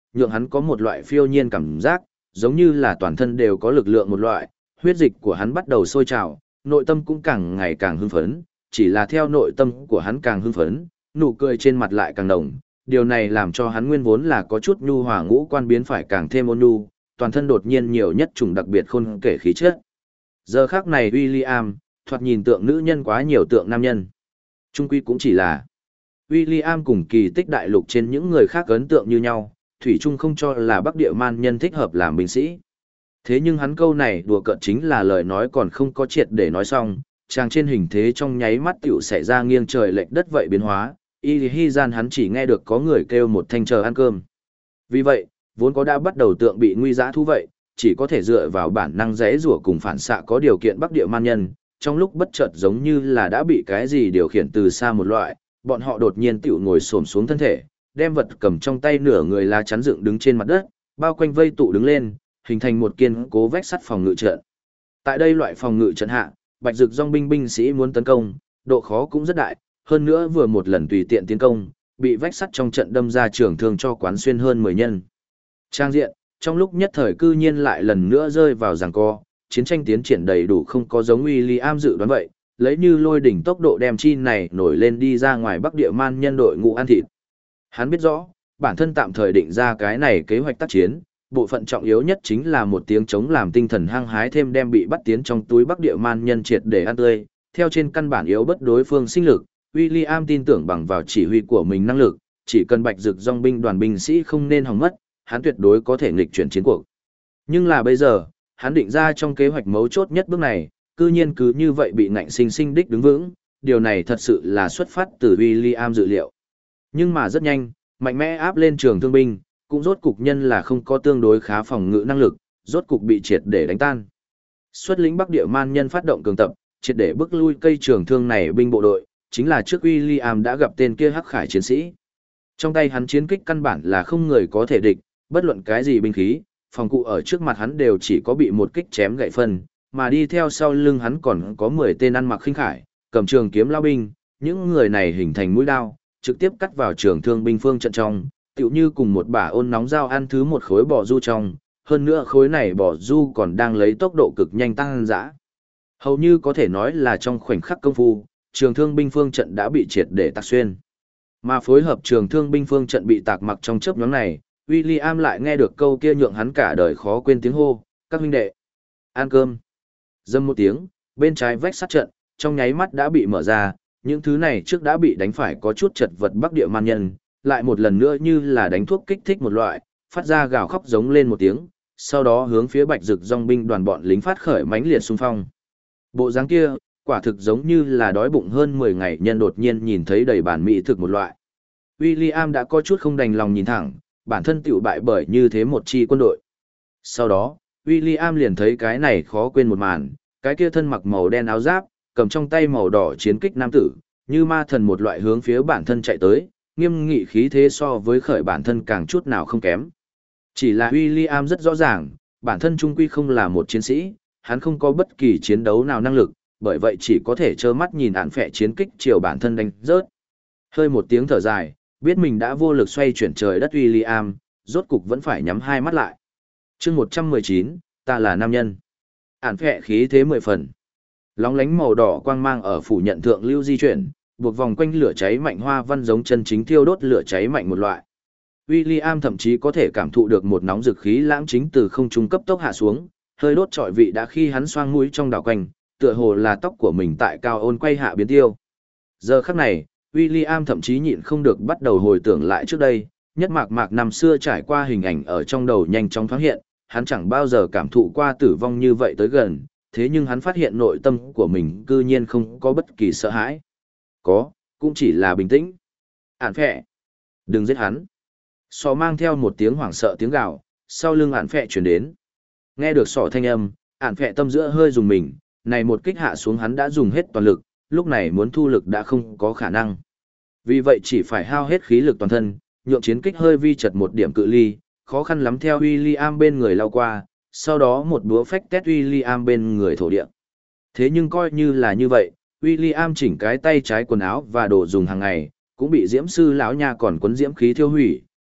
nhượng hắn có một loại phiêu nhiên cảm giác, giống như là toàn thân đều có lực lượng một loại, huyết dịch của hắn bắt đầu sôi trào, nội tâm cũng càng ngày càng hưng phấn, chỉ là theo nội tâm của hắn càng hưng phấn, nụ cười trên mặt lại càng đồng, điều này làm cho hắn nguyên vốn là có chút nhu hòa ngũ quan biến phải càng thêm ôn nhu, toàn thân đột nhiên nhiều nhất trùng đặc biệt khôn kể khí chất. Giờ khắc này William, thoạt nhìn tượng nữ nhân quá nhiều tượng nam nhân. Trung quy cũng chỉ là William cùng kỳ tích đại lục trên những người khác ấn tượng như nhau, thủy chung không cho là Bắc Địa Man nhân thích hợp làm binh sĩ. Thế nhưng hắn câu này đùa cợt chính là lời nói còn không có triệt để nói xong, chàng trên hình thế trong nháy mắt tiểu xảy ra nghiêng trời lệch đất vậy biến hóa, y hi gian hắn chỉ nghe được có người kêu một thanh chờ ăn cơm. Vì vậy, vốn có đã bắt đầu tượng bị nguy dã thú vậy, chỉ có thể dựa vào bản năng rẽ rủa cùng phản xạ có điều kiện Bắc Địa Man nhân, trong lúc bất chợt giống như là đã bị cái gì điều khiển từ xa một loại, bọn họ đột nhiên tiểu ngồi xổm xuống thân thể, đem vật cầm trong tay nửa người lá chắn dựng đứng trên mặt đất, bao quanh vây tụ đứng lên, hình thành một kiên cố vách sắt phòng ngự trận. Tại đây loại phòng ngự trận hạ, Bạch Dực Dòng binh binh sĩ muốn tấn công, độ khó cũng rất đại, hơn nữa vừa một lần tùy tiện tiến công, bị vách sắt trong trận đâm ra trường thương cho quán xuyên hơn 10 nhân. Trang diện, trong lúc nhất thời cư nhiên lại lần nữa rơi vào giằng co, chiến tranh tiến triển đầy đủ không có giống William dự đoán vậy, lấy như lôi đỉnh tốc độ đem chi này nổi lên đi ra ngoài Bắc Địa Man nhân đội ngũ ăn thịt. Hắn biết rõ, bản thân tạm thời định ra cái này kế hoạch tác chiến, bộ phận trọng yếu nhất chính là một tiếng chống làm tinh thần hăng hái thêm đem bị bắt tiến trong túi Bắc Địa Man nhân triệt để ăn tươi, theo trên căn bản yếu bất đối phương sinh lực, William tin tưởng bằng vào chỉ huy của mình năng lực, chỉ cần Bạch Dực Dòng binh đoàn binh sĩ không nên hỏng mất, hắn tuyệt đối có thể nghịch chuyển chiến cuộc. Nhưng là bây giờ, hắn định ra trong kế hoạch mấu chốt nhất bước này, cư nhiên cứ như vậy bị ngạnh sinh sinh đích đứng vững, điều này thật sự là xuất phát từ William dự liệu. Nhưng mà rất nhanh, mạnh mẽ áp lên trường thương binh, cũng rốt cục nhân là không có tương đối khá phòng ngự năng lực, rốt cục bị triệt để đánh tan. Xuất lĩnh Bắc Địa Man nhân phát động cường tập, triệt để bức lui cây trường thương này binh bộ đội, chính là trước William đã gặp tên kia hắc khải chiến sĩ. Trong tay hắn chiến kích căn bản là không người có thể địch, bất luận cái gì binh khí, phòng cụ ở trước mặt hắn đều chỉ có bị một kích chém gãy phân, mà đi theo sau lưng hắn còn có 10 tên ăn mặc khinh khải, cầm trường kiếm lao binh, những người này hình thành mũi đao, trực tiếp cắt vào trường thương binh phương trận trong, tựu như cùng một bả ôn nóng dao ăn thứ một khối bò du trong, hơn nữa khối này bò du còn đang lấy tốc độ cực nhanh tăng dã. Hầu như có thể nói là trong khoảnh khắc công phu, trường thương binh phương trận đã bị triệt để tạc xuyên. Mà phối hợp trường thương binh phương trận bị tạc mặc trong chớp nhoáng này, William lại nghe được câu kia nhượng hắn cả đời khó quên tiếng hô, các huynh đệ, ăn cơm. Dâm một tiếng, bên trái vách sắt trận, trong nháy mắt đã bị mở ra, những thứ này trước đã bị đánh phải có chút chật vật Bắc Địa Man nhân, lại một lần nữa như là đánh thuốc kích thích một loại, phát ra gào khóc giống lên một tiếng, sau đó hướng phía Bạch Dực Dòng binh đoàn bọn lính phát khởi mãnh liệt xung phong. Bộ dáng kia, quả thực giống như là đói bụng hơn 10 ngày nhân đột nhiên nhìn thấy đầy bản mỹ thực một loại. William đã có chút không đành lòng nhìn thẳng, bản thân tiểu bại bởi như thế một chi quân đội. Sau đó, William liền thấy cái này khó quên một màn, cái kia thân mặc màu đen áo giáp, cầm trong tay màu đỏ chiến kích nam tử, như ma thần một loại hướng phía bản thân chạy tới, nghiêm nghị khí thế so với khởi bản thân càng chút nào không kém. Chỉ là William rất rõ ràng, bản thân trung quy không là một chiến sĩ, hắn không có bất kỳ chiến đấu nào năng lực, bởi vậy chỉ có thể trơ mắt nhìn ạn phệ chiến kích chiều bản thân đánh rớt. Hơi một tiếng thở dài, biết mình đã vô lực xoay chuyển trời đất William, rốt cục vẫn phải nhắm hai mắt lại. chương 119, ta là nam nhân. Ản phệ khí thế 10 phần. Lóng lánh màu đỏ quang mang ở phủ nhận thượng lưu di chuyển, buộc vòng quanh lửa cháy mạnh hoa văn giống chân chính thiêu đốt lửa cháy mạnh một loại. William thậm chí có thể cảm thụ được một nóng dực khí lãng chính từ không trung cấp tốc hạ xuống, hơi đốt trọi vị đã khi hắn xoang mũi trong đảo quanh, tựa hồ là tóc của mình tại cao ôn quay hạ biến tiêu. Giờ khắc này, William thậm chí nhịn không được bắt đầu hồi tưởng lại trước đây, nhất mạc mạc năm xưa trải qua hình ảnh ở trong đầu nhanh chóng thoáng hiện, hắn chẳng bao giờ cảm thụ qua tử vong như vậy tới gần, thế nhưng hắn phát hiện nội tâm của mình cư nhiên không có bất kỳ sợ hãi. Có, cũng chỉ là bình tĩnh. Ản phệ, đừng giết hắn. Sọ mang theo một tiếng hoảng sợ tiếng gào, sau lưng ản phệ chuyển đến. Nghe được sọ thanh âm, ản phệ tâm giữa hơi dùng mình, này một kích hạ xuống hắn đã dùng hết toàn lực, lúc này muốn thu lực đã không có khả năng. Vì vậy chỉ phải hao hết khí lực toàn thân, nhượng chiến kích hơi vi chật một điểm cự ly, khó khăn lắm theo William bên người lao qua, sau đó một búa phách tét William bên người thổ địa. Thế nhưng coi như là như vậy, William chỉnh cái tay trái quần áo và đồ dùng hàng ngày, cũng bị diễm sư lão nha còn quấn diễm khí thiêu hủy,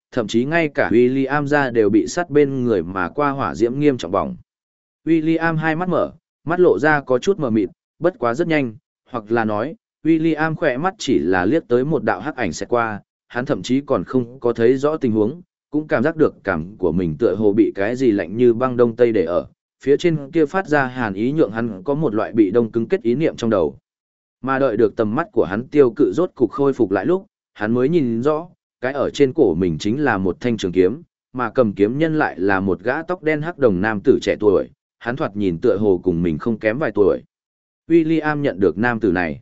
thậm chí ngay cả William ra đều bị sát bên người mà qua hỏa diễm nghiêm trọng bỏng. William hai mắt mở, mắt lộ ra có chút mờ mịt, bất quá rất nhanh, hoặc là nói, William khỏe mắt chỉ là liếc tới một đạo hắc ảnh sẽ qua, hắn thậm chí còn không có thấy rõ tình huống, cũng cảm giác được cảm của mình tựa hồ bị cái gì lạnh như băng đông tây để ở, phía trên kia phát ra hàn ý nhượng hắn có một loại bị đông cứng kết ý niệm trong đầu. Mà đợi được tầm mắt của hắn tiêu cự rốt cục khôi phục lại lúc, hắn mới nhìn rõ, cái ở trên cổ mình chính là một thanh trường kiếm, mà cầm kiếm nhân lại là một gã tóc đen hắc đồng nam tử trẻ tuổi, hắn thoạt nhìn tựa hồ cùng mình không kém vài tuổi. William nhận được nam tử này.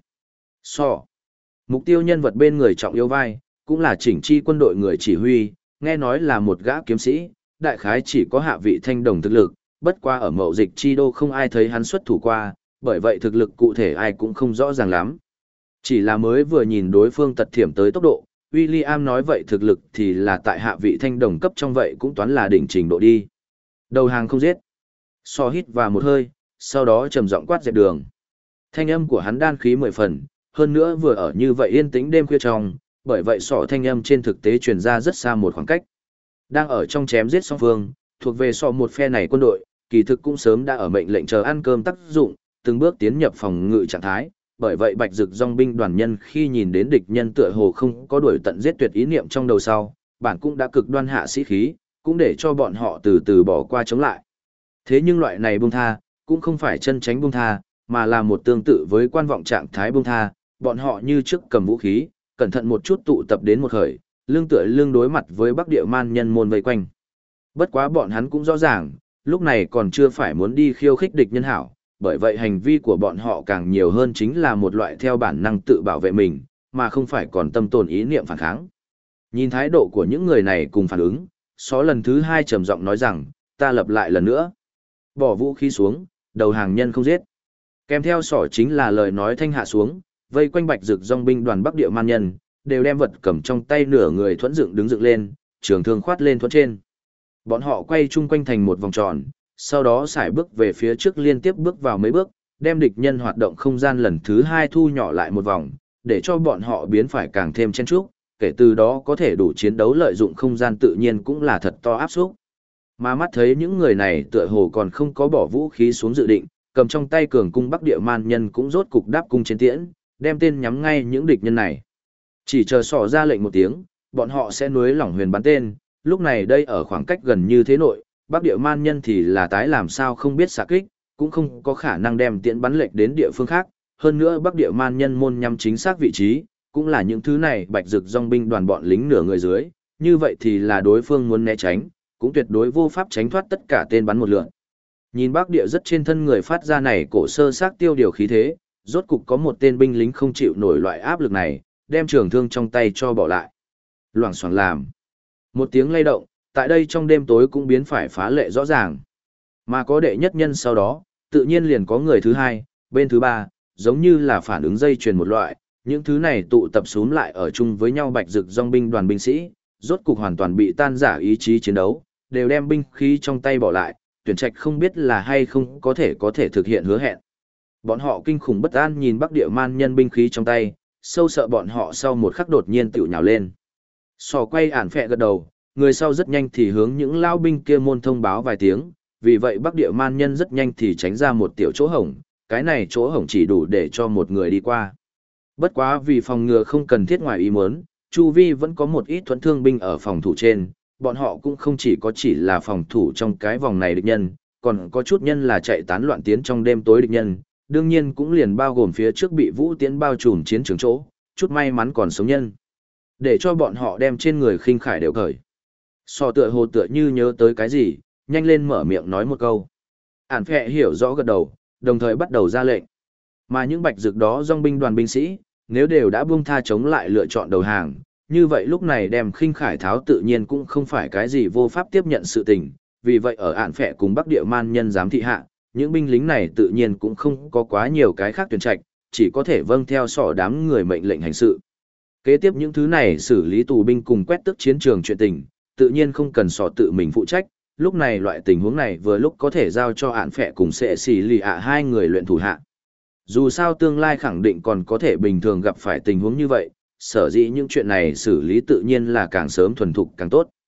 Mục tiêu nhân vật bên người trọng yếu vai, cũng là chỉnh chi quân đội người chỉ huy, nghe nói là một gã kiếm sĩ, đại khái chỉ có hạ vị thanh đồng thực lực, bất qua ở mậu dịch chi đô không ai thấy hắn xuất thủ qua, bởi vậy thực lực cụ thể ai cũng không rõ ràng lắm. Chỉ là mới vừa nhìn đối phương tật thiểm tới tốc độ, William nói vậy thực lực thì là tại hạ vị thanh đồng cấp trong vậy cũng toán là đỉnh trình độ đi. Đầu hàng không giết. Hít vào một hơi, sau đó trầm giọng quát dẹp đường. Thanh âm của hắn đan khí 10 phần, hơn nữa vừa ở như vậy yên tĩnh đêm khuya trong, bởi vậy thanh âm trên thực tế truyền ra rất xa một khoảng cách. Đang ở trong chém giết song phương, thuộc về một phe này quân đội, kỳ thực cũng sớm đã ở mệnh lệnh chờ ăn cơm tác dụng, từng bước tiến nhập phòng ngự trạng thái, bởi vậy Bạch Dực Dòng binh đoàn nhân khi nhìn đến địch nhân tựa hồ không có đuổi tận giết tuyệt ý niệm trong đầu sau, bản cũng đã cực đoan hạ sĩ khí, cũng để cho bọn họ từ từ bỏ qua chống lại. Thế nhưng loại này buông tha, cũng không phải chân tránh buông tha, mà là một tương tự với quan vọng trạng thái buông tha, bọn họ như trước cầm vũ khí, cẩn thận một chút tụ tập đến một khởi, lưng tựa lưng đối mặt với Bắc Địa Man nhân môn vây quanh. Bất quá bọn hắn cũng rõ ràng, lúc này còn chưa phải muốn đi khiêu khích địch nhân hảo, bởi vậy hành vi của bọn họ càng nhiều hơn chính là một loại theo bản năng tự bảo vệ mình, mà không phải còn tâm tồn ý niệm phản kháng. Nhìn thái độ của những người này cùng phản ứng, lần thứ 2 trầm giọng nói rằng, ta lập lại lần nữa. Bỏ vũ khí xuống, đầu hàng nhân không giết. Kèm theo chính là lời nói thanh hạ xuống, vây quanh Bạch Dực Dòng binh đoàn Bắc Địa Man nhân, đều đem vật cầm trong tay nửa người thuẫn dựng đứng dựng lên, trường thương khoát lên thuẫn trên. Bọn họ quay chung quanh thành một vòng tròn, sau đó xài bước về phía trước liên tiếp bước vào mấy bước, đem địch nhân hoạt động không gian lần thứ 2 thu nhỏ lại một vòng, để cho bọn họ biến phải càng thêm chen chúc, kể từ đó có thể đủ chiến đấu lợi dụng không gian tự nhiên cũng là thật to áp xúc. Mà mắt thấy những người này tựa hồ còn không có bỏ vũ khí xuống dự định, cầm trong tay cường cung Bắc Địa Man nhân cũng rốt cục đáp cung trên tiễn, đem tên nhắm ngay những địch nhân này. Chỉ chờ ra lệnh một tiếng, bọn họ sẽ nuối lỏng huyền bắn tên, lúc này đây ở khoảng cách gần như thế nội, Bắc Địa Man nhân thì là tái làm sao không biết xạ kích, cũng không có khả năng đem tiễn bắn lệch đến địa phương khác, hơn nữa Bắc Địa Man nhân môn nhắm chính xác vị trí, cũng là những thứ này Bạch Dực Dòng binh đoàn bọn lính nửa người dưới, như vậy thì là đối phương muốn né tránh, cũng tuyệt đối vô pháp tránh thoát tất cả tên bắn một lượt. Nhìn Bắc Địa rất trên thân người phát ra này cổ sơ xác tiêu điều khí thế, rốt cục có một tên binh lính không chịu nổi loại áp lực này, đem trường thương trong tay cho bỏ lại. Loảng xoảng làm. Một tiếng lay động, tại đây trong đêm tối cũng biến phải phá lệ rõ ràng. Mà có đệ nhất nhân sau đó, tự nhiên liền có người thứ hai, bên thứ ba, giống như là phản ứng dây chuyền một loại, những thứ này tụ tập xuống lại ở chung với nhau Bạch Dực Dòng binh đoàn binh sĩ, rốt cục hoàn toàn bị tan rã ý chí chiến đấu, đều đem binh khí trong tay bỏ lại, tuyển trạch không biết là hay không có thể thực hiện hứa hẹn. Bọn họ kinh khủng bất an nhìn Bắc Địa Man nhân binh khí trong tay, sâu sợ bọn họ sau một khắc đột nhiên tiểu nhào lên. Quay ản phẹ gật đầu, người sau rất nhanh thì hướng những lao binh kia môn thông báo vài tiếng, vì vậy Bắc Địa Man nhân rất nhanh thì tránh ra một tiểu chỗ hổng, cái này chỗ hổng chỉ đủ để cho một người đi qua. Bất quá vì phòng ngừa không cần thiết ngoài ý muốn, chu vi vẫn có một ít thuẫn thương binh ở phòng thủ trên, bọn họ cũng không chỉ là phòng thủ trong cái vòng này địch nhân, còn có chút nhân là chạy tán loạn tiến trong đêm tối địch nhân, đương nhiên cũng liền bao gồm phía trước bị vũ tiễn bao trùm chiến trường chỗ, chút may mắn còn sống nhân. Để cho bọn họ đem trên người khinh khải đều cởi. Tựa hồ tựa như nhớ tới cái gì, nhanh lên mở miệng nói một câu. Ản phẹ hiểu rõ gật đầu, đồng thời bắt đầu ra lệnh. Mà những Bạch Dực đó dòng binh đoàn binh sĩ, nếu đều đã buông tha chống lại lựa chọn đầu hàng, như vậy lúc này đem khinh khải tháo tự nhiên cũng không phải cái gì vô pháp tiếp nhận sự tình, vì vậy ở Ản phẹ cùng Bắc Địa Man nhân giám thị hạ, những binh lính này tự nhiên cũng không có quá nhiều cái khác tuyển trạch, chỉ có thể vâng theo đám người mệnh lệnh hành sự. Kế tiếp những thứ này xử lý tù binh cùng quét tước chiến trường chuyện tình, tự nhiên không cần tự mình phụ trách, lúc này loại tình huống này vừa lúc có thể giao cho Ản phẹ cùng Sệ Xỉ Lì ạ hai người luyện thủ hạ. Dù sao tương lai khẳng định còn có thể bình thường gặp phải tình huống như vậy, sở dĩ những chuyện này xử lý tự nhiên là càng sớm thuần thục càng tốt.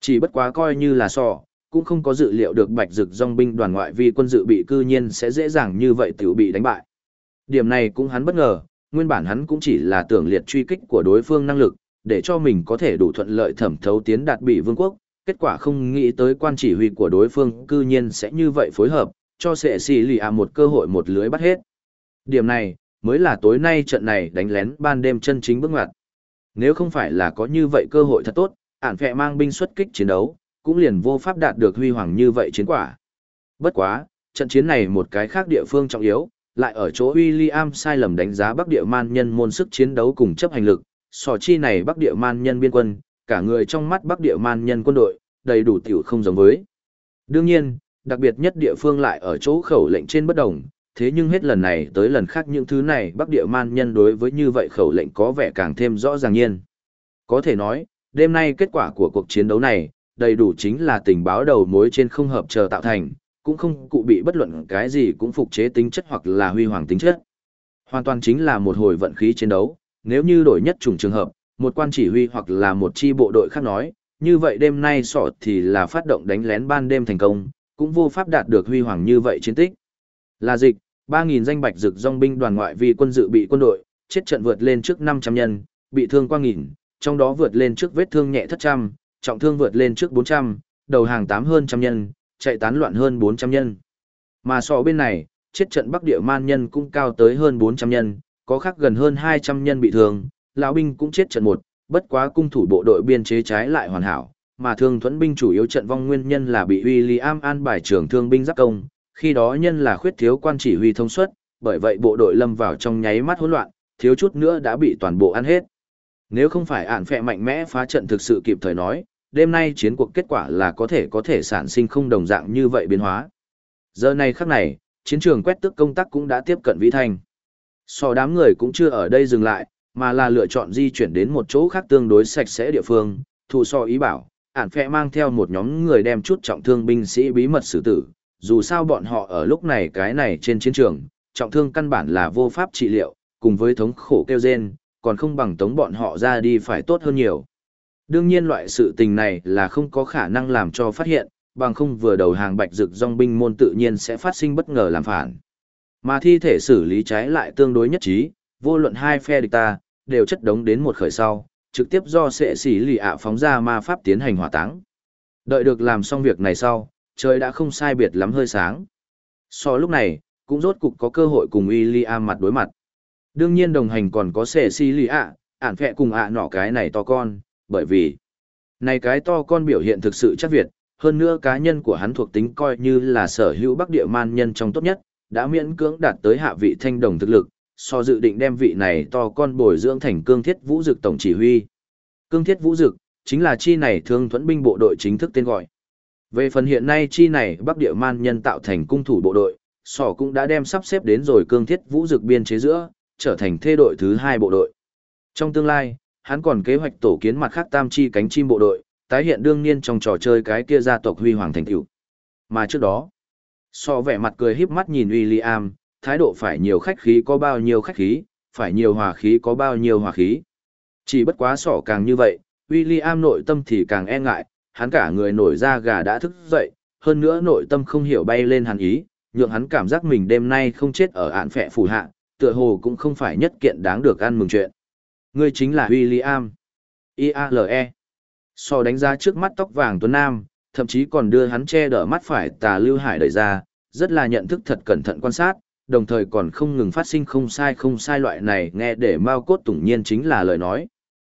Chỉ bất quá coi như là sò, cũng không có dự liệu được Bạch Dực Dòng binh đoàn ngoại vi quân dự bị cư nhiên sẽ dễ dàng như vậy tiểu bị đánh bại. Điểm này cũng hắn bất ngờ, nguyên bản hắn cũng chỉ là tưởng liệt truy kích của đối phương năng lực, để cho mình có thể đủ thuận lợi thẩm thấu tiến đạt bị vương quốc, kết quả không nghĩ tới quan chỉ huy của đối phương cư nhiên sẽ như vậy phối hợp, cho sệ xì lì ạ một cơ hội một lưới bắt hết. Điểm này, mới là tối nay trận này đánh lén ban đêm chân chính bước ngoặt. Nếu không phải là có như vậy cơ hội thật tốt, ản phẹ mang binh xuất kích chiến đấu, cũng liền vô pháp đạt được huy hoàng như vậy chiến quả. Bất quá, trận chiến này một cái khác địa phương trọng yếu, lại ở chỗ William sai lầm đánh giá Bắc Địa Man nhân môn sức chiến đấu cùng chấp hành lực, sò chi này Bắc Địa Man nhân biên quân, cả người trong mắt Bắc Địa Man nhân quân đội, đầy đủ tiểu không giống với. Đương nhiên, đặc biệt nhất địa phương lại ở chỗ khẩu lệnh trên bất đồng, thế nhưng hết lần này tới lần khác những thứ này Bắc Địa Man nhân đối với như vậy khẩu lệnh có vẻ càng thêm rõ ràng nhiên. Có thể nói, đêm nay kết quả của cuộc chiến đấu này, đầy đủ chính là tình báo đầu mối trên không hợp chờ tạo thành, cũng không cụ bị bất luận cái gì cũng phục chế tính chất hoặc là huy hoàng tính chất. Hoàn toàn chính là một hồi vận khí chiến đấu, nếu như đổi nhất chủng trường hợp, một quan chỉ huy hoặc là một chi bộ đội khác nói, như vậy đêm nay sọ thì là phát động đánh lén ban đêm thành công, cũng vô pháp đạt được huy hoàng như vậy chiến tích. Là dịch, 3.000 danh Bạch Dực Dòng binh đoàn ngoại vi quân dự bị quân đội, chết trận vượt lên trước 500 nhân, bị thương qua nghìn, trong đó vượt lên trước vết thương nhẹ thất trăm, trọng thương vượt lên trước 400, đầu hàng 8 hơn trăm nhân, chạy tán loạn hơn 400 nhân. Mà so bên này, chết trận Bắc Địa Man nhân cũng cao tới hơn 400 nhân, có khác gần hơn 200 nhân bị thương, lão binh cũng chết trận một, bất quá cung thủ bộ đội biên chế trái lại hoàn hảo, mà thương thuẫn binh chủ yếu trận vong nguyên nhân là bị William an bài trưởng thương binh giáp công, khi đó nhân là khuyết thiếu quan chỉ huy thông suất, bởi vậy bộ đội lâm vào trong nháy mắt hỗn loạn, thiếu chút nữa đã bị toàn bộ ăn hết. Nếu không phải ản phệ mạnh mẽ phá trận thực sự kịp thời nói, đêm nay chiến cuộc kết quả là có thể sản sinh không đồng dạng như vậy biến hóa. Giờ này khắc này, chiến trường quét tước công tác cũng đã tiếp cận Vĩ Thanh. So đám người cũng chưa ở đây dừng lại, mà là lựa chọn di chuyển đến một chỗ khác tương đối sạch sẽ địa phương, thụ so ý bảo, ản phệ mang theo một nhóm người đem chút trọng thương binh sĩ bí mật xử tử, dù sao bọn họ ở lúc này cái này trên chiến trường, trọng thương căn bản là vô pháp trị liệu, cùng với thống khổ kêu rên, còn không bằng tống bọn họ ra đi phải tốt hơn nhiều. Đương nhiên loại sự tình này là không có khả năng làm cho phát hiện, bằng không vừa đầu hàng Bạch Dực Dòng binh môn tự nhiên sẽ phát sinh bất ngờ làm phản. Mà thi thể xử lý trái lại tương đối nhất trí, vô luận hai phe địch ta, đều chất đống đến một khởi sau, trực tiếp do sệ sĩ lì ạ phóng ra ma pháp tiến hành hỏa táng. Đợi được làm xong việc này sau, trời đã không sai biệt lắm hơi sáng. So lúc này, cũng rốt cục có cơ hội cùng William mặt đối mặt. Đương nhiên đồng hành còn có sệ sĩ lì ạ, ản phẹ cùng ạ nọ cái này to con, bởi vì này cái to con biểu hiện thực sự chắc Việt, hơn nữa cá nhân của hắn thuộc tính coi như là sở hữu Bắc Địa Man nhân trong tốt nhất, đã miễn cưỡng đạt tới hạ vị thanh đồng thực lực, so dự định đem vị này to con bồi dưỡng thành Cương Thiết Vũ Dực tổng chỉ huy. Cương Thiết Vũ Dực chính là chi này thương thuẫn binh bộ đội chính thức tên gọi. Về phần hiện nay chi này Bắc Địa Man nhân tạo thành cung thủ bộ đội, sỏ cũng đã đem sắp xếp đến rồi Cương Thiết Vũ Dực biên chế giữa, trở thành thê đội thứ 2 bộ đội. Trong tương lai, hắn còn kế hoạch tổ kiến mặt khác tam chi cánh chim bộ đội, tái hiện đương niên trong trò chơi cái kia gia tộc huy hoàng thành tựu. Mà trước đó, so vẻ mặt cười híp mắt nhìn William, thái độ phải nhiều khách khí có bao nhiêu khách khí, phải nhiều hòa khí có bao nhiêu hòa khí. Chỉ bất quá sỏ càng như vậy, William nội tâm thì càng e ngại, hắn cả người nổi da gà đã thức dậy, hơn nữa nội tâm không hiểu bay lên hắn ý, nhượng hắn cảm giác mình đêm nay không chết ở ạn phệ phủ hạ, tựa hồ cũng không phải nhất kiện đáng được ăn mừng chuyện. Ngươi chính là William. I-A-L-E. So đánh giá trước mắt tóc vàng tuấn nam, thậm chí còn đưa hắn che đỡ mắt phải tà lưu hải đẩy ra, rất là nhận thức thật cẩn thận quan sát, đồng thời còn không ngừng phát sinh không sai loại này nghe để mau cốt tủng nhiên chính là lời nói.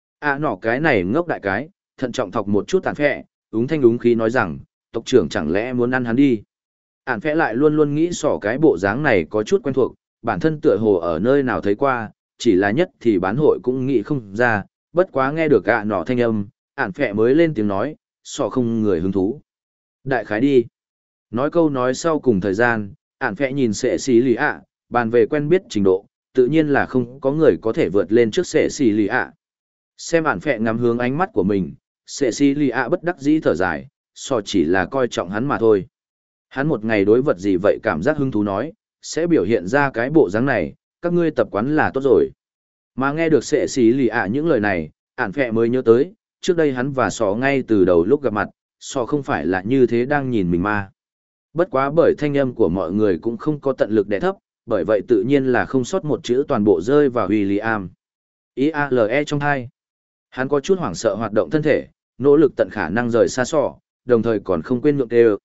Nọ cái này ngốc đại cái, thận trọng thọc một chút tàn phệ, úng thanh úng khí nói rằng, tộc trưởng chẳng lẽ muốn ăn hắn đi. Ản phệ lại luôn luôn nghĩ sỏ cái bộ dáng này có chút quen thuộc, bản thân tựa hồ ở nơi nào thấy qua, chỉ là nhất thì bán hội cũng nghĩ không ra, bất quá nghe được nọ thanh âm, ản phệ mới lên tiếng nói, sỏ không người hứng thú. Đại khái đi. Nói câu nói sau cùng thời gian, ản phệ nhìn sệ xì lì ạ, bàn về quen biết trình độ, tự nhiên là không có người có thể vượt lên trước sệ xì lì ạ. Xem ản phệ ngắm hướng ánh mắt của mình, sệ xì lì ạ bất đắc dĩ thở dài, sỏ chỉ là coi trọng hắn mà thôi. Hắn một ngày đối vật gì vậy cảm giác hứng thú nói, sẽ biểu hiện ra cái bộ dáng này, các ngươi tập quán là tốt rồi. Mà nghe được sệ xì lì ạ những lời này, ản phệ mới nhớ tới, trước đây hắn và sỏ ngay từ đầu lúc gặp mặt, so không phải là như thế đang nhìn mình mà. Bất quá bởi thanh âm của mọi người cũng không có tận lực đè thấp, bởi vậy tự nhiên là không sót một chữ toàn bộ rơi vào William. IALE trong hai. Hắn có chút hoảng sợ hoạt động thân thể, nỗ lực tận khả năng rời xa sọ, đồng thời còn không quên nhượng đều,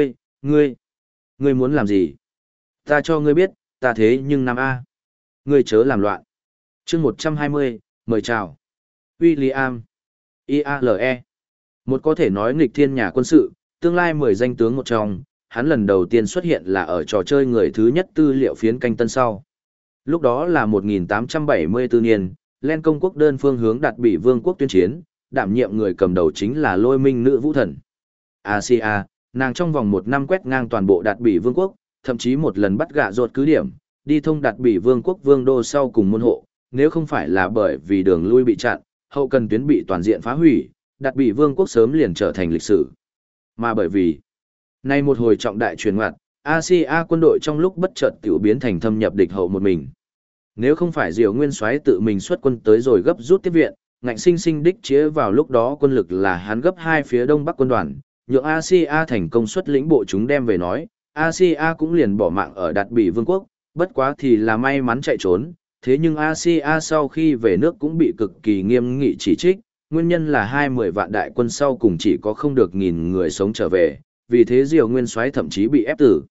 ngươi muốn làm gì? Ta cho ngươi biết, ta thế nhưng Nam A. Ngươi chớ làm loạn. chương 120, mời chào. William. IALE. Một có thể nói nghịch thiên nhà quân sự, tương lai 10 danh tướng một trong, hắn lần đầu tiên xuất hiện là ở trò chơi người thứ nhất tư liệu phiến canh tân sau. Lúc đó là 1874 niên, Len công quốc đơn phương hướng đặt bị vương quốc tuyên chiến, đảm nhiệm người cầm đầu chính là Lôi Minh nữ vũ thần. Asia, nàng trong vòng 1 năm quét ngang toàn bộ đặt bị vương quốc, thậm chí một lần bắt gạ rột cứ điểm, đi thông đặt bị vương quốc vương đô sau cùng môn hộ, nếu không phải là bởi vì đường lui bị chặn, hậu cần tuyến bị toàn diện phá hủy, đặt bị vương quốc sớm liền trở thành lịch sử. Mà bởi vì, nay một hồi trọng đại truyền ngoặt, Asia quân đội trong lúc bất chợt tiểu biến thành thâm nhập địch hậu một mình. Nếu không phải Diều Nguyên Soái tự mình xuất quân tới rồi gấp rút tiếp viện, ngạnh sinh sinh đích chĩa vào lúc đó quân lực là hắn gấp 2 phía đông bắc quân đoàn, nhượng Asia thành công xuất lĩnh bộ chúng đem về nói, Asia cũng liền bỏ mạng ở đặt bị vương quốc, bất quá thì là may mắn chạy trốn, thế nhưng Asia sau khi về nước cũng bị cực kỳ nghiêm nghị chỉ trích, nguyên nhân là 20 vạn đại quân sau cùng chỉ có không được 1.000 người sống trở về, vì thế Diều Nguyên Soái thậm chí bị ép tử.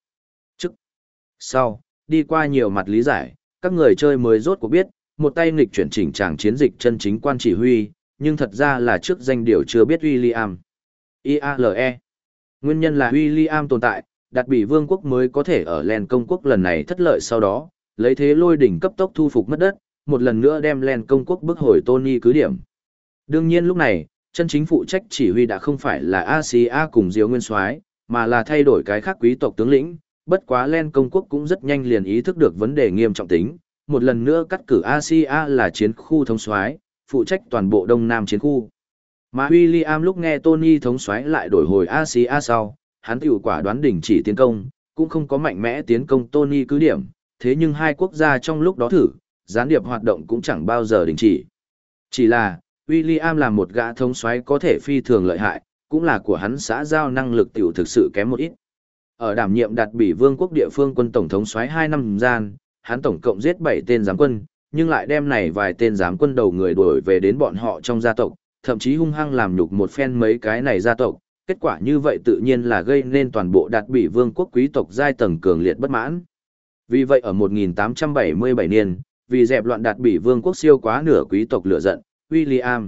Sau, đi qua nhiều mặt lý giải, các người chơi mới rốt cuộc biết, một tay nghịch chuyển chỉnh tràng chiến dịch chân chính quan chỉ huy, nhưng thật ra là trước danh điều chưa biết William. IALE. Nguyên nhân là William tồn tại, đặt bị vương quốc mới có thể ở Len công quốc lần này thất lợi sau đó, lấy thế lôi đỉnh cấp tốc thu phục mất đất, một lần nữa đem Len công quốc bức hồi Tony cứ điểm. Đương nhiên lúc này, chân chính phụ trách chỉ huy đã không phải là Asia cùng Diều Nguyên Soái, mà là thay đổi cái khác quý tộc tướng lĩnh. Bất quá Len công quốc cũng rất nhanh liền ý thức được vấn đề nghiêm trọng tính, một lần nữa cắt cử Asia là chiến khu thống soái, phụ trách toàn bộ Đông Nam chiến khu. Mà William lúc nghe Tony thống soái lại đổi hồi Asia sau, hắn tiểu quả đoán đình chỉ tiến công, cũng không có mạnh mẽ tiến công Tony cứ điểm, thế nhưng hai quốc gia trong lúc đó thử, gián điệp hoạt động cũng chẳng bao giờ đình chỉ. Chỉ là, William là một gã thống soái có thể phi thường lợi hại, cũng là của hắn xã giao năng lực tiểu thực sự kém một ít. Ở đảm nhiệm đặt bị vương quốc địa phương quân tổng thống soái 2 năm gian, hắn tổng cộng giết 7 tên giám quân, nhưng lại đem này vài tên giám quân đầu người đuổi về đến bọn họ trong gia tộc, thậm chí hung hăng làm nhục một phen mấy cái này gia tộc, kết quả như vậy tự nhiên là gây nên toàn bộ đặt bị vương quốc quý tộc giai tầng cường liệt bất mãn. Vì vậy ở 1877 niên, vì dẹp loạn đặt bị vương quốc siêu quá nửa quý tộc lửa giận, William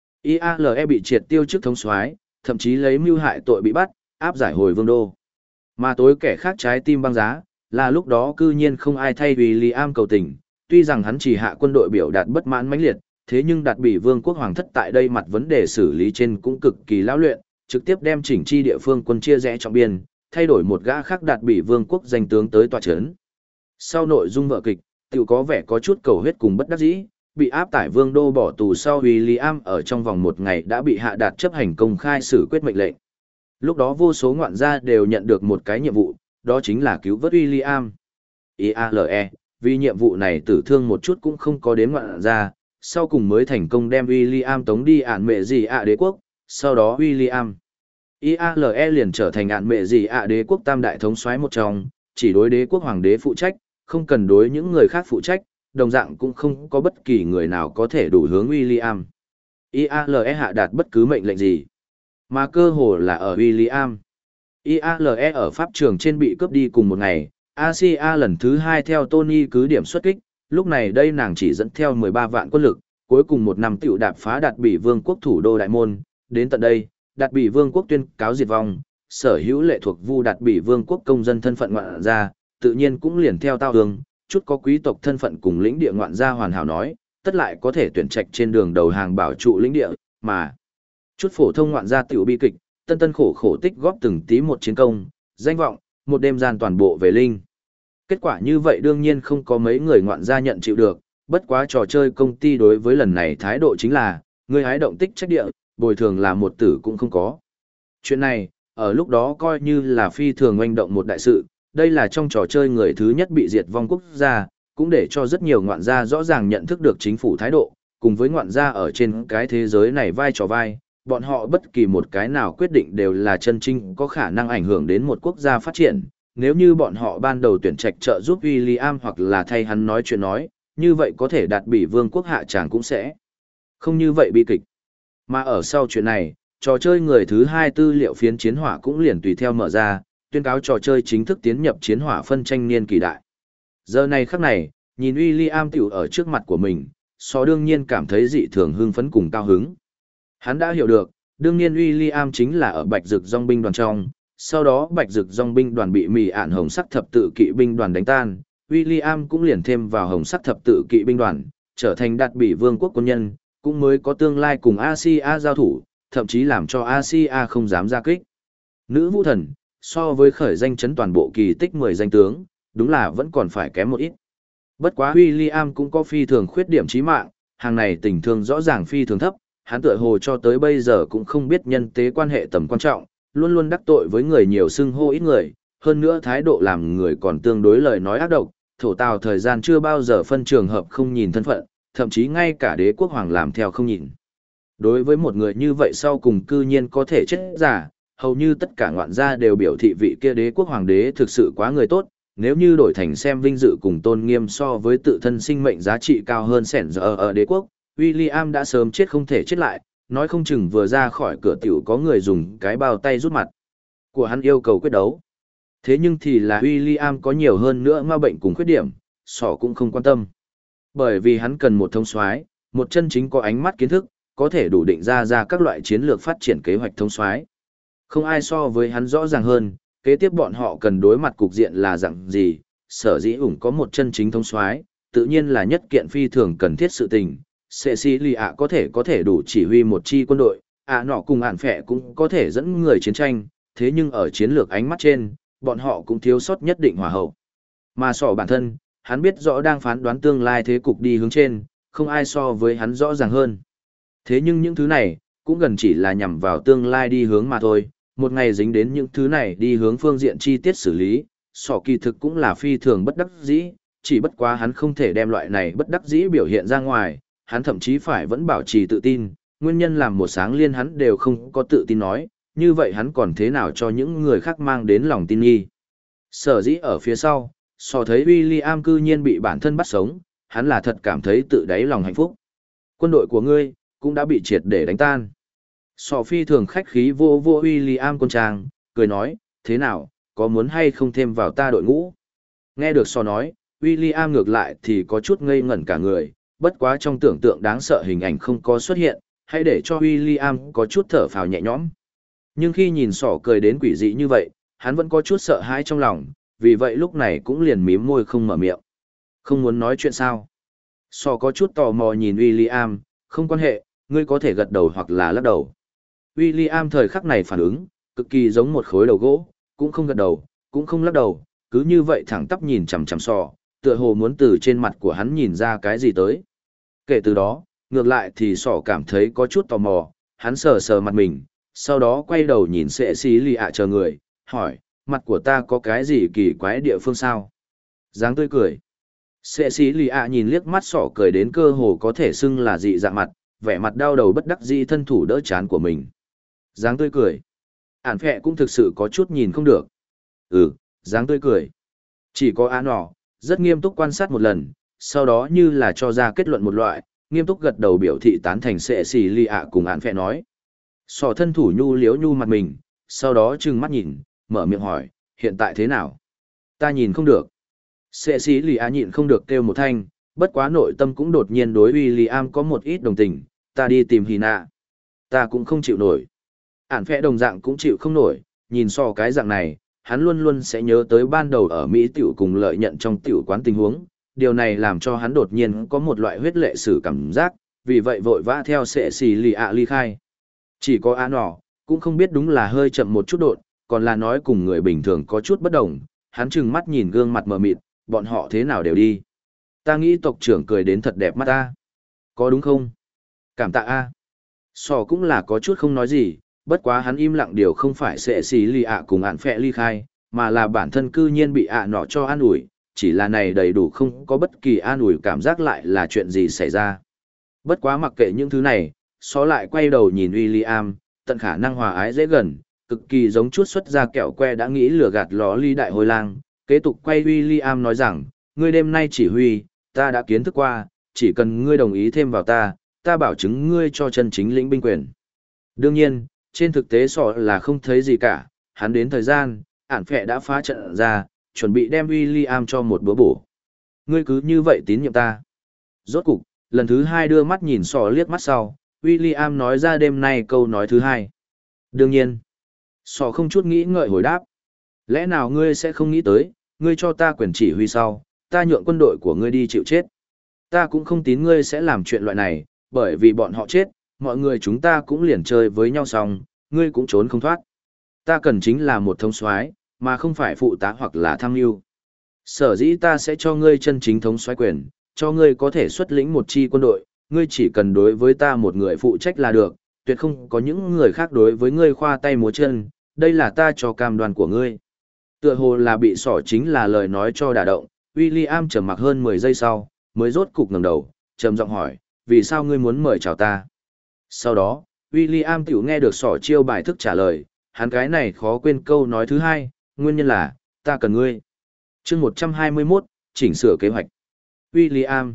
IALE bị triệt tiêu chức thống soái, thậm chí lấy mưu hại tội bị bắt, áp giải hồi vương đô. Mà tối kẻ khác trái tim băng giá, là lúc đó cư nhiên không ai thay William cầu tình, tuy rằng hắn chỉ hạ quân đội biểu đạt bất mãn mãnh liệt, thế nhưng đạt bị vương quốc hoàng thất tại đây mặt vấn đề xử lý trên cũng cực kỳ lão luyện, trực tiếp đem chỉnh chi địa phương quân chia rẽ trọng biên, thay đổi một gã khác đạt bị vương quốc danh tướng tới tọa chấn. Sau nội dung vở kịch, tiểu có vẻ có chút cầu huyết cùng bất đắc dĩ, bị áp tải vương đô bỏ tù sau William ở trong vòng 1 ngày đã bị hạ đạt chấp hành công khai xử quyết mệnh lệnh. Lúc đó vô số ngoạn gia đều nhận được một cái nhiệm vụ, đó chính là cứu vớt William. IALE, vì nhiệm vụ này tử thương một chút cũng không có đến ngoạn gia, sau cùng mới thành công đem William tống đi ản mẹ gì ạ đế quốc, sau đó William. IALE liền trở thành ản mẹ gì ạ đế quốc tam đại thống soái một trong, chỉ đối đế quốc hoàng đế phụ trách, không cần đối những người khác phụ trách, đồng dạng cũng không có bất kỳ người nào có thể đủ hướng William. IALE hạ đạt bất cứ mệnh lệnh gì. Mà cơ hồ là ở William. IALE ở pháp trường trên bị cướp đi cùng một ngày, Asia lần thứ 2 theo Tony cứ điểm xuất kích, lúc này đây nàng chỉ dẫn theo 13 vạn quân lực, cuối cùng một năm tiểu đạp phá đạt bị vương quốc thủ đô đại môn, đến tận đây, đạt bị vương quốc tuyên cáo diệt vong, sở hữu lệ thuộc vu đạt bị vương quốc công dân thân phận ngoạn gia, tự nhiên cũng liền theo tao hương, chút có quý tộc thân phận cùng lĩnh địa ngoạn gia hoàn hảo nói, tất lại có thể tuyển trạch trên đường đầu hàng bảo trụ lĩnh địa, mà chút phổ thông ngoạn gia tiểu bi kịch, tân tân khổ khổ tích góp từng tí một chiến công, danh vọng, một đêm gian toàn bộ về linh. Kết quả như vậy đương nhiên không có mấy người ngoạn gia nhận chịu được, bất quá trò chơi công ty đối với lần này thái độ chính là, người hái động tích trách địa, bồi thường là một tử cũng không có. Chuyện này, ở lúc đó coi như là phi thường oanh động một đại sự, đây là trong trò chơi người thứ nhất bị diệt vong quốc gia, cũng để cho rất nhiều ngoạn gia rõ ràng nhận thức được chính phủ thái độ, cùng với ngoạn gia ở trên cái thế giới này vai trò vai, bọn họ bất kỳ một cái nào quyết định đều là chân chính có khả năng ảnh hưởng đến một quốc gia phát triển. Nếu như bọn họ ban đầu tuyển trạch trợ giúp William hoặc là thay hắn nói chuyện nói, như vậy có thể đạt bị vương quốc hạ tràng cũng sẽ không như vậy bi kịch. Mà ở sau chuyện này, trò chơi người thứ hai tư liệu phiến chiến hỏa cũng liền tùy theo mở ra, tuyên cáo trò chơi chính thức tiến nhập chiến hỏa phân tranh niên kỳ đại. Giờ này khắc này, nhìn William tiểu ở trước mặt của mình, so đương nhiên cảm thấy dị thường hưng phấn cùng cao hứng. Hắn đã hiểu được, đương nhiên William chính là ở Bạch Dực Dòng binh đoàn trong, sau đó Bạch Dực Dòng binh đoàn bị mì ạn hồng sắc thập tự kỵ binh đoàn đánh tan, William cũng liền thêm vào hồng sắc thập tự kỵ binh đoàn, trở thành đạt bị vương quốc quân nhân, cũng mới có tương lai cùng Asia giao thủ, thậm chí làm cho Asia không dám ra kích. Nữ vũ thần, so với khởi danh chấn toàn bộ kỳ tích 10 danh tướng, đúng là vẫn còn phải kém một ít. Bất quá William cũng có phi thường khuyết điểm chí mạng, hàng này tình thương rõ ràng phi thường thấp, hắn tựa hồ cho tới bây giờ cũng không biết nhân tế quan hệ tầm quan trọng, luôn luôn đắc tội với người nhiều xưng hô ít người, hơn nữa thái độ làm người còn tương đối lời nói ác độc, thổ tào thời gian chưa bao giờ phân trường hợp không nhìn thân phận, thậm chí ngay cả đế quốc hoàng làm theo không nhìn. Đối với một người như vậy sau cùng cư nhiên có thể chết giả, hầu như tất cả ngoạn gia đều biểu thị vị kia đế quốc hoàng đế thực sự quá người tốt, nếu như đổi thành xem vinh dự cùng tôn nghiêm so với tự thân sinh mệnh giá trị cao hơn sẻn giờ ở đế quốc, William đã sớm chết không thể chết lại, nói không chừng vừa ra khỏi cửa tiểu có người dùng cái bao tay rút mặt của hắn yêu cầu quyết đấu. Thế nhưng thì là William có nhiều hơn nữa ma bệnh cùng khuyết điểm, sỏ cũng không quan tâm. Bởi vì hắn cần một thông soái, một chân chính có ánh mắt kiến thức, có thể đủ định ra các loại chiến lược phát triển kế hoạch thông soái. Không ai so với hắn rõ ràng hơn, kế tiếp bọn họ cần đối mặt cục diện là dạng gì, sở dĩ ủng có một chân chính thông soái, tự nhiên là nhất kiện phi thường cần thiết sự tình. Cecilia có thể đủ chỉ huy một chi quân đội, nọ cùng ản phệ cũng có thể dẫn người chiến tranh, thế nhưng ở chiến lược ánh mắt trên, bọn họ cũng thiếu sót nhất định hòa hậu. Mà sỏ bản thân, hắn biết rõ đang phán đoán tương lai thế cục đi hướng trên, không ai so với hắn rõ ràng hơn. Thế nhưng những thứ này, cũng gần chỉ là nhằm vào tương lai đi hướng mà thôi, một ngày dính đến những thứ này đi hướng phương diện chi tiết xử lý, sỏ kỳ thực cũng là phi thường bất đắc dĩ, chỉ bất quá hắn không thể đem loại này bất đắc dĩ biểu hiện ra ngoài, hắn thậm chí phải vẫn bảo trì tự tin, nguyên nhân làm một sáng liên hắn đều không có tự tin nói, như vậy hắn còn thế nào cho những người khác mang đến lòng tin nghi. Sở dĩ ở phía sau, sỏ thấy William cư nhiên bị bản thân bắt sống, hắn là thật cảm thấy tự đáy lòng hạnh phúc. Quân đội của ngươi, cũng đã bị triệt để đánh tan. Sỏ phi thường khách khí vô William con trang, cười nói, thế nào, có muốn hay không thêm vào ta đội ngũ? Nghe được sỏ nói, William ngược lại thì có chút ngây ngẩn cả người, bất quá trong tưởng tượng đáng sợ hình ảnh không có xuất hiện, hãy để cho William có chút thở phào nhẹ nhõm. Nhưng khi nhìn sỏ cười đến quỷ dị như vậy, hắn vẫn có chút sợ hãi trong lòng, vì vậy lúc này cũng liền mím môi không mở miệng. Không muốn nói chuyện sao? Sỏ có chút tò mò nhìn William, không quan hệ, ngươi có thể gật đầu hoặc là lắc đầu. William thời khắc này phản ứng, cực kỳ giống một khối đầu gỗ, cũng không gật đầu, cũng không lắc đầu, cứ như vậy thẳng tắp nhìn chằm chằm sỏ, tựa hồ muốn từ trên mặt của hắn nhìn ra cái gì tới. Kể từ đó, ngược lại thì sỏ cảm thấy có chút tò mò, hắn sờ sờ mặt mình, sau đó quay đầu nhìn sệ xí lì ạ chờ người, hỏi, mặt của ta có cái gì kỳ quái địa phương sao? Dáng tươi cười. Sệ xí lì ạ nhìn liếc mắt sỏ cười đến cơ hồ có thể xưng là dị dạng mặt, vẻ mặt đau đầu bất đắc dĩ thân thủ đỡ chán của mình. Dáng tươi cười. Ản phệ cũng thực sự có chút nhìn không được. Dáng tươi cười. Chỉ có án nọ, rất nghiêm túc quan sát một lần, sau đó như là cho ra kết luận một loại, nghiêm túc gật đầu biểu thị tán thành sệ xì lì ạ cùng án phệ nói. Sỏ thân thủ nhu liếu nhu mặt mình, sau đó trừng mắt nhìn, mở miệng hỏi, hiện tại thế nào? Ta nhìn không được. Sệ xì lì ạ nhịn không được kêu một thanh, bất quá nội tâm cũng đột nhiên đối William có một ít đồng tình, ta đi tìm Hina. Ta cũng không chịu nổi. Ản phệ đồng dạng cũng chịu không nổi, nhìn so cái dạng này, hắn luôn luôn sẽ nhớ tới ban đầu ở Mỹ tiểu cùng lợi nhận trong tiểu quán tình huống, điều này làm cho hắn đột nhiên có một loại huyết lệ sử cảm giác, vì vậy vội vã theo sệ xì lì ạ ly khai. Chỉ có án nọ, cũng không biết đúng là hơi chậm một chút đột, còn là nói cùng người bình thường có chút bất đồng, hắn trừng mắt nhìn gương mặt mờ mịt, bọn họ thế nào đều đi. Ta nghĩ tộc trưởng cười đến thật đẹp mắt ta. Có đúng không? Cảm tạ a. Sò cũng là có chút không nói gì, bất quá hắn im lặng điều không phải sẽ xì lì ạ cùng ạn phẹ ly khai, mà là bản thân cư nhiên bị ạ nọ cho an ủi, chỉ là này đầy đủ không có bất kỳ an ủi cảm giác lại là chuyện gì xảy ra. Bất quá mặc kệ những thứ này, Xó lại quay đầu nhìn William, tận khả năng hòa ái dễ gần, cực kỳ giống chút xuất ra kẹo que đã nghĩ lừa gạt ló ly đại hồi lang. Kế tục quay William nói rằng, ngươi đêm nay chỉ huy, ta đã kiến thức qua, chỉ cần ngươi đồng ý thêm vào ta bảo chứng ngươi cho chân chính lĩnh binh quyền. Đương nhiên, trên thực tế sọ là không thấy gì cả, hắn đến thời gian, ản phẹ đã phá trận ra, chuẩn bị đem William cho một bữa bổ. Ngươi cứ như vậy tín nhiệm ta. Rốt cục, lần thứ hai đưa mắt nhìn sọ liếc mắt sau, William nói ra đêm nay câu nói thứ hai. Đương nhiên, sọ không chút nghĩ ngợi hồi đáp. Lẽ nào ngươi sẽ không nghĩ tới, ngươi cho ta quyền chỉ huy sau, ta nhượng quân đội của ngươi đi chịu chết. Ta cũng không tín ngươi sẽ làm chuyện loại này, bởi vì bọn họ chết, mọi người chúng ta cũng liền chơi với nhau xong, ngươi cũng trốn không thoát. Ta cần chính là một thống soái, mà không phải phụ tá hoặc là tham mưu. Sở dĩ ta sẽ cho ngươi chân chính thống soái quyền, cho ngươi có thể xuất lĩnh một chi quân đội, ngươi chỉ cần đối với ta một người phụ trách là được, tuyệt không có những người khác đối với ngươi khoa tay múa chân, đây là ta cho cam đoan của ngươi. Tựa hồ là bị sỏ chính là lời nói cho đả động, William trầm mặc hơn 10 giây sau, mới rốt cục ngẩng đầu, trầm giọng hỏi, vì sao ngươi muốn mời chào ta? Sau đó, William tiểu nghe được sỏ chiêu bài thức trả lời, hắn cái này khó quên câu nói thứ hai, nguyên nhân là, ta cần ngươi. chương 121, chỉnh sửa kế hoạch. William.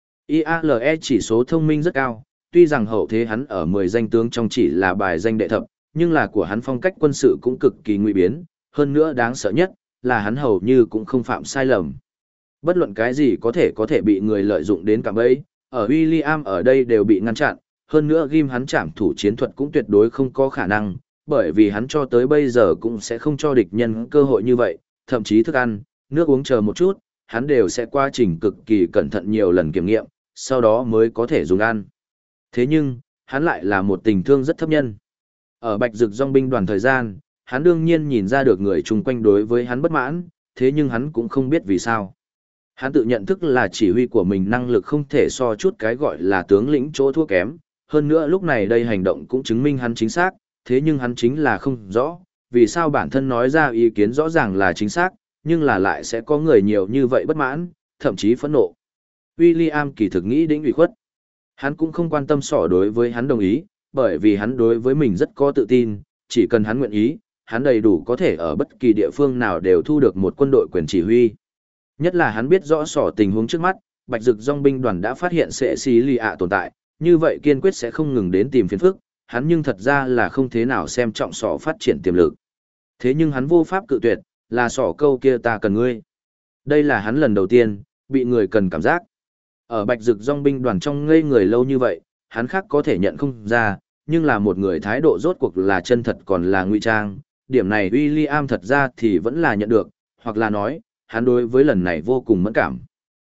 IALE chỉ số thông minh rất cao, tuy rằng hậu thế hắn ở 10 danh tướng trong chỉ là bài danh đệ thập, nhưng là của hắn phong cách quân sự cũng cực kỳ nguy biến, hơn nữa đáng sợ nhất, là hắn hầu như cũng không phạm sai lầm. Bất luận cái gì có thể bị người lợi dụng đến cả bấy, ở William ở đây đều bị ngăn chặn, hơn nữa ghim hắn trảm thủ chiến thuật cũng tuyệt đối không có khả năng, bởi vì hắn cho tới bây giờ cũng sẽ không cho địch nhân cơ hội như vậy, thậm chí thức ăn, nước uống chờ một chút, hắn đều sẽ qua trình cực kỳ cẩn thận nhiều lần kiểm nghiệm, sau đó mới có thể dùng ăn. Thế nhưng, hắn lại là một tình thương rất thấp nhân. Ở Bạch Dực Dòng binh đoàn thời gian, hắn đương nhiên nhìn ra được người chung quanh đối với hắn bất mãn, thế nhưng hắn cũng không biết vì sao. Hắn tự nhận thức là chỉ huy của mình năng lực không thể so chút cái gọi là tướng lĩnh chỗ thua kém, hơn nữa lúc này đây hành động cũng chứng minh hắn chính xác, thế nhưng hắn chính là không rõ, vì sao bản thân nói ra ý kiến rõ ràng là chính xác, nhưng là lại sẽ có người nhiều như vậy bất mãn, thậm chí phẫn nộ. William kỳ thực nghĩ đến ủy khuất. Hắn cũng không quan tâm sỏ đối với hắn đồng ý, bởi vì hắn đối với mình rất có tự tin, chỉ cần hắn nguyện ý, hắn đầy đủ có thể ở bất kỳ địa phương nào đều thu được một quân đội quyền chỉ huy. Nhất là hắn biết rõ sỏ tình huống trước mắt, Bạch Dực Dòng binh đoàn đã phát hiện sẽ xí lì ạ tồn tại, như vậy kiên quyết sẽ không ngừng đến tìm phiền phức, hắn nhưng thật ra là không thế nào xem trọng sỏ phát triển tiềm lực. Thế nhưng hắn vô pháp cự tuyệt, là sỏ câu kia ta cần ngươi. Đây là hắn lần đầu tiên, bị người cần cảm giác. Ở Bạch Dực Dòng binh đoàn trong ngây người lâu như vậy, hắn khác có thể nhận không ra, nhưng là một người thái độ rốt cuộc là chân thật còn là ngụy trang, điểm này William thật ra thì vẫn là nhận được, hoặc là nói, hắn đối với lần này vô cùng mẫn cảm.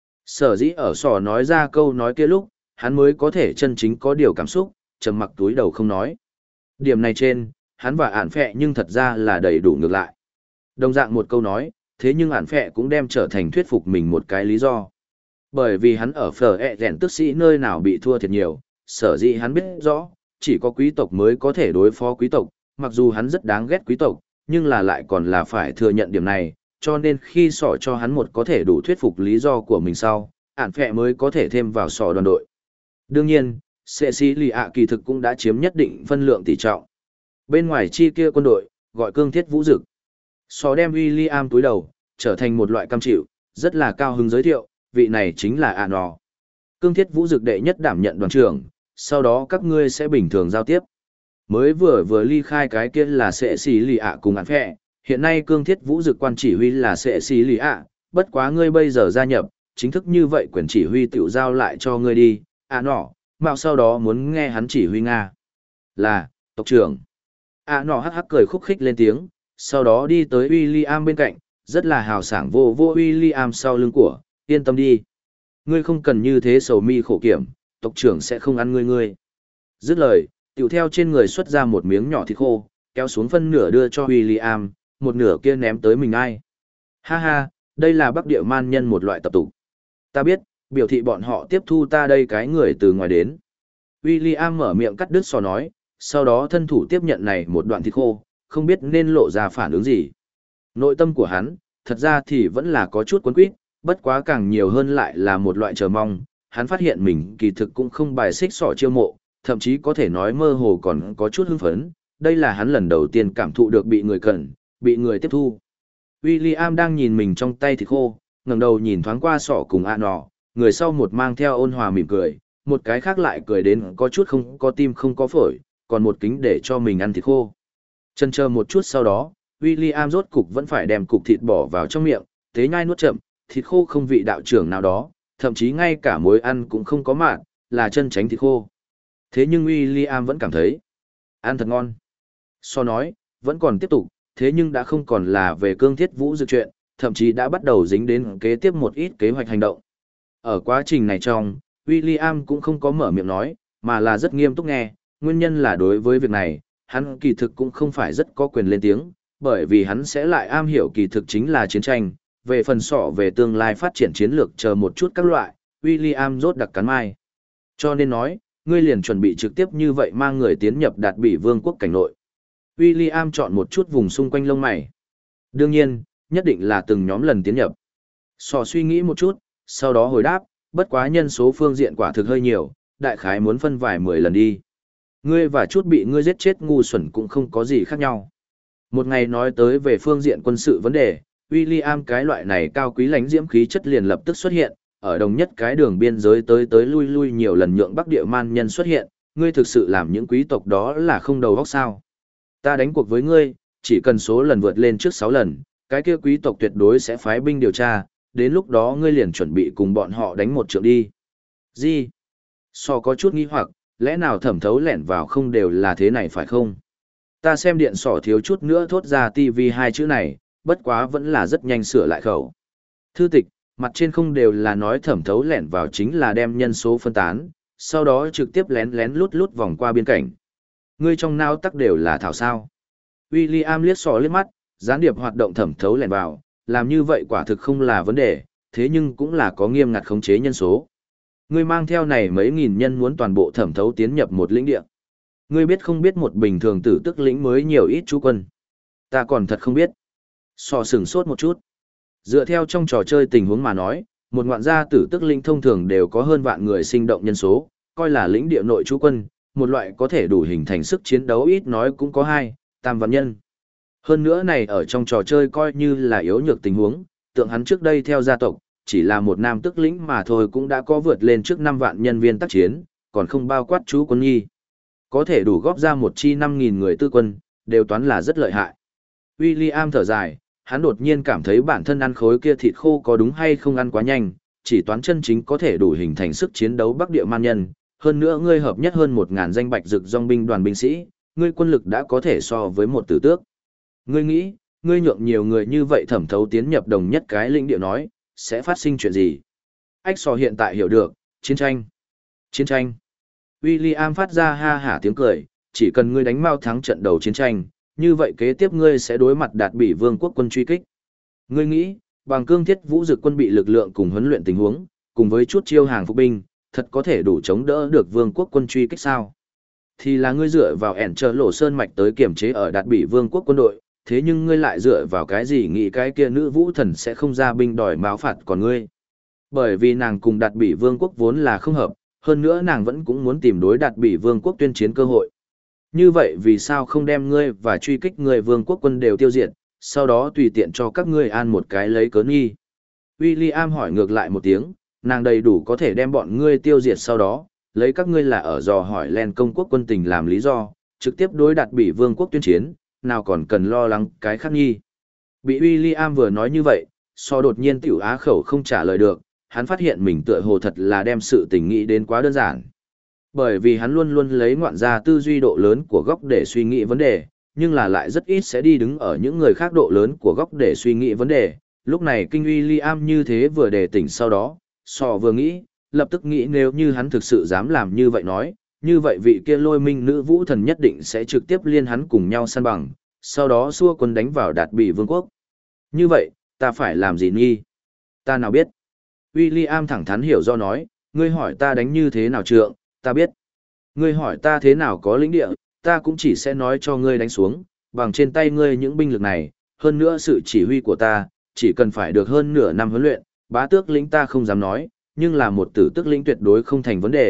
Sở dĩ ở sỏ nói ra câu nói kia lúc, hắn mới có thể chân chính có điều cảm xúc, trầm mặc túi đầu không nói. Điểm này trên, hắn và ản phẹ nhưng thật ra là đầy đủ ngược lại. Đồng dạng một câu nói, thế nhưng ản phẹ cũng đem trở thành thuyết phục mình một cái lý do. Bởi vì hắn ở phở rèn tức sĩ nơi nào bị thua thiệt nhiều, sở dĩ hắn biết rõ, chỉ có quý tộc mới có thể đối phó quý tộc, mặc dù hắn rất đáng ghét quý tộc, nhưng là lại còn là phải thừa nhận điểm này, cho nên khi sỏ cho hắn một có thể đủ thuyết phục lý do của mình sau, ản phẹ mới có thể thêm vào sỏ đoàn đội. Đương nhiên, Cecilia kỳ thực cũng đã chiếm nhất định phân lượng tỷ trọng. Bên ngoài chi kia quân đội, gọi cương thiết vũ dực. Sỏ đem William túi đầu, trở thành một loại cam chịu, rất là cao hứng giới thiệu, vị này chính là Anno. Cương thiết vũ dực đệ nhất đảm nhận đoàn trưởng, sau đó các ngươi sẽ bình thường giao tiếp. Mới vừa ly khai cái kia là Cecilia cùng ản phẹ, hiện nay cương thiết vũ dực quan chỉ huy là Cecilia, bất quá ngươi bây giờ gia nhập, chính thức như vậy quyền chỉ huy tiểu giao lại cho ngươi đi, Anno, mạo sau đó muốn nghe hắn chỉ huy Nga. Là, tộc trưởng. Anno hắc hắc cười khúc khích lên tiếng, sau đó đi tới William bên cạnh, rất là hào sảng vô William sau lưng của, yên tâm đi. Ngươi không cần như thế sầu mi khổ kiểm, tộc trưởng sẽ không ăn ngươi. Dứt lời, tiểu theo trên người xuất ra một miếng nhỏ thịt khô, kéo xuống phân nửa đưa cho William, một nửa kia ném tới mình ai. Ha ha, đây là Bắc Địa man nhân một loại tập tục. Ta biết, biểu thị bọn họ tiếp thu ta đây cái người từ ngoài đến. William mở miệng cắt đứt sò nói, sau đó thân thủ tiếp nhận này một đoạn thịt khô, không biết nên lộ ra phản ứng gì. Nội tâm của hắn, thật ra thì vẫn là có chút quấn quýt, bất quá càng nhiều hơn lại là một loại chờ mong. Hắn phát hiện mình kỳ thực cũng không bài xích sỏ chiêu mộ, thậm chí có thể nói mơ hồ còn có chút hưng phấn, đây là hắn lần đầu tiên cảm thụ được bị người cần, bị người tiếp thu. William đang nhìn mình trong tay thịt khô, ngẩng đầu nhìn thoáng qua sọ cùng ạ nọ, người sau một mang theo ôn hòa mỉm cười, một cái khác lại cười đến có chút không có tim không có phổi, còn một kính để cho mình ăn thịt khô. Chần chờ một chút sau đó, William rốt cục vẫn phải đem cục thịt bỏ vào trong miệng, tế nhai nuốt chậm, thịt khô không vị đạo trưởng nào đó, thậm chí ngay cả muối ăn cũng không có mặn, là chân tránh thịt khô. Thế nhưng William vẫn cảm thấy, ăn thật ngon. So nói, vẫn còn tiếp tục, thế nhưng đã không còn là về cương thiết vũ dược chuyện, thậm chí đã bắt đầu dính đến kế tiếp một ít kế hoạch hành động. Ở quá trình này trong, William cũng không có mở miệng nói, mà là rất nghiêm túc nghe, nguyên nhân là đối với việc này, hắn kỳ thực cũng không phải rất có quyền lên tiếng, bởi vì hắn sẽ lại am hiểu kỳ thực chính là chiến tranh, về phần sọ về tương lai phát triển chiến lược chờ một chút các loại, William rốt đặc cắn mai. Cho nên nói, ngươi liền chuẩn bị trực tiếp như vậy mang người tiến nhập đạt bị vương quốc cảnh nội. William chọn một chút vùng xung quanh lông mày. Đương nhiên, nhất định là từng nhóm lần tiến nhập. Sọ suy nghĩ một chút, sau đó hồi đáp, bất quá nhân số phương diện quả thực hơi nhiều, đại khái muốn phân vài 10 lần đi. Ngươi và chút bị ngươi giết chết ngu xuẩn cũng không có gì khác nhau. Một ngày nói tới về phương diện quân sự vấn đề, William cái loại này cao quý lãnh diễm khí chất liền lập tức xuất hiện, ở đồng nhất cái đường biên giới tới lui lui nhiều lần nhượng Bắc Địa man nhân xuất hiện, ngươi thực sự làm những quý tộc đó là không đầu óc sao? Ta đánh cuộc với ngươi, chỉ cần số lần vượt lên trước 6 lần, cái kia quý tộc tuyệt đối sẽ phái binh điều tra, đến lúc đó ngươi liền chuẩn bị cùng bọn họ đánh một trận đi. Gì? So có chút nghi hoặc, lẽ nào thẩm thấu lẻn vào không đều là thế này phải không? Ta xem điện sỏ thiếu chút nữa thốt ra TV hai chữ này, bất quá vẫn là rất nhanh sửa lại khẩu. Thư tịch, mặt trên không đều là nói thẩm thấu lẻn vào chính là đem nhân số phân tán, sau đó trực tiếp lén lén lút lút vòng qua biên cảnh. Ngươi trong não tắc đều là thảo sao. William liếc sỏ liếc mắt, gián điệp hoạt động thẩm thấu lẻn vào, làm như vậy quả thực không là vấn đề, thế nhưng cũng là có nghiêm ngặt khống chế nhân số. Ngươi mang theo này mấy nghìn nhân muốn toàn bộ thẩm thấu tiến nhập một lĩnh địa. Ngươi biết không biết một bình thường tử tức lĩnh mới nhiều ít chú quân. Ta còn thật không biết. Sò sửng sốt một chút. Dựa theo trong trò chơi tình huống mà nói, một ngoạn gia tử tức lĩnh thông thường đều có hơn vạn người sinh động nhân số, coi là lĩnh địa nội chú quân, một loại có thể đủ hình thành sức chiến đấu ít nói cũng có 2-3 vạn nhân. Hơn nữa này ở trong trò chơi coi như là yếu nhược tình huống, tượng hắn trước đây theo gia tộc, chỉ là một nam tức lĩnh mà thôi cũng đã có vượt lên trước 5 vạn nhân viên tác chiến, còn không bao quát chú quân nhi. Có thể đủ góp ra một chi 5.000 người tư quân, đều toán là rất lợi hại. William thở dài, hắn đột nhiên cảm thấy bản thân ăn khối kia thịt khô có đúng hay không ăn quá nhanh, chỉ toán chân chính có thể đủ hình thành sức chiến đấu Bắc Địa man nhân. Hơn nữa ngươi hợp nhất hơn 1.000 danh bạch dực dòng binh đoàn binh sĩ, ngươi quân lực đã có thể so với một tử tước. Ngươi nghĩ, ngươi nhượng nhiều người như vậy thẩm thấu tiến nhập đồng nhất cái lĩnh địa nói, sẽ phát sinh chuyện gì? Ách sò hiện tại hiểu được, chiến tranh. Chiến tranh. William phát ra ha hả tiếng cười, chỉ cần ngươi đánh mau thắng trận đầu chiến tranh, như vậy kế tiếp ngươi sẽ đối mặt đạt bị vương quốc quân truy kích. Ngươi nghĩ, bằng cương thiết vũ dực quân bị lực lượng cùng huấn luyện tình huống, cùng với chút chiêu hàng phục binh, thật có thể đủ chống đỡ được vương quốc quân truy kích sao? Thì là ngươi dựa vào ẻn chờ lộ sơn mạch tới kiểm chế ở đạt bị vương quốc quân đội, thế nhưng ngươi lại dựa vào cái gì nghĩ cái kia nữ vũ thần sẽ không ra binh đòi máu phạt còn ngươi? Bởi vì nàng cùng đạt bị vương quốc vốn là không hợp, hơn nữa nàng vẫn cũng muốn tìm đối đạt bị vương quốc tuyên chiến cơ hội. Như vậy vì sao không đem ngươi và truy kích ngươi vương quốc quân đều tiêu diệt, sau đó tùy tiện cho các ngươi an một cái lấy cớ nghi? William hỏi ngược lại một tiếng, nàng đầy đủ có thể đem bọn ngươi tiêu diệt sau đó, lấy các ngươi là ở dò hỏi len công quốc quân tình làm lý do, trực tiếp đối đạt bị vương quốc tuyên chiến, nào còn cần lo lắng cái khác nghi. Bị William vừa nói như vậy, so đột nhiên tiểu á khẩu không trả lời được, hắn phát hiện mình tựa hồ thật là đem sự tình nghĩ đến quá đơn giản. Bởi vì hắn luôn luôn lấy ngoạn gia tư duy độ lớn của góc để suy nghĩ vấn đề, nhưng là lại rất ít sẽ đi đứng ở những người khác độ lớn của góc để suy nghĩ vấn đề. Lúc này kinh William như thế vừa đề tỉnh sau đó, so vừa nghĩ, lập tức nghĩ nếu như hắn thực sự dám làm như vậy nói, như vậy vị kia lôi minh nữ vũ thần nhất định sẽ trực tiếp liên hắn cùng nhau săn bằng, sau đó xua quân đánh vào đạt bị vương quốc. Như vậy, ta phải làm gì nghi? Ta nào biết? William thẳng thắn hiểu do nói, ngươi hỏi ta đánh như thế nào trượng, ta biết. Ngươi hỏi ta thế nào có lĩnh địa, ta cũng chỉ sẽ nói cho ngươi đánh xuống, bằng trên tay ngươi những binh lực này, hơn nữa sự chỉ huy của ta, chỉ cần phải được hơn nửa năm huấn luyện, bá tước lĩnh ta không dám nói, nhưng là một tử tước lĩnh tuyệt đối không thành vấn đề,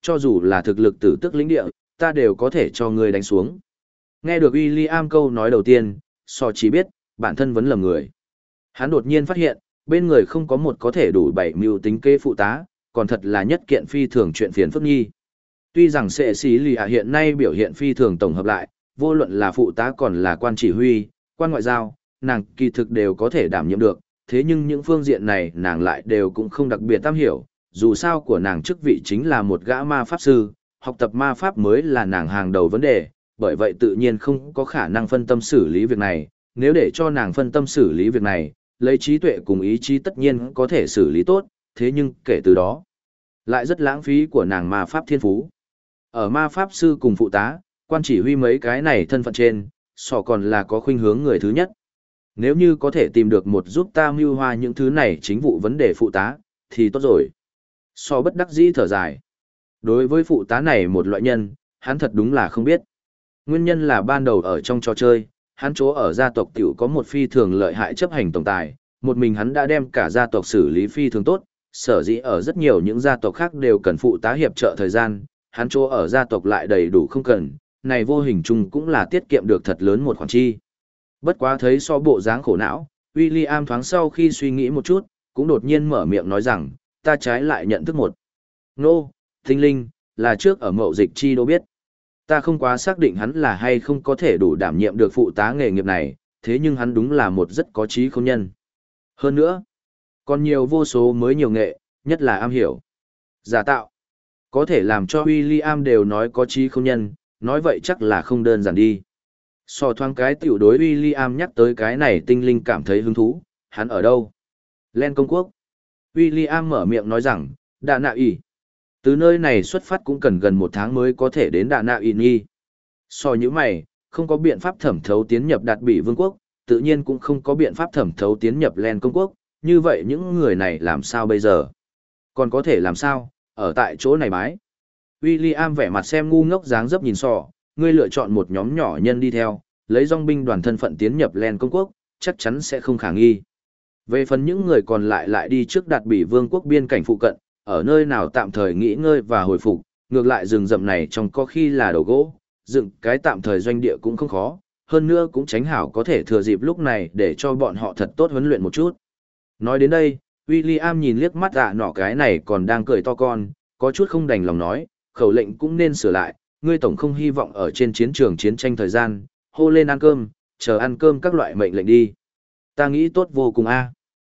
cho dù là thực lực tử tức lĩnh địa, ta đều có thể cho ngươi đánh xuống. Nghe được William câu nói đầu tiên, Sọ chỉ biết, bản thân vẫn lầm người. Hắn đột nhiên phát hiện, bên người không có một có thể đủ bảy mưu tính kế phụ tá, còn thật là nhất kiện phi thường chuyện phiền phức nhi. Tuy rằng Sệ Sĩ Lì ạ hiện nay biểu hiện phi thường tổng hợp lại, vô luận là phụ tá còn là quan chỉ huy, quan ngoại giao, nàng kỳ thực đều có thể đảm nhiệm được, thế nhưng những phương diện này nàng lại đều cũng không đặc biệt am hiểu, dù sao của nàng chức vị chính là một gã ma pháp sư, học tập ma pháp mới là nàng hàng đầu vấn đề, bởi vậy tự nhiên không có khả năng phân tâm xử lý việc này, nếu để cho nàng phân tâm xử lý việc này, lấy trí tuệ cùng ý chí tất nhiên có thể xử lý tốt, thế nhưng kể từ đó, lại rất lãng phí của nàng ma pháp thiên phú. Ở ma pháp sư cùng phụ tá, quan chỉ huy mấy cái này thân phận trên, Sọ còn là có khuynh hướng người thứ nhất. Nếu như có thể tìm được một giúp ta mưu hoa những thứ này chính vụ vấn đề phụ tá, thì tốt rồi. Sọ bất đắc dĩ thở dài. Đối với phụ tá này một loại nhân, hắn thật đúng là không biết. Nguyên nhân là ban đầu ở trong trò chơi, hắn chỗ ở gia tộc tiểu có một phi thường lợi hại chấp hành tổng tài, một mình hắn đã đem cả gia tộc xử lý phi thường tốt, sở dĩ ở rất nhiều những gia tộc khác đều cần phụ tá hiệp trợ thời gian, hắn chỗ ở gia tộc lại đầy đủ không cần, này vô hình chung cũng là tiết kiệm được thật lớn một khoản chi. Bất quá thấy so bộ dáng khổ não, William thoáng sau khi suy nghĩ một chút, cũng đột nhiên mở miệng nói rằng, ta trái lại nhận thức một. Nô, tinh linh, là trước ở mậu dịch chi đô biết. Ta không quá xác định hắn là hay không có thể đủ đảm nhiệm được phụ tá nghề nghiệp này, thế nhưng hắn đúng là một rất có trí khôn nhân. Hơn nữa, còn nhiều vô số mới nhiều nghệ, nhất là am hiểu. Giả tạo, có thể làm cho William đều nói có trí khôn nhân, nói vậy chắc là không đơn giản đi. So thoáng cái tiểu đối William nhắc tới cái này tinh linh cảm thấy hứng thú, hắn ở đâu? Len công quốc. William mở miệng nói rằng, Đà Nạ ỉ. Từ nơi này xuất phát cũng cần gần 1 tháng mới có thể đến Đà Nạ ỉ nhi. So như mày, không có biện pháp thẩm thấu tiến nhập Đạt Bỉ Vương quốc, tự nhiên cũng không có biện pháp thẩm thấu tiến nhập Len công quốc, như vậy những người này làm sao bây giờ? Còn có thể làm sao, ở tại chỗ này bái. William vẻ mặt xem ngu ngốc dáng dấp nhìn Sọ, ngươi lựa chọn một nhóm nhỏ nhân đi theo, lấy dòng binh đoàn thân phận tiến nhập Len công quốc, chắc chắn sẽ không khả nghi. Về phần những người còn lại đi trước Đạt Bỉ Vương quốc biên cảnh phụ cận, ở nơi nào tạm thời nghỉ ngơi và hồi phục, ngược lại rừng rậm này trong có khi là đầu gỗ, dựng cái tạm thời doanh địa cũng không khó, hơn nữa cũng tránh hảo có thể thừa dịp lúc này để cho bọn họ thật tốt huấn luyện một chút. Nói đến đây, William nhìn liếc mắt nọ cái này còn đang cười to con, có chút không đành lòng nói, khẩu lệnh cũng nên sửa lại, ngươi tổng không hy vọng ở trên chiến trường chiến tranh thời gian, hô lên ăn cơm, chờ ăn cơm các loại mệnh lệnh đi. Ta nghĩ tốt vô cùng a.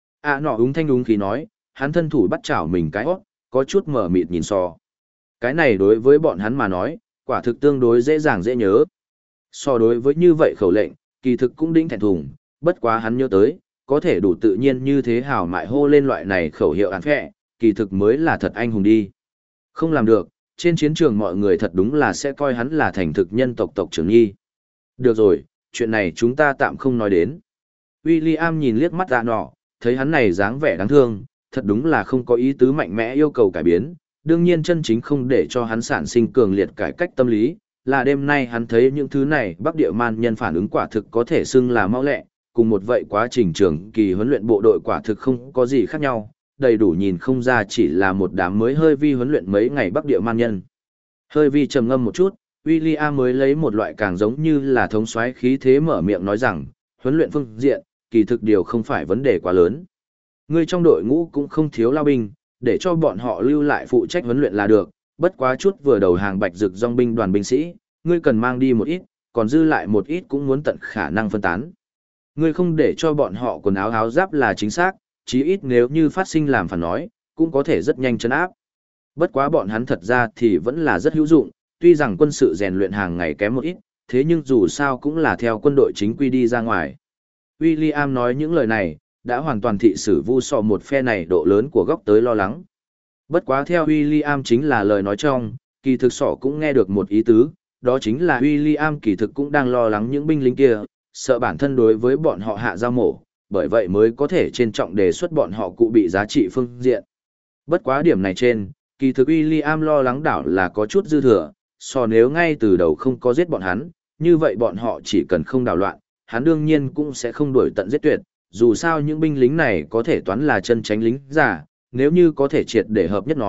Nọ úng thanh đúng khí nói, hắn thân thủ bắt chảo mình cái hót, có chút mở mịt nhìn Sọ. Cái này đối với bọn hắn mà nói, quả thực tương đối dễ dàng dễ nhớ. So đối với như vậy khẩu lệnh, kỳ thực cũng đĩnh thẹn thùng, bất quá hắn nhớ tới, có thể đủ tự nhiên như thế hào mại hô lên loại này khẩu hiệu án phẹ, kỳ thực mới là thật anh hùng đi. Không làm được, trên chiến trường mọi người thật đúng là sẽ coi hắn là thành thực nhân tộc tộc trưởng nhi. Được rồi, chuyện này chúng ta tạm không nói đến. William nhìn liếc mắt nọ, thấy hắn này dáng vẻ đáng thương, thật đúng là không có ý tứ mạnh mẽ yêu cầu cải biến, đương nhiên chân chính không để cho hắn sản sinh cường liệt cải cách tâm lý, là đêm nay hắn thấy những thứ này Bắc Địa Man nhân phản ứng quả thực có thể xưng là mau lẹ, cùng một vậy quá trình trường kỳ huấn luyện bộ đội quả thực không có gì khác nhau, đầy đủ nhìn không ra chỉ là một đám mới hơi vi huấn luyện mấy ngày Bắc Địa Man nhân. Hơi vi trầm ngâm một chút, William mới lấy một loại càng giống như là thống soái khí thế mở miệng nói rằng, huấn luyện phương diện, kỳ thực điều không phải vấn đề quá lớn. Người trong đội ngũ cũng không thiếu lao binh, để cho bọn họ lưu lại phụ trách huấn luyện là được, bất quá chút vừa đầu hàng bạch dực dòng binh đoàn binh sĩ, ngươi cần mang đi một ít, còn dư lại một ít cũng muốn tận khả năng phân tán. Ngươi không để cho bọn họ quần áo áo giáp là chính xác, chí ít nếu như phát sinh làm phản nói, cũng có thể rất nhanh trấn áp. Bất quá bọn hắn thật ra thì vẫn là rất hữu dụng, tuy rằng quân sự rèn luyện hàng ngày kém một ít, thế nhưng dù sao cũng là theo quân đội chính quy đi ra ngoài. William nói những lời này, đã hoàn toàn thị sử vu sọ một phe này độ lớn của góc tới lo lắng. Bất quá theo William chính là lời nói trong, kỳ thực sọ cũng nghe được một ý tứ, đó chính là William kỳ thực cũng đang lo lắng những binh lính kia, sợ bản thân đối với bọn họ hạ giao mổ, bởi vậy mới có thể trên trọng đề xuất bọn họ cụ bị giá trị phương diện. Bất quá điểm này trên, kỳ thực William lo lắng đảo là có chút dư thừa, nếu ngay từ đầu không có giết bọn hắn, như vậy bọn họ chỉ cần không đảo loạn, hắn đương nhiên cũng sẽ không đuổi tận giết tuyệt, dù sao những binh lính này có thể toán là chân tránh lính giả, nếu như có thể triệt để hợp nhất nói,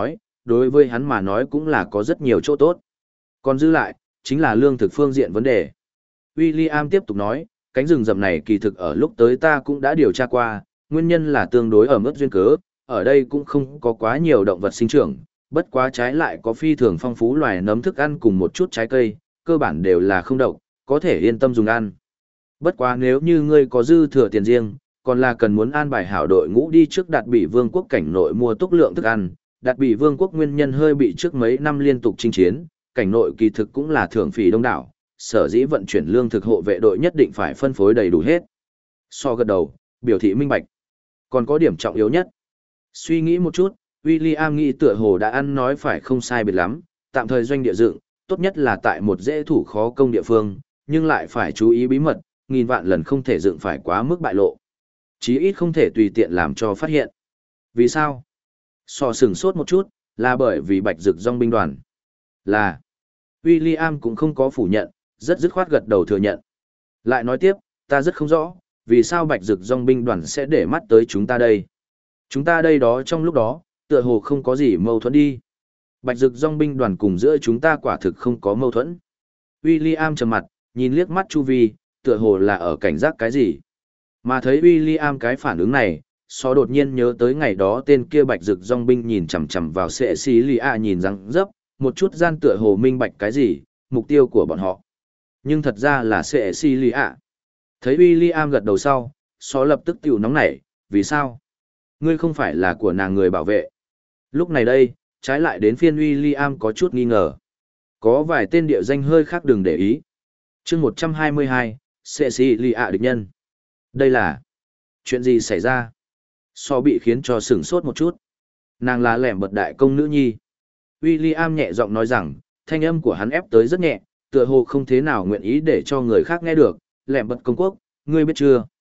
đối với hắn mà nói cũng là có rất nhiều chỗ tốt. Còn dư lại, chính là lương thực phương diện vấn đề. William tiếp tục nói, cánh rừng rậm này kỳ thực ở lúc tới ta cũng đã điều tra qua, nguyên nhân là tương đối ở mức duyên cớ, ở đây cũng không có quá nhiều động vật sinh trưởng, bất quá trái lại có phi thường phong phú loài nấm thức ăn cùng một chút trái cây, cơ bản đều là không độc, có thể yên tâm dùng ăn. Bất quá nếu như ngươi có dư thừa tiền riêng, còn là cần muốn an bài hảo đội ngũ đi trước Đạt Bỉ Vương quốc cảnh nội mua túc lượng thức ăn. Đạt Bỉ Vương quốc nguyên nhân hơi bị trước mấy năm liên tục chinh chiến, cảnh nội kỳ thực cũng là thưởng phỉ đông đảo, sở dĩ vận chuyển lương thực hộ vệ đội nhất định phải phân phối đầy đủ hết. So gật đầu, biểu thị minh bạch. Còn có điểm trọng yếu nhất. Suy nghĩ một chút, William nghĩ tựa hồ đã ăn nói phải không sai biệt lắm, tạm thời doanh địa dựng, tốt nhất là tại một dễ thủ khó công địa phương, nhưng lại phải chú ý bí mật, nghìn vạn lần không thể dựng phải quá mức bại lộ. Chí ít không thể tùy tiện làm cho phát hiện. Vì sao? So sừng sốt một chút, là bởi vì bạch rực dòng binh đoàn. Là. William cũng không có phủ nhận, rất dứt khoát gật đầu thừa nhận. Lại nói tiếp, ta rất không rõ, vì sao bạch rực dòng binh đoàn sẽ để mắt tới chúng ta đây. Chúng ta đây đó trong lúc đó, tựa hồ không có gì mâu thuẫn đi. Bạch rực dòng binh đoàn cùng giữa chúng ta quả thực không có mâu thuẫn. William trầm mặt, nhìn liếc mắt chu vi, tựa hồ là ở cảnh giác cái gì. Mà thấy William cái phản ứng này, so đột nhiên nhớ tới ngày đó tên kia bạch rực dòng binh nhìn chằm chằm vào sệ xí lì ạ nhìn răng dấp, một chút gian tựa hồ minh bạch cái gì, mục tiêu của bọn họ. Nhưng thật ra là sệ xí lì ạ. Thấy William gật đầu sau, so lập tức tiểu nóng nảy, vì sao? Ngươi không phải là của nàng người bảo vệ. Lúc này đây, trái lại đến phiên William có chút nghi ngờ. Có vài tên địa danh hơi khác đừng để ý. chương 122, sệ xí lì ạ địch nhân. Đây là chuyện gì xảy ra? So bị khiến cho sửng sốt một chút. Nàng là lẻm bật đại công nữ nhi. William nhẹ giọng nói rằng, thanh âm của hắn ép tới rất nhẹ, tựa hồ không thế nào nguyện ý để cho người khác nghe được. Lẻm bật công quốc, ngươi biết chưa?